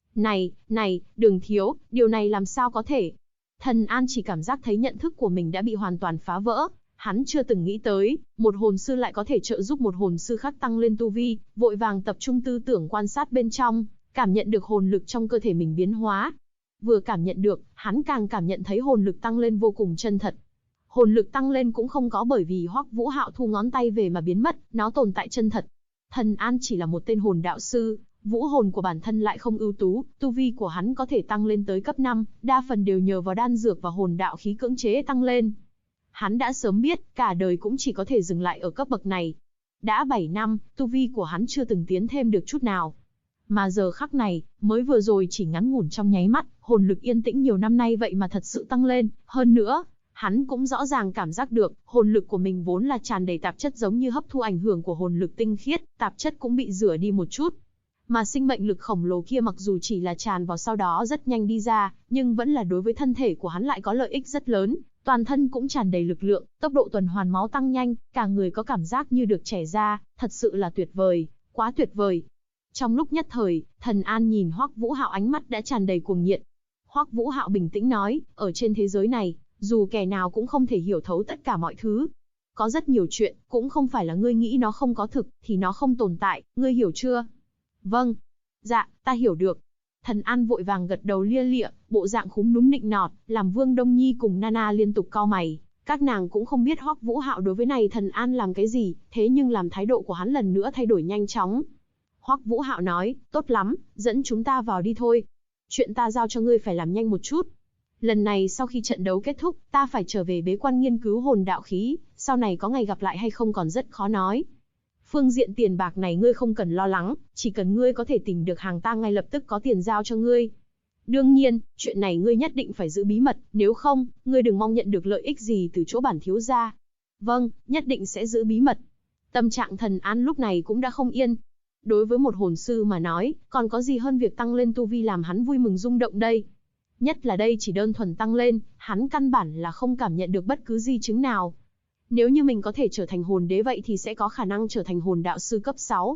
Này, Đường thiếu, điều này làm sao có thể? Thần An chỉ cảm giác thấy nhận thức của mình đã bị hoàn toàn phá vỡ. Hắn chưa từng nghĩ tới, một hồn sư lại có thể trợ giúp một hồn sư khác tăng lên tu vi, vội vàng tập trung tư tưởng quan sát bên trong, cảm nhận được hồn lực trong cơ thể mình biến hóa. Vừa cảm nhận được, hắn càng cảm nhận thấy hồn lực tăng lên vô cùng chân thật. Hồn lực tăng lên cũng không có bởi vì Hoắc Vũ Hạo thu ngón tay về mà biến mất, nó tồn tại chân thật. Thần An chỉ là một tên hồn đạo sư, vũ hồn của bản thân lại không ưu tú, tu vi của hắn có thể tăng lên tới cấp 5, đa phần đều nhờ vào đan dược và hồn đạo khí cưỡng chế tăng lên. Hắn đã sớm biết, cả đời cũng chỉ có thể dừng lại ở cấp bậc này. Đã 7 năm, tu vi của hắn chưa từng tiến thêm được chút nào. Mà giờ khắc này, mới vừa rồi chỉ ngắn ngủn trong nháy mắt, hồn lực yên tĩnh nhiều năm nay vậy mà thật sự tăng lên. Hơn nữa, hắn cũng rõ ràng cảm giác được, hồn lực của mình vốn là tràn đầy tạp chất giống như hấp thu ảnh hưởng của hồn lực tinh khiết, tạp chất cũng bị rửa đi một chút. Mà sinh mệnh lực khổng lồ kia mặc dù chỉ là tràn vào sau đó rất nhanh đi ra, nhưng vẫn là đối với thân thể của hắn lại có lợi ích rất lớn, toàn thân cũng tràn đầy lực lượng, tốc độ tuần hoàn máu tăng nhanh, cả người có cảm giác như được trẻ ra, thật sự là tuyệt vời, quá tuyệt vời. Trong lúc nhất thời, Thần An nhìn Hoắc Vũ Hạo ánh mắt đã tràn đầy cuồng nhiệt. Hoắc Vũ Hạo bình tĩnh nói, ở trên thế giới này, dù kẻ nào cũng không thể hiểu thấu tất cả mọi thứ. Có rất nhiều chuyện, cũng không phải là ngươi nghĩ nó không có thực, thì nó không tồn tại, ngươi hiểu chưa? Vâng. Dạ, ta hiểu được. Thần An vội vàng gật đầu lia lịa, bộ dạng khúm núm nịnh nọt, làm Vương Đông Nhi cùng Nana liên tục cau mày. Các nàng cũng không biết Hoắc Vũ Hạo đối với này Thần An làm cái gì, thế nhưng làm thái độ của hắn lần nữa thay đổi nhanh chóng. Hoắc Vũ Hạo nói, tốt lắm, dẫn chúng ta vào đi thôi. Chuyện ta giao cho ngươi phải làm nhanh một chút. Lần này sau khi trận đấu kết thúc, ta phải trở về bế quan nghiên cứu hồn đạo khí, sau này có ngày gặp lại hay không còn rất khó nói. Phương diện tiền bạc này ngươi không cần lo lắng, chỉ cần ngươi có thể tìm được hàng ta ngay lập tức có tiền giao cho ngươi. Đương nhiên, chuyện này ngươi nhất định phải giữ bí mật, nếu không, ngươi đừng mong nhận được lợi ích gì từ chỗ bản thiếu gia. Vâng, nhất định sẽ giữ bí mật. Tâm trạng Thần An lúc này cũng đã không yên. Đối với một hồn sư mà nói, còn có gì hơn việc tăng lên tu vi làm hắn vui mừng rung động đây. Nhất là đây chỉ đơn thuần tăng lên, hắn căn bản là không cảm nhận được bất cứ di chứng nào. Nếu như mình có thể trở thành hồn đế vậy thì sẽ có khả năng trở thành hồn đạo sư cấp 6.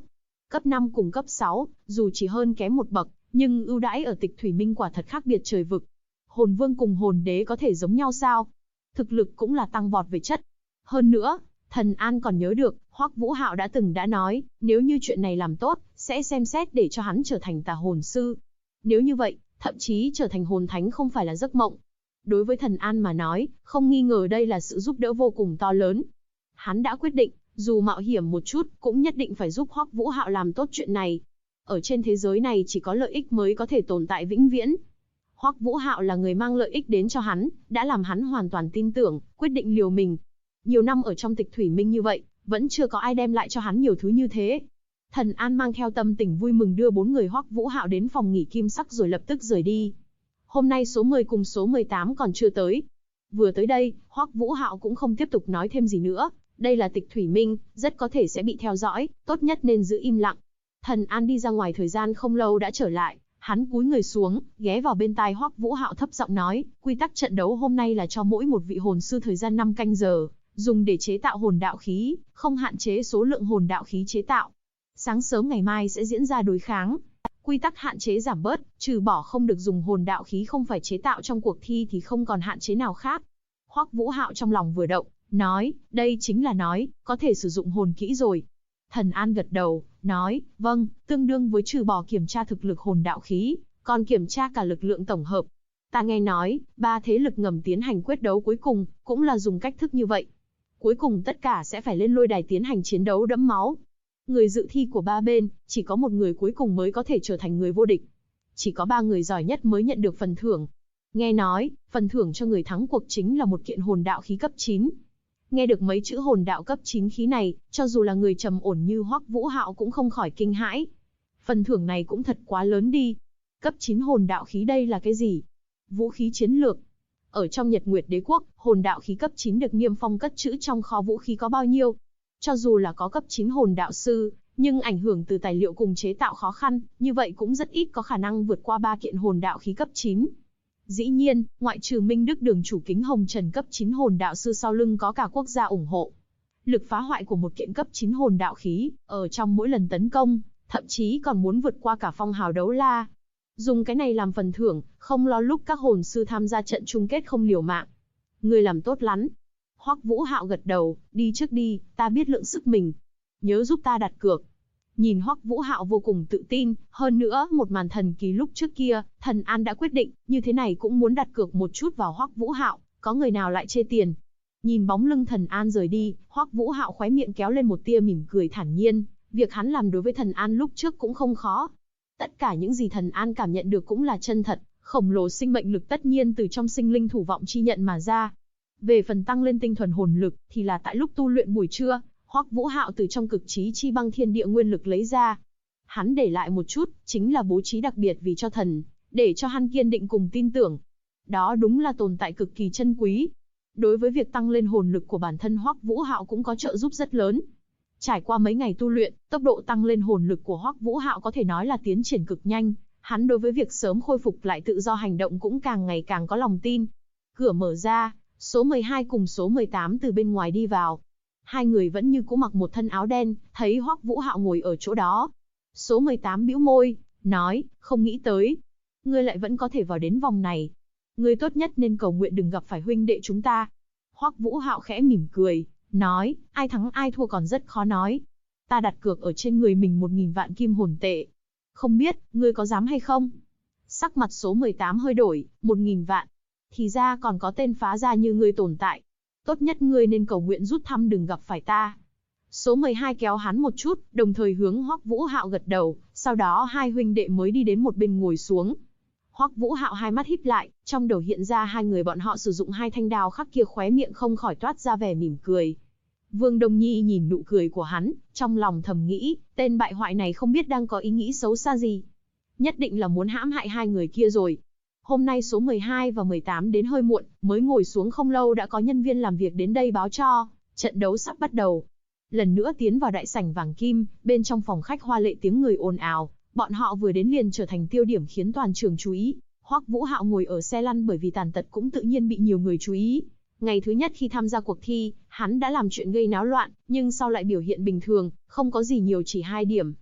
Cấp 5 cùng cấp 6, dù chỉ hơn kém một bậc, nhưng ưu đãi ở Tịch Thủy Minh quả thật khác biệt trời vực. Hồn vương cùng hồn đế có thể giống nhau sao? Thực lực cũng là tăng vọt về chất. Hơn nữa, Thần An còn nhớ được, Hoắc Vũ Hạo đã nói, nếu như chuyện này làm tốt, sẽ xem xét để cho hắn trở thành tà hồn sư. Nếu như vậy, thậm chí trở thành hồn thánh không phải là giấc mộng. Đối với Thần An mà nói, không nghi ngờ đây là sự giúp đỡ vô cùng to lớn. Hắn đã quyết định, dù mạo hiểm một chút, cũng nhất định phải giúp Hoắc Vũ Hạo làm tốt chuyện này. Ở trên thế giới này chỉ có lợi ích mới có thể tồn tại vĩnh viễn. Hoắc Vũ Hạo là người mang lợi ích đến cho hắn, đã làm hắn hoàn toàn tin tưởng, quyết định liều mình. Nhiều năm ở trong Tịch Thủy Minh như vậy, vẫn chưa có ai đem lại cho hắn nhiều thứ như thế. Thần An mang theo tâm tình vui mừng đưa 4 người Hoắc Vũ Hạo đến phòng nghỉ kim sắc rồi lập tức rời đi. Hôm nay số 10 cùng số 18 còn chưa tới. Vừa tới đây, Hoắc Vũ Hạo cũng không tiếp tục nói thêm gì nữa. Đây là Tịch Thủy Minh, rất có thể sẽ bị theo dõi, tốt nhất nên giữ im lặng. Thần An đi ra ngoài thời gian không lâu đã trở lại, hắn cúi người xuống, ghé vào bên tai Hoắc Vũ Hạo thấp giọng nói, quy tắc trận đấu hôm nay là cho mỗi một vị hồn sư thời gian 5 canh giờ, dùng để chế tạo hồn đạo khí, không hạn chế số lượng hồn đạo khí chế tạo. Sáng sớm ngày mai sẽ diễn ra đối kháng. Quy tắc hạn chế giảm bớt, trừ bỏ không được dùng hồn đạo khí không phải chế tạo trong cuộc thi thì không còn hạn chế nào khác. Hoắc Vũ Hạo trong lòng vừa động, nói, đây chính là nói, có thể sử dụng hồn kỹ rồi. Thần An gật đầu, nói, vâng, tương đương với trừ bỏ kiểm tra thực lực hồn đạo khí, còn kiểm tra cả lực lượng tổng hợp. Ta nghe nói, 3 thế lực ngầm tiến hành quyết đấu cuối cùng, cũng là dùng cách thức như vậy. Cuối cùng tất cả sẽ phải lên lôi đài tiến hành chiến đấu đẫm máu. Người dự thi của 3 bên, chỉ có một người cuối cùng mới có thể trở thành người vô địch. Chỉ có 3 người giỏi nhất mới nhận được phần thưởng. Nghe nói, phần thưởng cho người thắng cuộc chính là một kiện hồn đạo khí cấp 9. Nghe được mấy chữ hồn đạo cấp 9 khí này, cho dù là người trầm ổn như Hoắc Vũ Hạo cũng không khỏi kinh hãi. Phần thưởng này cũng thật quá lớn đi. Cấp 9 hồn đạo khí đây là cái gì? Vũ khí chiến lược. Ở trong Nhật Nguyệt Đế Quốc, hồn đạo khí cấp 9 được niêm phong cất trữ trong kho vũ khí có bao nhiêu? Cho dù là có cấp 9 hồn đạo sư, nhưng ảnh hưởng từ tài liệu cùng chế tạo khó khăn, như vậy cũng rất ít có khả năng vượt qua 3 kiện hồn đạo khí cấp 9. Dĩ nhiên, ngoại trừ Minh Đức Đường chủ Kính Hồng Trần cấp 9 hồn đạo sư sau lưng có cả quốc gia ủng hộ. Lực phá hoại của một kiện cấp 9 hồn đạo khí, ở trong mỗi lần tấn công, thậm chí còn muốn vượt qua cả phong hào đấu la. Dùng cái này làm phần thưởng, không lo lúc các hồn sư tham gia trận chung kết không liều mạng. Người làm tốt lắm. Hoắc Vũ Hạo gật đầu, đi trước đi, ta biết lượng sức mình. Nhớ giúp ta đặt cược. Nhìn Hoắc Vũ Hạo vô cùng tự tin, hơn nữa một màn thần kỳ lúc trước kia, Thần An đã quyết định, như thế này cũng muốn đặt cược một chút vào Hoắc Vũ Hạo, có người nào lại chê tiền. Nhìn bóng lưng Thần An rời đi, Hoắc Vũ Hạo khóe miệng kéo lên một tia mỉm cười thản nhiên, việc hắn làm đối với Thần An lúc trước cũng không khó. Tất cả những gì Thần An cảm nhận được cũng là chân thật, khổng lồ sinh mệnh lực tất nhiên từ trong sinh linh thủ vọng chi nhận mà ra. Về phần tăng lên tinh thuần hồn lực, thì là tại lúc tu luyện buổi trưa, Hoắc Vũ Hạo từ trong cực trí chi băng thiên địa nguyên lực lấy ra. Hắn để lại một chút, chính là bố trí đặc biệt vì cho thần, để cho hắn kiên định cùng tin tưởng. Đó đúng là tồn tại cực kỳ chân quý. Đối với việc tăng lên hồn lực của bản thân Hoắc Vũ Hạo cũng có trợ giúp rất lớn. Trải qua mấy ngày tu luyện, tốc độ tăng lên hồn lực của Hoắc Vũ Hạo có thể nói là tiến triển cực nhanh. Hắn đối với việc sớm khôi phục lại tự do hành động cũng càng ngày càng có lòng tin. Cửa mở ra, số 12 cùng số 18 từ bên ngoài đi vào. Hai người vẫn như cũ mặc một thân áo đen, thấy Hoắc Vũ Hạo ngồi ở chỗ đó. Số 18 bĩu môi, nói, không nghĩ tới. Ngươi lại vẫn có thể vào đến vòng này. Ngươi tốt nhất nên cầu nguyện đừng gặp phải huynh đệ chúng ta. Hoắc Vũ Hạo khẽ mỉm cười, nói, ai thắng ai thua còn rất khó nói. Ta đặt cược ở trên người mình 1.000 vạn kim hồn tệ. Không biết, ngươi có dám hay không? Sắc mặt số 18 hơi đổi, 1.000 vạn. Thì ra còn có tên phá gia như ngươi tồn tại. Tốt nhất ngươi nên cầu nguyện rút thăm đừng gặp phải ta. Số 12 kéo hắn một chút, đồng thời hướng Hoắc Vũ Hạo gật đầu, sau đó hai huynh đệ mới đi đến một bên ngồi xuống. Hoắc Vũ Hạo hai mắt híp lại, trong đầu hiện ra hai người bọn họ sử dụng hai thanh đao khắc kia, khóe miệng không khỏi toát ra vẻ mỉm cười. Vương Đông Nhi nhìn nụ cười của hắn, trong lòng thầm nghĩ, tên bại hoại này không biết đang có ý nghĩ xấu xa gì. Nhất định là muốn hãm hại hai người kia rồi. Hôm nay số 12 và 18 đến hơi muộn, mới ngồi xuống không lâu đã có nhân viên làm việc đến đây báo cho, trận đấu sắp bắt đầu. Lần nữa tiến vào đại sảnh vàng kim, bên trong phòng khách hoa lệ tiếng người ồn ào, bọn họ vừa đến liền trở thành tiêu điểm khiến toàn trường chú ý. Hoắc Vũ Hạo ngồi ở xe lăn bởi vì tàn tật cũng tự nhiên bị nhiều người chú ý. Ngày thứ nhất khi tham gia cuộc thi, hắn đã làm chuyện gây náo loạn, nhưng sau lại biểu hiện bình thường, không có gì nhiều, chỉ 2 điểm.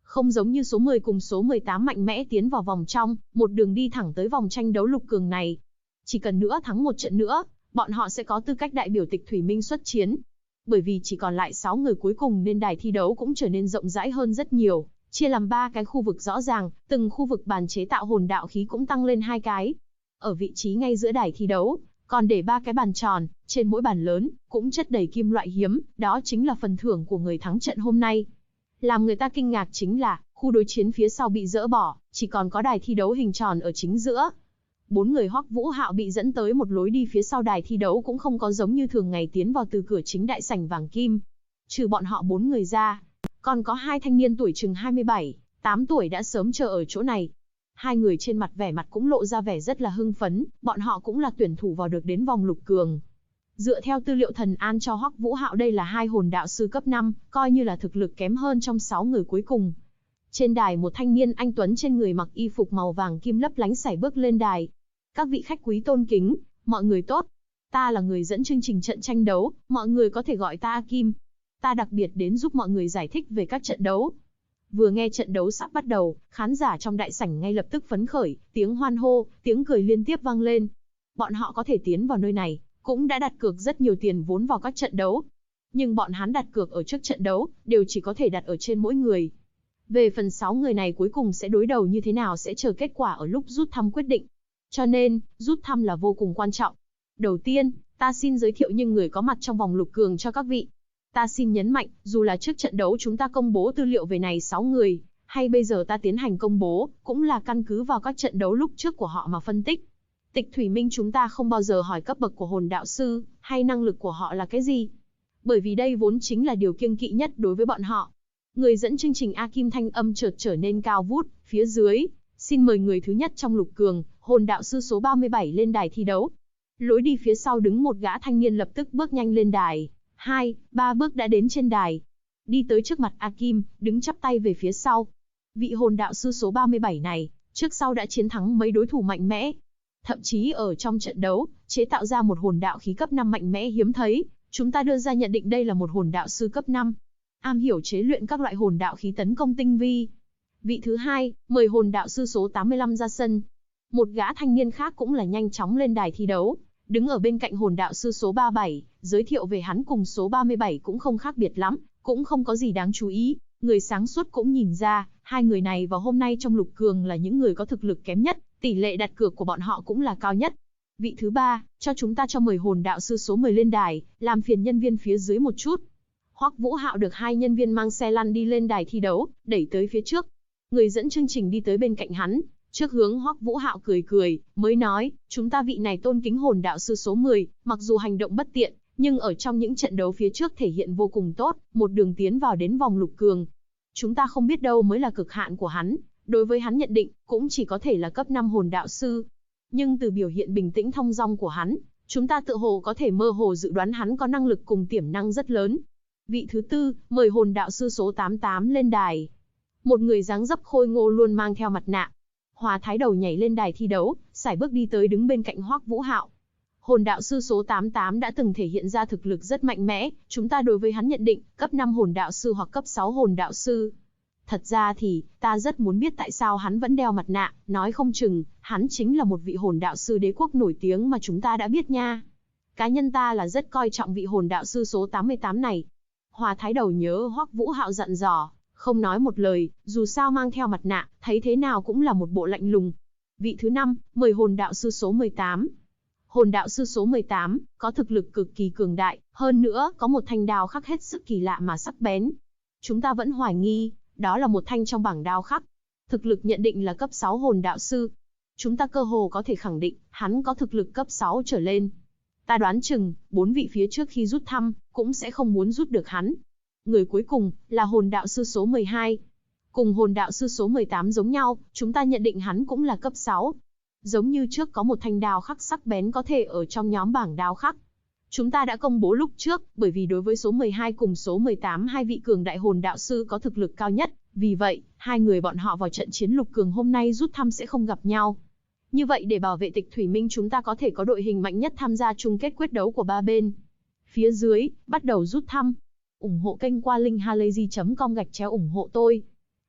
Không giống như số 10 cùng số 18 mạnh mẽ tiến vào vòng trong, một đường đi thẳng tới vòng tranh đấu lục cường này. Chỉ cần nữa thắng một trận nữa, bọn họ sẽ có tư cách đại biểu Tịch Thủy Minh xuất chiến. Bởi vì chỉ còn lại 6 người cuối cùng nên đài thi đấu cũng trở nên rộng rãi hơn rất nhiều, chia làm 3 cái khu vực rõ ràng, từng khu vực bàn chế tạo hồn đạo khí cũng tăng lên 2 cái. Ở vị trí ngay giữa đài thi đấu, còn để 3 cái bàn tròn, trên mỗi bàn lớn cũng chất đầy kim loại hiếm, đó chính là phần thưởng của người thắng trận hôm nay. Làm người ta kinh ngạc chính là, khu đối chiến phía sau bị dỡ bỏ, chỉ còn có đài thi đấu hình tròn ở chính giữa. 4 người Hoắc Vũ Hạo bị dẫn tới một lối đi phía sau đài thi đấu cũng không có giống như thường ngày tiến vào từ cửa chính đại sảnh vàng kim. Trừ bọn họ 4 người ra, còn có 2 thanh niên tuổi chừng 27, 8 tuổi đã sớm chờ ở chỗ này. 2 người trên mặt vẻ mặt cũng lộ ra vẻ rất là hưng phấn, bọn họ cũng là tuyển thủ vào được đến vòng lục cường. Dựa theo tư liệu Thần An cho Hoắc Vũ Hạo, đây là 2 hồn đạo sư cấp 5, coi như là thực lực kém hơn trong 6 người cuối cùng. Trên đài một thanh niên anh tuấn trên người mặc y phục màu vàng kim lấp lánh sải bước lên đài. Các vị khách quý tôn kính, mọi người tốt. Ta là người dẫn chương trình trận tranh đấu, mọi người có thể gọi ta A Kim. Ta đặc biệt đến giúp mọi người giải thích về các trận đấu. Vừa nghe trận đấu sắp bắt đầu, khán giả trong đại sảnh ngay lập tức phấn khởi, tiếng hoan hô, tiếng cười liên tiếp vang lên. Bọn họ có thể tiến vào nơi này, cũng đã đặt cược rất nhiều tiền vốn vào các trận đấu. Nhưng bọn hắn đặt cược ở trước trận đấu, đều chỉ có thể đặt ở trên mỗi người. Về phần 6 người này cuối cùng sẽ đối đầu như thế nào sẽ chờ kết quả ở lúc rút thăm quyết định. Cho nên, rút thăm là vô cùng quan trọng. Đầu tiên, ta xin giới thiệu những người có mặt trong vòng lục cường cho các vị. Ta xin nhấn mạnh, dù là trước trận đấu chúng ta công bố tư liệu về này 6 người, hay bây giờ ta tiến hành công bố, cũng là căn cứ vào các trận đấu lúc trước của họ mà phân tích. Tịch Thủy Minh chúng ta không bao giờ hỏi cấp bậc của hồn đạo sư, hay năng lực của họ là cái gì. Bởi vì đây vốn chính là điều kiêng kỵ nhất đối với bọn họ. Người dẫn chương trình A Kim thanh âm chợt trở nên cao vút, phía dưới, xin mời người thứ nhất trong lục cường, hồn đạo sư số 37 lên đài thi đấu. Lối đi phía sau đứng một gã thanh niên lập tức bước nhanh lên đài, 2, 3 bước đã đến trên đài. Đi tới trước mặt A Kim, đứng chắp tay về phía sau. Vị hồn đạo sư số 37 này, trước sau đã chiến thắng mấy đối thủ mạnh mẽ. Thậm chí ở trong trận đấu, chế tạo ra một hồn đạo khí cấp 5 mạnh mẽ hiếm thấy, chúng ta đưa ra nhận định đây là một hồn đạo sư cấp 5. Am hiểu chế luyện các loại hồn đạo khí tấn công tinh vi. Vị thứ hai, mời hồn đạo sư số 85 ra sân. Một gã thanh niên khác cũng là nhanh chóng lên đài thi đấu, đứng ở bên cạnh hồn đạo sư số 37, giới thiệu về hắn cùng số 37 cũng không khác biệt lắm, cũng không có gì đáng chú ý. Người sáng suốt cũng nhìn ra, hai người này vào hôm nay trong lục cường là những người có thực lực kém nhất, tỷ lệ đặt cược của bọn họ cũng là cao nhất. Vị thứ ba, cho chúng ta cho mời hồn đạo sư số 10 lên đài, làm phiền nhân viên phía dưới một chút. Hoắc Vũ Hạo được 2 nhân viên mang xe lăn đi lên đài thi đấu, đẩy tới phía trước. Người dẫn chương trình đi tới bên cạnh hắn, trước hướng Hoắc Vũ Hạo cười cười, mới nói, chúng ta vị này tôn kính hồn đạo sư số 10, mặc dù hành động bất tiện, nhưng ở trong những trận đấu phía trước thể hiện vô cùng tốt, một đường tiến vào đến vòng lục cường. Chúng ta không biết đâu mới là cực hạn của hắn, đối với hắn nhận định, cũng chỉ có thể là cấp 5 hồn đạo sư. Nhưng từ biểu hiện bình tĩnh thong dong của hắn, chúng ta tự hồ có thể mơ hồ dự đoán hắn có năng lực cùng tiềm năng rất lớn. Vị thứ tư, mời hồn đạo sư số 88 lên đài. Một người dáng dấp khôi ngô luôn mang theo mặt nạ. Hòa Thái Đầu nhảy lên đài thi đấu, sải bước đi tới đứng bên cạnh Hoắc Vũ Hạo. Hồn đạo sư số 88 đã từng thể hiện ra thực lực rất mạnh mẽ, chúng ta đối với hắn nhận định, cấp 5 hồn đạo sư hoặc cấp 6 hồn đạo sư. Thật ra thì, ta rất muốn biết tại sao hắn vẫn đeo mặt nạ, nói không chừng, hắn chính là một vị hồn đạo sư đế quốc nổi tiếng mà chúng ta đã biết nha. Cá nhân ta là rất coi trọng vị hồn đạo sư số 88 này. Hòa Thái Đầu nhớ Hoắc Vũ Hạo dặn dò, không nói một lời, dù sao mang theo mặt nạ, thấy thế nào cũng là một bộ lạnh lùng. Vị thứ 5, mời hồn đạo sư số 18. Hồn đạo sư số 18, có thực lực cực kỳ cường đại, hơn nữa có một thanh đao khắc hết sức kỳ lạ mà sắc bén. Chúng ta vẫn hoài nghi, đó là một thanh trong bảng đao khắc. Thực lực nhận định là cấp 6 hồn đạo sư. Chúng ta cơ hồ có thể khẳng định, hắn có thực lực cấp 6 trở lên. Ta đoán chừng, 4 vị phía trước khi rút thăm, cũng sẽ không muốn rút được hắn. Người cuối cùng, là hồn đạo sư số 12. Cùng hồn đạo sư số 18 giống nhau, chúng ta nhận định hắn cũng là cấp 6. Giống như trước có một thanh đao khắc sắc bén có thể ở trong nhóm bảng đao khắc. Chúng ta đã công bố lúc trước, bởi vì đối với số 12 cùng số 18 hai vị cường đại hồn đạo sư có thực lực cao nhất, vì vậy, hai người bọn họ vào trận chiến lục cường hôm nay rút thăm sẽ không gặp nhau. Như vậy để bảo vệ Tịch Thủy Minh chúng ta có thể có đội hình mạnh nhất tham gia chung kết quyết đấu của ba bên. Phía dưới, bắt đầu rút thăm. Ủng hộ kênh qua link halayzi.com /ủng hộ tôi.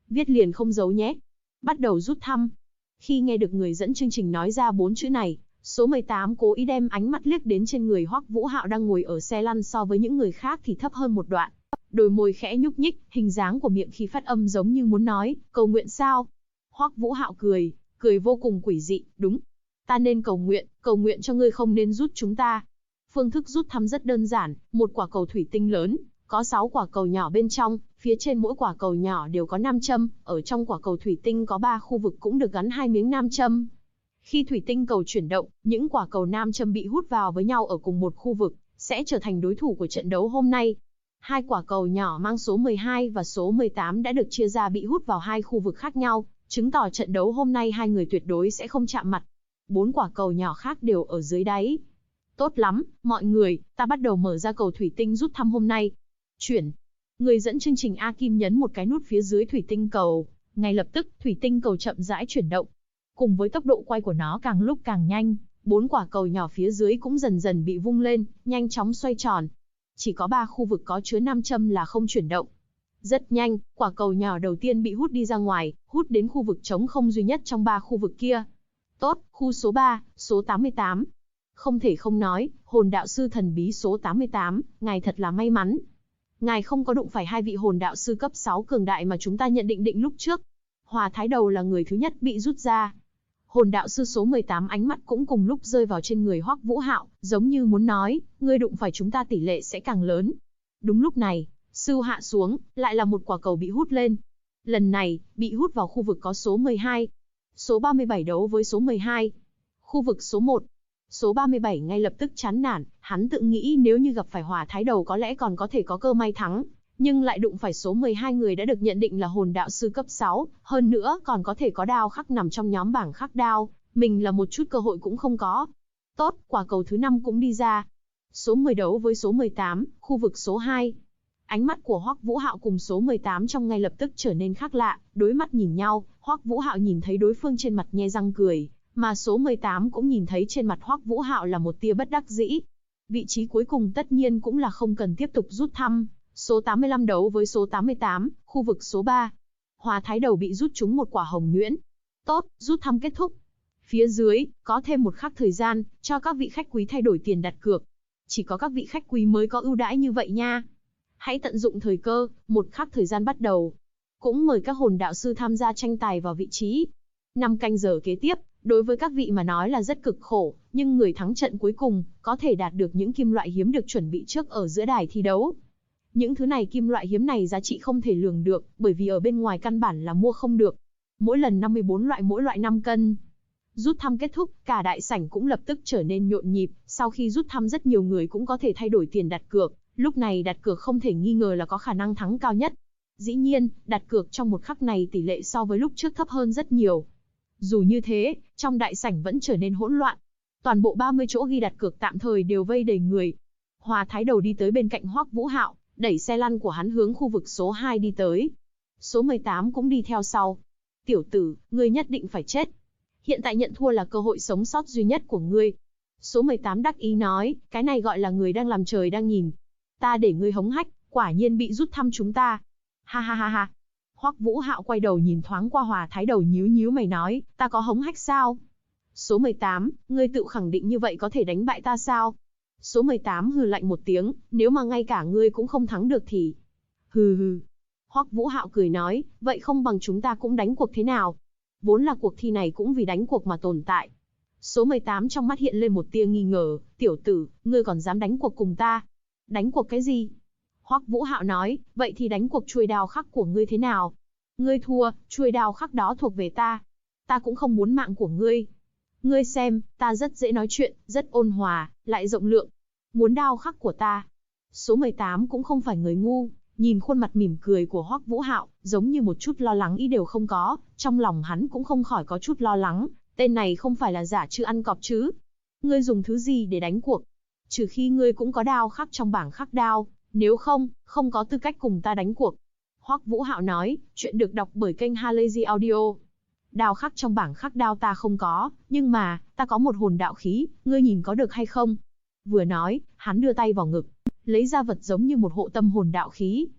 Viết liền không giấu nhé. Bắt đầu rút thăm. Khi nghe được người dẫn chương trình nói ra 4 chữ này, số 18 cố ý đem ánh mắt liếc đến trên người Hoắc Vũ Hạo đang ngồi ở xe lăn, so với những người khác thì thấp hơn một đoạn. Đôi môi khẽ nhúc nhích, hình dáng của miệng khi phát âm giống như muốn nói, cầu nguyện sao? Hoắc Vũ Hạo cười vô cùng quỷ dị, đúng. Ta nên cầu nguyện cho ngươi không nên rút chúng ta. Phương thức rút thăm rất đơn giản, một quả cầu thủy tinh lớn, có 6 quả cầu nhỏ bên trong, phía trên mỗi quả cầu nhỏ đều có nam châm, ở trong quả cầu thủy tinh có 3 khu vực cũng được gắn 2 miếng nam châm. Khi thủy tinh cầu chuyển động, những quả cầu nam châm bị hút vào với nhau ở cùng một khu vực, sẽ trở thành đối thủ của trận đấu hôm nay. 2 quả cầu nhỏ mang số 12 và số 18 đã được chia ra bị hút vào 2 khu vực khác nhau, chứng tỏ trận đấu hôm nay hai người tuyệt đối sẽ không chạm mặt. 4 quả cầu nhỏ khác đều ở dưới đáy. Tốt lắm, mọi người, ta bắt đầu mở ra cầu thủy tinh rút thăm hôm nay. Chuyển. Người dẫn chương trình A Kim nhấn một cái nút phía dưới thủy tinh cầu. Ngay lập tức, thủy tinh cầu chậm rãi chuyển động. Cùng với tốc độ quay của nó càng lúc càng nhanh, 4 quả cầu nhỏ phía dưới cũng dần dần bị vung lên, nhanh chóng xoay tròn. Chỉ có 3 khu vực có chứa nam châm là không chuyển động. Rất nhanh, quả cầu nhỏ đầu tiên bị hút đi ra ngoài, hút đến khu vực trống không duy nhất trong 3 khu vực kia. Tốt, khu số 3, số 88. Không thể không nói, hồn đạo sư thần bí số 88, ngài thật là may mắn. Ngài không có đụng phải 2 vị hồn đạo sư cấp 6 cường đại mà chúng ta nhận định lúc trước. Hòa Thái Đầu là người thứ nhất bị rút ra. Hồn đạo sư số 18 ánh mắt cũng cùng lúc rơi vào trên người Hoắc Vũ Hạo, giống như muốn nói, ngươi đụng phải chúng ta tỷ lệ sẽ càng lớn. Đúng lúc này, sư hạ xuống, lại là một quả cầu bị hút lên. Lần này, bị hút vào khu vực có số 12. Số 37 đấu với số 12. Khu vực số 1. Số 37 ngay lập tức chán nản, hắn tự nghĩ nếu như gặp phải Hỏa Thái Đầu có lẽ còn có thể có cơ may thắng, nhưng lại đụng phải số 12 người đã được nhận định là hồn đạo sư cấp 6, hơn nữa còn có thể có đao khắc nằm trong nhóm bảng khắc đao, mình là một chút cơ hội cũng không có. Tốt, quả cầu thứ 5 cũng đi ra. Số 10 đấu với số 18, khu vực số 2. Ánh mắt của Hoắc Vũ Hạo cùng số 18 trong ngay lập tức trở nên khác lạ, đối mắt nhìn nhau, Hoắc Vũ Hạo nhìn thấy đối phương trên mặt nhe răng cười, mà số 18 cũng nhìn thấy trên mặt Hoắc Vũ Hạo là một tia bất đắc dĩ. Vị trí cuối cùng tất nhiên cũng là không cần tiếp tục rút thăm. Số 85 đấu với số 88, khu vực số 3. Hòa Thái Đầu bị rút trúng một quả hồng nhuyễn. Tốt, rút thăm kết thúc. Phía dưới, có thêm một khắc thời gian, cho các vị khách quý thay đổi tiền đặt cược. Chỉ có các vị khách quý mới có ưu đãi như vậy nha. Hãy tận dụng thời cơ, một khắc thời gian bắt đầu. Cũng mời các hồn đạo sư tham gia tranh tài vào vị trí. 5 canh giờ kế tiếp, đối với các vị mà nói là rất cực khổ, nhưng người thắng trận cuối cùng, có thể đạt được những kim loại hiếm được chuẩn bị trước ở giữa đài thi đấu. Những thứ này kim loại hiếm này giá trị không thể lường được, bởi vì ở bên ngoài căn bản là mua không được. Mỗi lần 54 loại, mỗi loại 5 cân. Rút thăm kết thúc, cả đại sảnh cũng lập tức trở nên nhộn nhịp, sau khi rút thăm rất nhiều người cũng có thể thay đổi tiền đặt cược, lúc này đặt cược không thể nghi ngờ là có khả năng thắng cao nhất. Dĩ nhiên, đặt cược trong một khắc này tỷ lệ so với lúc trước thấp hơn rất nhiều. Dù như thế, trong đại sảnh vẫn trở nên hỗn loạn. Toàn bộ 30 chỗ ghi đặt cược tạm thời đều vây đầy người. Hòa Thái Đầu đi tới bên cạnh Hoắc Vũ Hạo, đẩy xe lăn của hắn hướng khu vực số 2 đi tới. Số 18 cũng đi theo sau. Tiểu tử, ngươi nhất định phải chết. Hiện tại nhận thua là cơ hội sống sót duy nhất của ngươi. Số 18 đắc ý nói, cái này gọi là người đang làm trời đang nhìn. Ta để ngươi hống hách, quả nhiên bị rút thăm chúng ta. Ha ha ha ha. Hoắc Vũ Hạo quay đầu nhìn thoáng qua Hòa Thái Đầu nhíu nhíu mày nói, ta có hống hách sao? Số 18, ngươi tự khẳng định như vậy có thể đánh bại ta sao? Số 18 hừ lạnh một tiếng, nếu mà ngay cả ngươi cũng không thắng được thì... Hừ hừ. Hoắc Vũ Hạo cười nói, vậy không bằng chúng ta cũng đánh cuộc thế nào? Vốn là cuộc thi này cũng vì đánh cuộc mà tồn tại. Số 18 trong mắt hiện lên một tia nghi ngờ, tiểu tử, ngươi còn dám đánh cuộc cùng ta? Đánh cuộc cái gì? Hoắc Vũ Hạo nói, vậy thì đánh cuộc chuôi đao khắc của ngươi thế nào? Ngươi thua, chuôi đao khắc đó thuộc về ta. Ta cũng không muốn mạng của ngươi. Ngươi xem, ta rất dễ nói chuyện, rất ôn hòa, lại rộng lượng. Muốn đao khắc của ta. Số 18 cũng không phải người ngu, nhìn khuôn mặt mỉm cười của Hoắc Vũ Hạo, giống như một chút lo lắng ý đều không có, trong lòng hắn cũng không khỏi có chút lo lắng, tên này không phải là giả chữ ăn cọp chứ? Ngươi dùng thứ gì để đánh cuộc? Trừ khi ngươi cũng có đao khắc trong bảng khắc đao, nếu không, không có tư cách cùng ta đánh cuộc. Hoắc Vũ Hạo nói, chuyện được đọc bởi kênh Halazy Audio. Đao khắc trong bảng khắc đao ta không có, nhưng mà, ta có một hồn đạo khí, ngươi nhìn có được hay không? Vừa nói, hắn đưa tay vào ngực, lấy ra vật giống như một hộ tâm hồn đạo khí.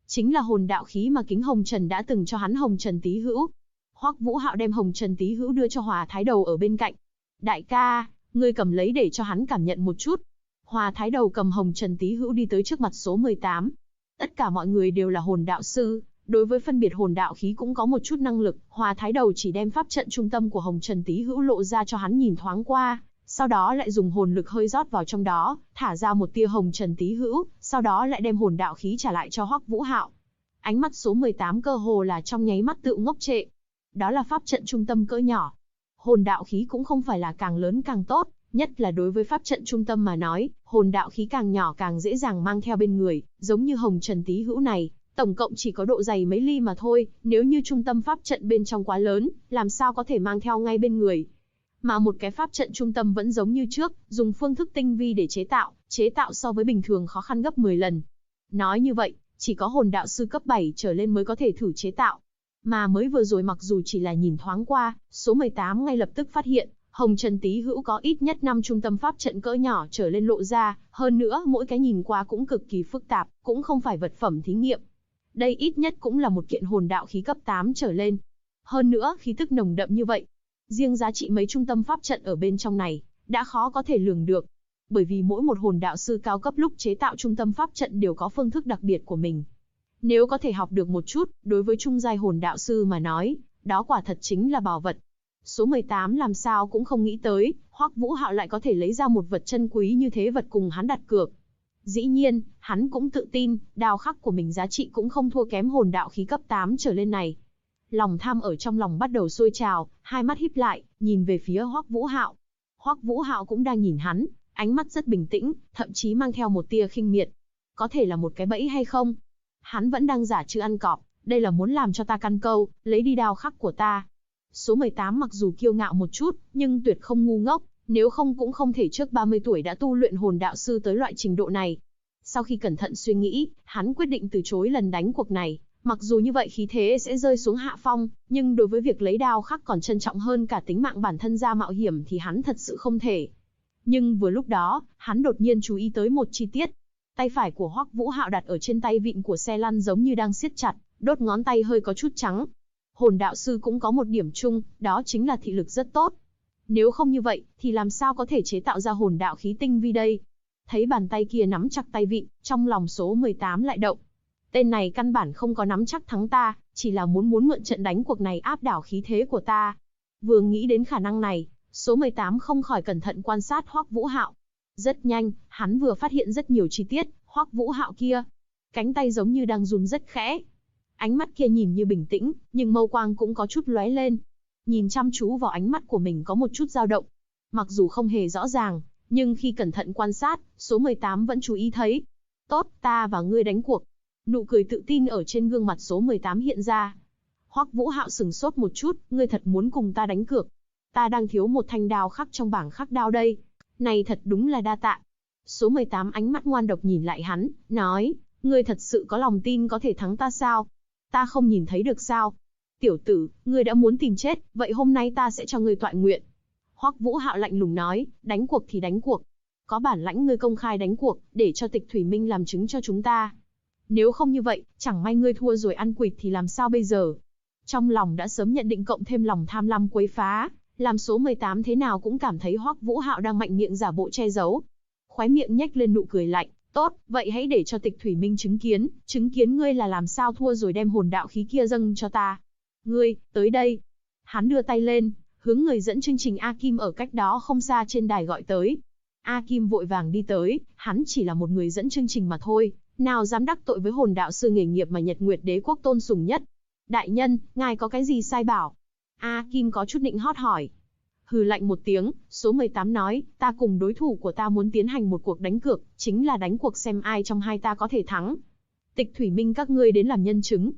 Chính là hồn đạo khí mà Kính Hồng Trần đã từng cho hắn Hồng Trần Tý Hữu. Hoắc Vũ Hạo đem Hồng Trần Tý Hữu đưa cho Hòa Thái Đầu ở bên cạnh. Đại ca, ngươi cầm lấy để cho hắn cảm nhận một chút. Hòa Thái Đầu cầm Hồng Trần Tý Hữu đi tới trước mặt số 18. Tất cả mọi người đều là hồn đạo sư, đối với phân biệt hồn đạo khí cũng có một chút năng lực. Hòa Thái Đầu chỉ đem pháp trận trung tâm của Hồng Trần Tý Hữu lộ ra cho hắn nhìn thoáng qua, sau đó lại dùng hồn lực hơi rót vào trong đó, thả ra một tia Hồng Trần Tý Hữu, sau đó lại đem hồn đạo khí trả lại cho Hoắc Vũ Hạo. Ánh mắt số 18 cơ hồ là trong nháy mắt tự ngốc trệ. Đó là pháp trận trung tâm cỡ nhỏ. Hồn đạo khí cũng không phải là càng lớn càng tốt, nhất là đối với pháp trận trung tâm mà nói, hồn đạo khí càng nhỏ càng dễ dàng mang theo bên người, giống như Hồng Trần Tý Hữu này, tổng cộng chỉ có độ dày mấy ly mà thôi, nếu như trung tâm pháp trận bên trong quá lớn, làm sao có thể mang theo ngay bên người. Mà một cái pháp trận trung tâm vẫn giống như trước, dùng phương thức tinh vi để chế tạo so với bình thường khó khăn gấp 10 lần. Nói như vậy, chỉ có hồn đạo sư cấp 7 trở lên mới có thể thử chế tạo. Mà mới vừa rồi mặc dù chỉ là nhìn thoáng qua, số 18 ngay lập tức phát hiện, Hồng Trần Tý Hữu có ít nhất 5 trung tâm pháp trận cỡ nhỏ trở lên lộ ra, hơn nữa mỗi cái nhìn qua cũng cực kỳ phức tạp, cũng không phải vật phẩm thí nghiệm. Đây ít nhất cũng là một kiện hồn đạo khí cấp 8 trở lên. Hơn nữa, khí tức nồng đậm như vậy. Riêng giá trị mấy trung tâm pháp trận ở bên trong này, đã khó có thể lường được. Bởi vì mỗi một hồn đạo sư cao cấp lúc chế tạo trung tâm pháp trận đều có phương thức đặc biệt của mình. Nếu có thể học được một chút, đối với trung giai hồn đạo sư mà nói, đó quả thật chính là bảo vật. Số 18 làm sao cũng không nghĩ tới, Hoắc Vũ Hạo lại có thể lấy ra một vật chân quý như thế vật cùng hắn đặt cược. Dĩ nhiên, hắn cũng tự tin, đao khắc của mình giá trị cũng không thua kém hồn đạo khí cấp 8 trở lên này. Lòng tham ở trong lòng bắt đầu sôi trào, hai mắt híp lại, nhìn về phía Hoắc Vũ Hạo. Hoắc Vũ Hạo cũng đang nhìn hắn, ánh mắt rất bình tĩnh, thậm chí mang theo một tia khinh miệt. Có thể là một cái bẫy hay không? Hắn vẫn đang giả trư ăn cọp, đây là muốn làm cho ta căn câu, lấy đi đao khắc của ta. Số 18 mặc dù kiêu ngạo một chút, nhưng tuyệt không ngu ngốc, nếu không cũng không thể trước 30 tuổi đã tu luyện hồn đạo sư tới loại trình độ này. Sau khi cẩn thận suy nghĩ, hắn quyết định từ chối lần đánh cuộc này. Mặc dù như vậy khí thế sẽ rơi xuống hạ phong, nhưng đối với việc lấy đao khắc còn trân trọng hơn cả tính mạng bản thân ra mạo hiểm thì hắn thật sự không thể. Nhưng vừa lúc đó, hắn đột nhiên chú ý tới một chi tiết. Tay phải của Hoắc Vũ Hạo đặt ở trên tay vịn của xe lăn giống như đang siết chặt, đốt ngón tay hơi có chút trắng. Hồn đạo sư cũng có một điểm chung, đó chính là thị lực rất tốt. Nếu không như vậy, thì làm sao có thể chế tạo ra hồn đạo khí tinh vi đây? Thấy bàn tay kia nắm chặt tay vịn, trong lòng số 18 lại động. Tên này căn bản không có nắm chắc thắng ta, chỉ là muốn mượn trận đánh cuộc này áp đảo khí thế của ta. Vừa nghĩ đến khả năng này, số 18 không khỏi cẩn thận quan sát Hoắc Vũ Hạo. Rất nhanh, hắn vừa phát hiện rất nhiều chi tiết, Hoắc Vũ Hạo kia. Cánh tay giống như đang run rất khẽ. Ánh mắt kia nhìn như bình tĩnh, nhưng mâu quang cũng có chút lóe lên. Nhìn chăm chú vào ánh mắt của mình có một chút dao động. Mặc dù không hề rõ ràng, nhưng khi cẩn thận quan sát, số 18 vẫn chú ý thấy. Tốt, ta và ngươi đánh cuộc. Nụ cười tự tin ở trên gương mặt số 18 hiện ra. Hoắc Vũ Hạo sừng sốt một chút, ngươi thật muốn cùng ta đánh cược? Ta đang thiếu một thanh đao khắc trong bảng khắc đao đây. Này thật đúng là đa tạ. Số 18 ánh mắt ngoan độc nhìn lại hắn, nói, ngươi thật sự có lòng tin có thể thắng ta sao? Ta không nhìn thấy được sao? Tiểu tử, ngươi đã muốn tìm chết, vậy hôm nay ta sẽ cho ngươi tọa nguyện. Hoắc Vũ Hạo lạnh lùng nói, đánh cuộc thì đánh cuộc. Có bản lãnh ngươi công khai đánh cuộc, để cho Tịch Thủy Minh làm chứng cho chúng ta. Nếu không như vậy, chẳng may ngươi thua rồi ăn quỵt thì làm sao bây giờ? Trong lòng đã sớm nhận định cộng thêm lòng tham lam quấy phá, làm số 18 thế nào cũng cảm thấy Hoắc Vũ Hạo đang mạnh miệng giả bộ che giấu. Khóe miệng nhếch lên nụ cười lạnh, tốt, vậy hãy để cho Tịch Thủy Minh chứng kiến ngươi là làm sao thua rồi đem hồn đạo khí kia dâng cho ta. Ngươi, tới đây. Hắn đưa tay lên, hướng người dẫn chương trình A Kim ở cách đó không xa trên đài gọi tới. A Kim vội vàng đi tới, hắn chỉ là một người dẫn chương trình mà thôi, nào dám đắc tội với hồn đạo sư nghề nghiệp mà Nhật Nguyệt Đế quốc tôn sùng nhất. Đại nhân, ngài có cái gì sai bảo? A Kim có chút định hót hỏi. Hừ lạnh một tiếng, số 18 nói, ta cùng đối thủ của ta muốn tiến hành một cuộc đánh cược, chính là đánh cuộc xem ai trong hai ta có thể thắng. Tịch Thủy Minh các ngươi đến làm nhân chứng.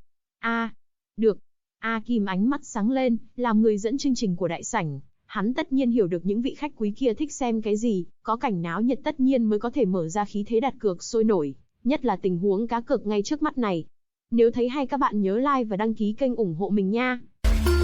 Được. A Kim ánh mắt sáng lên, làm người dẫn chương trình của đại sảnh. Hắn tất nhiên hiểu được những vị khách quý kia thích xem cái gì, có cảnh náo nhiệt tất nhiên mới có thể mở ra khí thế đặt cược sôi nổi, nhất là tình huống cá cược ngay trước mắt này. Nếu thấy hay các bạn nhớ like và đăng ký kênh ủng hộ mình nha.